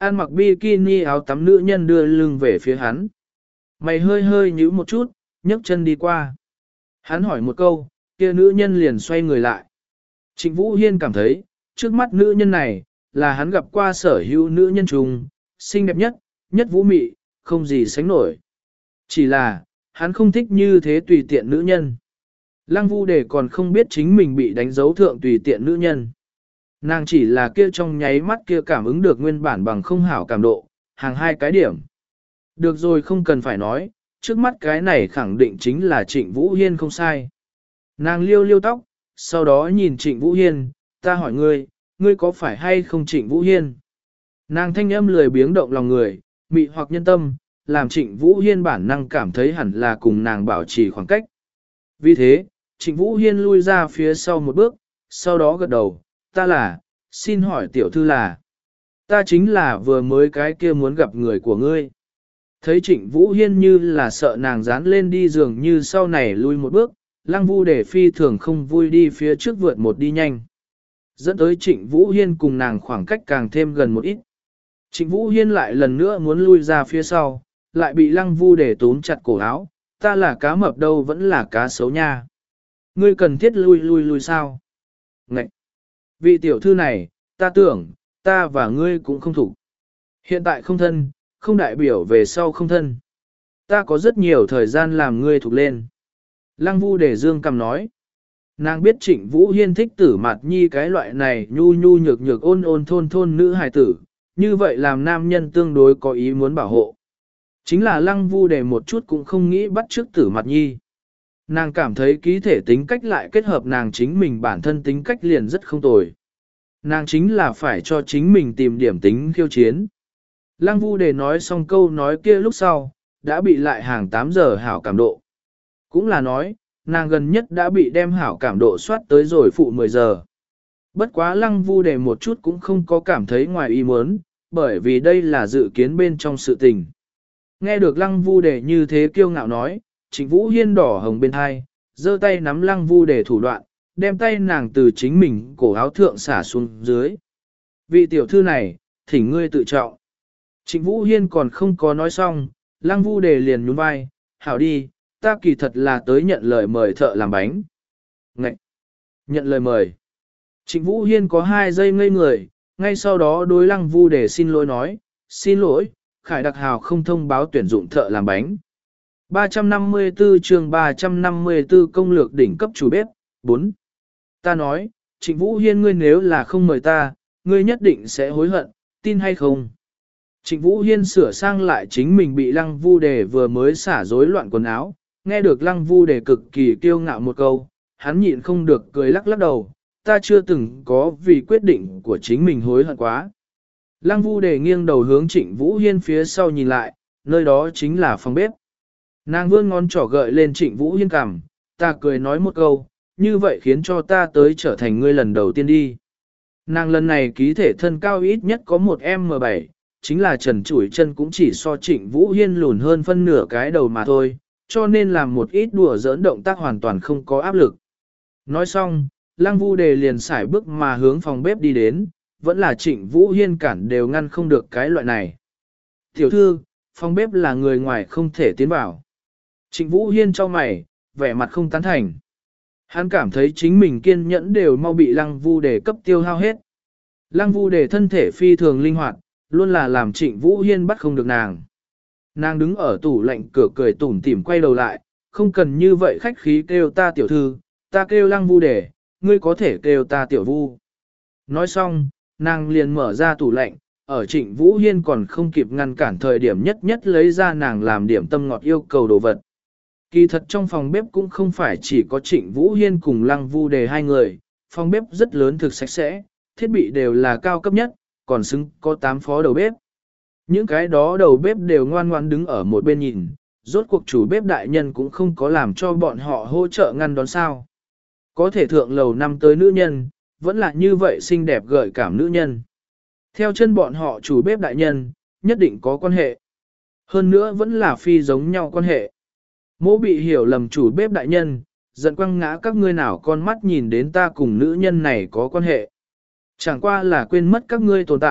An mặc bikini áo tắm nữ nhân đưa lưng về phía hắn. Mày hơi hơi nhíu một chút, nhấc chân đi qua. Hắn hỏi một câu, kia nữ nhân liền xoay người lại. Trịnh Vũ Hiên cảm thấy, trước mắt nữ nhân này, là hắn gặp qua sở hữu nữ nhân trùng, xinh đẹp nhất, nhất vũ mị, không gì sánh nổi. Chỉ là, hắn không thích như thế tùy tiện nữ nhân. Lăng Vu Đề còn không biết chính mình bị đánh dấu thượng tùy tiện nữ nhân. Nàng chỉ là kia trong nháy mắt kia cảm ứng được nguyên bản bằng không hảo cảm độ, hàng hai cái điểm. Được rồi, không cần phải nói, trước mắt cái này khẳng định chính là Trịnh Vũ Hiên không sai. Nàng liêu liêu tóc, sau đó nhìn Trịnh Vũ Hiên, ta hỏi ngươi, ngươi có phải hay không Trịnh Vũ Hiên? Nàng thanh âm lười biếng động lòng người, mị hoặc nhân tâm, làm Trịnh Vũ Hiên bản năng cảm thấy hẳn là cùng nàng bảo trì khoảng cách. Vì thế, Trịnh Vũ Hiên lui ra phía sau một bước, sau đó gật đầu, ta là, xin hỏi tiểu thư là, ta chính là vừa mới cái kia muốn gặp người của ngươi. Thấy Trịnh Vũ Hiên như là sợ nàng dán lên đi giường như sau này lui một bước, Lăng Vu Đề phi thường không vui đi phía trước vượt một đi nhanh. Dẫn tới Trịnh Vũ Hiên cùng nàng khoảng cách càng thêm gần một ít. Trịnh Vũ Hiên lại lần nữa muốn lui ra phía sau, lại bị Lăng Vu Đề túm chặt cổ áo, ta là cá mập đâu vẫn là cá xấu nha. Ngươi cần thiết lui lui lui sao? Ngậy! Vị tiểu thư này, ta tưởng, ta và ngươi cũng không thủ. Hiện tại không thân, không đại biểu về sau không thân. Ta có rất nhiều thời gian làm ngươi thuộc lên. Lăng Vu Đề dương cầm nói. Nàng biết Trịnh Vũ Hiên thích Tử Mạt Nhi cái loại này nhu nhu nhược nhược ôn ôn thôn thôn nữ hài tử, như vậy làm nam nhân tương đối có ý muốn bảo hộ. Chính là Lăng Vu Đề một chút cũng không nghĩ bắt chước Tử Mạt Nhi. Nàng cảm thấy ký thể tính cách lại kết hợp nàng chính mình bản thân tính cách liền rất không tồi. Nàng chính là phải cho chính mình tìm điểm tính khiêu chiến. Lăng Vu Đề nói xong câu nói kia lúc sau, đã bị lại hàng tám giờ hảo cảm độ. Cũng là nói, nàng gần nhất đã bị đem hảo cảm độ soát tới rồi phụ mười giờ. Bất quá Lăng Vu Đề một chút cũng không có cảm thấy ngoài ý muốn, bởi vì đây là dự kiến bên trong sự tình. Nghe được Lăng Vu Đề như thế kiêu ngạo nói, Trịnh Vũ Hiên đỏ hồng bên hai, giơ tay nắm Lăng Vu Đề thủ đoạn, đem tay nàng từ chính mình cổ áo thượng xả xuống dưới. Vị tiểu thư này, thỉnh ngươi tự trọng. Trịnh Vũ Hiên còn không có nói xong, Lăng Vu Đề liền nhún vai, hảo đi, ta kỳ thật là tới nhận lời mời thợ làm bánh. Ngậy! Nhận lời mời. Trịnh Vũ Hiên có hai giây ngây người, ngay sau đó đối Lăng Vu Đề xin lỗi nói, xin lỗi, Khải Đặc Hào không thông báo tuyển dụng thợ làm bánh. ba trăm năm mươi tư chương ba trăm năm mươi tư công lược đỉnh cấp chủ bếp, bốn. Ta nói, Trịnh Vũ Hiên ngươi nếu là không mời ta, ngươi nhất định sẽ hối hận, tin hay không? Trịnh Vũ Hiên sửa sang lại chính mình bị Lăng Vu Đề vừa mới xả rối loạn quần áo, nghe được Lăng Vu Đề cực kỳ kiêu ngạo một câu, hắn nhịn không được cười lắc lắc đầu, ta chưa từng có vì quyết định của chính mình hối hận quá. Lăng Vu Đề nghiêng đầu hướng Trịnh Vũ Hiên phía sau nhìn lại, nơi đó chính là phòng bếp. Nàng vươn ngón trỏ gợi lên Trịnh Vũ Hiên cằm, ta cười nói một câu, như vậy khiến cho ta tới trở thành ngươi lần đầu tiên đi. Nàng lần này ký thể thân cao ít nhất có một em bảy, chính là trần chủi chân cũng chỉ so Trịnh Vũ Hiên lùn hơn phân nửa cái đầu mà thôi, cho nên làm một ít đùa giỡn động tác hoàn toàn không có áp lực. Nói xong, Lăng Vu Đề liền xài bước mà hướng phòng bếp đi đến, vẫn là Trịnh Vũ Hiên cản đều ngăn không được cái loại này. Tiểu thư, phòng bếp là người ngoài không thể tiến vào. Trịnh Vũ Hiên cho mày, vẻ mặt không tán thành. Hắn cảm thấy chính mình kiên nhẫn đều mau bị Lăng Vu Đề cấp tiêu hao hết. Lăng Vu Đề thân thể phi thường linh hoạt, luôn là làm Trịnh Vũ Hiên bắt không được nàng. Nàng đứng ở tủ lạnh cửa cười tủm tỉm quay đầu lại, không cần như vậy khách khí kêu ta tiểu thư, ta kêu Lăng Vu Đề, ngươi có thể kêu ta tiểu Vu. Nói xong, nàng liền mở ra tủ lạnh, ở Trịnh Vũ Hiên còn không kịp ngăn cản thời điểm nhất nhất lấy ra nàng làm điểm tâm ngọt yêu cầu đồ vật. Kỳ thật trong phòng bếp cũng không phải chỉ có Trịnh Vũ Hiên cùng Lăng Vu Đề hai người, phòng bếp rất lớn thực sạch sẽ, thiết bị đều là cao cấp nhất, còn xứng có tám phó đầu bếp. Những cái đó đầu bếp đều ngoan ngoan đứng ở một bên nhìn, rốt cuộc chủ bếp đại nhân cũng không có làm cho bọn họ hỗ trợ ngăn đón sao. Có thể thượng lầu năm tới nữ nhân, vẫn là như vậy xinh đẹp gợi cảm nữ nhân. Theo chân bọn họ chủ bếp đại nhân, nhất định có quan hệ. Hơn nữa vẫn là phi giống nhau quan hệ. Mỗ bị hiểu lầm chủ bếp đại nhân, giận quăng ngã các ngươi nào con mắt nhìn đến ta cùng nữ nhân này có quan hệ. Chẳng qua là quên mất các ngươi tồn tại,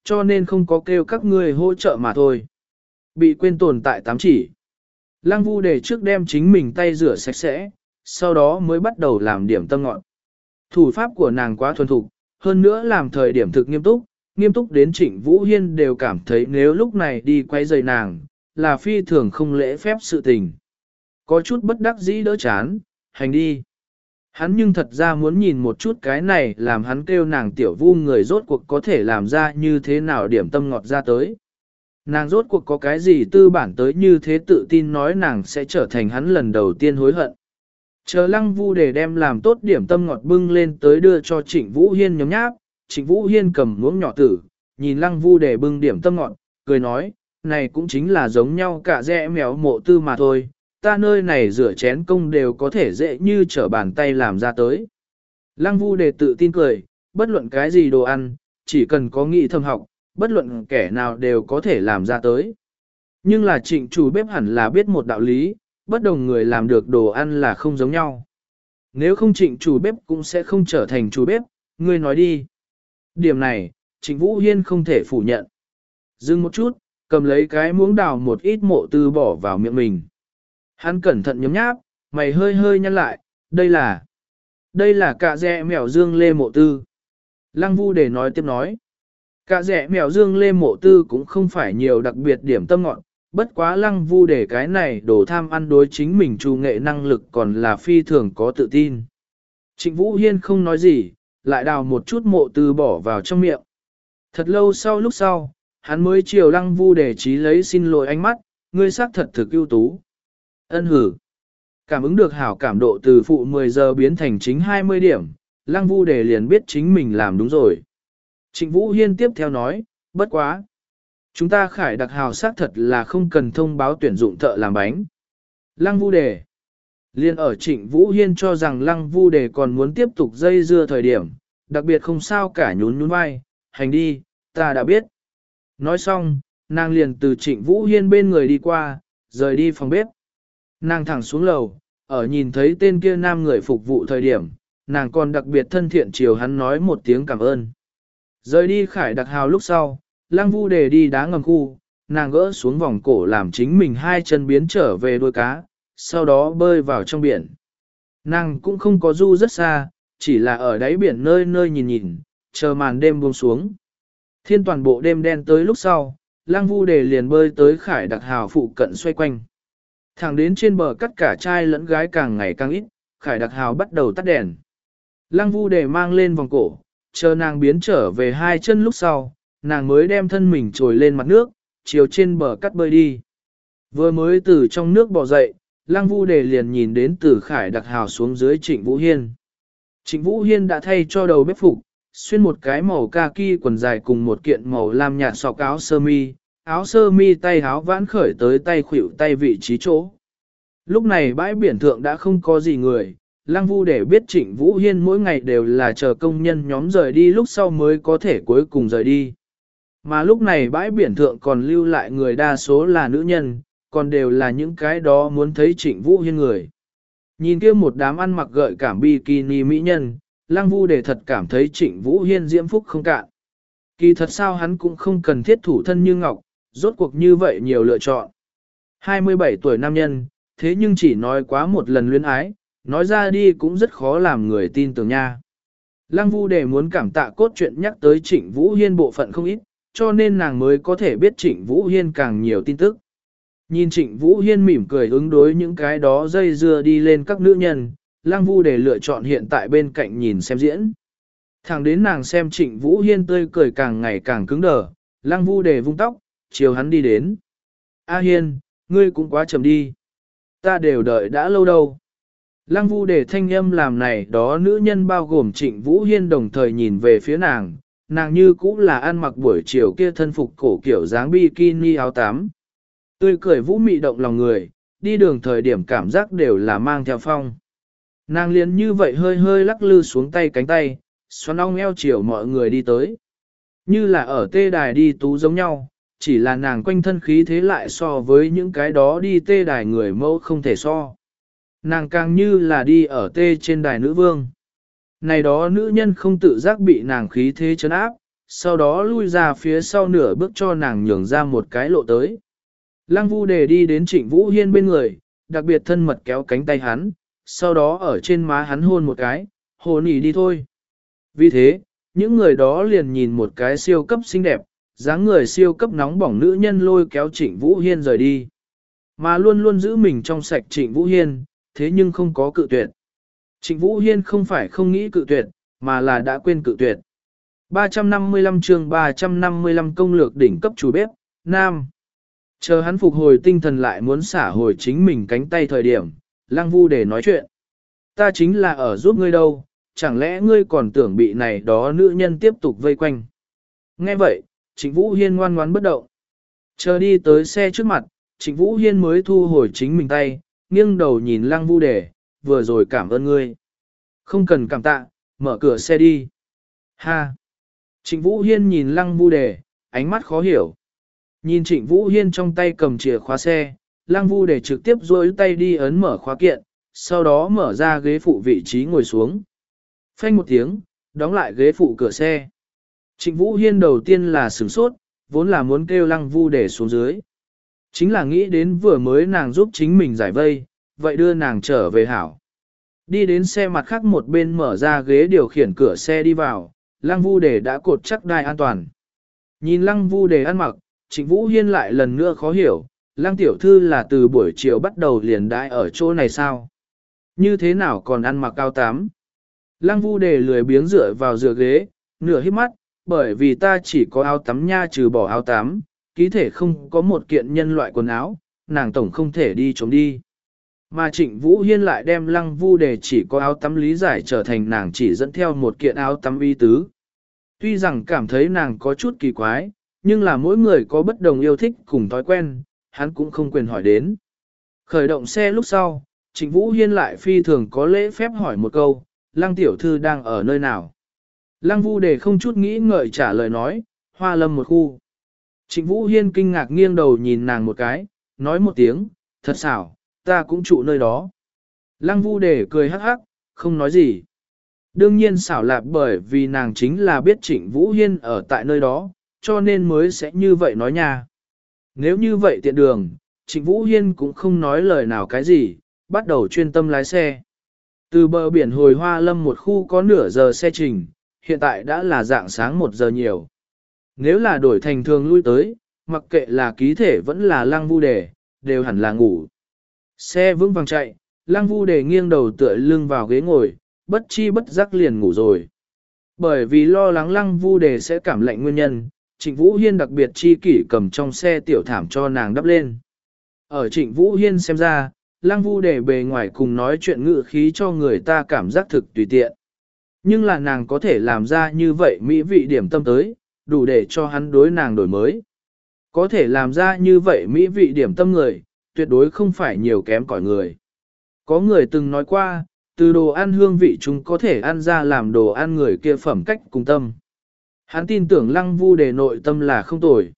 cho nên không có kêu các ngươi hỗ trợ mà thôi. Bị quên tồn tại tám chỉ. Lăng Vu Đề trước đem chính mình tay rửa sạch sẽ, sau đó mới bắt đầu làm điểm tâm ngọn. Thủ pháp của nàng quá thuần thục, hơn nữa làm thời điểm thực nghiêm túc, nghiêm túc đến Trịnh Vũ Hiên đều cảm thấy nếu lúc này đi quay giày nàng, là phi thường không lễ phép sự tình. Có chút bất đắc dĩ đỡ chán, hành đi. Hắn nhưng thật ra muốn nhìn một chút cái này làm hắn kêu nàng tiểu vu người rốt cuộc có thể làm ra như thế nào điểm tâm ngọt ra tới. Nàng rốt cuộc có cái gì tư bản tới như thế tự tin nói nàng sẽ trở thành hắn lần đầu tiên hối hận. Chờ Lăng Vu để đem làm tốt điểm tâm ngọt bưng lên tới đưa cho Trịnh Vũ Hiên nhóm nháp, Trịnh Vũ Hiên cầm muỗng nhỏ tử, nhìn Lăng Vu để bưng điểm tâm ngọt, cười nói, này cũng chính là giống nhau cả rẽ mèo mộ tư mà thôi, ta nơi này rửa chén công đều có thể dễ như trở bàn tay làm ra tới. Lăng Vu để tự tin cười, bất luận cái gì đồ ăn, chỉ cần có nghị thâm học, bất luận kẻ nào đều có thể làm ra tới. Nhưng là trịnh chủ bếp hẳn là biết một đạo lý, bất đồng người làm được đồ ăn là không giống nhau. Nếu không trịnh chủ bếp cũng sẽ không trở thành chủ bếp, ngươi nói đi. Điểm này, Trịnh Vũ Hiên không thể phủ nhận. Dừng một chút, cầm lấy cái muỗng đào một ít mộ tư bỏ vào miệng mình. Hắn cẩn thận nhấm nháp, mày hơi hơi nhăn lại, đây là, đây là cạ rẽ mèo dương lê mộ tư. Lăng Vu để nói tiếp nói, cạ rẽ mèo dương lê mộ tư cũng không phải nhiều đặc biệt điểm tâm ngọn, bất quá Lăng Vu để cái này đồ tham ăn đối chính mình trù nghệ năng lực còn là phi thường có tự tin. Trịnh Vũ Hiên không nói gì, lại đào một chút mộ tư bỏ vào trong miệng. Thật lâu sau lúc sau, hắn mới chiều Lăng Vu để trí lấy xin lỗi ánh mắt, ngươi xác thật thực ưu tú. Ân hử. Cảm ứng được hảo cảm độ từ phụ mười giờ biến thành chính hai mươi điểm, Lăng Vu để liền biết chính mình làm đúng rồi. Trịnh Vũ Hiên tiếp theo nói, bất quá. Chúng ta khải đặc hào xác thật là không cần thông báo tuyển dụng thợ làm bánh. Lăng Vu đề. Liên ở Trịnh Vũ Hiên cho rằng Lăng Vu đề còn muốn tiếp tục dây dưa thời điểm, đặc biệt không sao cả nhún nhún vai, hành đi, ta đã biết. Nói xong, nàng liền từ Trịnh Vũ Hiên bên người đi qua, rời đi phòng bếp. Nàng thẳng xuống lầu, ở nhìn thấy tên kia nam người phục vụ thời điểm, nàng còn đặc biệt thân thiện chiều hắn nói một tiếng cảm ơn. Rời đi khải đặc hào lúc sau, Lăng Vu đề đi đá ngầm khu, nàng gỡ xuống vòng cổ làm chính mình hai chân biến trở về đuôi cá, sau đó bơi vào trong biển. Nàng cũng không có du rất xa, chỉ là ở đáy biển nơi nơi nhìn nhìn, chờ màn đêm buông xuống. Thiên toàn bộ đêm đen tới lúc sau, Lăng Vu đề liền bơi tới khải đặc hào phụ cận xoay quanh. Thẳng đến trên bờ cắt cả trai lẫn gái càng ngày càng ít, khải đặc hào bắt đầu tắt đèn. Lăng Vu đề mang lên vòng cổ, chờ nàng biến trở về hai chân lúc sau, nàng mới đem thân mình trồi lên mặt nước, chiều trên bờ cắt bơi đi. Vừa mới từ trong nước bò dậy, Lăng Vu đề liền nhìn đến Tử Khải đặc hào xuống dưới Trịnh Vũ Hiên. Trịnh Vũ Hiên đã thay cho đầu bếp phục, xuyên một cái màu kaki quần dài cùng một kiện màu lam nhạt sọc áo sơ mi, áo sơ mi tay áo vãn khởi tới tay khuỷu tay vị trí chỗ. Lúc này bãi biển thượng đã không có gì người, Lăng Vu để biết Trịnh Vũ Hiên mỗi ngày đều là chờ công nhân nhóm rời đi lúc sau mới có thể cuối cùng rời đi. Mà lúc này bãi biển thượng còn lưu lại người đa số là nữ nhân, còn đều là những cái đó muốn thấy Trịnh Vũ Hiên người. Nhìn kia một đám ăn mặc gợi cảm bikini mỹ nhân, Lăng Vu để thật cảm thấy Trịnh Vũ Hiên diễm phúc không cạn. Kỳ thật sao hắn cũng không cần thiết thủ thân như ngọc, rốt cuộc như vậy nhiều lựa chọn. hai mươi bảy tuổi nam nhân, thế nhưng chỉ nói quá một lần luyến ái, nói ra đi cũng rất khó làm người tin tưởng nha. Lăng Vu để muốn cảm tạ cốt truyện nhắc tới Trịnh Vũ Hiên bộ phận không ít, cho nên nàng mới có thể biết Trịnh Vũ Hiên càng nhiều tin tức. Nhìn Trịnh Vũ Hiên mỉm cười ứng đối những cái đó dây dưa đi lên các nữ nhân, Lăng Vu để lựa chọn hiện tại bên cạnh nhìn xem diễn. Thẳng đến nàng xem Trịnh Vũ Hiên tươi cười càng ngày càng cứng đờ, Lăng Vu để vung tóc, chiều hắn đi đến. A Hiên, ngươi cũng quá chậm đi. Ta đều đợi đã lâu đâu. Lăng Vu để thanh âm làm này đó nữ nhân bao gồm Trịnh Vũ Hiên đồng thời nhìn về phía nàng, nàng như cũng là ăn mặc buổi chiều kia thân phục cổ kiểu dáng bikini áo tắm. Tươi cười vũ mị động lòng người, đi đường thời điểm cảm giác đều là mang theo phong. Nàng liền như vậy hơi hơi lắc lư xuống tay cánh tay, xoắn ong eo chiều mọi người đi tới. Như là ở tê đài đi tú giống nhau, chỉ là nàng quanh thân khí thế lại so với những cái đó đi tê đài người mẫu không thể so. Nàng càng như là đi ở tê trên đài nữ vương. Này đó nữ nhân không tự giác bị nàng khí thế chấn áp, sau đó lui ra phía sau nửa bước cho nàng nhường ra một cái lộ tới. Lăng Vu Đề đi đến Trịnh Vũ Hiên bên người, đặc biệt thân mật kéo cánh tay hắn, sau đó ở trên má hắn hôn một cái, hồ nỉ đi thôi. Vì thế, những người đó liền nhìn một cái siêu cấp xinh đẹp, dáng người siêu cấp nóng bỏng nữ nhân lôi kéo Trịnh Vũ Hiên rời đi. Mà luôn luôn giữ mình trong sạch Trịnh Vũ Hiên, thế nhưng không có cự tuyệt. Trịnh Vũ Hiên không phải không nghĩ cự tuyệt, mà là đã quên cự tuyệt. ba trăm năm mươi lăm chương ba trăm năm mươi lăm công lược đỉnh cấp chủ bếp, Nam. Chờ hắn phục hồi tinh thần lại muốn xả hồi chính mình cánh tay thời điểm, Lăng Vu để nói chuyện. Ta chính là ở giúp ngươi đâu, chẳng lẽ ngươi còn tưởng bị này đó nữ nhân tiếp tục vây quanh. Nghe vậy, Trịnh Vũ Hiên ngoan ngoãn bất động. Chờ đi tới xe trước mặt, Trịnh Vũ Hiên mới thu hồi chính mình tay, nghiêng đầu nhìn Lăng Vu Đề, vừa rồi cảm ơn ngươi. Không cần cảm tạ, mở cửa xe đi. Ha! Trịnh Vũ Hiên nhìn Lăng Vu Đề, ánh mắt khó hiểu. Nhìn Trịnh Vũ Hiên trong tay cầm chìa khóa xe, Lăng Vu Đề trực tiếp duỗi tay đi ấn mở khóa kiện, sau đó mở ra ghế phụ vị trí ngồi xuống. Phanh một tiếng, đóng lại ghế phụ cửa xe. Trịnh Vũ Hiên đầu tiên là sửng sốt, vốn là muốn kêu Lăng Vu Đề xuống dưới. Chính là nghĩ đến vừa mới nàng giúp chính mình giải vây, vậy đưa nàng trở về hảo. Đi đến xe mặt khác một bên mở ra ghế điều khiển cửa xe đi vào, Lăng Vu Đề đã cột chắc đai an toàn. Nhìn Lăng Vu Đề ăn mặc, Trịnh Vũ Hiên lại lần nữa khó hiểu, Lăng tiểu thư là từ buổi chiều bắt đầu liền đãi ở chỗ này sao? Như thế nào còn ăn mặc cao tám? Lăng Vu Đề lười biếng dựa vào dựa ghế, nửa hít mắt, bởi vì ta chỉ có áo tắm nha trừ bỏ áo tắm, ký thể không có một kiện nhân loại quần áo, nàng tổng không thể đi trốn đi. Mà Trịnh Vũ Hiên lại đem Lăng Vu Đề chỉ có áo tắm lý giải trở thành nàng chỉ dẫn theo một kiện áo tắm y tứ. Tuy rằng cảm thấy nàng có chút kỳ quái, nhưng là mỗi người có bất đồng yêu thích cùng thói quen, hắn cũng không quyền hỏi đến. Khởi động xe lúc sau, Trịnh Vũ Hiên lại phi thường có lễ phép hỏi một câu, Lăng tiểu thư đang ở nơi nào? Lăng Vu Đề không chút nghĩ ngợi trả lời nói, Hoa Lâm một khu. Trịnh Vũ Hiên kinh ngạc nghiêng đầu nhìn nàng một cái, nói một tiếng, thật xảo, ta cũng trụ nơi đó. Lăng Vu Đề cười hắc hắc, không nói gì. Đương nhiên xảo lạp bởi vì nàng chính là biết Trịnh Vũ Hiên ở tại nơi đó, cho nên mới sẽ như vậy nói nha. Nếu như vậy tiện đường, Trịnh Vũ Hiên cũng không nói lời nào cái gì, bắt đầu chuyên tâm lái xe. Từ bờ biển hồi Hoa Lâm một khu có nửa giờ xe trình, hiện tại đã là dạng sáng một giờ nhiều. Nếu là đổi thành thường lui tới, mặc kệ là ký thể vẫn là Lăng Vu Đề, đều hẳn là ngủ. Xe vững vàng chạy, Lăng Vu Đề nghiêng đầu tựa lưng vào ghế ngồi, bất chi bất giác liền ngủ rồi. Bởi vì lo lắng Lăng Vu Đề sẽ cảm lạnh nguyên nhân, Trịnh Vũ Hiên đặc biệt chi kỷ cầm trong xe tiểu thảm cho nàng đắp lên. Ở Trịnh Vũ Hiên xem ra, Lăng Vu Đề bề ngoài cùng nói chuyện ngự khí cho người ta cảm giác thực tùy tiện. Nhưng là nàng có thể làm ra như vậy mỹ vị điểm tâm tới, đủ để cho hắn đối nàng đổi mới. Có thể làm ra như vậy mỹ vị điểm tâm người, tuyệt đối không phải nhiều kém cỏi người. Có người từng nói qua, từ đồ ăn hương vị chúng có thể ăn ra làm đồ ăn người kia phẩm cách cùng tâm. Hắn tin tưởng Lăng Vu Đề nội tâm là không tồi.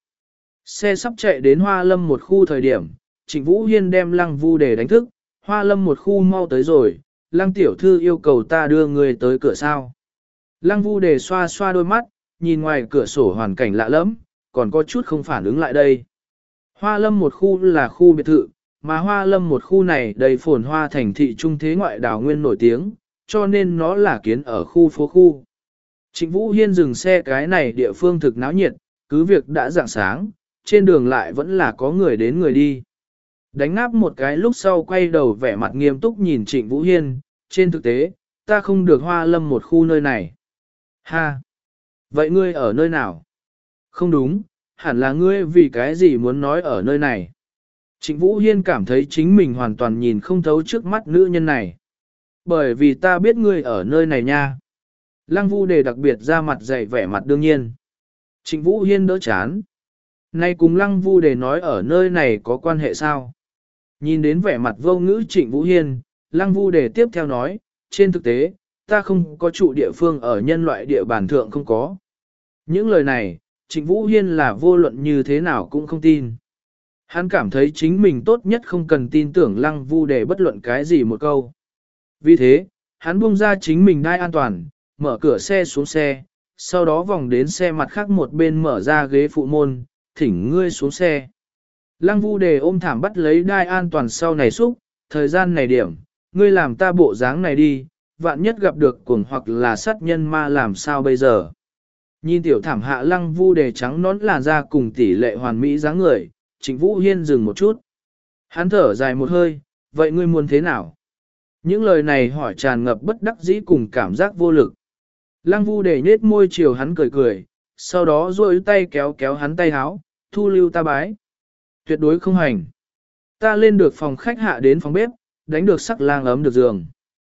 Xe sắp chạy đến Hoa Lâm một khu thời điểm, Trịnh Vũ Hiên đem Lăng Vu Đề đánh thức, Hoa Lâm một khu mau tới rồi, Lăng tiểu thư yêu cầu ta đưa người tới cửa sao. Lăng Vu Đề xoa xoa đôi mắt, nhìn ngoài cửa sổ hoàn cảnh lạ lẫm, còn có chút không phản ứng lại đây. Hoa Lâm một khu là khu biệt thự, mà Hoa Lâm một khu này đầy phồn hoa thành thị trung thế ngoại đảo nguyên nổi tiếng, cho nên nó là kiến ở khu phố khu. Trịnh Vũ Hiên dừng xe cái này địa phương thực náo nhiệt, cứ việc đã rạng sáng, trên đường lại vẫn là có người đến người đi. Đánh ngáp một cái lúc sau quay đầu vẻ mặt nghiêm túc nhìn Trịnh Vũ Hiên, trên thực tế, ta không được Hoa Lâm một khu nơi này. Ha! Vậy ngươi ở nơi nào? Không đúng, hẳn là ngươi vì cái gì muốn nói ở nơi này. Trịnh Vũ Hiên cảm thấy chính mình hoàn toàn nhìn không thấu trước mắt nữ nhân này. Bởi vì ta biết ngươi ở nơi này nha. Lăng Vu Đề đặc biệt ra mặt dày vẻ mặt đương nhiên. Trịnh Vũ Hiên đỡ chán. Nay cùng Lăng Vu Đề nói ở nơi này có quan hệ sao? Nhìn đến vẻ mặt vô ngữ Trịnh Vũ Hiên, Lăng Vu Đề tiếp theo nói, trên thực tế, ta không có trụ địa phương ở nhân loại địa bàn thượng không có. Những lời này, Trịnh Vũ Hiên là vô luận như thế nào cũng không tin. Hắn cảm thấy chính mình tốt nhất không cần tin tưởng Lăng Vu Đề bất luận cái gì một câu. Vì thế, hắn buông ra chính mình đai an toàn, mở cửa xe xuống xe, sau đó vòng đến xe mặt khác một bên mở ra ghế phụ môn, thỉnh ngươi xuống xe. Lăng Vu Đề ôm thảm bắt lấy đai an toàn sau này xúc, thời gian này điểm, ngươi làm ta bộ dáng này đi, vạn nhất gặp được cuồng hoặc là sát nhân ma làm sao bây giờ. Nhìn tiểu thảm hạ Lăng Vu Đề trắng nón làn da cùng tỷ lệ hoàn mỹ dáng người, Trịnh Vũ Hiên dừng một chút. Hắn thở dài một hơi, vậy ngươi muốn thế nào? Những lời này hỏi tràn ngập bất đắc dĩ cùng cảm giác vô lực. Lăng Vu Đề nhếch môi chiều hắn cười cười, sau đó duỗi tay kéo kéo hắn tay háo, thu lưu ta bái. Tuyệt đối không hành. Ta lên được phòng khách hạ đến phòng bếp, đánh được sắc lang ấm được giường.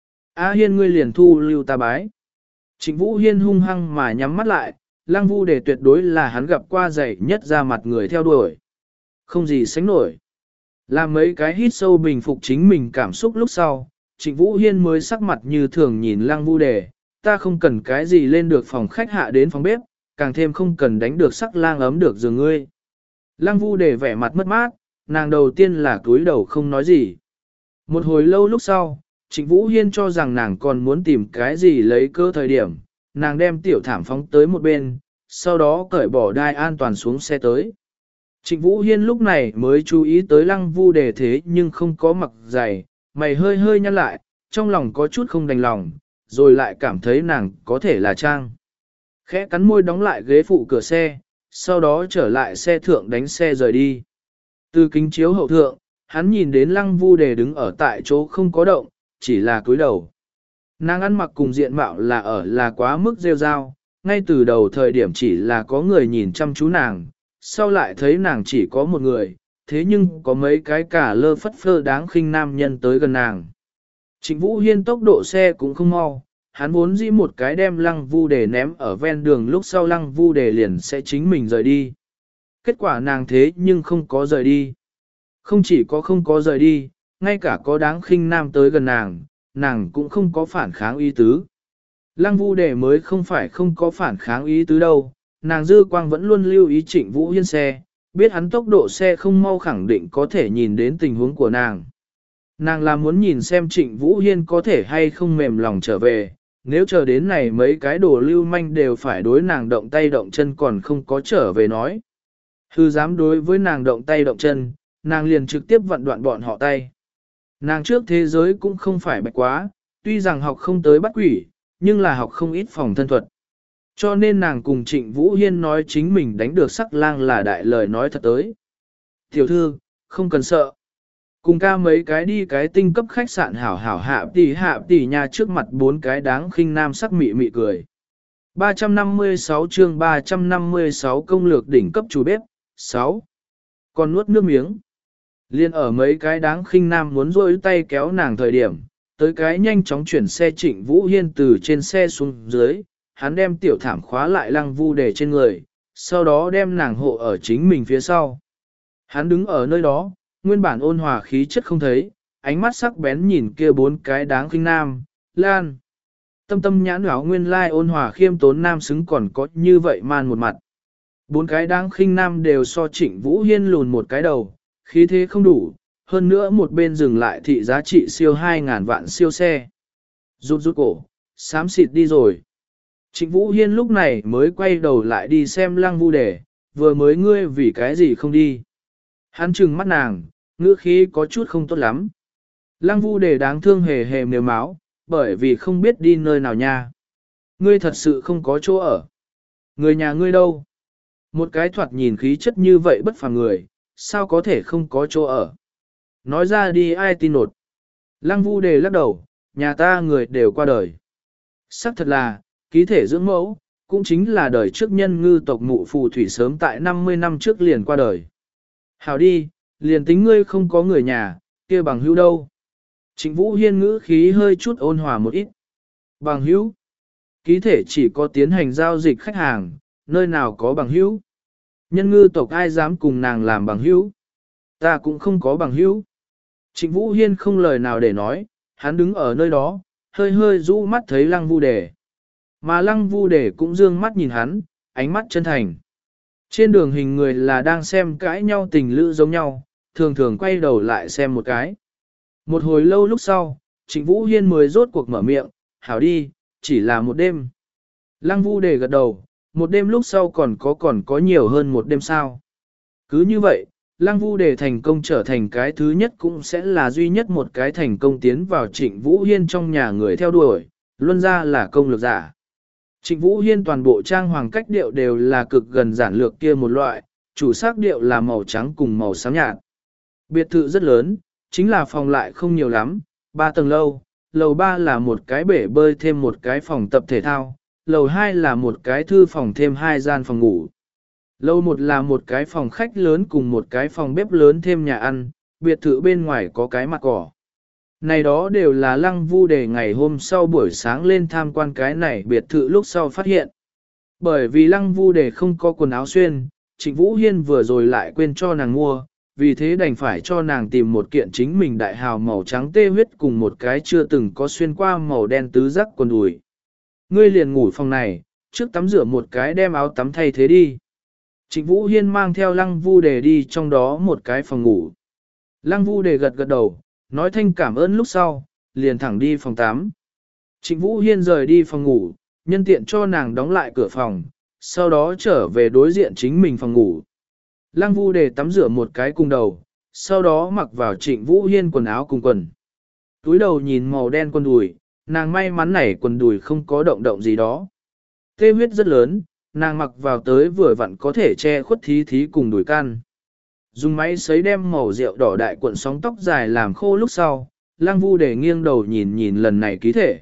A Hiên ngươi liền thu lưu ta bái. Trịnh Vũ Hiên hung hăng mà nhắm mắt lại, Lăng Vu Đề tuyệt đối là hắn gặp qua dày nhất ra mặt người theo đuổi. Không gì sánh nổi. Làm mấy cái hít sâu bình phục chính mình cảm xúc lúc sau, Trịnh Vũ Hiên mới sắc mặt như thường nhìn Lăng Vu Đề, ta không cần cái gì lên được phòng khách hạ đến phòng bếp, càng thêm không cần đánh được sắc lang ấm được giường ngươi. Lăng Vu Đề vẻ mặt mất mát, nàng đầu tiên là cúi đầu không nói gì. Một hồi lâu lúc sau, Trịnh Vũ Hiên cho rằng nàng còn muốn tìm cái gì lấy cơ thời điểm, nàng đem tiểu thảm phóng tới một bên, sau đó cởi bỏ đai an toàn xuống xe tới. Trịnh Vũ Hiên lúc này mới chú ý tới Lăng Vu Đề thế nhưng không có mặc giày, mày hơi hơi nhăn lại, trong lòng có chút không đành lòng, rồi lại cảm thấy nàng có thể là trang. Khẽ cắn môi đóng lại ghế phụ cửa xe, sau đó trở lại xe thượng đánh xe rời đi. Từ kính chiếu hậu thượng, hắn nhìn đến Lăng Vu Đề đứng ở tại chỗ không có động, chỉ là cúi đầu. Nàng ăn mặc cùng diện mạo là ở là quá mức rêu rao, ngay từ đầu thời điểm chỉ là có người nhìn chăm chú nàng, sau lại thấy nàng chỉ có một người, thế nhưng có mấy cái cả lơ phất phơ đáng khinh nam nhân tới gần nàng. Trịnh Vũ Hiên tốc độ xe cũng không mau, hắn vốn dĩ một cái đem Lăng Vu Đề ném ở ven đường lúc sau Lăng Vu Đề liền sẽ chính mình rời đi. Kết quả nàng thế nhưng không có rời đi. Không chỉ có không có rời đi, ngay cả có đáng khinh nam tới gần nàng, nàng cũng không có phản kháng ý tứ. Lăng Vu Đề mới không phải không có phản kháng ý tứ đâu, nàng dư quang vẫn luôn lưu ý Trịnh Vũ Hiên xe, biết hắn tốc độ xe không mau khẳng định có thể nhìn đến tình huống của nàng. Nàng là muốn nhìn xem Trịnh Vũ Hiên có thể hay không mềm lòng trở về, nếu chờ đến này mấy cái đồ lưu manh đều phải đối nàng động tay động chân còn không có trở về nói. Hư dám đối với nàng động tay động chân, nàng liền trực tiếp vận đoạn bọn họ tay. Nàng trước thế giới cũng không phải bạch quá, tuy rằng học không tới bắt quỷ, nhưng là học không ít phòng thân thuật. Cho nên nàng cùng Trịnh Vũ Hiên nói chính mình đánh được sắc lang là đại lời nói thật tới. Tiểu thư, không cần sợ. Cùng ca mấy cái đi cái tinh cấp khách sạn hảo hảo hạ tỷ hạ tỷ nhà trước mặt bốn cái đáng khinh nam sắc mị mị cười. ba trăm năm mươi sáu chương ba trăm năm mươi sáu công lược đỉnh cấp chủ bếp, sáu. Còn nuốt nước miếng. Liên ở mấy cái đáng khinh nam muốn rôi tay kéo nàng thời điểm, tới cái nhanh chóng chuyển xe Trịnh Vũ Hiên từ trên xe xuống dưới, hắn đem tiểu thảm khóa lại Lăng Vu Đề trên người, sau đó đem nàng hộ ở chính mình phía sau. Hắn đứng ở nơi đó, nguyên bản ôn hòa khí chất không thấy, ánh mắt sắc bén nhìn kia bốn cái đáng khinh nam, lan. Tâm tâm nhãn áo nguyên lai ôn hòa khiêm tốn nam xứng còn có như vậy man một mặt. Bốn cái đáng khinh nam đều so Trịnh Vũ Hiên lùn một cái đầu, khí thế không đủ, hơn nữa một bên dừng lại thị giá trị siêu hai ngàn vạn siêu xe. Rút rút cổ, xám xịt đi rồi. Trịnh Vũ Hiên lúc này mới quay đầu lại đi xem Lăng Vu Đề, vừa mới ngươi vì cái gì không đi. Hắn trừng mắt nàng, ngữ khí có chút không tốt lắm. Lăng Vu Đề đáng thương hề hề nếu máu, bởi vì không biết đi nơi nào nha. Ngươi thật sự không có chỗ ở. Người nhà ngươi đâu? Một cái thoạt nhìn khí chất như vậy bất phàm người, sao có thể không có chỗ ở? Nói ra đi ai tin nột. Lăng Vu Đề lắc đầu, nhà ta người đều qua đời. Sắc thật là, ký thể dưỡng mẫu, cũng chính là đời trước nhân ngư tộc mụ phù thủy sớm tại năm mươi năm trước liền qua đời. Hảo đi, liền tính ngươi không có người nhà, kia bằng hữu đâu. Trịnh Vũ Hiên ngữ khí hơi chút ôn hòa một ít. Bằng hữu, ký thể chỉ có tiến hành giao dịch khách hàng, nơi nào có bằng hữu. Nhân ngư tộc ai dám cùng nàng làm bằng hữu. Ta cũng không có bằng hữu. Trịnh Vũ Hiên không lời nào để nói, hắn đứng ở nơi đó, hơi hơi rũ mắt thấy Lăng Vu Đề. Mà Lăng Vu Đề cũng dương mắt nhìn hắn, ánh mắt chân thành. Trên đường hình người là đang xem cãi nhau tình lữ giống nhau, thường thường quay đầu lại xem một cái. Một hồi lâu lúc sau, Trịnh Vũ Hiên mới rốt cuộc mở miệng, hảo đi, chỉ là một đêm. Lăng Vu Đề gật đầu, một đêm lúc sau còn có còn có nhiều hơn một đêm sao. Cứ như vậy, Lăng Vu Đề thành công trở thành cái thứ nhất cũng sẽ là duy nhất một cái thành công tiến vào Trịnh Vũ Hiên trong nhà người theo đuổi, luân ra là công lược giả. Trịnh Vũ Hiên toàn bộ trang hoàng cách điệu đều là cực gần giản lược kia một loại, chủ sắc điệu là màu trắng cùng màu xám nhạt. Biệt thự rất lớn, chính là phòng lại không nhiều lắm, ba tầng lâu, lầu ba là một cái bể bơi thêm một cái phòng tập thể thao, lầu hai là một cái thư phòng thêm hai gian phòng ngủ. Lầu một là một cái phòng khách lớn cùng một cái phòng bếp lớn thêm nhà ăn, biệt thự bên ngoài có cái mặt cỏ. Này đó đều là Lăng Vu Đề ngày hôm sau buổi sáng lên tham quan cái này biệt thự lúc sau phát hiện. Bởi vì Lăng Vu Đề không có quần áo xuyên, Trịnh Vũ Hiên vừa rồi lại quên cho nàng mua, vì thế đành phải cho nàng tìm một kiện chính mình đại hào màu trắng tê huyết cùng một cái chưa từng có xuyên qua màu đen tứ giác quần đùi. Ngươi liền ngủ phòng này, trước tắm rửa một cái đem áo tắm thay thế đi. Trịnh Vũ Hiên mang theo Lăng Vu Đề đi trong đó một cái phòng ngủ. Lăng Vu Đề gật gật đầu, nói thanh cảm ơn lúc sau, liền thẳng đi phòng tắm. Trịnh Vũ Hiên rời đi phòng ngủ, nhân tiện cho nàng đóng lại cửa phòng, sau đó trở về đối diện chính mình phòng ngủ. Lăng Vu Đề tắm rửa một cái cùng đầu, sau đó mặc vào Trịnh Vũ Hiên quần áo cùng quần. Túi đầu nhìn màu đen quần đùi, nàng may mắn này quần đùi không có động động gì đó. Tê huyết rất lớn, nàng mặc vào tới vừa vặn có thể che khuất thí thí cùng đùi can. Dùng máy sấy đem màu rượu đỏ đại cuộn sóng tóc dài làm khô lúc sau, Lăng Vu Đề nghiêng đầu nhìn nhìn lần này ký thể.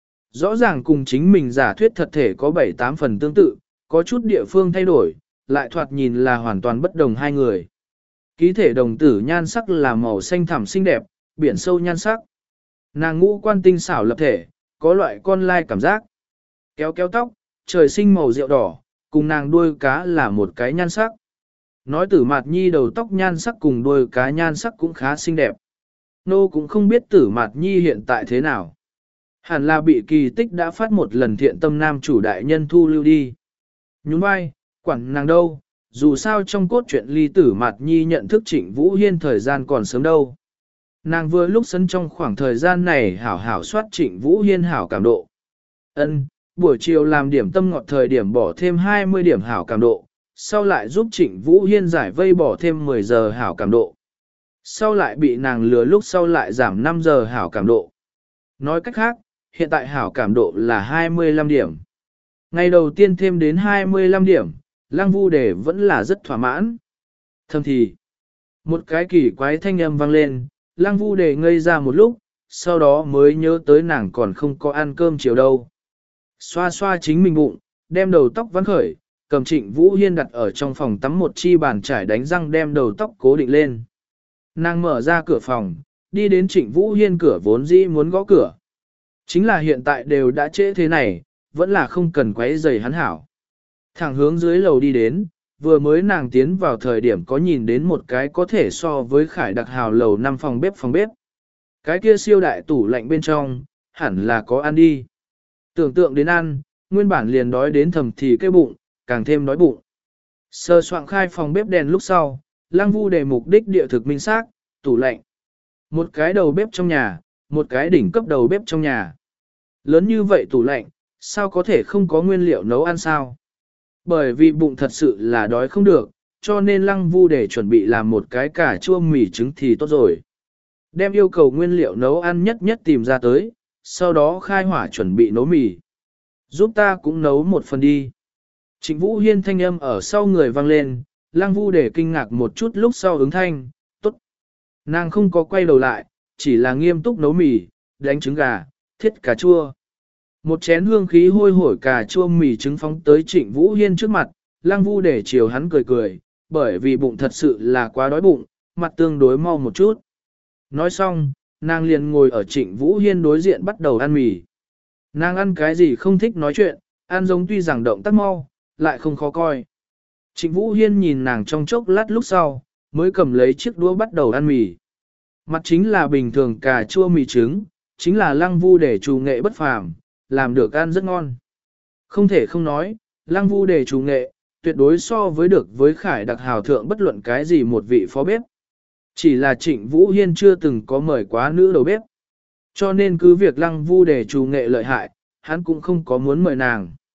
Rõ ràng cùng chính mình giả thuyết thật thể có bảy tám phần tương tự, có chút địa phương thay đổi, lại thoạt nhìn là hoàn toàn bất đồng hai người. Ký thể đồng tử nhan sắc là màu xanh thẳm xinh đẹp, biển sâu nhan sắc. Nàng ngũ quan tinh xảo lập thể, có loại con lai cảm giác. Kéo kéo tóc, trời sinh màu rượu đỏ, cùng nàng đuôi cá là một cái nhan sắc. Nói Tử Mạt Nhi đầu tóc nhan sắc cùng đuôi cá nhan sắc cũng khá xinh đẹp. Nô cũng không biết Tử Mạt Nhi hiện tại thế nào. Hẳn là bị kỳ tích đã phát một lần thiện tâm nam chủ đại nhân thu lưu đi. Nhún vai, quản nàng đâu, dù sao trong cốt truyện Ly Tử Mạt Nhi nhận thức Trịnh Vũ Hiên thời gian còn sớm đâu. Nàng vừa lúc sân trong khoảng thời gian này hảo hảo soát Trịnh Vũ Hiên hảo cảm độ. Ân, buổi chiều làm điểm tâm ngọt thời điểm bỏ thêm hai mươi điểm hảo cảm độ, sau lại giúp Trịnh Vũ Hiên giải vây bỏ thêm mười giờ hảo cảm độ. Sau lại bị nàng lừa lúc sau lại giảm năm giờ hảo cảm độ. Nói cách khác, hiện tại hảo cảm độ là hai mươi lăm điểm. Ngày đầu tiên thêm đến hai mươi lăm điểm, Lăng Vu Đề vẫn là rất thỏa mãn. Thầm thì, một cái kỳ quái thanh âm vang lên, Lăng Vu Đề ngây ra một lúc, sau đó mới nhớ tới nàng còn không có ăn cơm chiều đâu. Xoa xoa chính mình bụng, đem đầu tóc vắn khởi, cầm Trịnh Vũ Hiên đặt ở trong phòng tắm một chi bàn trải đánh răng đem đầu tóc cố định lên. Nàng mở ra cửa phòng, đi đến Trịnh Vũ Hiên cửa vốn dĩ muốn gõ cửa. Chính là hiện tại đều đã trễ thế này, vẫn là không cần quấy rầy hắn hảo. Thẳng hướng dưới lầu đi đến, vừa mới nàng tiến vào thời điểm có nhìn đến một cái có thể so với khải đặc hào lầu năm phòng bếp phòng bếp. Cái kia siêu đại tủ lạnh bên trong, hẳn là có ăn đi. Tưởng tượng đến ăn, nguyên bản liền đói đến thầm thì cái bụng, càng thêm đói bụng. Sơ soạn khai phòng bếp đèn lúc sau, Lăng Vu Đề mục đích địa thực minh xác, tủ lạnh. Một cái đầu bếp trong nhà, một cái đỉnh cấp đầu bếp trong nhà. Lớn như vậy tủ lạnh, sao có thể không có nguyên liệu nấu ăn sao? Bởi vì bụng thật sự là đói không được, cho nên Lăng Vu Đề chuẩn bị làm một cái cà chua mì trứng thì tốt rồi. Đem yêu cầu nguyên liệu nấu ăn nhất nhất tìm ra tới, sau đó khai hỏa chuẩn bị nấu mì. Giúp ta cũng nấu một phần đi. Trịnh Vũ Hiên thanh âm ở sau người vang lên, Lăng Vu Đề kinh ngạc một chút lúc sau ứng thanh, tốt. Nàng không có quay đầu lại, chỉ là nghiêm túc nấu mì, đánh trứng gà, thiết cà chua. Một chén hương khí hôi hổi cà chua mì trứng phóng tới Trịnh Vũ Hiên trước mặt, Lăng Vu Đề chiều hắn cười cười, bởi vì bụng thật sự là quá đói bụng, mặt tương đối mau một chút. Nói xong, nàng liền ngồi ở Trịnh Vũ Hiên đối diện bắt đầu ăn mì. Nàng ăn cái gì không thích nói chuyện, ăn giống tuy rằng động tác mau, lại không khó coi. Trịnh Vũ Hiên nhìn nàng trong chốc lát lúc sau, mới cầm lấy chiếc đũa bắt đầu ăn mì. Mặt chính là bình thường cà chua mì trứng, chính là Lăng Vu Đề chủ nghệ bất phàm, làm được ăn rất ngon. Không thể không nói, Lăng Vu Đề chủ nghệ, tuyệt đối so với được với khải đặc hào thượng bất luận cái gì một vị phó bếp. Chỉ là Trịnh Vũ Hiên chưa từng có mời quá nữ đầu bếp. Cho nên cứ việc Lăng Vu Đề chủ nghệ lợi hại, hắn cũng không có muốn mời nàng.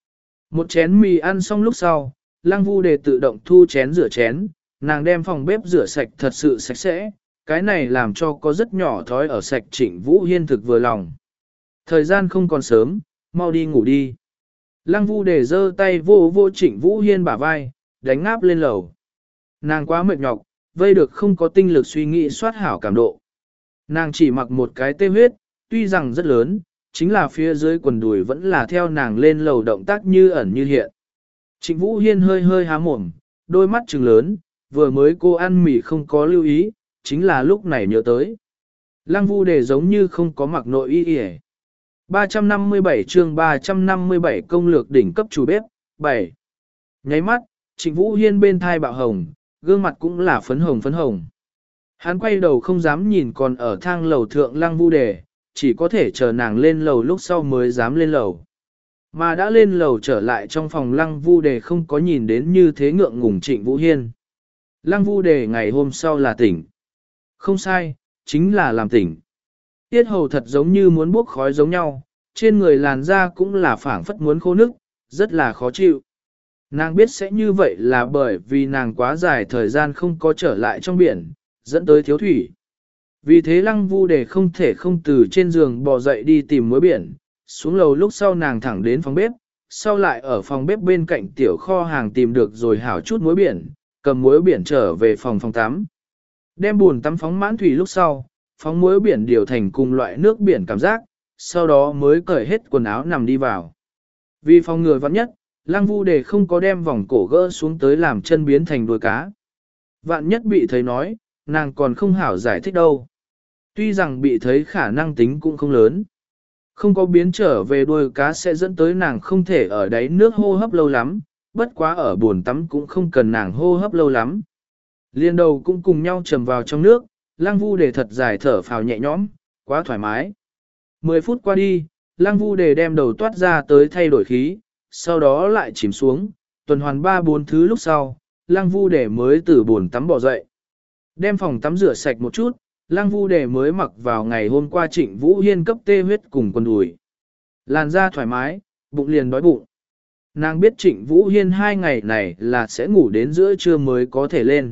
Một chén mì ăn xong lúc sau, Lăng Vu Đề tự động thu chén rửa chén, nàng đem phòng bếp rửa sạch thật sự sạch sẽ, cái này làm cho có rất nhỏ thói ở sạch Trịnh Vũ Hiên thực vừa lòng. Thời gian không còn sớm, mau đi ngủ đi. Lăng Vu Đề giơ tay vô vô Trịnh Vũ Hiên bả vai, đánh ngáp lên lầu. Nàng quá mệt nhọc, vây được không có tinh lực suy nghĩ soát hảo cảm độ. Nàng chỉ mặc một cái tê huyết, tuy rằng rất lớn, chính là phía dưới quần đùi vẫn là theo nàng lên lầu động tác như ẩn như hiện. Trịnh Vũ Hiên hơi hơi há mồm, đôi mắt trừng lớn, vừa mới cô ăn mì không có lưu ý, chính là lúc này nhớ tới. Lăng Vu Đề giống như không có mặc nội y y. ba trăm năm mươi bảy chương ba trăm năm mươi bảy công lược đỉnh cấp chủ bếp, bảy. Nháy mắt, Trịnh Vũ Hiên bên thai bạo hồng, gương mặt cũng là phấn hồng phấn hồng. Hắn quay đầu không dám nhìn còn ở thang lầu thượng Lăng Vu Đề, chỉ có thể chờ nàng lên lầu lúc sau mới dám lên lầu. Mà đã lên lầu trở lại trong phòng Lăng Vu Đề không có nhìn đến như thế ngượng ngùng Trịnh Vũ Hiên. Lăng Vu Đề ngày hôm sau là tỉnh. Không sai, chính là làm tỉnh. Tiết hầu thật giống như muốn bốc khói giống nhau, trên người làn da cũng là phảng phất muốn khô nức, rất là khó chịu. Nàng biết sẽ như vậy là bởi vì nàng quá dài thời gian không có trở lại trong biển, dẫn tới thiếu thủy. Vì thế Lăng Vu Đề không thể không từ trên giường bò dậy đi tìm muối biển, xuống lầu lúc sau nàng thẳng đến phòng bếp, sau lại ở phòng bếp bên cạnh tiểu kho hàng tìm được rồi hảo chút muối biển, cầm muối biển trở về phòng phòng tắm. Đem buồn tắm phóng mãn thủy lúc sau, phóng muối biển điều thành cùng loại nước biển cảm giác, sau đó mới cởi hết quần áo nằm đi vào. Vì phòng ngừa vạn nhất, Lăng Vu Đề không có đem vòng cổ gỡ xuống tới làm chân biến thành đuôi cá. Vạn nhất bị thấy nói, nàng còn không hảo giải thích đâu. Tuy rằng bị thấy khả năng tính cũng không lớn. Không có biến trở về đuôi cá sẽ dẫn tới nàng không thể ở đáy nước hô hấp lâu lắm, bất quá ở bồn tắm cũng không cần nàng hô hấp lâu lắm. Liên đầu cũng cùng nhau trầm vào trong nước, Lăng Vu Đề thật dài thở phào nhẹ nhõm, quá thoải mái. Mười phút qua đi, Lăng Vu Đề đem đầu toát ra tới thay đổi khí, sau đó lại chìm xuống, tuần hoàn ba bốn thứ lúc sau, Lăng Vu Đề mới từ bồn tắm bỏ dậy. Đem phòng tắm rửa sạch một chút, Lăng Vu Đề mới mặc vào ngày hôm qua Trịnh Vũ Hiên cấp tê huyết cùng quần đùi. Làn da thoải mái, bụng liền đói bụng. Nàng biết Trịnh Vũ Hiên hai ngày này là sẽ ngủ đến giữa trưa mới có thể lên.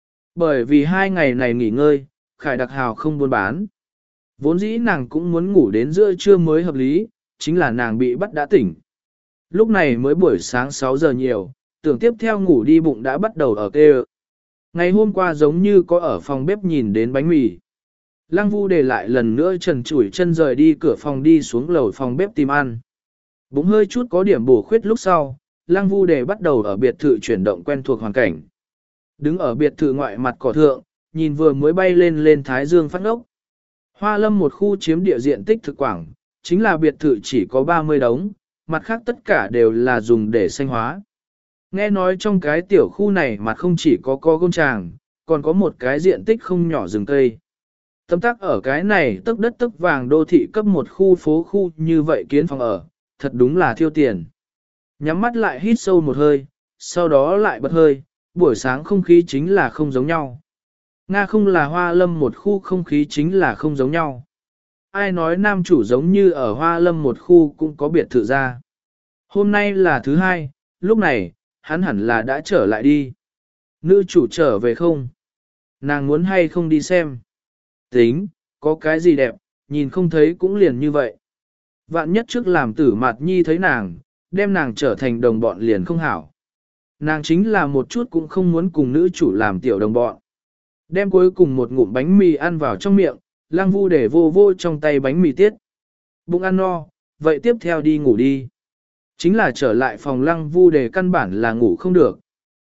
Bởi vì hai ngày này nghỉ ngơi, Khải Đặc Hào không buôn bán. Vốn dĩ nàng cũng muốn ngủ đến giữa trưa mới hợp lý, chính là nàng bị bắt đã tỉnh. Lúc này mới buổi sáng sáu giờ nhiều, tưởng tiếp theo ngủ đi bụng đã bắt đầu ở kê. Ngày hôm qua giống như có ở phòng bếp nhìn đến bánh mì. Lăng Vu Đề lại lần nữa trần trụi chân rời đi cửa phòng đi xuống lầu phòng bếp tìm ăn. Bụng hơi chút có điểm bổ khuyết lúc sau, Lăng Vu Đề bắt đầu ở biệt thự chuyển động quen thuộc hoàn cảnh. Đứng ở biệt thự ngoại mặt cỏ thượng, nhìn vừa mới bay lên lên thái dương phát ngốc. Hoa Lâm một khu chiếm địa diện tích thực quảng, chính là biệt thự chỉ có ba mươi đống, mặt khác tất cả đều là dùng để xanh hóa. Nghe nói trong cái tiểu khu này mặt không chỉ có co công tràng, còn có một cái diện tích không nhỏ rừng cây. Tấm tắc ở cái này tức đất tức vàng đô thị cấp một khu phố khu như vậy kiến phòng ở, thật đúng là thiêu tiền. Nhắm mắt lại hít sâu một hơi, sau đó lại bật hơi, buổi sáng không khí chính là không giống nhau. Nga không là Hoa Lâm một khu không khí chính là không giống nhau. Ai nói nam chủ giống như ở Hoa Lâm một khu cũng có biệt thự ra. Hôm nay là thứ hai, lúc này, hắn hẳn là đã trở lại đi. Nữ chủ trở về không? Nàng muốn hay không đi xem? Tính, có cái gì đẹp, nhìn không thấy cũng liền như vậy. Vạn nhất trước làm tử mạt nhi thấy nàng, đem nàng trở thành đồng bọn liền không hảo. Nàng chính là một chút cũng không muốn cùng nữ chủ làm tiểu đồng bọn. Đem cuối cùng một ngụm bánh mì ăn vào trong miệng, Lăng Vu để vô vô trong tay bánh mì tiết. Bụng ăn no, vậy tiếp theo đi ngủ đi. Chính là trở lại phòng Lăng Vu để căn bản là ngủ không được.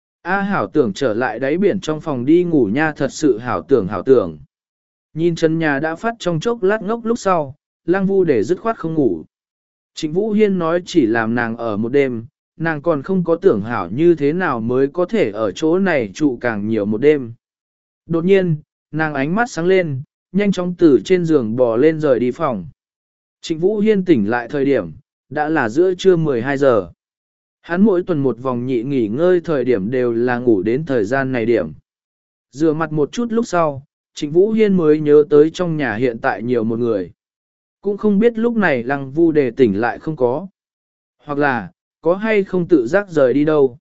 A hảo tưởng trở lại đáy biển trong phòng đi ngủ nha, thật sự hảo tưởng hảo tưởng. Nhìn chân nhà đã phát trong chốc lát ngốc lúc sau, Lăng Vu để dứt khoát không ngủ. Trịnh Vũ Hiên nói chỉ làm nàng ở một đêm, nàng còn không có tưởng hảo như thế nào mới có thể ở chỗ này trụ càng nhiều một đêm. Đột nhiên, nàng ánh mắt sáng lên, nhanh chóng từ trên giường bò lên rời đi phòng. Trịnh Vũ Hiên tỉnh lại thời điểm, đã là giữa trưa mười hai giờ. Hắn mỗi tuần một vòng nhị nghỉ ngơi thời điểm đều là ngủ đến thời gian này điểm. Rửa mặt một chút lúc sau, Trịnh Vũ Hiên mới nhớ tới trong nhà hiện tại nhiều một người. Cũng không biết lúc này Lăng Vu Đề tỉnh lại không có. Hoặc là, có hay không tự giác rời đi đâu.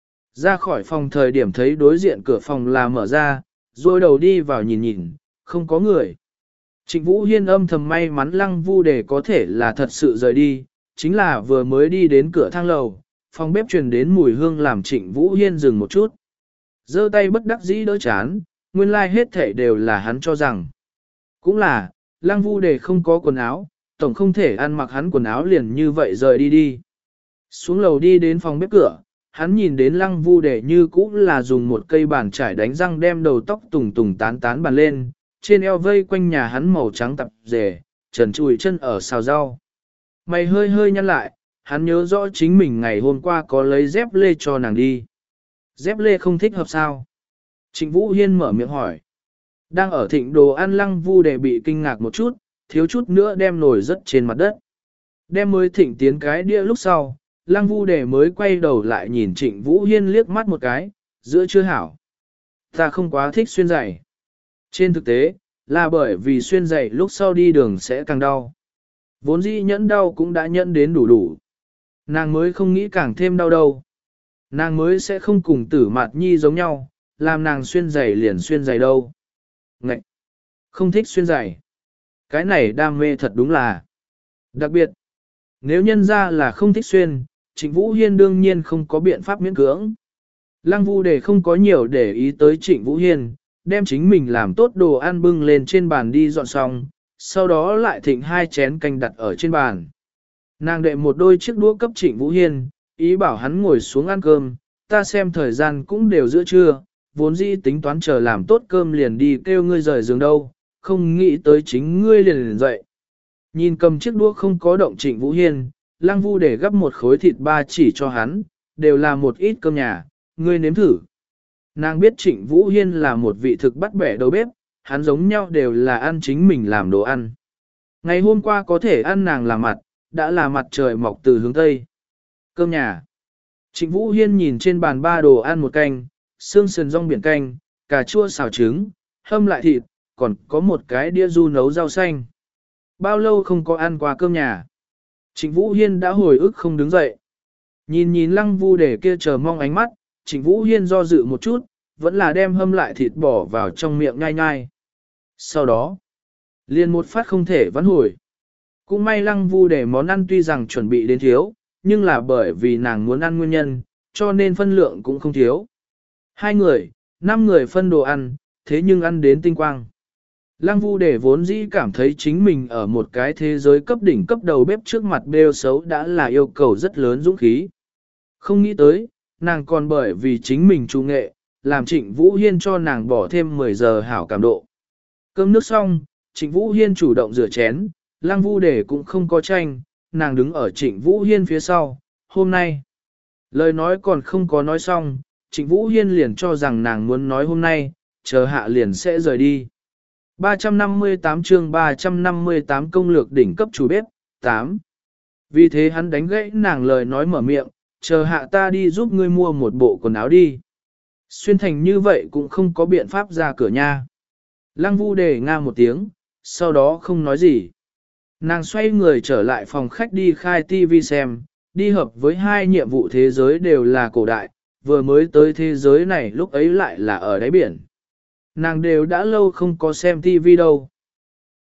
Ra khỏi phòng thời điểm thấy đối diện cửa phòng là mở ra, rồi đầu đi vào nhìn nhìn, không có người. Trịnh Vũ Hiên âm thầm may mắn Lăng Vu Đề có thể là thật sự rời đi, chính là vừa mới đi đến cửa thang lầu, phòng bếp truyền đến mùi hương làm Trịnh Vũ Hiên dừng một chút. Giơ tay bất đắc dĩ đỡ chán, nguyên lai like hết thể đều là hắn cho rằng. Cũng là, Lăng Vu Đề không có quần áo, tổng không thể ăn mặc hắn quần áo liền như vậy rời đi đi. Xuống lầu đi đến phòng bếp cửa, hắn nhìn đến Lăng Vu Đề như cũ là dùng một cây bàn chải đánh răng đem đầu tóc tùng tùng tán tán bàn lên, trên eo vây quanh nhà hắn màu trắng tập rể, trần chùi chân ở xào rau. Mày hơi hơi nhăn lại, hắn nhớ rõ chính mình ngày hôm qua có lấy dép lê cho nàng đi. Dép lê không thích hợp sao? Trịnh Vũ Hiên mở miệng hỏi. Đang ở thịnh đồ ăn Lăng Vu Đề bị kinh ngạc một chút, thiếu chút nữa đem nổi rất trên mặt đất. Đem mới thịnh tiến cái đĩa lúc sau, Lăng Vu Đề mới quay đầu lại nhìn Trịnh Vũ Hiên liếc mắt một cái, giữa chưa hảo. Ta không quá thích xuyên giày. Trên thực tế, là bởi vì xuyên giày lúc sau đi đường sẽ càng đau. Vốn dĩ nhẫn đau cũng đã nhẫn đến đủ đủ. Nàng mới không nghĩ càng thêm đau đâu. Nàng mới sẽ không cùng Tử Mạt Nhi giống nhau, làm nàng xuyên giày liền xuyên giày đâu. Ngậy! Không thích xuyên giày. Cái này đam mê thật đúng là. Đặc biệt, nếu nhân ra là không thích xuyên, Trịnh Vũ Hiên đương nhiên không có biện pháp miễn cưỡng. Lăng Vu Đề không có nhiều để ý tới Trịnh Vũ Hiên, đem chính mình làm tốt đồ ăn bưng lên trên bàn đi dọn xong, sau đó lại thịnh hai chén canh đặt ở trên bàn. Nàng đệ một đôi chiếc đũa cấp Trịnh Vũ Hiên, ý bảo hắn ngồi xuống ăn cơm, ta xem thời gian cũng đều giữa trưa, vốn dĩ tính toán chờ làm tốt cơm liền đi kêu ngươi rời giường đâu, không nghĩ tới chính ngươi liền liền dậy. Nhìn cầm chiếc đũa không có động Trịnh Vũ Hiên, Lăng Vu để gấp một khối thịt ba chỉ cho hắn, đều là một ít cơm nhà, ngươi nếm thử. Nàng biết Trịnh Vũ Hiên là một vị thực bắt bẻ đầu bếp, hắn giống nhau đều là ăn chính mình làm đồ ăn. Ngày hôm qua có thể ăn nàng làm mặt, đã là mặt trời mọc từ hướng Tây. Cơm nhà. Trịnh Vũ Hiên nhìn trên bàn ba đồ ăn một canh, xương sườn rong biển canh, cà chua xào trứng, hâm lại thịt, còn có một cái đĩa ru nấu rau xanh. Bao lâu không có ăn qua cơm nhà. Trịnh Vũ Hiên đã hồi ức không đứng dậy. Nhìn nhìn Lăng Vu để kia chờ mong ánh mắt, Trịnh Vũ Hiên do dự một chút, vẫn là đem hâm lại thịt bỏ vào trong miệng nhai nhai. Sau đó, liền một phát không thể vãn hồi. Cũng may Lăng Vu để món ăn tuy rằng chuẩn bị đến thiếu, nhưng là bởi vì nàng muốn ăn nguyên nhân, cho nên phân lượng cũng không thiếu. Hai người, năm người phân đồ ăn, thế nhưng ăn đến tinh quang. Lăng Vu để vốn dĩ cảm thấy chính mình ở một cái thế giới cấp đỉnh cấp đầu bếp trước mặt bêu xấu đã là yêu cầu rất lớn dũng khí. Không nghĩ tới, nàng còn bởi vì chính mình trung nghệ, làm Trịnh Vũ Hiên cho nàng bỏ thêm mười giờ hảo cảm độ. Cơm nước xong, Trịnh Vũ Hiên chủ động rửa chén, Lăng Vu để cũng không có tranh, nàng đứng ở Trịnh Vũ Hiên phía sau, hôm nay. Lời nói còn không có nói xong, Trịnh Vũ Hiên liền cho rằng nàng muốn nói hôm nay, chờ hạ liền sẽ rời đi. ba trăm năm mươi tám chương ba trăm năm mươi tám công lược đỉnh cấp chủ bếp, tám. Vì thế hắn đánh gãy nàng lời nói mở miệng, chờ hạ ta đi giúp ngươi mua một bộ quần áo đi. Xuyên thành như vậy cũng không có biện pháp ra cửa nha. Lăng Vu đề nga một tiếng, sau đó không nói gì. Nàng xoay người trở lại phòng khách đi khai tivi xem, đi hợp với hai nhiệm vụ thế giới đều là cổ đại, vừa mới tới thế giới này lúc ấy lại là ở đáy biển. Nàng đều đã lâu không có xem tivi đâu.